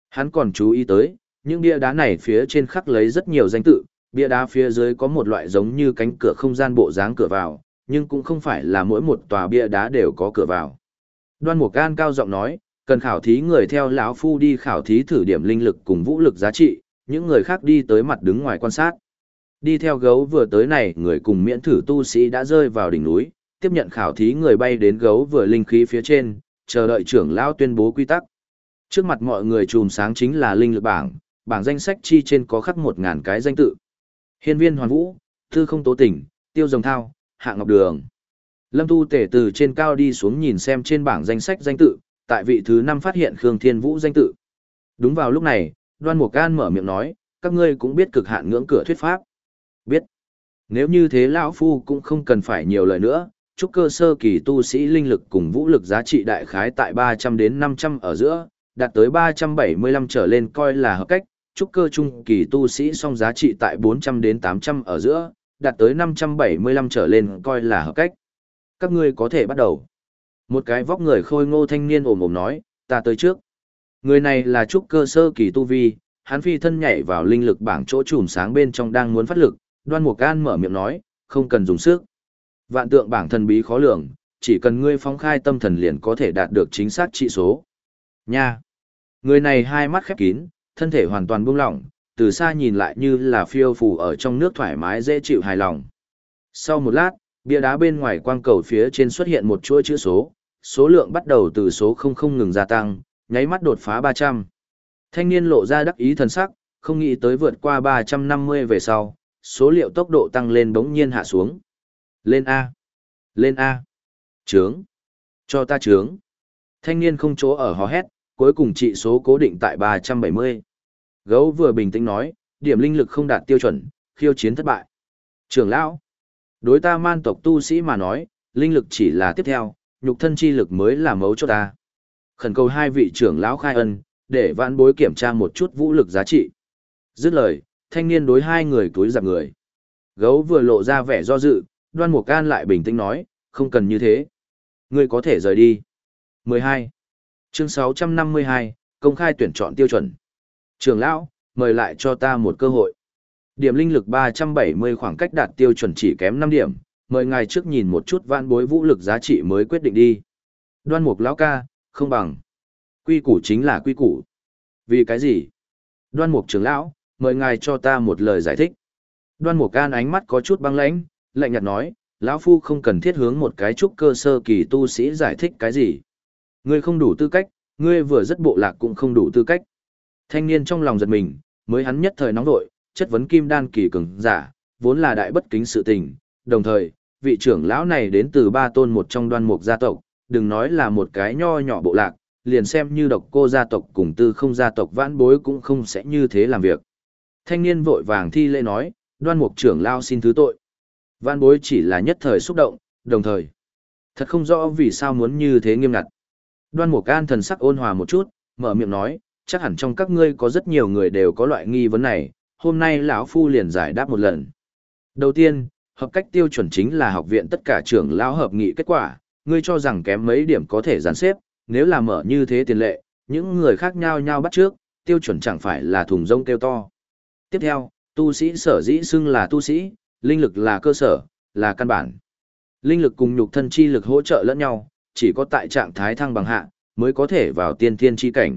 Hắn còn chú ý tới, những bia đá này phía trên khắc lấy rất nhiều danh tự, bia đá phía dưới có một loại giống như cánh cửa không gian bộ dáng cửa vào, nhưng cũng không phải là mỗi một tòa bia đá đều có cửa vào. Đoan Mục Can cao giọng nói, cần khảo thí người theo lão phu đi khảo thí thử điểm linh lực cùng vũ lực giá trị, những người khác đi tới mặt đứng ngoài quan sát. Đi theo gấu vừa tới này, người cùng miễn thử tu sĩ đã rơi vào đỉnh núi, tiếp nhận khảo thí người bay đến gấu vừa linh khí phía trên, chờ đợi trưởng lão tuyên bố quy tắc. Trước mặt mọi người chùm sáng chính là linh lực bảng, bảng danh sách chi trên có khắc một ngàn cái danh tự. Hiên Viên Hoàn Vũ, Tư Không Tố Tỉnh, Tiêu Rồng Thao, Hạ Ngọc Đường. Lâm Tu Tể từ trên cao đi xuống nhìn xem trên bảng danh sách danh tự, tại vị thứ năm phát hiện Khương Thiên Vũ danh tự. Đúng vào lúc này, Đoan Mục Can mở miệng nói, các ngươi cũng biết cực hạn ngưỡng cửa thuyết pháp. Biết. Nếu như thế lão phu cũng không cần phải nhiều lời nữa, trúc cơ sơ kỳ tu sĩ linh lực cùng vũ lực giá trị đại khái tại ba trăm đến năm trăm ở giữa, đạt tới ba trăm bảy mươi lăm trở lên coi là hợp cách, trúc cơ trung kỳ tu sĩ song giá trị tại bốn trăm đến tám trăm ở giữa, đạt tới năm trăm bảy mươi lăm trở lên coi là hợp cách. Các ngươi có thể bắt đầu. Một cái vóc người khôi ngô thanh niên ồm ồm nói, ta tới trước. Người này là trúc cơ sơ kỳ tu vi, hắn phi thân nhảy vào linh lực bảng chỗ chùm sáng bên trong đang muốn phát lực, Đoan Mục Can mở miệng nói, không cần dùng sức. Vạn tượng bảng thần bí khó lường, chỉ cần ngươi phóng khai tâm thần liền có thể đạt được chính xác trị số. Nha! Người này hai mắt khép kín, thân thể hoàn toàn buông lỏng, từ xa nhìn lại như là phiêu phù ở trong nước thoải mái dễ chịu hài lòng. Sau một lát, bia đá bên ngoài quang cầu phía trên xuất hiện một chuỗi chữ số, số lượng bắt đầu từ số không không ngừng gia tăng, nháy mắt đột phá ba trăm. Thanh niên lộ ra đắc ý thần sắc, không nghĩ tới vượt qua ba trăm năm mươi về sau, số liệu tốc độ tăng lên bỗng nhiên hạ xuống. Lên A! Lên A! Trướng! Cho ta trướng! Thanh niên không chỗ ở hò hét, cuối cùng trị số cố định tại ba trăm bảy mươi. Gấu vừa bình tĩnh nói, điểm linh lực không đạt tiêu chuẩn, khiêu chiến thất bại. Trưởng lão! Đối ta man tộc tu sĩ mà nói, linh lực chỉ là tiếp theo, nhục thân chi lực mới là mấu chốt ta. Khẩn cầu hai vị trưởng lão khai ân, để vãn bối kiểm tra một chút vũ lực giá trị. Dứt lời, thanh niên đối hai người túi dạp người. Gấu vừa lộ ra vẻ do dự, Đoan Mục Can lại bình tĩnh nói, không cần như thế. Ngươi có thể rời đi. mười hai. Chương sáu trăm năm mươi hai, công khai tuyển chọn tiêu chuẩn. Trưởng lão, mời lại cho ta một cơ hội. Điểm linh lực ba trăm bảy mươi khoảng cách đạt tiêu chuẩn chỉ kém năm điểm, mời ngài trước nhìn một chút vãn bối vũ lực giá trị mới quyết định đi. Đoan Mục lão ca, không bằng. Quy củ chính là quy củ. Vì cái gì? Đoan Mục trưởng lão, mời ngài cho ta một lời giải thích. Đoan Mục Can ánh mắt có chút băng lãnh, lạnh nhạt nói, lão phu không cần thiết hướng một cái trúc cơ sơ kỳ tu sĩ giải thích cái gì. Ngươi không đủ tư cách, ngươi vừa rất bộ lạc cũng không đủ tư cách. Thanh niên trong lòng giật mình, mới hắn nhất thời nóng vội, chất vấn kim đan kỳ cường giả, vốn là đại bất kính sự tình, đồng thời, vị trưởng lão này đến từ ba tôn một trong Đoan Mục gia tộc, đừng nói là một cái nho nhỏ bộ lạc, liền xem như Độc Cô gia tộc cùng Tư Không gia tộc vãn bối cũng không sẽ như thế làm việc. Thanh niên vội vàng thi lễ nói, Đoan Mục trưởng lão xin thứ tội. Vãn bối chỉ là nhất thời xúc động, đồng thời, thật không rõ vì sao muốn như thế nghiêm ngặt. Đoan Mục Can thần sắc ôn hòa một chút, mở miệng nói, chắc hẳn trong các ngươi có rất nhiều người đều có loại nghi vấn này, hôm nay lão phu liền giải đáp một lần. Đầu tiên, hợp cách tiêu chuẩn chính là học viện tất cả trưởng lão hợp nghị kết quả, ngươi cho rằng kém mấy điểm có thể dàn xếp, nếu là mở như thế tiền lệ, những người khác nhau nhau bắt trước, tiêu chuẩn chẳng phải là thùng rông kêu to. Tiếp theo, tu sĩ sở dĩ xưng là tu sĩ, linh lực là cơ sở, là căn bản. Linh lực cùng nhục thân chi lực hỗ trợ lẫn nhau, chỉ có tại trạng thái thăng bằng hạ, mới có thể vào tiên thiên chi cảnh.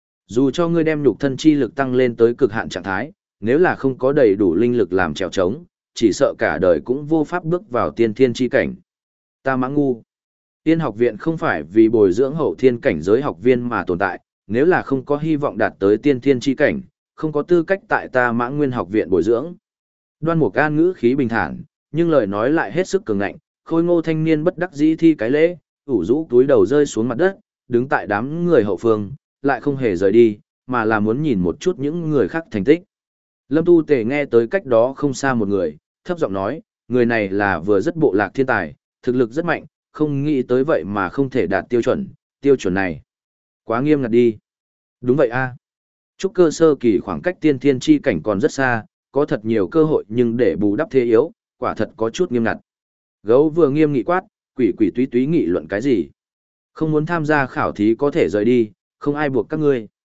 Dù cho ngươi đem nhục thân chi lực tăng lên tới cực hạn trạng thái, nếu là không có đầy đủ linh lực làm trèo trống, chỉ sợ cả đời cũng vô pháp bước vào tiên thiên chi cảnh. Ta mã ngu. Tiên học viện không phải vì bồi dưỡng hậu thiên cảnh giới học viên mà tồn tại, nếu là không có hy vọng đạt tới tiên thiên chi cảnh, không có tư cách tại ta mã nguyên học viện bồi dưỡng. Đoan Mục Can ngữ khí bình thản, nhưng lời nói lại hết sức cường ngạnh, khôi ngô thanh niên bất đắc dĩ thi cái lễ, ủ rũ túi đầu rơi xuống mặt đất, đứng tại đám người hậu phương, lại không hề rời đi, mà là muốn nhìn một chút những người khác thành tích. Lâm Tu Tề nghe tới cách đó không xa một người, thấp giọng nói, người này là vừa rất bộ lạc thiên tài, thực lực rất mạnh, không nghĩ tới vậy mà không thể đạt tiêu chuẩn, tiêu chuẩn này. Quá nghiêm ngặt đi. Đúng vậy a. Trúc cơ sơ kỳ khoảng cách tiên thiên chi cảnh còn rất xa, có thật nhiều cơ hội nhưng để bù đắp thế yếu, quả thật có chút nghiêm ngặt. Gấu vừa nghiêm nghị quát, quỷ quỷ túy túy nghị luận cái gì? Không muốn tham gia khảo thí có thể rời đi, không ai buộc các ngươi.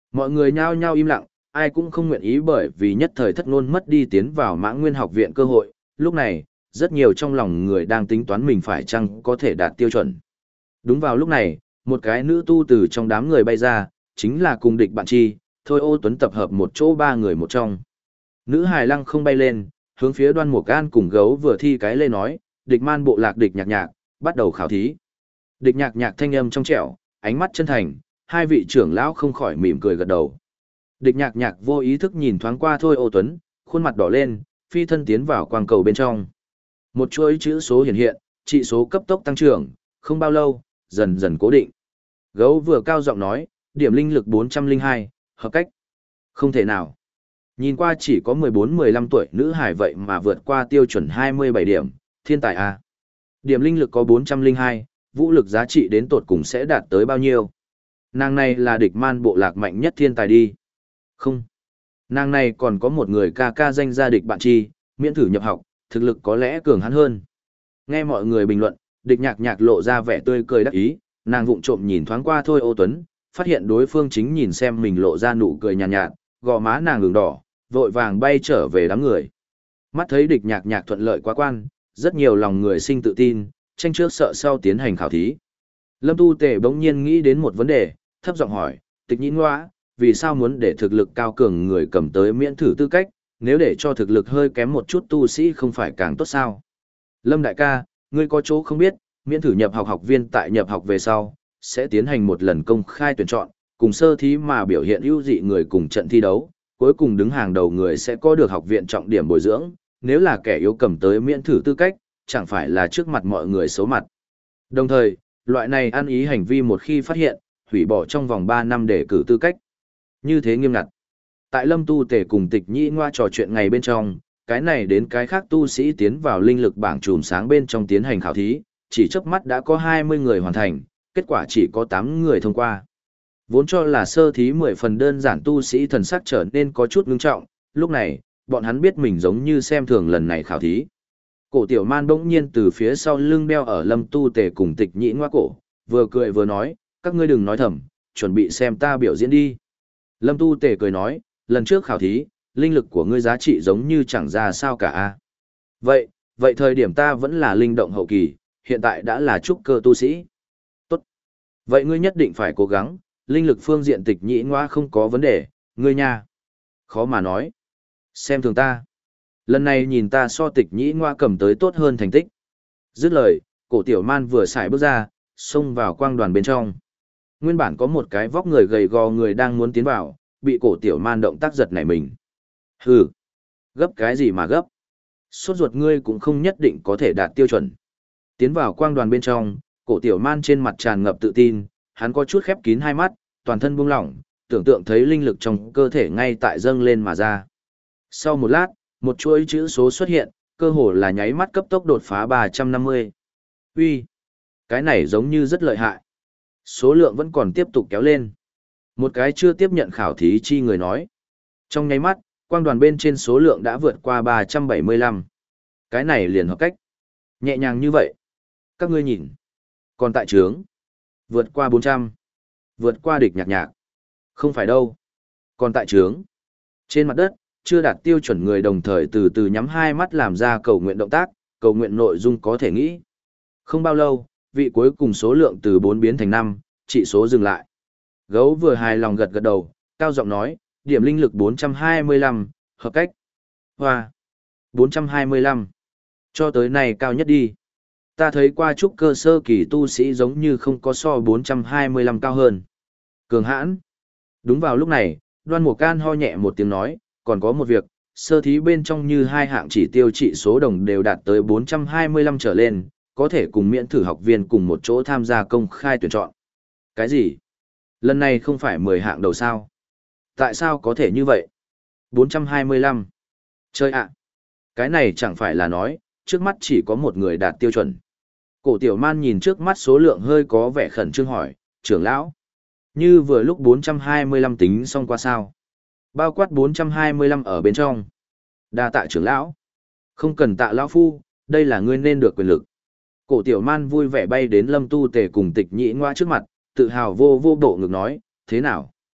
Mọi người nhao nhao im lặng, ai cũng không nguyện ý bởi vì nhất thời thất ngôn mất đi tiến vào Mãng Nguyên học viện cơ hội. Lúc này, rất nhiều trong lòng người đang tính toán mình phải chăng có thể đạt tiêu chuẩn. Đúng vào lúc này, một cái nữ tu từ trong đám người bay ra, chính là cùng địch bạn chi, Thôi Ô Tuấn tập hợp một chỗ ba người một trong. Nữ hài lăng không bay lên, hướng phía Đoan Mục An cùng gấu vừa thi cái lên nói, địch man bộ lạc địch nhạc nhạc, bắt đầu khảo thí. Địch nhạc nhạc thanh âm trong trẻo, ánh mắt chân thành, hai vị trưởng lão không khỏi mỉm cười gật đầu. Địch nhạc nhạc vô ý thức nhìn thoáng qua Thôi Ô Tuấn, khuôn mặt đỏ lên, phi thân tiến vào quang cầu bên trong. Một chuỗi chữ số hiện hiện, trị số cấp tốc tăng trưởng, không bao lâu, dần dần cố định. Gấu vừa cao giọng nói, điểm linh lực bốn trăm lẻ hai, hợp cách. Không thể nào. Nhìn qua chỉ có mười bốn mười lăm tuổi nữ hải vậy mà vượt qua tiêu chuẩn hai mươi bảy điểm, thiên tài A. Điểm linh lực có bốn trăm lẻ hai, vũ lực giá trị đến tột cùng sẽ đạt tới bao nhiêu? Nàng này là địch man bộ lạc mạnh nhất thiên tài đi. Không. Nàng này còn có một người ca ca danh gia địch bạn chi, miễn thử nhập học, thực lực có lẽ cường hắn hơn. Nghe mọi người bình luận, địch nhạc nhạc lộ ra vẻ tươi cười đắc ý, nàng vụng trộm nhìn thoáng qua Thôi Ô Tuấn, phát hiện đối phương chính nhìn xem mình lộ ra nụ cười nhàn nhạt, nhạt, gò má nàng ửng đỏ, vội vàng bay trở về đám người. Mắt thấy địch nhạc nhạc thuận lợi quá quan, rất nhiều lòng người sinh tự tin, tranh trước sợ sau tiến hành khảo thí. Lâm Tu Tề bỗng nhiên nghĩ đến một vấn đề, thấp giọng hỏi, Tịch Nhĩ Ngoa, vì sao muốn để thực lực cao cường người cầm tới miễn thử tư cách, nếu để cho thực lực hơi kém một chút tu sĩ không phải càng tốt sao? Lâm đại ca, ngươi có chỗ không biết, miễn thử nhập học học viên tại nhập học về sau, sẽ tiến hành một lần công khai tuyển chọn, cùng sơ thí mà biểu hiện ưu dị người cùng trận thi đấu, cuối cùng đứng hàng đầu người sẽ có được học viện trọng điểm bồi dưỡng, nếu là kẻ yếu cầm tới miễn thử tư cách, chẳng phải là trước mặt mọi người xấu mặt. Đồng thời, loại này ăn ý hành vi một khi phát hiện, hủy bỏ trong vòng ba năm để cử tư cách. Như thế nghiêm ngặt. Tại Lâm Tu Tề cùng Tịch Nhĩ Ngoa trò chuyện ngày bên trong, cái này đến cái khác tu sĩ tiến vào linh lực bảng chùm sáng bên trong tiến hành khảo thí, chỉ chớp mắt đã có hai mươi người hoàn thành, kết quả chỉ có tám người thông qua. Vốn cho là sơ thí mười phần đơn giản tu sĩ thần sắc trở nên có chút ngưng trọng, lúc này, bọn hắn biết mình giống như xem thường lần này khảo thí. Cổ Tiểu Man bỗng nhiên từ phía sau lưng đeo ở Lâm Tu Tề cùng Tịch Nhĩ Ngoa cổ, vừa cười vừa nói, các ngươi đừng nói thầm, chuẩn bị xem ta biểu diễn đi. Lâm Tu Tề cười nói, lần trước khảo thí, linh lực của ngươi giá trị giống như chẳng ra sao cả a. Vậy, vậy thời điểm ta vẫn là linh động hậu kỳ, hiện tại đã là trúc cơ tu sĩ. Tốt. Vậy ngươi nhất định phải cố gắng, linh lực phương diện Tịch Nhĩ Ngoa không có vấn đề, ngươi nha. Khó mà nói. Xem thường ta. Lần này nhìn ta so Tịch Nhĩ Ngoa cầm tới tốt hơn thành tích. Dứt lời, Cổ Tiểu Man vừa xài bước ra, xông vào quang đoàn bên trong. Nguyên bản có một cái vóc người gầy gò người đang muốn tiến vào, bị Cổ Tiểu Man động tác giật nảy mình. Hừ, gấp cái gì mà gấp? Sốt ruột ngươi cũng không nhất định có thể đạt tiêu chuẩn. Tiến vào quang đoàn bên trong, Cổ Tiểu Man trên mặt tràn ngập tự tin, hắn có chút khép kín hai mắt, toàn thân buông lỏng, tưởng tượng thấy linh lực trong cơ thể ngay tại dâng lên mà ra. Sau một lát, một chuỗi chữ số xuất hiện, cơ hồ là nháy mắt cấp tốc đột phá ba trăm năm mươi. Uy, cái này giống như rất lợi hại. Số lượng vẫn còn tiếp tục kéo lên. Một cái chưa tiếp nhận khảo thí chi người nói. Trong nháy mắt, quang đoàn bên trên số lượng đã vượt qua ba trăm bảy mươi lăm. Cái này liền hợp cách. Nhẹ nhàng như vậy. Các ngươi nhìn. Còn tại trướng. Vượt qua bốn trăm. Vượt qua địch nhạc nhạc. Không phải đâu. Còn tại trướng. Trên mặt đất, chưa đạt tiêu chuẩn người đồng thời từ từ nhắm hai mắt làm ra cầu nguyện động tác, cầu nguyện nội dung có thể nghĩ. Không bao lâu, vị cuối cùng số lượng từ bốn biến thành năm, trị số dừng lại. Gấu vừa hài lòng gật gật đầu, cao giọng nói, điểm linh lực bốn trăm hai mươi lăm, hợp cách. Hoa! bốn trăm hai mươi lăm. Cho tới này cao nhất đi. Ta thấy qua trúc cơ sơ kỳ tu sĩ giống như không có so bốn trăm hai mươi lăm cao hơn. Cường hãn! Đúng vào lúc này, Đoan Mục Can ho nhẹ một tiếng nói, còn có một việc, sơ thí bên trong như hai hạng chỉ tiêu trị số đồng đều đạt tới bốn trăm hai mươi lăm trở lên, có thể cùng miễn thử học viên cùng một chỗ tham gia công khai tuyển chọn. Cái gì? Lần này không phải mười hạng đầu sao? Tại sao có thể như vậy? bốn trăm hai mươi lăm. Chơi ạ! Cái này chẳng phải là nói, trước mắt chỉ có một người đạt tiêu chuẩn. Cổ Tiểu Man nhìn trước mắt số lượng hơi có vẻ khẩn trương hỏi, trưởng lão, như vừa lúc bốn trăm hai mươi lăm tính xong qua sao? Bao quát bốn trăm hai mươi lăm ở bên trong. Đa tạ trưởng lão. Không cần tạ lão phu, đây là ngươi nên được quyền lực. Cổ Tiểu Man vui vẻ bay đến Lâm Tu Tề cùng Tịch Nhĩ Ngoa trước mặt, tự hào vô vô bộ ngực nói, thế nào?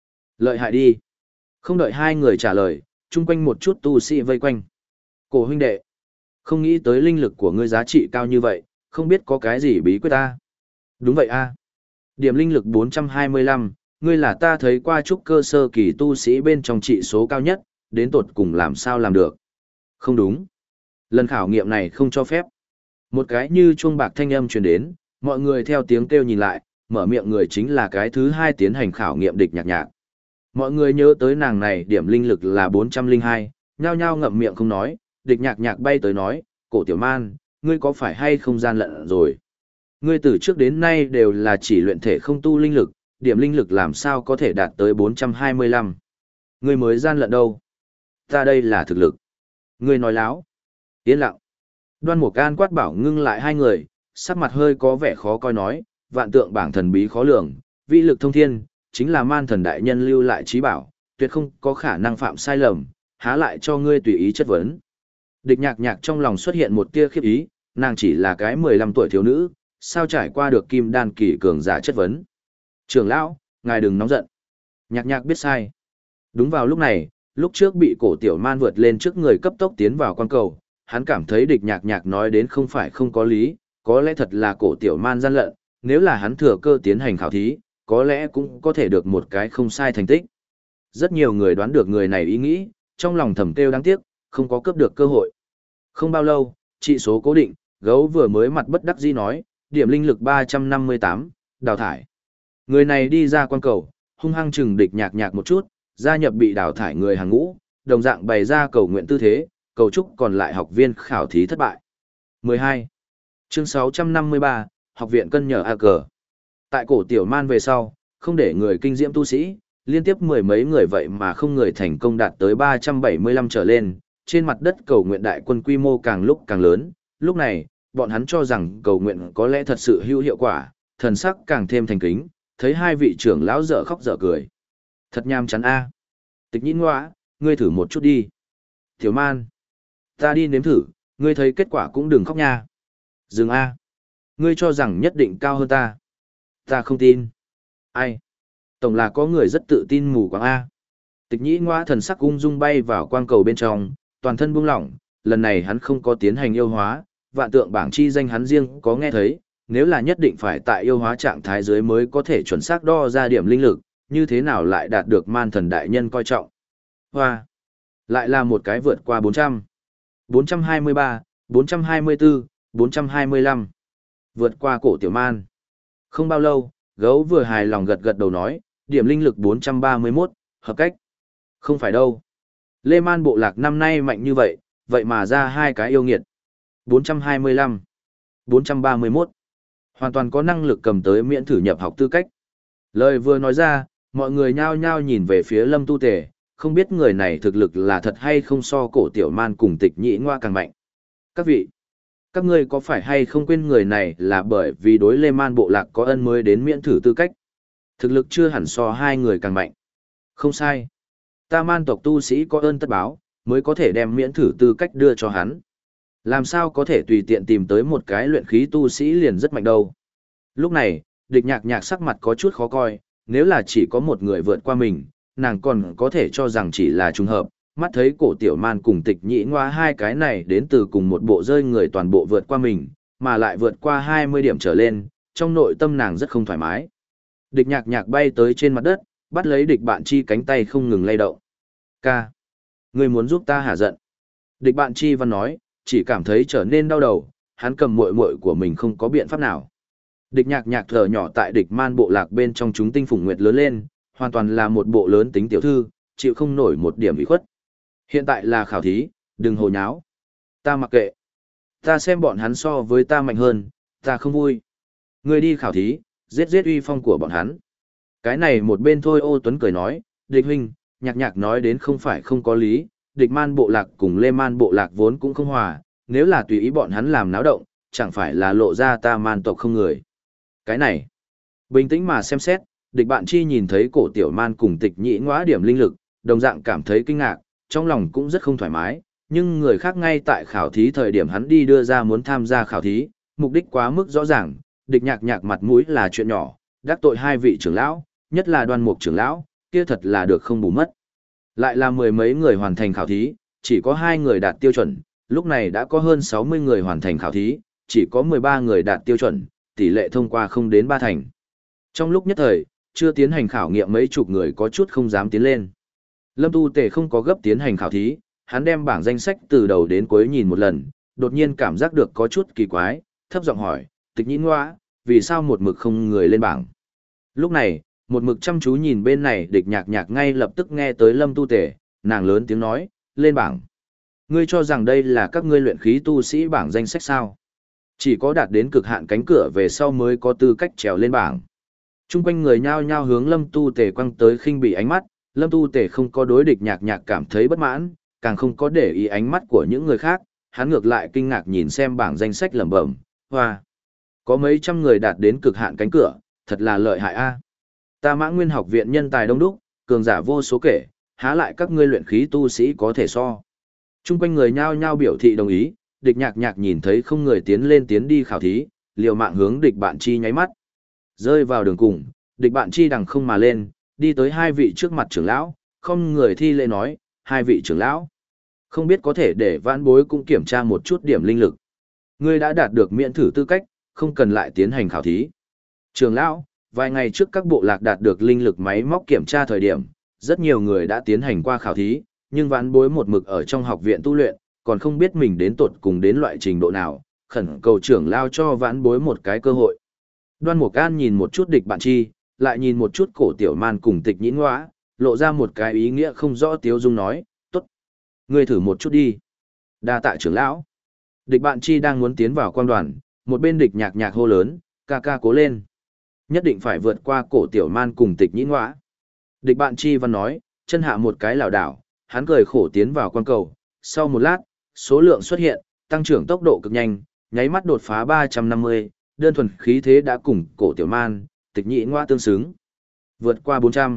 Lợi hại đi. Không đợi hai người trả lời, chung quanh một chút tu sĩ vây quanh. Cổ huynh đệ, không nghĩ tới linh lực của ngươi giá trị cao như vậy, không biết có cái gì bí quyết ta. Đúng vậy a. Điểm linh lực bốn trăm hai mươi lăm, ngươi là ta thấy qua trúc cơ sơ kỳ tu sĩ bên trong trị số cao nhất, đến tột cùng làm sao làm được. Không đúng. Lần khảo nghiệm này không cho phép. Một cái như chuông bạc thanh âm truyền đến, mọi người theo tiếng kêu nhìn lại, mở miệng người chính là cái thứ hai tiến hành khảo nghiệm địch nhạc nhạc. Mọi người nhớ tới nàng này điểm linh lực là bốn trăm lẻ hai, nhao nhao ngậm miệng không nói, địch nhạc nhạc bay tới nói, cổ tiểu man, ngươi có phải hay không gian lận rồi? Ngươi từ trước đến nay đều là chỉ luyện thể không tu linh lực, điểm linh lực làm sao có thể đạt tới bốn trăm hai mươi lăm? Ngươi mới gian lận đâu? Ta đây là thực lực. Ngươi nói láo. Yên lặng. Đoan Mục Can quát bảo ngưng lại hai người, sắc mặt hơi có vẻ khó coi nói, vạn tượng bảng thần bí khó lường, vĩ lực thông thiên, chính là man thần đại nhân lưu lại trí bảo, tuyệt không có khả năng phạm sai lầm, há lại cho ngươi tùy ý chất vấn. Địch nhạc nhạc trong lòng xuất hiện một tia khiếp ý, nàng chỉ là cái mười lăm tuổi thiếu nữ, sao trải qua được kim đan kỳ cường giả chất vấn. Trưởng lão, ngài đừng nóng giận. Nhạc nhạc biết sai. Đúng vào lúc này, lúc trước bị cổ tiểu man vượt lên trước người cấp tốc tiến vào quan cầu, hắn cảm thấy địch nhạc nhạc nói đến không phải không có lý, có lẽ thật là cổ tiểu man gian lận, nếu là hắn thừa cơ tiến hành khảo thí, có lẽ cũng có thể được một cái không sai thành tích. Rất nhiều người đoán được người này ý nghĩ, trong lòng thầm kêu đáng tiếc, không có cướp được cơ hội. Không bao lâu, trị số cố định, gấu vừa mới mặt bất đắc dĩ nói, điểm linh lực ba trăm năm mươi tám, đào thải. Người này đi ra quan cầu, hung hăng chừng địch nhạc nhạc một chút, gia nhập bị đào thải người hàng ngũ, đồng dạng bày ra cầu nguyện tư thế, cầu chúc còn lại học viên khảo thí thất bại. mười hai. Chương sáu trăm năm mươi ba, học viện cân nhờ A cờ. Tại cổ tiểu man về sau, không để người kinh diễm tu sĩ, liên tiếp mười mấy người vậy mà không người thành công đạt tới ba trăm bảy mươi lăm trở lên, trên mặt đất cầu nguyện đại quân quy mô càng lúc càng lớn, lúc này, bọn hắn cho rằng cầu nguyện có lẽ thật sự hữu hiệu quả, thần sắc càng thêm thành kính, thấy hai vị trưởng lão dở khóc dở cười. Thật nham chán a. Tịch Nhĩ Ngoa, ngươi thử một chút đi. Tiểu man, ta đi nếm thử, ngươi thấy kết quả cũng đừng khóc nha. Dừng a. Ngươi cho rằng nhất định cao hơn ta. Ta không tin. Ai? Tổng là có người rất tự tin mù quáng a. Tịch Nhĩ Ngoa thần sắc ung dung bay vào quang cầu bên trong, toàn thân buông lỏng, lần này hắn không có tiến hành yêu hóa, vạn tượng bảng chi danh hắn riêng có nghe thấy, nếu là nhất định phải tại yêu hóa trạng thái dưới mới có thể chuẩn xác đo ra điểm linh lực, như thế nào lại đạt được man thần đại nhân coi trọng. Hoa! Lại là một cái vượt qua bốn trăm. bốn trăm hai mươi ba, bốn trăm hai mươi bốn, bốn trăm hai mươi lăm. Vượt qua cổ tiểu man. Không bao lâu, gấu vừa hài lòng gật gật đầu nói, điểm linh lực bốn trăm ba mươi mốt, hợp cách. Không phải đâu. Lê Man bộ lạc năm nay mạnh như vậy, vậy mà ra hai cái yêu nghiệt. bốn trăm hai mươi lăm, bốn trăm ba mươi mốt. Hoàn toàn có năng lực cầm tới miễn thử nhập học tư cách. Lời vừa nói ra, mọi người nhao nhao nhìn về phía Lâm Tu Tề, không biết người này thực lực là thật hay không so cổ tiểu man cùng Tịch Nhĩ Ngoa càng mạnh. Các vị, các ngươi có phải hay không quên người này là bởi vì đối Lê Man bộ lạc có ân mới đến miễn thử tư cách? Thực lực chưa hẳn so hai người càng mạnh. Không sai. Ta man tộc tu sĩ có ơn tất báo, mới có thể đem miễn thử tư cách đưa cho hắn. Làm sao có thể tùy tiện tìm tới một cái luyện khí tu sĩ liền rất mạnh đâu. Lúc này, địch nhạc nhạc sắc mặt có chút khó coi, nếu là chỉ có một người vượt qua mình, nàng còn có thể cho rằng chỉ là trùng hợp, mắt thấy cổ tiểu man cùng Tịch Nhĩ Ngoa hai cái này đến từ cùng một bộ rơi người toàn bộ vượt qua mình, mà lại vượt qua hai mươi điểm trở lên, trong nội tâm nàng rất không thoải mái. Địch nhạc nhạc bay tới trên mặt đất, bắt lấy địch bạn chi cánh tay không ngừng lay động. Ca, ngươi muốn giúp ta hả giận. Địch bạn chi văn nói, chỉ cảm thấy trở nên đau đầu, hắn cầm muội muội của mình không có biện pháp nào. Địch nhạc nhạc thở nhỏ tại địch man bộ lạc bên trong chúng tinh phùng nguyệt lớn lên, hoàn toàn là một bộ lớn tính tiểu thư, chịu không nổi một điểm ủy khuất. Hiện tại là khảo thí, đừng hồ nháo. Ta mặc kệ. Ta xem bọn hắn so với ta mạnh hơn, ta không vui. Ngươi đi khảo thí, giết giết uy phong của bọn hắn. Cái này một bên thôi Ô Tuấn cười nói, địch huynh, nhạc nhạc nói đến không phải không có lý, địch man bộ lạc cùng lê man bộ lạc vốn cũng không hòa, nếu là tùy ý bọn hắn làm náo động, chẳng phải là lộ ra ta man tộc không người. Cái này, bình tĩnh mà xem xét, địch bạn chi nhìn thấy cổ tiểu man cùng Tịch Nhĩ Ngoa điểm linh lực, đồng dạng cảm thấy kinh ngạc, trong lòng cũng rất không thoải mái, nhưng người khác ngay tại khảo thí thời điểm hắn đi đưa ra muốn tham gia khảo thí, mục đích quá mức rõ ràng, địch nhạc nhạc mặt mũi là chuyện nhỏ, đắc tội hai vị trưởng lão, nhất là Đoan Mục trưởng lão, kia thật là được không bù mất. Lại là mười mấy người hoàn thành khảo thí, chỉ có hai người đạt tiêu chuẩn, lúc này đã có hơn sáu mươi người hoàn thành khảo thí, chỉ có mười ba người đạt tiêu chuẩn, tỷ lệ thông qua không đến ba thành. Trong lúc nhất thời, chưa tiến hành khảo nghiệm mấy chục người có chút không dám tiến lên. Lâm Tu Tề không có gấp tiến hành khảo thí, hắn đem bảng danh sách từ đầu đến cuối nhìn một lần, đột nhiên cảm giác được có chút kỳ quái, thấp giọng hỏi, Tịch Nhĩ Ngoa, vì sao một mực không người lên bảng? Lúc này, một mực chăm chú nhìn bên này Địch Nhạc Nhạc ngay lập tức nghe tới Lâm Tu Tề, nàng lớn tiếng nói, lên bảng. Ngươi cho rằng đây là các ngươi luyện khí tu sĩ bảng danh sách sao? Chỉ có đạt đến cực hạn cánh cửa về sau mới có tư cách trèo lên bảng. Trung quanh người nhao nhao hướng Lâm Tu Tề quăng tới khinh bỉ ánh mắt, Lâm Tu Tề không có đối Địch Nhạc Nhạc cảm thấy bất mãn, càng không có để ý ánh mắt của những người khác, hắn ngược lại kinh ngạc nhìn xem bảng danh sách lẩm bẩm, hoa, có mấy trăm người đạt đến cực hạn cánh cửa, thật là lợi hại a. Ta Mã Nguyên học viện nhân tài đông đúc, cường giả vô số kể, há lại các ngươi luyện khí tu sĩ có thể so. Trung quanh người nhao nhao biểu thị đồng ý, Địch Nhạc Nhạc nhìn thấy không người tiến lên tiến đi khảo thí, liều mạng hướng Địch Bạn Chi nháy mắt. Rơi vào đường cùng, Địch Bạn Chi đằng không mà lên, đi tới hai vị trước mặt trưởng lão, không người thi lễ nói, hai vị trưởng lão. Không biết có thể để vãn bối cũng kiểm tra một chút điểm linh lực. Ngươi đã đạt được miễn thử tư cách, không cần lại tiến hành khảo thí. Trưởng lão, vài ngày trước các bộ lạc đạt được linh lực máy móc kiểm tra thời điểm, rất nhiều người đã tiến hành qua khảo thí, nhưng vãn bối một mực ở trong học viện tu luyện, còn không biết mình đến tột cùng đến loại trình độ nào, khẩn cầu trưởng lão cho vãn bối một cái cơ hội. Đoan Mục An nhìn một chút Địch Bạn Chi, lại nhìn một chút Cổ Tiểu Man cùng Tịch Nhĩ Ngoa, lộ ra một cái ý nghĩa không rõ tiếu dung nói, tốt, ngươi thử một chút đi. Đa tạ trưởng lão. Địch Bạn Chi đang muốn tiến vào quan đoàn, một bên Địch Nhạc Nhạc hô lớn, ca ca cố lên. Nhất định phải vượt qua Cổ Tiểu Man cùng Tịch Nhĩ Ngoa. Địch Bạn Chi văn nói, chân hạ một cái lảo đảo, hắn cười khổ tiến vào quan cầu, sau một lát, số lượng xuất hiện, tăng trưởng tốc độ cực nhanh, nháy mắt đột phá ba trăm năm mươi, đơn thuần khí thế đã cùng Cổ Tiểu Man, Tịch Nhĩ Ngoa tương xứng. Vượt qua bốn trăm,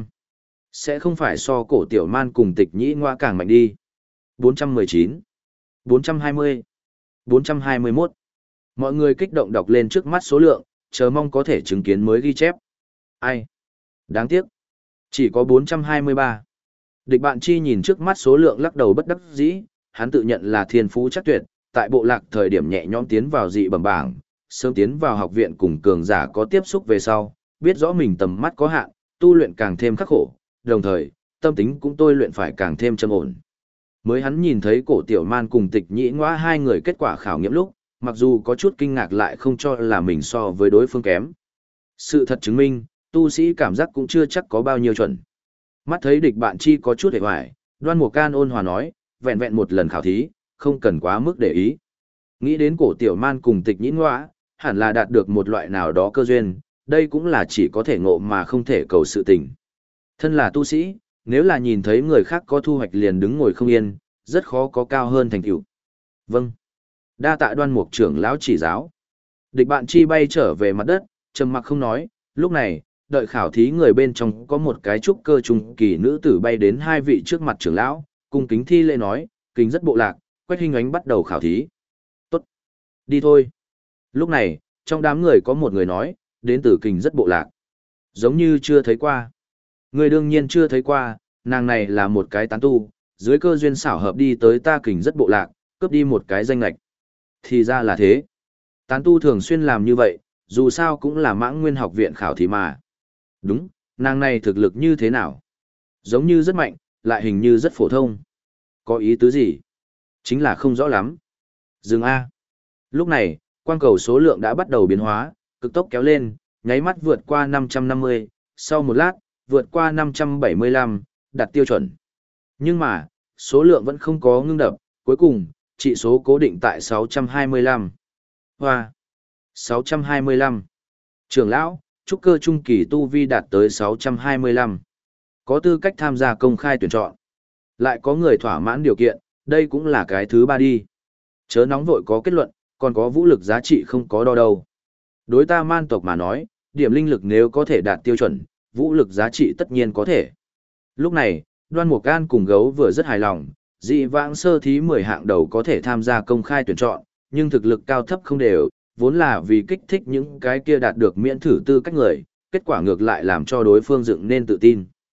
sẽ không phải so Cổ Tiểu Man cùng Tịch Nhĩ Ngoa càng mạnh đi. bốn trăm mười chín, bốn trăm hai mươi, bốn trăm hai mươi mốt. Mọi người kích động đọc lên trước mắt số lượng, chờ mong có thể chứng kiến mới ghi chép. Ai? Đáng tiếc. Chỉ có bốn trăm hai mươi ba. Địch Bạn Chi nhìn trước mắt số lượng lắc đầu bất đắc dĩ, hắn tự nhận là thiên phú chắc tuyệt, tại bộ lạc thời điểm nhẹ nhõm tiến vào dị bẩm bảng, sớm tiến vào học viện cùng cường giả có tiếp xúc về sau, biết rõ mình tầm mắt có hạn, tu luyện càng thêm khắc khổ, đồng thời, tâm tính cũng tôi luyện phải càng thêm trầm ổn. Mới hắn nhìn thấy Cổ Tiểu Man cùng Tịch Nhĩ Ngoa hai người kết quả khảo nghiệm lúc, mặc dù có chút kinh ngạc lại không cho là mình so với đối phương kém. Sự thật chứng minh, tu sĩ cảm giác cũng chưa chắc có bao nhiêu chuẩn. Mắt thấy Địch Bạn Chi có chút hề hoài, Đoan Mục Can ôn hòa nói, vẹn vẹn một lần khảo thí, không cần quá mức để ý. Nghĩ đến Cổ Tiểu Man cùng Tịch Nhĩ Ngoa, hẳn là đạt được một loại nào đó cơ duyên, đây cũng là chỉ có thể ngộ mà không thể cầu sự tình. Thân là tu sĩ, nếu là nhìn thấy người khác có thu hoạch liền đứng ngồi không yên, rất khó có cao hơn thành tựu. Vâng. Đa tạ Đoan Mục trưởng lão chỉ giáo. Địch Bạn Chi bay trở về mặt đất, trầm mặc không nói, lúc này, đợi khảo thí người bên trong có một cái trúc cơ trung kỳ nữ tử bay đến hai vị trước mặt trưởng lão, cung kính thi lễ nói, kính rất bộ lạc, Quách Hinh Ánh bắt đầu khảo thí. Tốt. Đi thôi. Lúc này, trong đám người có một người nói, đến từ kình rất bộ lạc. Giống như chưa thấy qua. Người đương nhiên chưa thấy qua, nàng này là một cái tán tu, dưới cơ duyên xảo hợp đi tới ta kình rất bộ lạc, cướp đi một cái danh lạch. Thì ra là thế. Tán tu thường xuyên làm như vậy, dù sao cũng là Mãng Nguyên học viện khảo thí mà. Đúng, nàng này thực lực như thế nào? Giống như rất mạnh, lại hình như rất phổ thông. Có ý tứ gì? Chính là không rõ lắm. Dừng A. Lúc này, quang cầu số lượng đã bắt đầu biến hóa, cực tốc kéo lên, nháy mắt vượt qua năm trăm năm mươi, sau một lát, vượt qua năm trăm bảy mươi lăm, đạt tiêu chuẩn. Nhưng mà, số lượng vẫn không có ngưng đập, cuối cùng, trị số cố định tại sáu trăm hai mươi lăm. Hoa! sáu trăm hai mươi lăm. Trưởng lão, trúc cơ trung kỳ tu vi đạt tới sáu trăm hai mươi lăm. Có tư cách tham gia công khai tuyển chọn. Lại có người thỏa mãn điều kiện, đây cũng là cái thứ ba đi. Chớ nóng vội có kết luận, còn có vũ lực giá trị không có đo đâu. Đối ta man tộc mà nói, điểm linh lực nếu có thể đạt tiêu chuẩn, vũ lực giá trị tất nhiên có thể. Lúc này, Đoan Mục Can cùng gấu vừa rất hài lòng, dị vãng sơ thí mười hạng đầu có thể tham gia công khai tuyển chọn, nhưng thực lực cao thấp không đều, vốn là vì kích thích những cái kia đạt được miễn thử tư cách người, kết quả ngược lại làm cho đối phương dựng nên tự tin.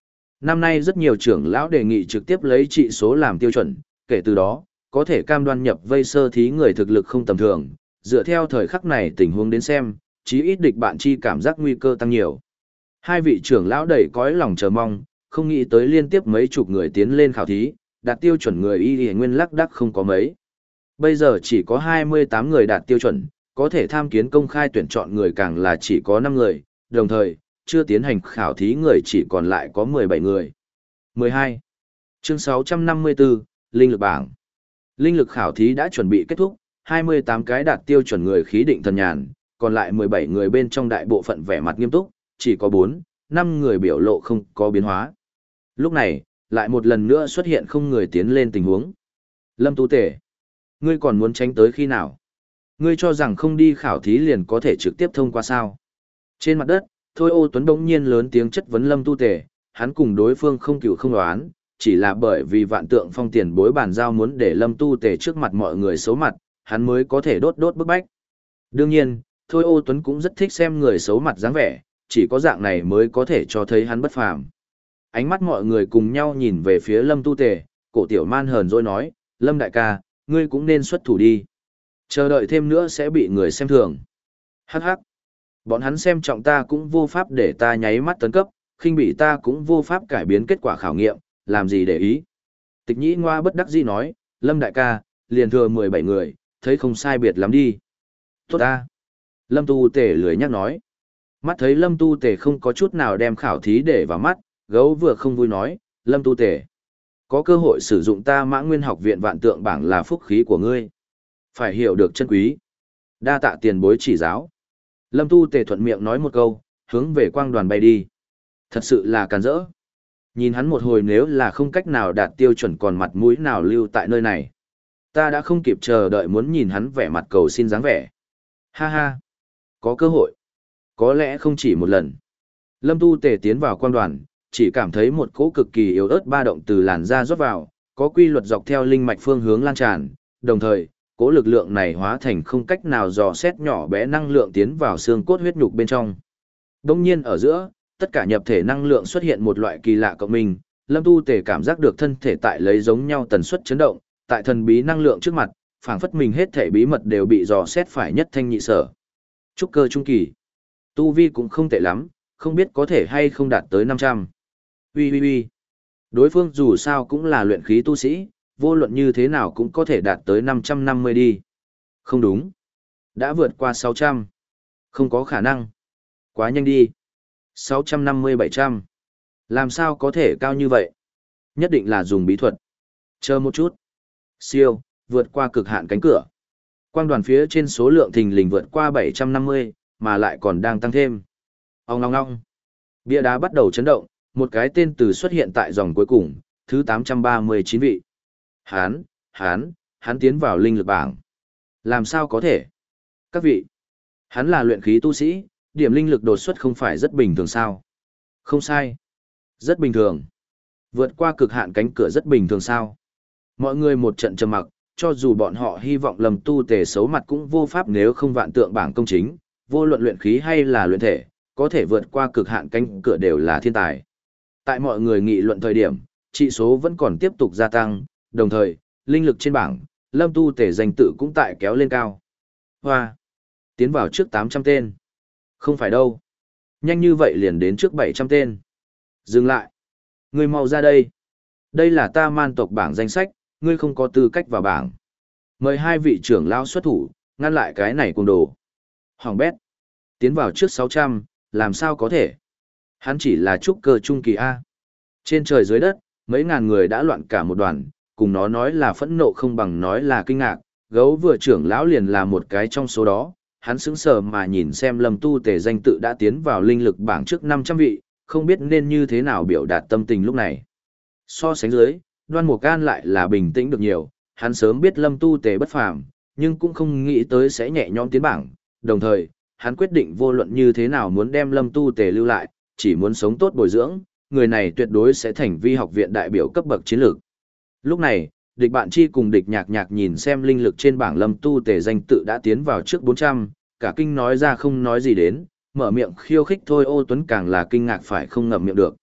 Năm nay rất nhiều trưởng lão đề nghị trực tiếp lấy trị số làm tiêu chuẩn, kể từ đó, có thể cam đoan nhập vây sơ thí người thực lực không tầm thường, dựa theo thời khắc này tình huống đến xem, chí ít địch bạn chi cảm giác nguy cơ tăng nhiều. Hai vị trưởng lão đầy cõi lòng chờ mong, không nghĩ tới liên tiếp mấy chục người tiến lên khảo thí, đạt tiêu chuẩn người y y nguyên lắc đắc không có mấy. Bây giờ chỉ có hai mươi tám người đạt tiêu chuẩn, có thể tham kiến công khai tuyển chọn người càng là chỉ có năm người, đồng thời, chưa tiến hành khảo thí người chỉ còn lại có mười bảy người. mười hai. Chương sáu trăm năm mươi tư, Linh lực bảng. Linh lực khảo thí đã chuẩn bị kết thúc, hai mươi tám cái đạt tiêu chuẩn người khí định thần nhàn, còn lại mười bảy người bên trong đại bộ phận vẻ mặt nghiêm túc, chỉ có bốn, năm người biểu lộ không có biến hóa. Lúc này, lại một lần nữa xuất hiện không người tiến lên tình huống. Lâm Tu Tể, ngươi còn muốn tránh tới khi nào? Ngươi cho rằng không đi khảo thí liền có thể trực tiếp thông qua sao? Trên mặt đất, Thôi Ô Tuấn bỗng nhiên lớn tiếng chất vấn Lâm Tu Tể, hắn cùng đối phương không cựu không đoán, chỉ là bởi vì vạn tượng phong tiền bối bàn giao muốn để Lâm Tu Tể trước mặt mọi người xấu mặt, hắn mới có thể đốt đốt bức bách. Đương nhiên, Thôi Ô Tuấn cũng rất thích xem người xấu mặt dáng vẻ, chỉ có dạng này mới có thể cho thấy hắn bất phàm. Ánh mắt mọi người cùng nhau nhìn về phía Lâm Tu Tể, cổ tiểu man hờn dỗi nói, Lâm đại ca, ngươi cũng nên xuất thủ đi. Chờ đợi thêm nữa sẽ bị người xem thường. Hắc hắc. Bọn hắn xem trọng ta cũng vô pháp để ta nháy mắt tấn cấp, khinh bị ta cũng vô pháp cải biến kết quả khảo nghiệm, làm gì để ý. Tịch nhĩ ngoa bất đắc dĩ nói, Lâm đại ca, liền thừa mười bảy người, thấy không sai biệt lắm đi. Tốt ta. Lâm Tu Tể lười nhắc nói. Mắt thấy Lâm Tu Tể không có chút nào đem khảo thí để vào mắt, gấu vừa không vui nói, Lâm Tu Tể, có cơ hội sử dụng ta Mã Nguyên học viện vạn tượng bảng là phúc khí của ngươi. Phải hiểu được chân quý. Đa tạ tiền bối chỉ giáo. Lâm Tu Tể thuận miệng nói một câu, hướng về quang đoàn bay đi. Thật sự là càn rỡ. Nhìn hắn một hồi nếu là không cách nào đạt tiêu chuẩn còn mặt mũi nào lưu tại nơi này. Ta đã không kịp chờ đợi muốn nhìn hắn vẻ mặt cầu xin dáng vẻ. Ha ha. Có cơ hội. Có lẽ không chỉ một lần. Lâm Tu Tể tiến vào quang đoàn, chỉ cảm thấy một cỗ cực kỳ yếu ớt ba động từ làn da rót vào, có quy luật dọc theo linh mạch phương hướng lan tràn, đồng thời, cỗ lực lượng này hóa thành không cách nào dò xét nhỏ bé năng lượng tiến vào xương cốt huyết nhục bên trong. Đông nhiên ở giữa, tất cả nhập thể năng lượng xuất hiện một loại kỳ lạ cộng minh, Lâm Tu Tể cảm giác được thân thể tại lấy giống nhau tần suất chấn động, tại thần bí năng lượng trước mặt, phảng phất mình hết thể bí mật đều bị dò xét phải nhất thanh nhị sở. Trúc cơ trung kỳ, tu vi cũng không tệ lắm, không biết có thể hay không đạt tới năm trăm. Ui ui ui. Đối phương dù sao cũng là luyện khí tu sĩ, vô luận như thế nào cũng có thể đạt tới năm trăm năm mươi đi. Không đúng. Đã vượt qua sáu trăm. Không có khả năng. Quá nhanh đi. sáu trăm năm mươi bảy trăm. Làm sao có thể cao như vậy? Nhất định là dùng bí thuật. Chờ một chút. Siêu, vượt qua cực hạn cánh cửa. Quang đoàn phía trên số lượng thình lình vượt qua bảy trăm năm mươi, mà lại còn đang tăng thêm. Ong ong ong. Bia đá bắt đầu chấn động, một cái tên từ xuất hiện tại dòng cuối cùng, thứ tám trăm ba mươi chín vị. Hán, hán, hắn tiến vào linh lực bảng. Làm sao có thể? Các vị, hắn là luyện khí tu sĩ, điểm linh lực đột xuất không phải rất bình thường sao? Không sai. Rất bình thường. Vượt qua cực hạn cánh cửa rất bình thường sao? Mọi người một trận trầm mặc, cho dù bọn họ hy vọng Lâm Tu Tể xấu mặt cũng vô pháp nếu không vạn tượng bảng công chính, vô luận luyện khí hay là luyện thể, có thể vượt qua cực hạn cánh cửa đều là thiên tài. Tại mọi người nghị luận thời điểm, trị số vẫn còn tiếp tục gia tăng, đồng thời, linh lực trên bảng, Lâm Tu Tể danh tự cũng tại kéo lên cao. Hoa! Tiến vào trước tám trăm tên. Không phải đâu. Nhanh như vậy liền đến trước bảy trăm tên. Dừng lại. Ngươi mau ra đây. Đây là ta man tộc bảng danh sách, ngươi không có tư cách vào bảng. Mời hai vị trưởng lao xuất thủ, ngăn lại cái này cùng đồ. Hoàng bét. Tiến vào trước sáu trăm, làm sao có thể? Hắn chỉ là trúc cơ trung kỳ A. Trên trời dưới đất, mấy ngàn người đã loạn cả một đoàn, cùng nó nói là phẫn nộ không bằng nói là kinh ngạc, gấu vừa trưởng lão liền là một cái trong số đó, hắn sững sờ mà nhìn xem Lâm Tu Tể danh tự đã tiến vào linh lực bảng trước năm trăm vị, không biết nên như thế nào biểu đạt tâm tình lúc này. So sánh dưới, Đoan Mục Can lại là bình tĩnh được nhiều, hắn sớm biết Lâm Tu Tể bất phàm, nhưng cũng không nghĩ tới sẽ nhẹ nhõm tiến bảng, đồng thời, hắn quyết định vô luận như thế nào muốn đem Lâm Tu Tể lưu lại, chỉ muốn sống tốt bồi dưỡng, người này tuyệt đối sẽ thành vi học viện đại biểu cấp bậc chiến lược. Lúc này, địch bạn chi cùng địch nhạc nhạc nhìn xem linh lực trên bảng Lâm Tu Tể danh tự đã tiến vào trước bốn trăm, cả kinh nói ra không nói gì đến, mở miệng khiêu khích thôi Ô Tuấn càng là kinh ngạc phải không ngậm miệng được.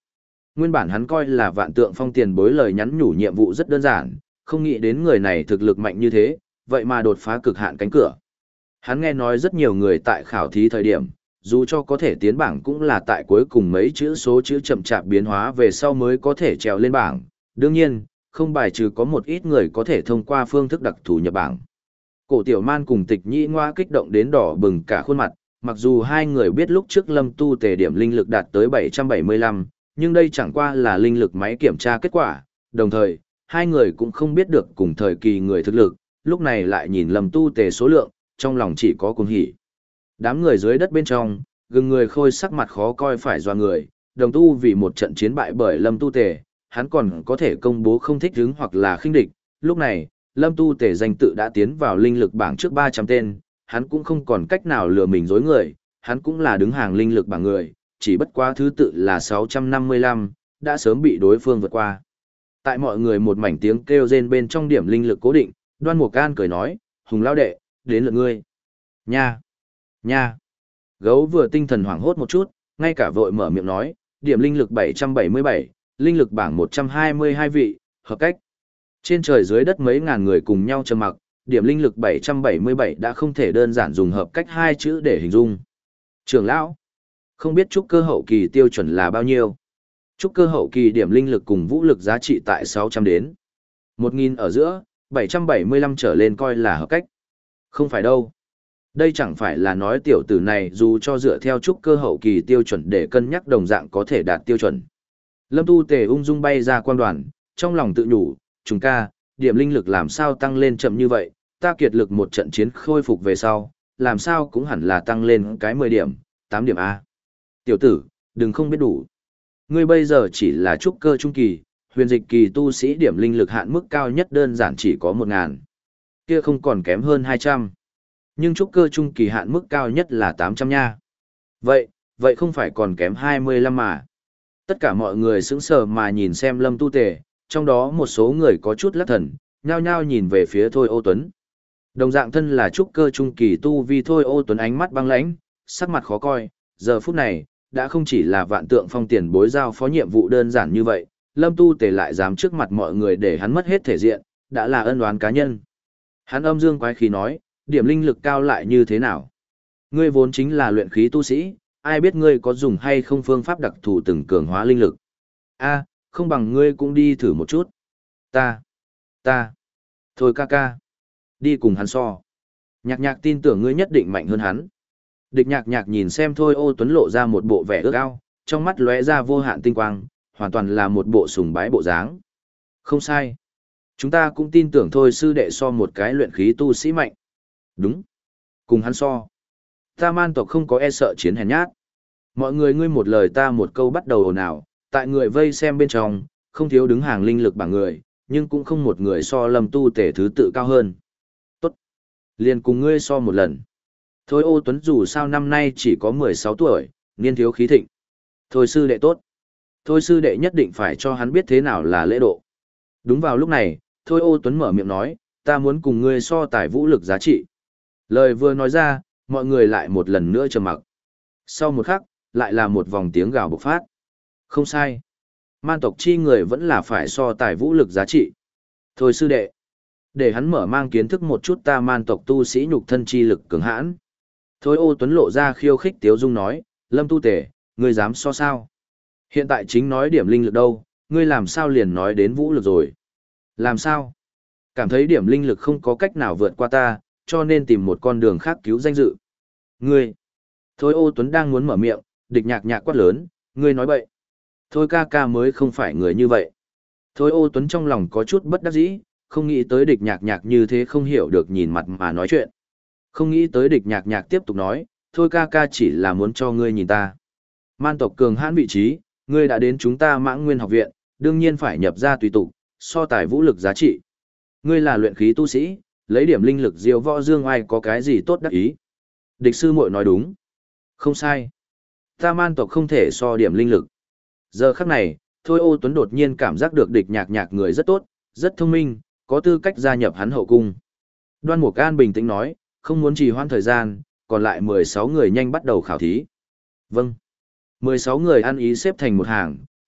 Nguyên bản hắn coi là Vạn Tượng Phong tiền bối lời nhắn nhủ nhiệm vụ rất đơn giản, không nghĩ đến người này thực lực mạnh như thế, vậy mà đột phá cực hạn cánh cửa. Hắn nghe nói rất nhiều người tại khảo thí thời điểm, dù cho có thể tiến bảng cũng là tại cuối cùng mấy chữ số chữ chậm chạp biến hóa về sau mới có thể trèo lên bảng. Đương nhiên, không bài trừ có một ít người có thể thông qua phương thức đặc thù nhập bảng. Cổ Tiểu Man cùng Tịch Nhĩ Ngoa kích động đến đỏ bừng cả khuôn mặt, mặc dù hai người biết lúc trước Lâm Tu Tề điểm linh lực đạt tới bảy trăm bảy mươi lăm, nhưng đây chẳng qua là linh lực máy kiểm tra kết quả, đồng thời, hai người cũng không biết được cùng thời kỳ người thực lực, lúc này lại nhìn Lâm Tu Tề số lượng, trong lòng chỉ có cuồng hỉ. Đám người dưới đất bên trong, gừng người khôi sắc mặt khó coi phải doa người, đồng tu vì một trận chiến bại bởi Lâm Tu Tề, hắn còn có thể công bố không thích hứng hoặc là khinh địch, lúc này, Lâm Tu Tề danh tự đã tiến vào linh lực bảng trước ba trăm tên, hắn cũng không còn cách nào lừa mình dối người, hắn cũng là đứng hàng linh lực bảng người, chỉ bất quá thứ tự là sáu trăm năm mươi lăm, đã sớm bị đối phương vượt qua. Tại mọi người một mảnh tiếng kêu rên bên trong điểm linh lực cố định, Đoan Mục Can cười nói, Hùng lao đệ, đến lượt ngươi. Nha! Nha! Gấu vừa tinh thần hoảng hốt một chút, ngay cả vội mở miệng nói, điểm linh lực bảy trăm bảy mươi bảy, linh lực bảng một trăm hai mươi hai vị, hợp cách. Trên trời dưới đất mấy ngàn người cùng nhau trầm mặc, điểm linh lực bảy trăm bảy mươi bảy đã không thể đơn giản dùng hợp cách hai chữ để hình dung. Trưởng lão, không biết trúc cơ hậu kỳ tiêu chuẩn là bao nhiêu? Trúc cơ hậu kỳ điểm linh lực cùng vũ lực giá trị tại sáu trăm đến một nghìn ở giữa, bảy trăm bảy mươi lăm trở lên coi là hợp cách. Không phải đâu. Đây chẳng phải là nói tiểu tử này dù cho dựa theo trúc cơ hậu kỳ tiêu chuẩn để cân nhắc đồng dạng có thể đạt tiêu chuẩn. Lâm Tu Tề ung dung bay ra quan đoàn, trong lòng tự nhủ, chúng ca, điểm linh lực làm sao tăng lên chậm như vậy, ta kiệt lực một trận chiến khôi phục về sau, làm sao cũng hẳn là tăng lên cái mười điểm, tám điểm A. Tiểu tử, đừng không biết đủ. Ngươi bây giờ chỉ là trúc cơ trung kỳ, huyền dịch kỳ tu sĩ điểm linh lực hạn mức cao nhất đơn giản chỉ có một ngàn. Kia không còn kém hơn hai trăm. Nhưng trúc cơ trung kỳ hạn mức cao nhất là tám trăm nha. Vậy, vậy không phải còn kém hai mươi lăm mà. Tất cả mọi người sững sờ mà nhìn xem Lâm Tu Tề, trong đó một số người có chút lắc thần, nhao nhao nhìn về phía Thôi Ô Tuấn. Đồng dạng thân là trúc cơ trung kỳ tu vi Thôi Ô Tuấn ánh mắt băng lãnh, sắc mặt khó coi, giờ phút này, đã không chỉ là Vạn Tượng Phong tiền bối giao phó nhiệm vụ đơn giản như vậy, Lâm Tu Tề lại dám trước mặt mọi người để hắn mất hết thể diện, đã là ân oán cá nhân. Hắn âm dương quái khí nói, điểm linh lực cao lại như thế nào? Ngươi vốn chính là luyện khí tu sĩ, ai biết ngươi có dùng hay không phương pháp đặc thù từng cường hóa linh lực. A, không bằng ngươi cũng đi thử một chút. Ta, ta, thôi ca ca, đi cùng hắn so. Nhạc nhạc tin tưởng ngươi nhất định mạnh hơn hắn. Địch nhạc nhạc nhìn xem Thôi Ô Tuấn lộ ra một bộ vẻ ước ao, trong mắt lóe ra vô hạn tinh quang, hoàn toàn là một bộ sùng bái bộ dáng. Không sai. Chúng ta cũng tin tưởng thôi sư đệ so một cái luyện khí tu sĩ mạnh. Đúng. Cùng hắn so. Ta man tộc không có e sợ chiến hèn nhát. Mọi người ngươi một lời ta một câu bắt đầu ồn ào, tại người vây xem bên trong, không thiếu đứng hàng linh lực bảng người, nhưng cũng không một người so Lâm Tu Tề thứ tự cao hơn. Tốt. Liền cùng ngươi so một lần. Thôi Ô Tuấn dù sao năm nay chỉ có mười sáu tuổi, niên thiếu khí thịnh. Thôi sư đệ tốt. Thôi sư đệ nhất định phải cho hắn biết thế nào là lễ độ. Đúng vào lúc này, Thôi Ô Tuấn mở miệng nói, ta muốn cùng ngươi so tài vũ lực giá trị. Lời vừa nói ra, mọi người lại một lần nữa trầm mặc. Sau một khắc, lại là một vòng tiếng gào bộc phát. Không sai. Man tộc chi người vẫn là phải so tài vũ lực giá trị. Thôi sư đệ. Để hắn mở mang kiến thức một chút ta man tộc tu sĩ nhục thân chi lực cường hãn. Thôi Ô Tuấn lộ ra khiêu khích tiếu dung nói, Lâm Tu Tề, ngươi dám so sao? Hiện tại chính nói điểm linh lực đâu, ngươi làm sao liền nói đến vũ lực rồi? Làm sao? Cảm thấy điểm linh lực không có cách nào vượt qua ta, cho nên tìm một con đường khác cứu danh dự. Ngươi! Thôi Ô Tuấn đang muốn mở miệng, địch nhạc nhạc quát lớn, ngươi nói bậy. Thôi ca ca mới không phải người như vậy. Thôi Ô Tuấn trong lòng có chút bất đắc dĩ, không nghĩ tới địch nhạc nhạc như thế không hiểu được nhìn mặt mà nói chuyện. Không nghĩ tới địch nhạc nhạc tiếp tục nói, thôi ca ca chỉ là muốn cho ngươi nhìn ta. Man tộc cường hãn vị trí, ngươi đã đến chúng ta Mãng Nguyên học viện, đương nhiên phải nhập ra tùy tục, so tài vũ lực giá trị. Ngươi là luyện khí tu sĩ, lấy điểm linh lực diệu võ dương ai có cái gì tốt đắc ý. Địch sư muội nói đúng. Không sai. Ta man tộc không thể so điểm linh lực. Giờ khắc này, Thôi Ô Tuấn đột nhiên cảm giác được địch nhạc nhạc người rất tốt, rất thông minh, có tư cách gia nhập hắn hậu cung. Đoan Mục An bình tĩnh nói, không muốn trì hoãn thời gian, còn lại mười sáu người nhanh bắt đầu khảo thí. Vâng. mười sáu người ăn ý xếp thành một hàng,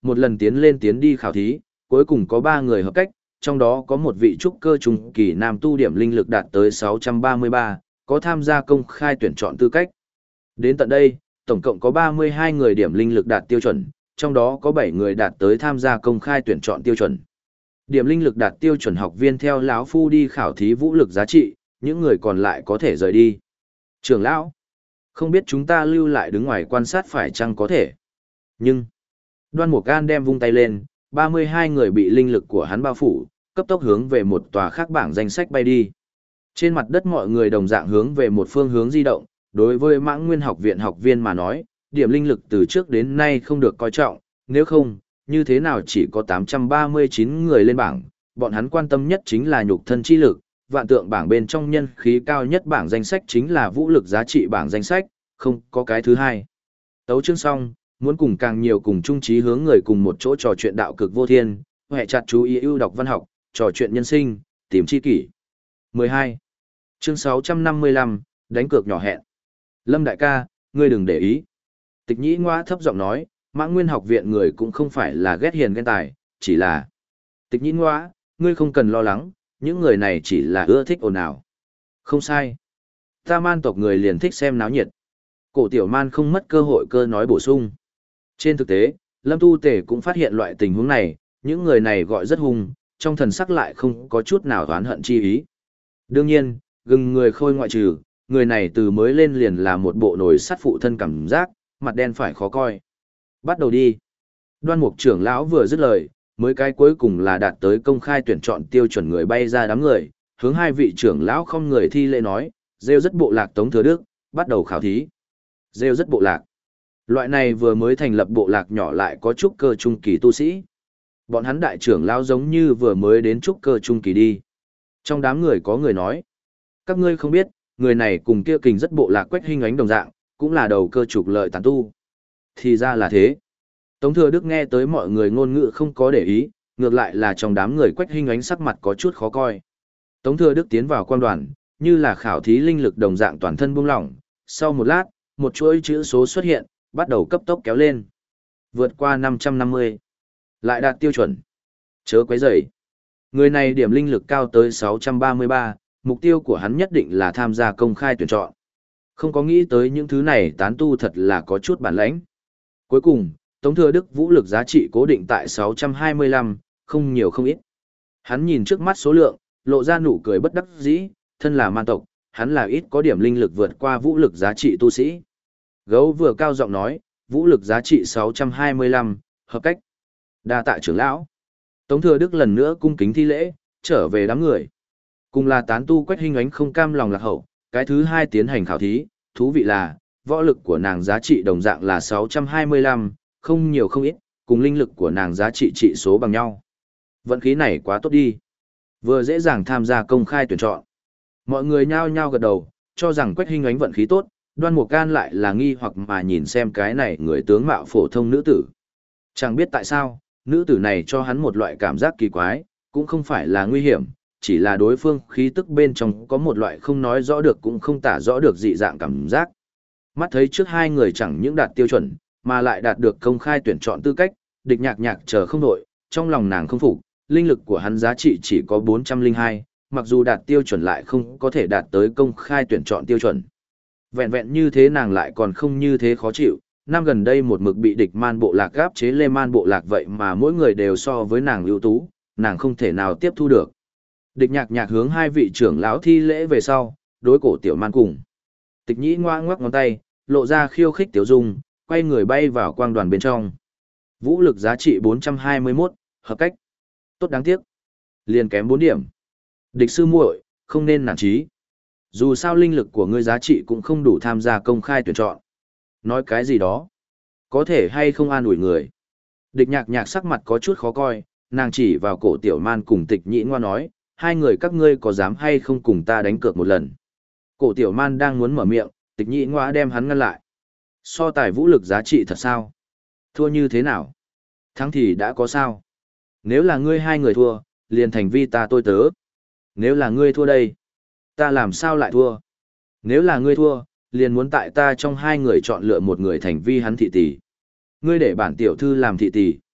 một lần tiến lên tiến đi khảo thí, cuối cùng có ba người hợp cách, trong đó có một vị trúc cơ trung kỳ nam tu điểm linh lực đạt tới sáu trăm ba mươi ba, có tham gia công khai tuyển chọn tư cách. Đến tận đây, tổng cộng có ba mươi hai người điểm linh lực đạt tiêu chuẩn, trong đó có bảy người đạt tới tham gia công khai tuyển chọn tiêu chuẩn. Điểm linh lực đạt tiêu chuẩn học viên theo lão phu đi khảo thí vũ lực giá trị, những người còn lại có thể rời đi. Trưởng lão, không biết chúng ta lưu lại đứng ngoài quan sát phải chăng có thể. Nhưng, Đoan Mục Can đem vung tay lên, ba mươi hai người bị linh lực của hắn bao phủ, cấp tốc hướng về một tòa khác bảng danh sách bay đi. Trên mặt đất mọi người đồng dạng hướng về một phương hướng di động, đối với Mãng Nguyên học viện học viên mà nói, điểm linh lực từ trước đến nay không được coi trọng, nếu không, như thế nào chỉ có tám trăm ba mươi chín người lên bảng, bọn hắn quan tâm nhất chính là nhục thân chi lực, vạn tượng bảng bên trong nhân khí cao nhất bảng danh sách chính là vũ lực giá trị bảng danh sách, không có cái thứ hai. Tấu chương xong, muốn cùng càng nhiều cùng chung chí hướng người cùng một chỗ trò chuyện đạo cực vô thiên, hệ chặt chú ý ưu đọc văn học, trò chuyện nhân sinh, tìm chi kỷ. mười hai. Chương sáu trăm năm mươi lăm, đánh cược nhỏ hẹn. Lâm đại ca, ngươi đừng để ý. Tịch Nhĩ Ngoa thấp giọng nói, Mãng Nguyên học viện người cũng không phải là ghét hiền ghen tài, chỉ là... Tịch Nhĩ Ngoa, ngươi không cần lo lắng, những người này chỉ là ưa thích ồn ào. Không sai. Ta man tộc người liền thích xem náo nhiệt. Cổ Tiểu Man không mất cơ hội cơ nói bổ sung. Trên thực tế, Lâm Tu Tề cũng phát hiện loại tình huống này, những người này gọi rất hung, trong thần sắc lại không có chút nào oán hận chi ý. Đương nhiên, gừng người khôi ngoại trừ, người này từ mới lên liền là một bộ nồi sắt phụ thân cảm giác, mặt đen phải khó coi. Bắt đầu đi. Đoan Mục trưởng lão vừa dứt lời, mới cái cuối cùng là đạt tới công khai tuyển chọn tiêu chuẩn người bay ra đám người, hướng hai vị trưởng lão không người thi lễ nói, rêu rất bộ lạc Tống Thừa Đức, bắt đầu khảo thí. Rêu rất bộ lạc. Loại này vừa mới thành lập bộ lạc nhỏ lại có trúc cơ trung kỳ tu sĩ. Bọn hắn đại trưởng lão giống như vừa mới đến trúc cơ trung kỳ đi. Trong đám người có người nói, các ngươi không biết, người này cùng kia kình rất bộ lạc Quách Hinh Ánh đồng dạng, cũng là đầu cơ trục lợi tán tu. Thì ra là thế. Tống Thừa Đức nghe tới mọi người ngôn ngữ không có để ý, ngược lại là trong đám người Quách Hinh Ánh sắc mặt có chút khó coi. Tống Thừa Đức tiến vào quan đoàn, như là khảo thí linh lực đồng dạng toàn thân buông lỏng, sau một lát, một chuỗi chữ số xuất hiện, bắt đầu cấp tốc kéo lên. Vượt qua năm trăm năm mươi. Lại đạt tiêu chuẩn. Chớ quấy rầy. Người này điểm linh lực cao tới sáu trăm ba mươi ba, mục tiêu của hắn nhất định là tham gia công khai tuyển chọn. Không có nghĩ tới những thứ này tán tu thật là có chút bản lãnh. Cuối cùng, Tống Thừa Đức vũ lực giá trị cố định tại sáu trăm hai mươi lăm, không nhiều không ít. Hắn nhìn trước mắt số lượng, lộ ra nụ cười bất đắc dĩ, thân là man tộc, hắn là ít có điểm linh lực vượt qua vũ lực giá trị tu sĩ. Gấu vừa cao giọng nói, vũ lực giá trị sáu trăm hai mươi lăm, hợp cách. Đa tạ trưởng lão. Tống Thừa Đức lần nữa cung kính thi lễ, trở về đám người. Cùng là tán tu Quách Hinh Ánh không cam lòng lạc hậu, cái thứ hai tiến hành khảo thí, thú vị là, võ lực của nàng giá trị đồng dạng là sáu trăm hai mươi lăm, không nhiều không ít, cùng linh lực của nàng giá trị trị số bằng nhau. Vận khí này quá tốt đi. Vừa dễ dàng tham gia công khai tuyển chọn. Mọi người nhao nhao gật đầu, cho rằng Quách Hinh Ánh vận khí tốt, Đoan Mục Can lại là nghi hoặc mà nhìn xem cái này người tướng mạo phổ thông nữ tử. Chẳng biết tại sao, nữ tử này cho hắn một loại cảm giác kỳ quái, cũng không phải là nguy hiểm, chỉ là đối phương khí tức bên trong có một loại không nói rõ được cũng không tả rõ được dị dạng cảm giác. Mắt thấy trước hai người chẳng những đạt tiêu chuẩn, mà lại đạt được công khai tuyển chọn tư cách, địch nhạc nhạc chờ không nổi, trong lòng nàng không phục, linh lực của hắn giá trị chỉ có bốn trăm lẻ hai, mặc dù đạt tiêu chuẩn lại không có thể đạt tới công khai tuyển chọn tiêu chuẩn. Vẹn vẹn như thế nàng lại còn không như thế khó chịu, năm gần đây một mực bị địch man bộ lạc gáp chế lê man bộ lạc vậy mà mỗi người đều so với nàng ưu tú, nàng không thể nào tiếp thu được. Địch nhạc nhạc hướng hai vị trưởng lão thi lễ về sau, đối cổ tiểu man cùng. Tịch Nhĩ ngoa ngoắc ngón tay, lộ ra khiêu khích tiểu dung, quay người bay vào quang đoàn bên trong. Vũ lực giá trị bốn trăm hai mươi mốt, hợp cách. Tốt đáng tiếc. Liền kém bốn điểm. Địch sư muội, không nên nản chí. Dù sao linh lực của ngươi giá trị cũng không đủ tham gia công khai tuyển chọn. Nói cái gì đó? Có thể hay không an ủi người? Địch nhạc nhạc sắc mặt có chút khó coi, nàng chỉ vào cổ tiểu man cùng Tịch Nhĩ ngoa nói, hai người các ngươi có dám hay không cùng ta đánh cược một lần? Cổ tiểu man đang muốn mở miệng, Tịch Nhĩ ngoa đem hắn ngăn lại. So tài vũ lực giá trị thật sao? Thua như thế nào? Thắng thì đã có sao? Nếu là ngươi hai người thua, liền thành vi ta tôi tớ. Nếu là ngươi thua đây, ta làm sao lại thua? Nếu là ngươi thua, liền muốn tại ta trong hai người chọn lựa một người thành vi hắn thị tỷ. Ngươi để bản tiểu thư làm thị tỷ.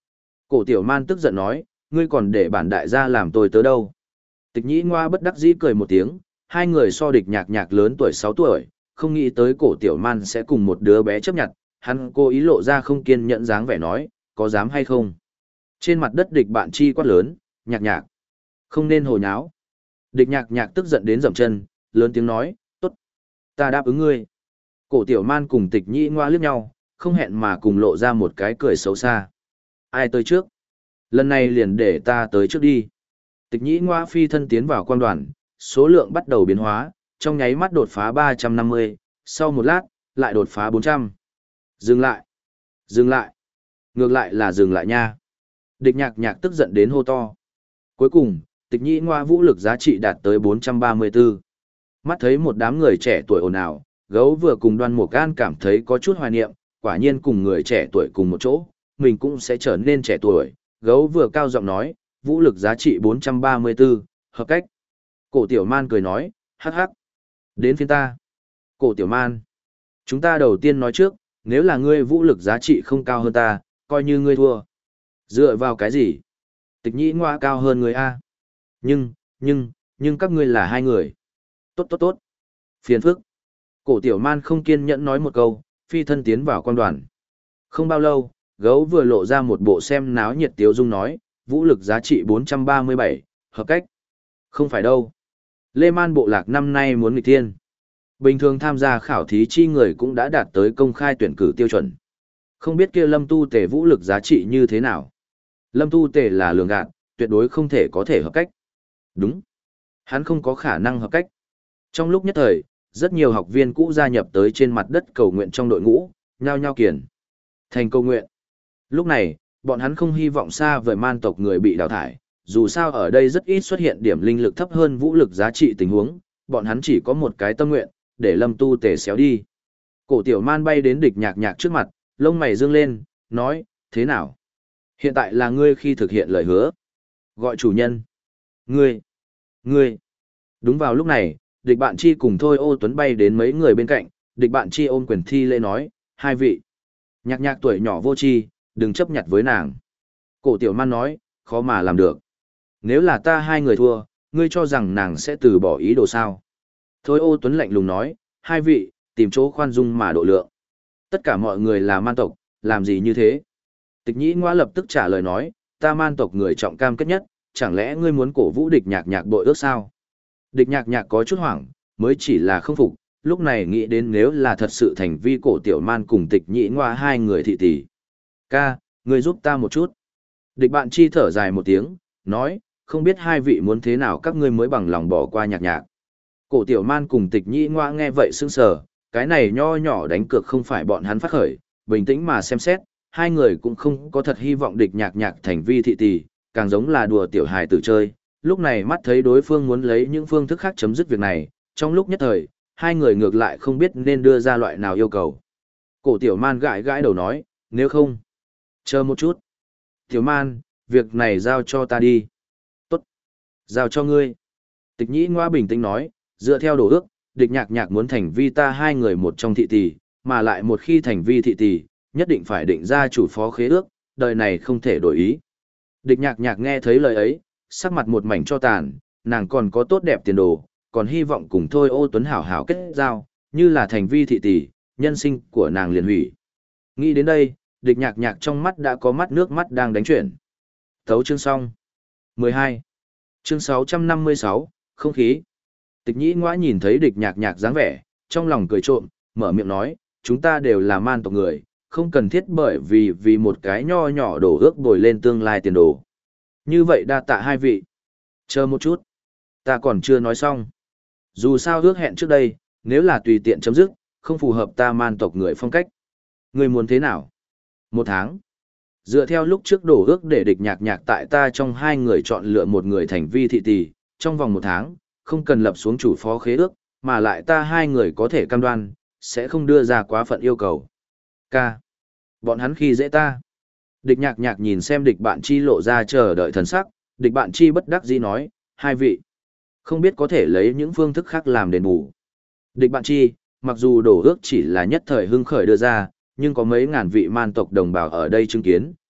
Cổ tiểu man tức giận nói, ngươi còn để bản đại gia làm tôi tớ đâu. Tịch nhĩ ngoa bất đắc dĩ cười một tiếng, hai người so địch nhạc nhạc lớn tuổi sáu tuổi, không nghĩ tới cổ tiểu man sẽ cùng một đứa bé chấp nhận, hắn cố ý lộ ra không kiên nhẫn dáng vẻ nói, có dám hay không. Trên mặt đất địch bạn chi quát lớn, nhạc nhạc, không nên hồ nháo. Địch nhạc nhạc tức giận đến dậm chân, lớn tiếng nói, tốt, ta đáp ứng ngươi. Cổ tiểu man cùng tịch nhĩ ngoa liếc nhau, không hẹn mà cùng lộ ra một cái cười xấu xa. Ai tới trước? Lần này liền để ta tới trước đi. Tịch nhĩ ngoa phi thân tiến vào quan đoàn, số lượng bắt đầu biến hóa, trong nháy mắt đột phá ba trăm năm mươi, sau một lát, lại đột phá bốn trăm. Dừng lại! Dừng lại! Ngược lại là dừng lại nha. Địch nhạc nhạc tức giận đến hô to. Cuối cùng, tịch nhĩ ngoa vũ lực giá trị đạt tới bốn trăm ba mươi tư. Mắt thấy một đám người trẻ tuổi ồn ào, gấu vừa cùng Đoan Mục Can cảm thấy có chút hoài niệm, quả nhiên cùng người trẻ tuổi cùng một chỗ, mình cũng sẽ trở nên trẻ tuổi. Gấu vừa cao giọng nói, vũ lực giá trị bốn trăm ba mươi tư, hợp cách. Cổ tiểu man cười nói, hắc hắc. Đến phiên ta. Cổ tiểu man. Chúng ta đầu tiên nói trước, nếu là ngươi vũ lực giá trị không cao hơn ta, coi như ngươi thua. Dựa vào cái gì? Tịch nhĩ ngoa cao hơn người A. Nhưng, nhưng, nhưng các ngươi là hai người. Tốt tốt tốt. Phiền phức. Cổ tiểu man không kiên nhẫn nói một câu, phi thân tiến vào quan đoàn. Không bao lâu, gấu vừa lộ ra một bộ xem náo nhiệt tiếu dung nói, vũ lực giá trị bốn trăm ba mươi bảy, hợp cách. Không phải đâu. Lê Man bộ lạc năm nay muốn nghịch thiên. Bình thường tham gia khảo thí chi người cũng đã đạt tới công khai tuyển cử tiêu chuẩn. Không biết kia Lâm Tu Tề vũ lực giá trị như thế nào. Lâm Tu Tề là lường gạt, tuyệt đối không thể có thể hợp cách. Đúng. Hắn không có khả năng hợp cách. Trong lúc nhất thời, rất nhiều học viên cũ gia nhập tới trên mặt đất cầu nguyện trong đội ngũ, nhao nhao kiền. Thành cầu nguyện. Lúc này, bọn hắn không hy vọng xa vời man tộc người bị đào thải, dù sao ở đây rất ít xuất hiện điểm linh lực thấp hơn vũ lực giá trị tình huống, bọn hắn chỉ có một cái tâm nguyện, để Lâm Tu Tề xéo đi. Cổ tiểu man bay đến địch nhạc nhạc trước mặt, lông mày dương lên, nói, thế nào? Hiện tại là ngươi khi thực hiện lời hứa. Gọi chủ nhân. Ngươi. Ngươi. Đúng vào lúc này, địch bạn chi cùng Thôi Ô Tuấn bay đến mấy người bên cạnh, địch bạn chi ôm quyền thi lễ nói, hai vị. Nhạc nhạc tuổi nhỏ vô tri, đừng chấp nhặt với nàng. Cổ tiểu man nói, khó mà làm được. Nếu là ta hai người thua, ngươi cho rằng nàng sẽ từ bỏ ý đồ sao? Thôi Ô Tuấn lạnh lùng nói, hai vị, tìm chỗ khoan dung mà độ lượng. Tất cả mọi người là man tộc, làm gì như thế? Tịch nhĩ ngoa lập tức trả lời nói, ta man tộc người trọng cam kết nhất, chẳng lẽ ngươi muốn cổ vũ địch nhạc nhạc bội ước sao? Địch nhạc nhạc có chút hoảng, mới chỉ là không phục, lúc này nghĩ đến nếu là thật sự thành vi cổ tiểu man cùng tịch nhĩ ngoa hai người thị tỷ. Ca, ngươi giúp ta một chút. Địch bạn chi thở dài một tiếng, nói, không biết hai vị muốn thế nào các ngươi mới bằng lòng bỏ qua nhạc nhạc. Cổ tiểu man cùng tịch nhĩ ngoa nghe vậy sững sờ, cái này nho nhỏ đánh cược không phải bọn hắn phát khởi, bình tĩnh mà xem xét, hai người cũng không có thật hy vọng địch nhạc nhạc thành vi thị tỷ, càng giống là đùa tiểu hài tử chơi. Lúc này mắt thấy đối phương muốn lấy những phương thức khác chấm dứt việc này, trong lúc nhất thời, hai người ngược lại không biết nên đưa ra loại nào yêu cầu. Cổ tiểu man gãi gãi đầu nói, nếu không, chờ một chút. Tiểu man, việc này giao cho ta đi. Tốt, giao cho ngươi. Tịch nhĩ ngoa bình tĩnh nói, dựa theo đồ ước, địch nhạc nhạc muốn thành vi ta hai người một trong thị tỷ, mà lại một khi thành vi thị tỷ, nhất định phải định ra chủ phó khế ước, đời này không thể đổi ý. Địch nhạc nhạc nghe thấy lời ấy, sắc mặt một mảnh cho tàn, nàng còn có tốt đẹp tiền đồ, còn hy vọng cùng Thôi Ô Tuấn hảo hảo kết giao, như là thành vi thị tỷ, nhân sinh của nàng liền hủy. Nghĩ đến đây, địch nhạc nhạc trong mắt đã có mắt nước mắt đang đánh chuyển. Thấu chương xong. mười hai. Chương sáu trăm năm mươi sáu, không khí. Tịch nhĩ ngoa nhìn thấy địch nhạc nhạc dáng vẻ, trong lòng cười trộm, mở miệng nói, chúng ta đều là man tộc người, không cần thiết bởi vì vì một cái nho nhỏ đổ ước bồi lên tương lai tiền đồ. Như vậy đa tạ hai vị. Chờ một chút. Ta còn chưa nói xong. Dù sao ước hẹn trước đây, nếu là tùy tiện chấm dứt, không phù hợp ta man tộc người phong cách. Người muốn thế nào? Một tháng. Dựa theo lúc trước đổ ước để địch nhạc nhạc tại ta trong hai người chọn lựa một người thành vi thị tỷ, trong vòng một tháng, không cần lập xuống chủ phó khế ước, mà lại ta hai người có thể cam đoan, sẽ không đưa ra quá phận yêu cầu. Ca. Bọn hắn khi dễ ta. Địch nhạc nhạc nhìn xem địch bạn chi lộ ra chờ đợi thần sắc, địch bạn chi bất đắc dĩ nói, hai vị. Không biết có thể lấy những phương thức khác làm đền bù. Địch bạn chi, mặc dù đổ ước chỉ là nhất thời hưng khởi đưa ra, nhưng có mấy ngàn vị man tộc đồng bào ở đây chứng kiến,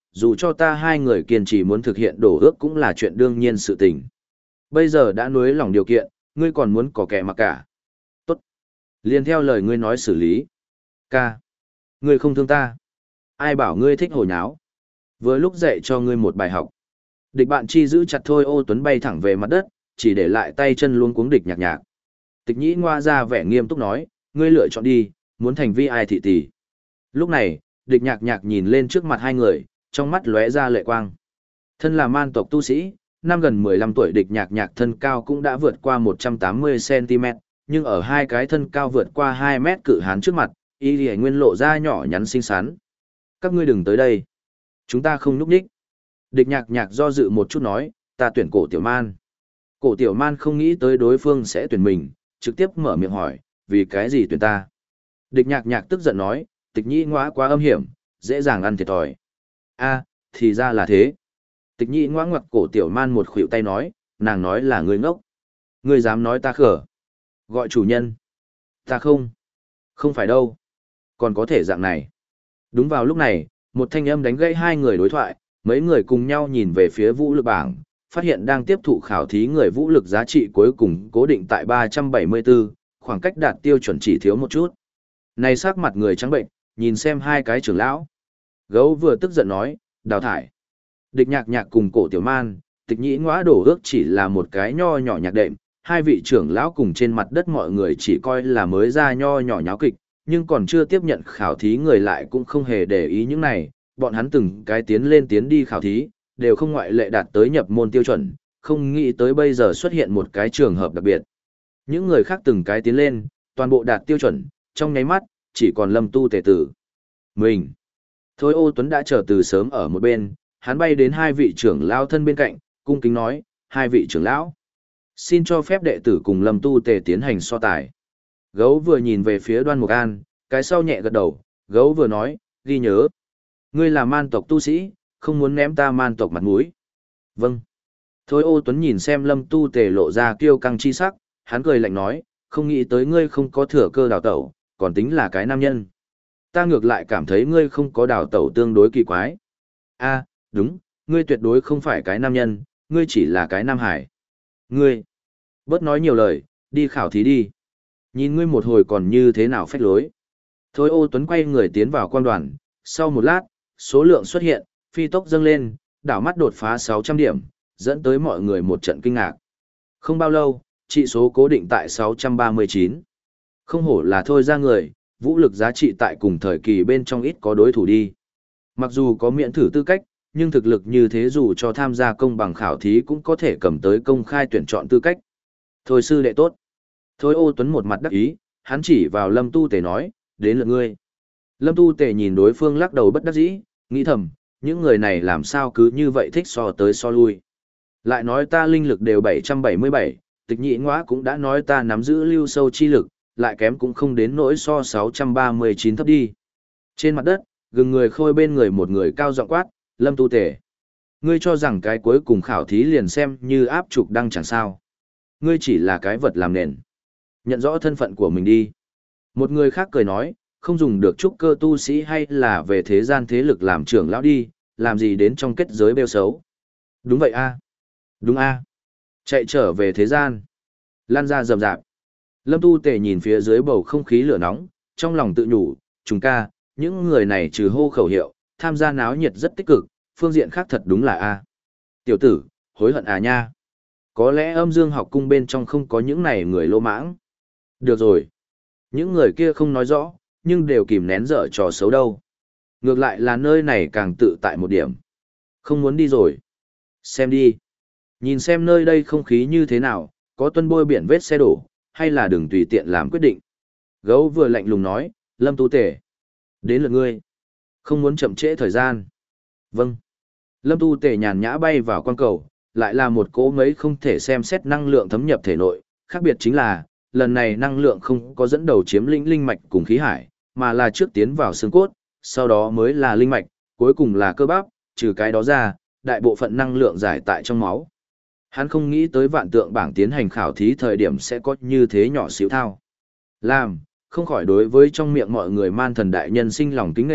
dù cho ta hai người kiên trì muốn thực hiện đổ ước cũng là chuyện đương nhiên sự tình. Bây giờ đã nuối lòng điều kiện, ngươi còn muốn có kẻ mặc cả. Tốt. Liên theo lời ngươi nói xử lý. Ca. Ngươi không thương ta. Ai bảo ngươi thích hồ nháo. Vừa lúc dạy cho ngươi một bài học. Địch bạn chi giữ chặt Thôi Ô Tuấn bay thẳng về mặt đất, chỉ để lại tay chân luống cuống địch nhạc nhạc. Tịch nhĩ ngoa ra vẻ nghiêm túc nói, ngươi lựa chọn đi, muốn thành vi ai thị tỷ. Lúc này, địch nhạc nhạc nhìn lên trước mặt hai người, trong mắt lóe ra lệ quang. Thân là man tộc tu sĩ, năm gần mười lăm tuổi địch nhạc nhạc thân cao cũng đã vượt qua một trăm tám mươi xăng ti mét, nhưng ở hai cái thân cao vượt qua hai mét cự hán trước mặt, y lì nguyên lộ ra nhỏ nhắn xinh xắn. Các ngươi đừng tới đây. Chúng ta không núp đích. Địch nhạc nhạc do dự một chút nói, ta tuyển cổ tiểu man. Cổ tiểu man không nghĩ tới đối phương sẽ tuyển mình, trực tiếp mở miệng hỏi, vì cái gì tuyển ta? Địch nhạc nhạc tức giận nói, tịch nhĩ ngoã quá âm hiểm, dễ dàng ăn thiệt thòi. A, thì ra là thế. Tịch nhĩ ngoã ngoặc cổ tiểu man một khuỷu tay nói, nàng nói là ngươi ngốc. Ngươi dám nói ta khở. Gọi chủ nhân. Ta không. Không phải đâu. Còn có thể dạng này. Đúng vào lúc này, một thanh âm đánh gãy hai người đối thoại, mấy người cùng nhau nhìn về phía vũ lực bảng, phát hiện đang tiếp thụ khảo thí người vũ lực giá trị cuối cùng cố định tại ba trăm bảy mươi tư, khoảng cách đạt tiêu chuẩn chỉ thiếu một chút. Này sắc mặt người trắng bệnh, nhìn xem hai cái trưởng lão. Gấu vừa tức giận nói, đào thải. Địch nhạc nhạc cùng cổ tiểu man, tịch nhĩ ngõa đổ ước chỉ là một cái nho nhỏ nhạc đệm, hai vị trưởng lão cùng trên mặt đất mọi người chỉ coi là mới ra nho nhỏ nháo kịch, nhưng còn chưa tiếp nhận khảo thí người lại cũng không hề để ý những này, bọn hắn từng cái tiến lên tiến đi khảo thí, đều không ngoại lệ đạt tới nhập môn tiêu chuẩn, không nghĩ tới bây giờ xuất hiện một cái trường hợp đặc biệt. Những người khác từng cái tiến lên, toàn bộ đạt tiêu chuẩn, trong nháy mắt, chỉ còn Lâm Tu Tề tử. Mình. Thôi Ô Tuấn đã chờ từ sớm ở một bên, hắn bay đến hai vị trưởng lão thân bên cạnh, cung kính nói, hai vị trưởng lão. Xin cho phép đệ tử cùng Lâm Tu Tề tiến hành so tài. Gấu vừa nhìn về phía Đoan Mục An, cái sau nhẹ gật đầu, gấu vừa nói, ghi nhớ. Ngươi là man tộc tu sĩ, không muốn ném ta man tộc mặt mũi. Vâng. Thôi Ô Tuấn nhìn xem Lâm Tu Tề lộ ra kiêu căng chi sắc, hắn cười lạnh nói, không nghĩ tới ngươi không có thừa cơ đào tẩu, còn tính là cái nam nhân. Ta ngược lại cảm thấy ngươi không có đào tẩu tương đối kỳ quái. A, đúng, ngươi tuyệt đối không phải cái nam nhân, ngươi chỉ là cái nam hải. Ngươi, bớt nói nhiều lời, đi khảo thí đi. Nhìn ngươi một hồi còn như thế nào phách lối. Thôi Ô Tuấn quay người tiến vào quan đoàn, sau một lát, số lượng xuất hiện, phi tốc dâng lên, đảo mắt đột phá sáu trăm điểm, dẫn tới mọi người một trận kinh ngạc. Không bao lâu, trị số cố định tại sáu trăm ba mươi chín. Không hổ là thôi ra người, vũ lực giá trị tại cùng thời kỳ bên trong ít có đối thủ đi. Mặc dù có miễn thử tư cách, nhưng thực lực như thế dù cho tham gia công bằng khảo thí cũng có thể cầm tới công khai tuyển chọn tư cách. Thôi sư đệ tốt. Thôi Ô Tuấn một mặt đắc ý, hắn chỉ vào Lâm Tu Tề nói, đến lượt ngươi. Lâm Tu Tề nhìn đối phương lắc đầu bất đắc dĩ, nghĩ thầm, những người này làm sao cứ như vậy thích so tới so lui. Lại nói ta linh lực đều bảy trăm bảy mươi bảy, tịch nhị ngõa cũng đã nói ta nắm giữ lưu sâu chi lực, lại kém cũng không đến nỗi so sáu trăm ba mươi chín thấp đi. Trên mặt đất, gừng người khôi bên người một người cao giọng quát, Lâm Tu Tề. Ngươi cho rằng cái cuối cùng khảo thí liền xem như áp trục đăng chẳng sao. Ngươi chỉ là cái vật làm nền. Nhận rõ thân phận của mình đi. Một người khác cười nói, không dùng được trúc cơ tu sĩ hay là về thế gian thế lực làm trưởng lão đi, làm gì đến trong kết giới bêu xấu. Đúng vậy a, Đúng a, Chạy trở về thế gian. Lan ra rầm rạp. Lâm Tu Tề nhìn phía dưới bầu không khí lửa nóng, trong lòng tự nhủ, chúng ca, những người này trừ hô khẩu hiệu, tham gia náo nhiệt rất tích cực, phương diện khác thật đúng là a. Tiểu tử, hối hận à nha. Có lẽ âm dương học cung bên trong không có những này người lô mãng. Được rồi. Những người kia không nói rõ, nhưng đều kìm nén dở trò xấu đâu. Ngược lại là nơi này càng tự tại một điểm. Không muốn đi rồi. Xem đi. Nhìn xem nơi đây không khí như thế nào, có tuân bôi biển vết xe đổ, hay là đừng tùy tiện làm quyết định. Gấu vừa lạnh lùng nói, Lâm Tu Tề. Đến lượt ngươi. Không muốn chậm trễ thời gian. Vâng. Lâm Tu Tề nhàn nhã bay vào quan cầu, lại là một cỗ mấy không thể xem xét năng lượng thấm nhập thể nội, khác biệt chính là, lần này năng lượng không có dẫn đầu chiếm lĩnh linh mạch cùng khí hải, mà là trước tiến vào xương cốt, sau đó mới là linh mạch, cuối cùng là cơ bắp, trừ cái đó ra, đại bộ phận năng lượng giải tại trong máu. Hắn không nghĩ tới vạn tượng bảng tiến hành khảo thí thời điểm sẽ có như thế nhỏ xíu thao. Làm, không khỏi đối với trong miệng mọi người man thần đại nhân sinh lòng kính nghệ,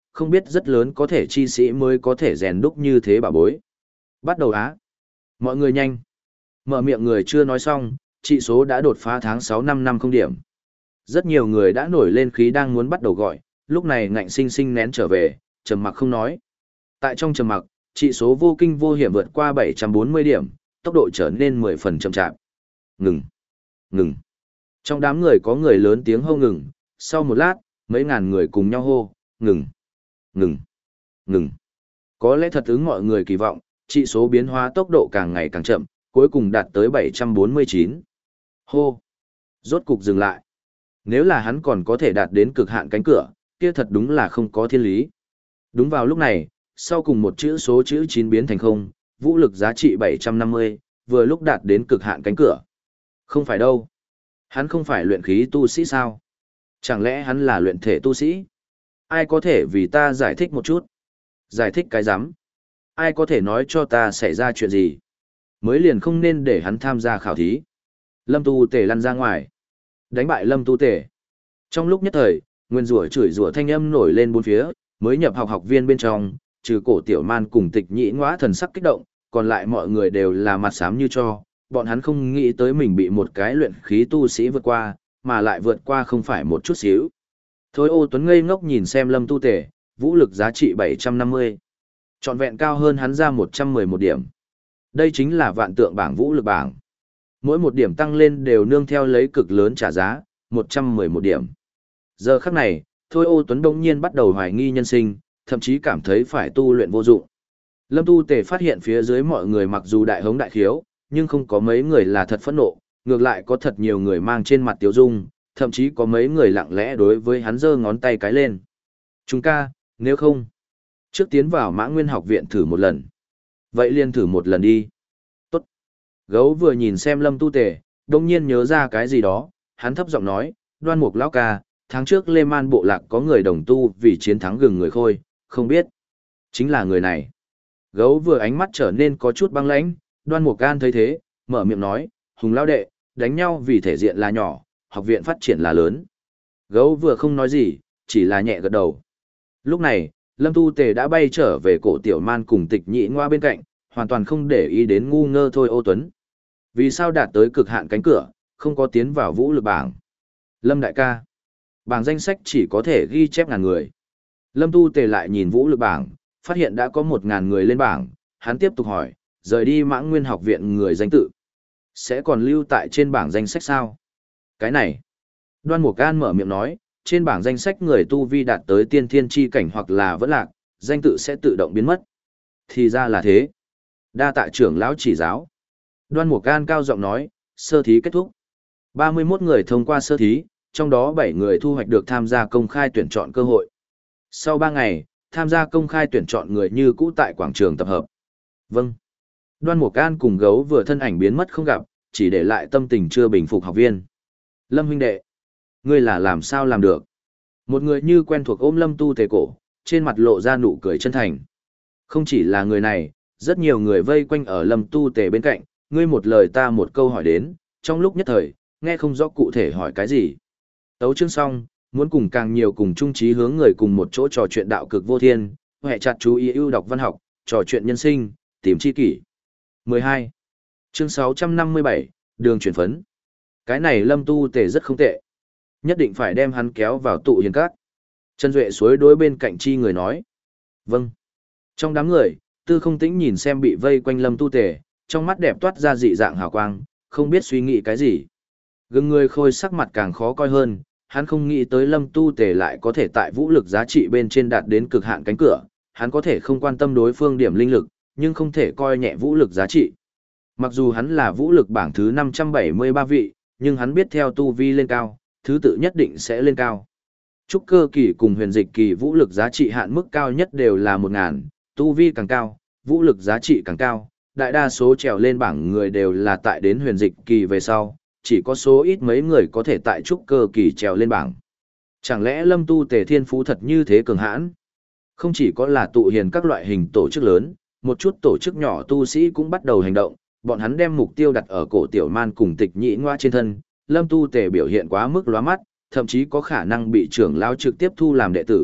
không biết rất lớn có thể chi sĩ mới có thể rèn đúc như thế bà bối. Bắt đầu á. Mọi người nhanh. Mở miệng người chưa nói xong, trị số đã đột phá tháng sáu năm năm không điểm. Rất nhiều người đã nổi lên khí đang muốn bắt đầu gọi, lúc này ngạnh sinh sinh nén trở về, trầm mặc không nói. Tại trong trầm mặc, trị số vô kinh vô hiểm vượt qua bảy trăm bốn mươi điểm, tốc độ trở nên mười phần chậm chạp. Ngừng. Ngừng. Trong đám người có người lớn tiếng hô ngừng, sau một lát, mấy ngàn người cùng nhau hô, ngừng. Ngừng. Ngừng. Có lẽ thật ứng mọi người kỳ vọng, trị số biến hóa tốc độ càng ngày càng chậm, cuối cùng đạt tới bảy trăm bốn mươi chín. Hô. Rốt cục dừng lại. Nếu là hắn còn có thể đạt đến cực hạn cánh cửa, kia thật đúng là không có thiên lý. Đúng vào lúc này, sau cùng một chữ số chữ chín biến thành không, vũ lực giá trị bảy trăm năm mươi, vừa lúc đạt đến cực hạn cánh cửa. Không phải đâu. Hắn không phải luyện khí tu sĩ sao? Chẳng lẽ hắn là luyện thể tu sĩ? Ai có thể vì ta giải thích một chút? Giải thích cái rắm? Ai có thể nói cho ta xảy ra chuyện gì? Mới liền không nên để hắn tham gia khảo thí. Lâm Tu Tề lăn ra ngoài. Đánh bại Lâm Tu Tề. Trong lúc nhất thời, nguyên rủa chửi rủa thanh âm nổi lên bốn phía, mới nhập học học viên bên trong, trừ Cổ Tiểu Man cùng Tịch Nhĩ Ngõa thần sắc kích động, còn lại mọi người đều là mặt xám như cho, bọn hắn không nghĩ tới mình bị một cái luyện khí tu sĩ vượt qua, mà lại vượt qua không phải một chút xíu. Thôi Ô Tuấn ngây ngốc nhìn xem Lâm Tu Tề, vũ lực giá trị bảy trăm năm mươi. Trọn vẹn cao hơn hắn ra một trăm mười một điểm. Đây chính là vạn tượng bảng vũ lực bảng. Mỗi một điểm tăng lên đều nương theo lấy cực lớn trả giá, một trăm mười một điểm. Giờ khắc này, Thôi Ô Tuấn đông nhiên bắt đầu hoài nghi nhân sinh, thậm chí cảm thấy phải tu luyện vô dụng. Lâm Tu Tề phát hiện phía dưới mọi người mặc dù đại hống đại khiếu, nhưng không có mấy người là thật phẫn nộ, ngược lại có thật nhiều người mang trên mặt tiếu dung, thậm chí có mấy người lặng lẽ đối với hắn giơ ngón tay cái lên. Chúng ca, nếu không, trước tiến vào Mã Nguyên học viện thử một lần. Vậy liền thử một lần đi. Tốt. Gấu vừa nhìn xem Lâm Tu Tề, đông nhiên nhớ ra cái gì đó, hắn thấp giọng nói, Đoan Mục lão ca, tháng trước Lê Man bộ lạc có người đồng tu vì chiến thắng gừng người khôi, không biết. Chính là người này. Gấu vừa ánh mắt trở nên có chút băng lãnh, Đoan Mục Gan thấy thế, mở miệng nói, Hùng lão đệ, đánh nhau vì thể diện là nhỏ, học viện phát triển là lớn. Gấu vừa không nói gì, chỉ là nhẹ gật đầu. Lúc này, Lâm Tu Tề đã bay trở về Cổ Tiểu Man cùng Tịch Nhĩ Ngoa bên cạnh, hoàn toàn không để ý đến ngu ngơ Thôi Ô Tuấn. Vì sao đạt tới cực hạn cánh cửa, không có tiến vào vũ lực bảng? Lâm đại ca, bảng danh sách chỉ có thể ghi chép ngàn người. Lâm Tu Tề lại nhìn vũ lực bảng, phát hiện đã có một ngàn người lên bảng, hắn tiếp tục hỏi, rời đi Mã Nguyên học viện người danh tự, sẽ còn lưu tại trên bảng danh sách sao? Cái này, Đoan Mục An mở miệng nói, trên bảng danh sách người tu vi đạt tới tiên thiên chi cảnh hoặc là vẫn lạc, danh tự sẽ tự động biến mất. Thì ra là thế. Đa tạ trưởng lão chỉ giáo. Đoan Mục An cao giọng nói, sơ thí kết thúc. ba mươi mốt người thông qua sơ thí, trong đó bảy người thu hoạch được tham gia công khai tuyển chọn cơ hội. Sau ba ngày, tham gia công khai tuyển chọn người như cũ tại quảng trường tập hợp. Vâng. Đoan Mục An cùng gấu vừa thân ảnh biến mất không gặp, chỉ để lại tâm tình chưa bình phục học viên. Lâm huynh đệ, ngươi là làm sao làm được? Một người như quen thuộc ôm Lâm Tu Tề cổ, trên mặt lộ ra nụ cười chân thành. Không chỉ là người này, rất nhiều người vây quanh ở Lâm Tu Tề bên cạnh, ngươi một lời ta một câu hỏi đến, trong lúc nhất thời, nghe không rõ cụ thể hỏi cái gì. Tấu chương xong, muốn cùng càng nhiều cùng chung chí hướng người cùng một chỗ trò chuyện đạo cực vô thiên, hệ chặt chú ý ưu đọc văn học, trò chuyện nhân sinh, tìm chi kỷ. mười hai. Chương sáu trăm năm mươi bảy, đường chuyển phấn. Cái này Lâm Tu Tề rất không tệ. Nhất định phải đem hắn kéo vào tụ hiền các. Trần Duệ suối đối bên cạnh chi người nói. Vâng. Trong đám người, Tư Không Tĩnh nhìn xem bị vây quanh Lâm Tu Tề, trong mắt đẹp toát ra dị dạng hào quang, không biết suy nghĩ cái gì. Gừng người khôi sắc mặt càng khó coi hơn, hắn không nghĩ tới Lâm Tu Tề lại có thể tại vũ lực giá trị bên trên đạt đến cực hạn cánh cửa, hắn có thể không quan tâm đối phương điểm linh lực, nhưng không thể coi nhẹ vũ lực giá trị. Mặc dù hắn là vũ lực bảng thứ năm trăm bảy mươi ba vị, nhưng hắn biết theo tu vi lên cao, thứ tự nhất định sẽ lên cao. Trúc cơ kỳ cùng huyền dịch kỳ vũ lực giá trị hạn mức cao nhất đều là một ngàn, tu vi càng cao, vũ lực giá trị càng cao, đại đa số trèo lên bảng người đều là tại đến huyền dịch kỳ về sau, chỉ có số ít mấy người có thể tại trúc cơ kỳ trèo lên bảng. Chẳng lẽ Lâm Tu Tề thiên phú thật như thế cường hãn? Không chỉ có là tụ hiền các loại hình tổ chức lớn, một chút tổ chức nhỏ tu sĩ cũng bắt đầu hành động, bọn hắn đem mục tiêu đặt ở Cổ Tiểu Man cùng Tịch Nhĩ Ngoa trên thân. Lâm Tu Tề biểu hiện quá mức lóa mắt, thậm chí có khả năng bị trưởng lão trực tiếp thu làm đệ tử,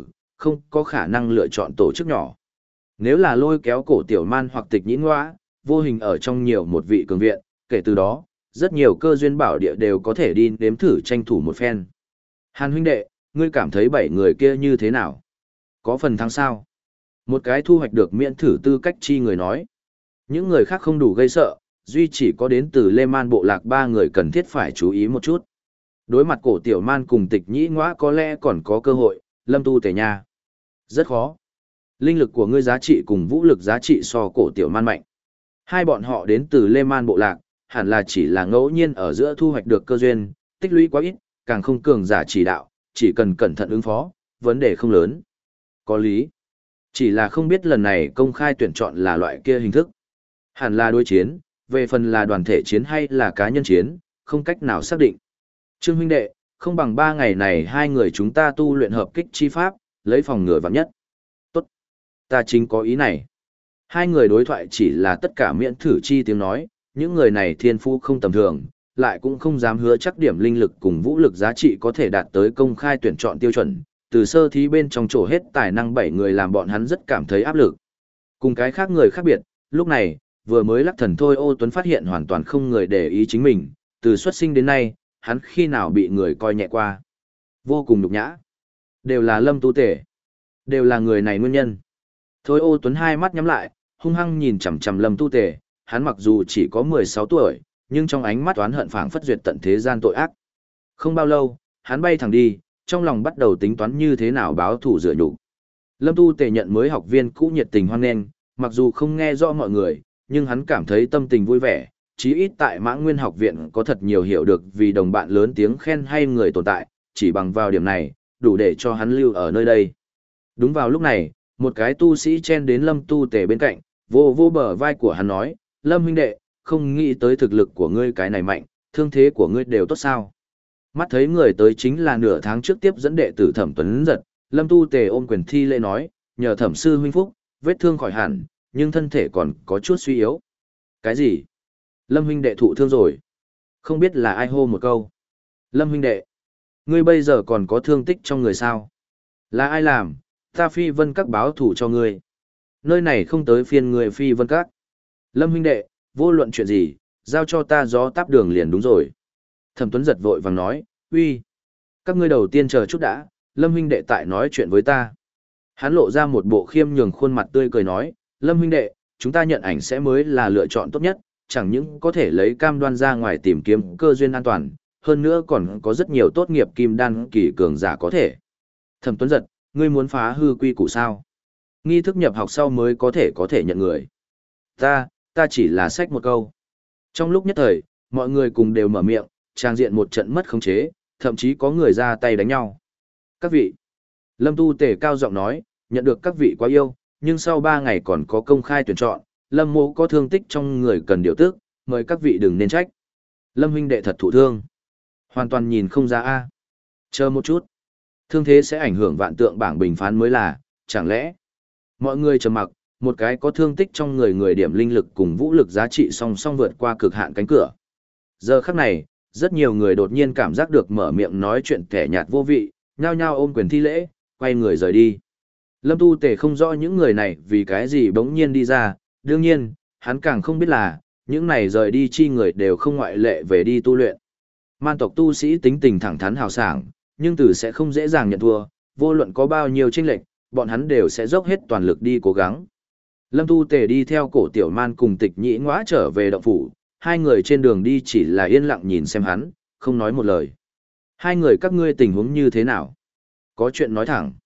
không có khả năng lựa chọn tổ chức nhỏ. Nếu là lôi kéo cổ tiểu man hoặc tịch nhĩ ngõa, vô hình ở trong nhiều một vị cường viện, kể từ đó, rất nhiều cơ duyên bảo địa đều có thể đi nếm thử tranh thủ một phen. Hàn huynh đệ, ngươi cảm thấy bảy người kia như thế nào? Có phần thắng sao? Một cái thu hoạch được miễn thử tư cách chi người nói. Những người khác không đủ gây sợ, duy chỉ có đến từ Lê Man bộ lạc ba người cần thiết phải chú ý một chút. Đối mặt cổ tiểu man cùng tịch nhĩ ngõa có lẽ còn có cơ hội, Lâm Tu Tề nha. Rất khó. Linh lực của ngươi giá trị cùng vũ lực giá trị so cổ tiểu man mạnh. Hai bọn họ đến từ Lê Man bộ lạc, hẳn là chỉ là ngẫu nhiên ở giữa thu hoạch được cơ duyên, tích lũy quá ít, càng không cường giả chỉ đạo, chỉ cần cẩn thận ứng phó, vấn đề không lớn. Có lý. Chỉ là không biết lần này công khai tuyển chọn là loại kia hình thức. Hẳn là đối chiến, về phần là đoàn thể chiến hay là cá nhân chiến, không cách nào xác định. Trương huynh đệ, không bằng ba ngày này hai người chúng ta tu luyện hợp kích chi pháp, lấy phòng ngừa vạn nhất. Tốt. Ta chính có ý này. Hai người đối thoại chỉ là tất cả miễn thử chi tiếng nói, những người này thiên phú không tầm thường, lại cũng không dám hứa chắc điểm linh lực cùng vũ lực giá trị có thể đạt tới công khai tuyển chọn tiêu chuẩn. Từ sơ thí bên trong chỗ hết tài năng bảy người làm bọn hắn rất cảm thấy áp lực. Cùng cái khác người khác biệt, lúc này, vừa mới lắc thần thôi Ô Tuấn phát hiện hoàn toàn không người để ý chính mình, từ xuất sinh đến nay, hắn khi nào bị người coi nhẹ qua. Vô cùng nhục nhã. Đều là Lâm Tu Tề. Đều là người này nguyên nhân. Thôi Ô Tuấn hai mắt nhắm lại, hung hăng nhìn chằm chằm Lâm Tu Tề, hắn mặc dù chỉ có mười sáu tuổi, nhưng trong ánh mắt oán hận phảng phất duyệt tận thế gian tội ác. Không bao lâu, hắn bay thẳng đi, trong lòng bắt đầu tính toán như thế nào báo thù rửa nhục. Lâm Tu Tề nhận mới học viên cũ nhiệt tình hoan nghênh, mặc dù không nghe rõ mọi người, nhưng hắn cảm thấy tâm tình vui vẻ, chí ít tại Mã Nguyên học viện có thật nhiều hiểu được vì đồng bạn lớn tiếng khen hay người tồn tại, chỉ bằng vào điểm này, đủ để cho hắn lưu ở nơi đây. Đúng vào lúc này, một cái tu sĩ chen đến Lâm Tu Tề bên cạnh, vô vô bờ vai của hắn nói, Lâm huynh đệ, không nghĩ tới thực lực của ngươi cái này mạnh, thương thế của ngươi đều tốt sao. Mắt thấy người tới chính là nửa tháng trước tiếp dẫn đệ tử Thẩm Tuấn Giật, Lâm Tu Tề ôm quyền thi lễ nói, nhờ Thẩm sư huynh phúc, vết thương khỏi hẳn, nhưng thân thể còn có chút suy yếu. Cái gì? Lâm huynh đệ thụ thương rồi. Không biết là ai hô một câu. Lâm huynh đệ, ngươi bây giờ còn có thương tích trong người sao? Là ai làm? Ta Phi Vân Các báo thủ cho ngươi. Nơi này không tới phiên người Phi Vân Các. Lâm huynh đệ, vô luận chuyện gì, giao cho ta gió táp đường liền đúng rồi. Thẩm Tuấn Giật vội vàng nói, uy, các ngươi đầu tiên chờ chút đã, Lâm huynh đệ tại nói chuyện với ta. Hắn lộ ra một bộ khiêm nhường khuôn mặt tươi cười nói, Lâm huynh đệ, chúng ta nhận ảnh sẽ mới là lựa chọn tốt nhất, chẳng những có thể lấy cam đoan ra ngoài tìm kiếm cơ duyên an toàn, hơn nữa còn có rất nhiều tốt nghiệp kim đan kỳ cường giả có thể. Thẩm Tuấn Giật, ngươi muốn phá hư quy củ sao? Nghi thức nhập học sau mới có thể có thể nhận người. Ta, ta chỉ là sách một câu. Trong lúc nhất thời, mọi người cùng đều mở miệng, trang diện một trận mất khống chế, thậm chí có người ra tay đánh nhau. Các vị, Lâm Tu Tề cao giọng nói, nhận được các vị quá yêu, nhưng sau ba ngày còn có công khai tuyển chọn, Lâm mô có thương tích trong người cần điều tức, mời các vị đừng nên trách. Lâm huynh đệ thật thụ thương. Hoàn toàn nhìn không ra a. Chờ một chút. Thương thế sẽ ảnh hưởng vạn tượng bảng bình phán mới là, chẳng lẽ. Mọi người trầm mặc, một cái có thương tích trong người người điểm linh lực cùng vũ lực giá trị song song vượt qua cực hạn cánh cửa. Giờ khắc này, rất nhiều người đột nhiên cảm giác được mở miệng nói chuyện kẻ nhạt vô vị, nhao nhao ôm quyền thi lễ, quay người rời đi. Lâm Tu Tề không rõ những người này vì cái gì bỗng nhiên đi ra, đương nhiên, hắn càng không biết là, những này rời đi chi người đều không ngoại lệ về đi tu luyện. Man tộc tu sĩ tính tình thẳng thắn hào sảng, nhưng từ sẽ không dễ dàng nhận thua, vô luận có bao nhiêu chênh lệch, bọn hắn đều sẽ dốc hết toàn lực đi cố gắng. Lâm Tu Tề đi theo cổ tiểu man cùng tịch nhĩ ngõa trở về động phủ, hai người trên đường đi chỉ là yên lặng nhìn xem hắn, không nói một lời. Hai người các ngươi tình huống như thế nào? Có chuyện nói thẳng.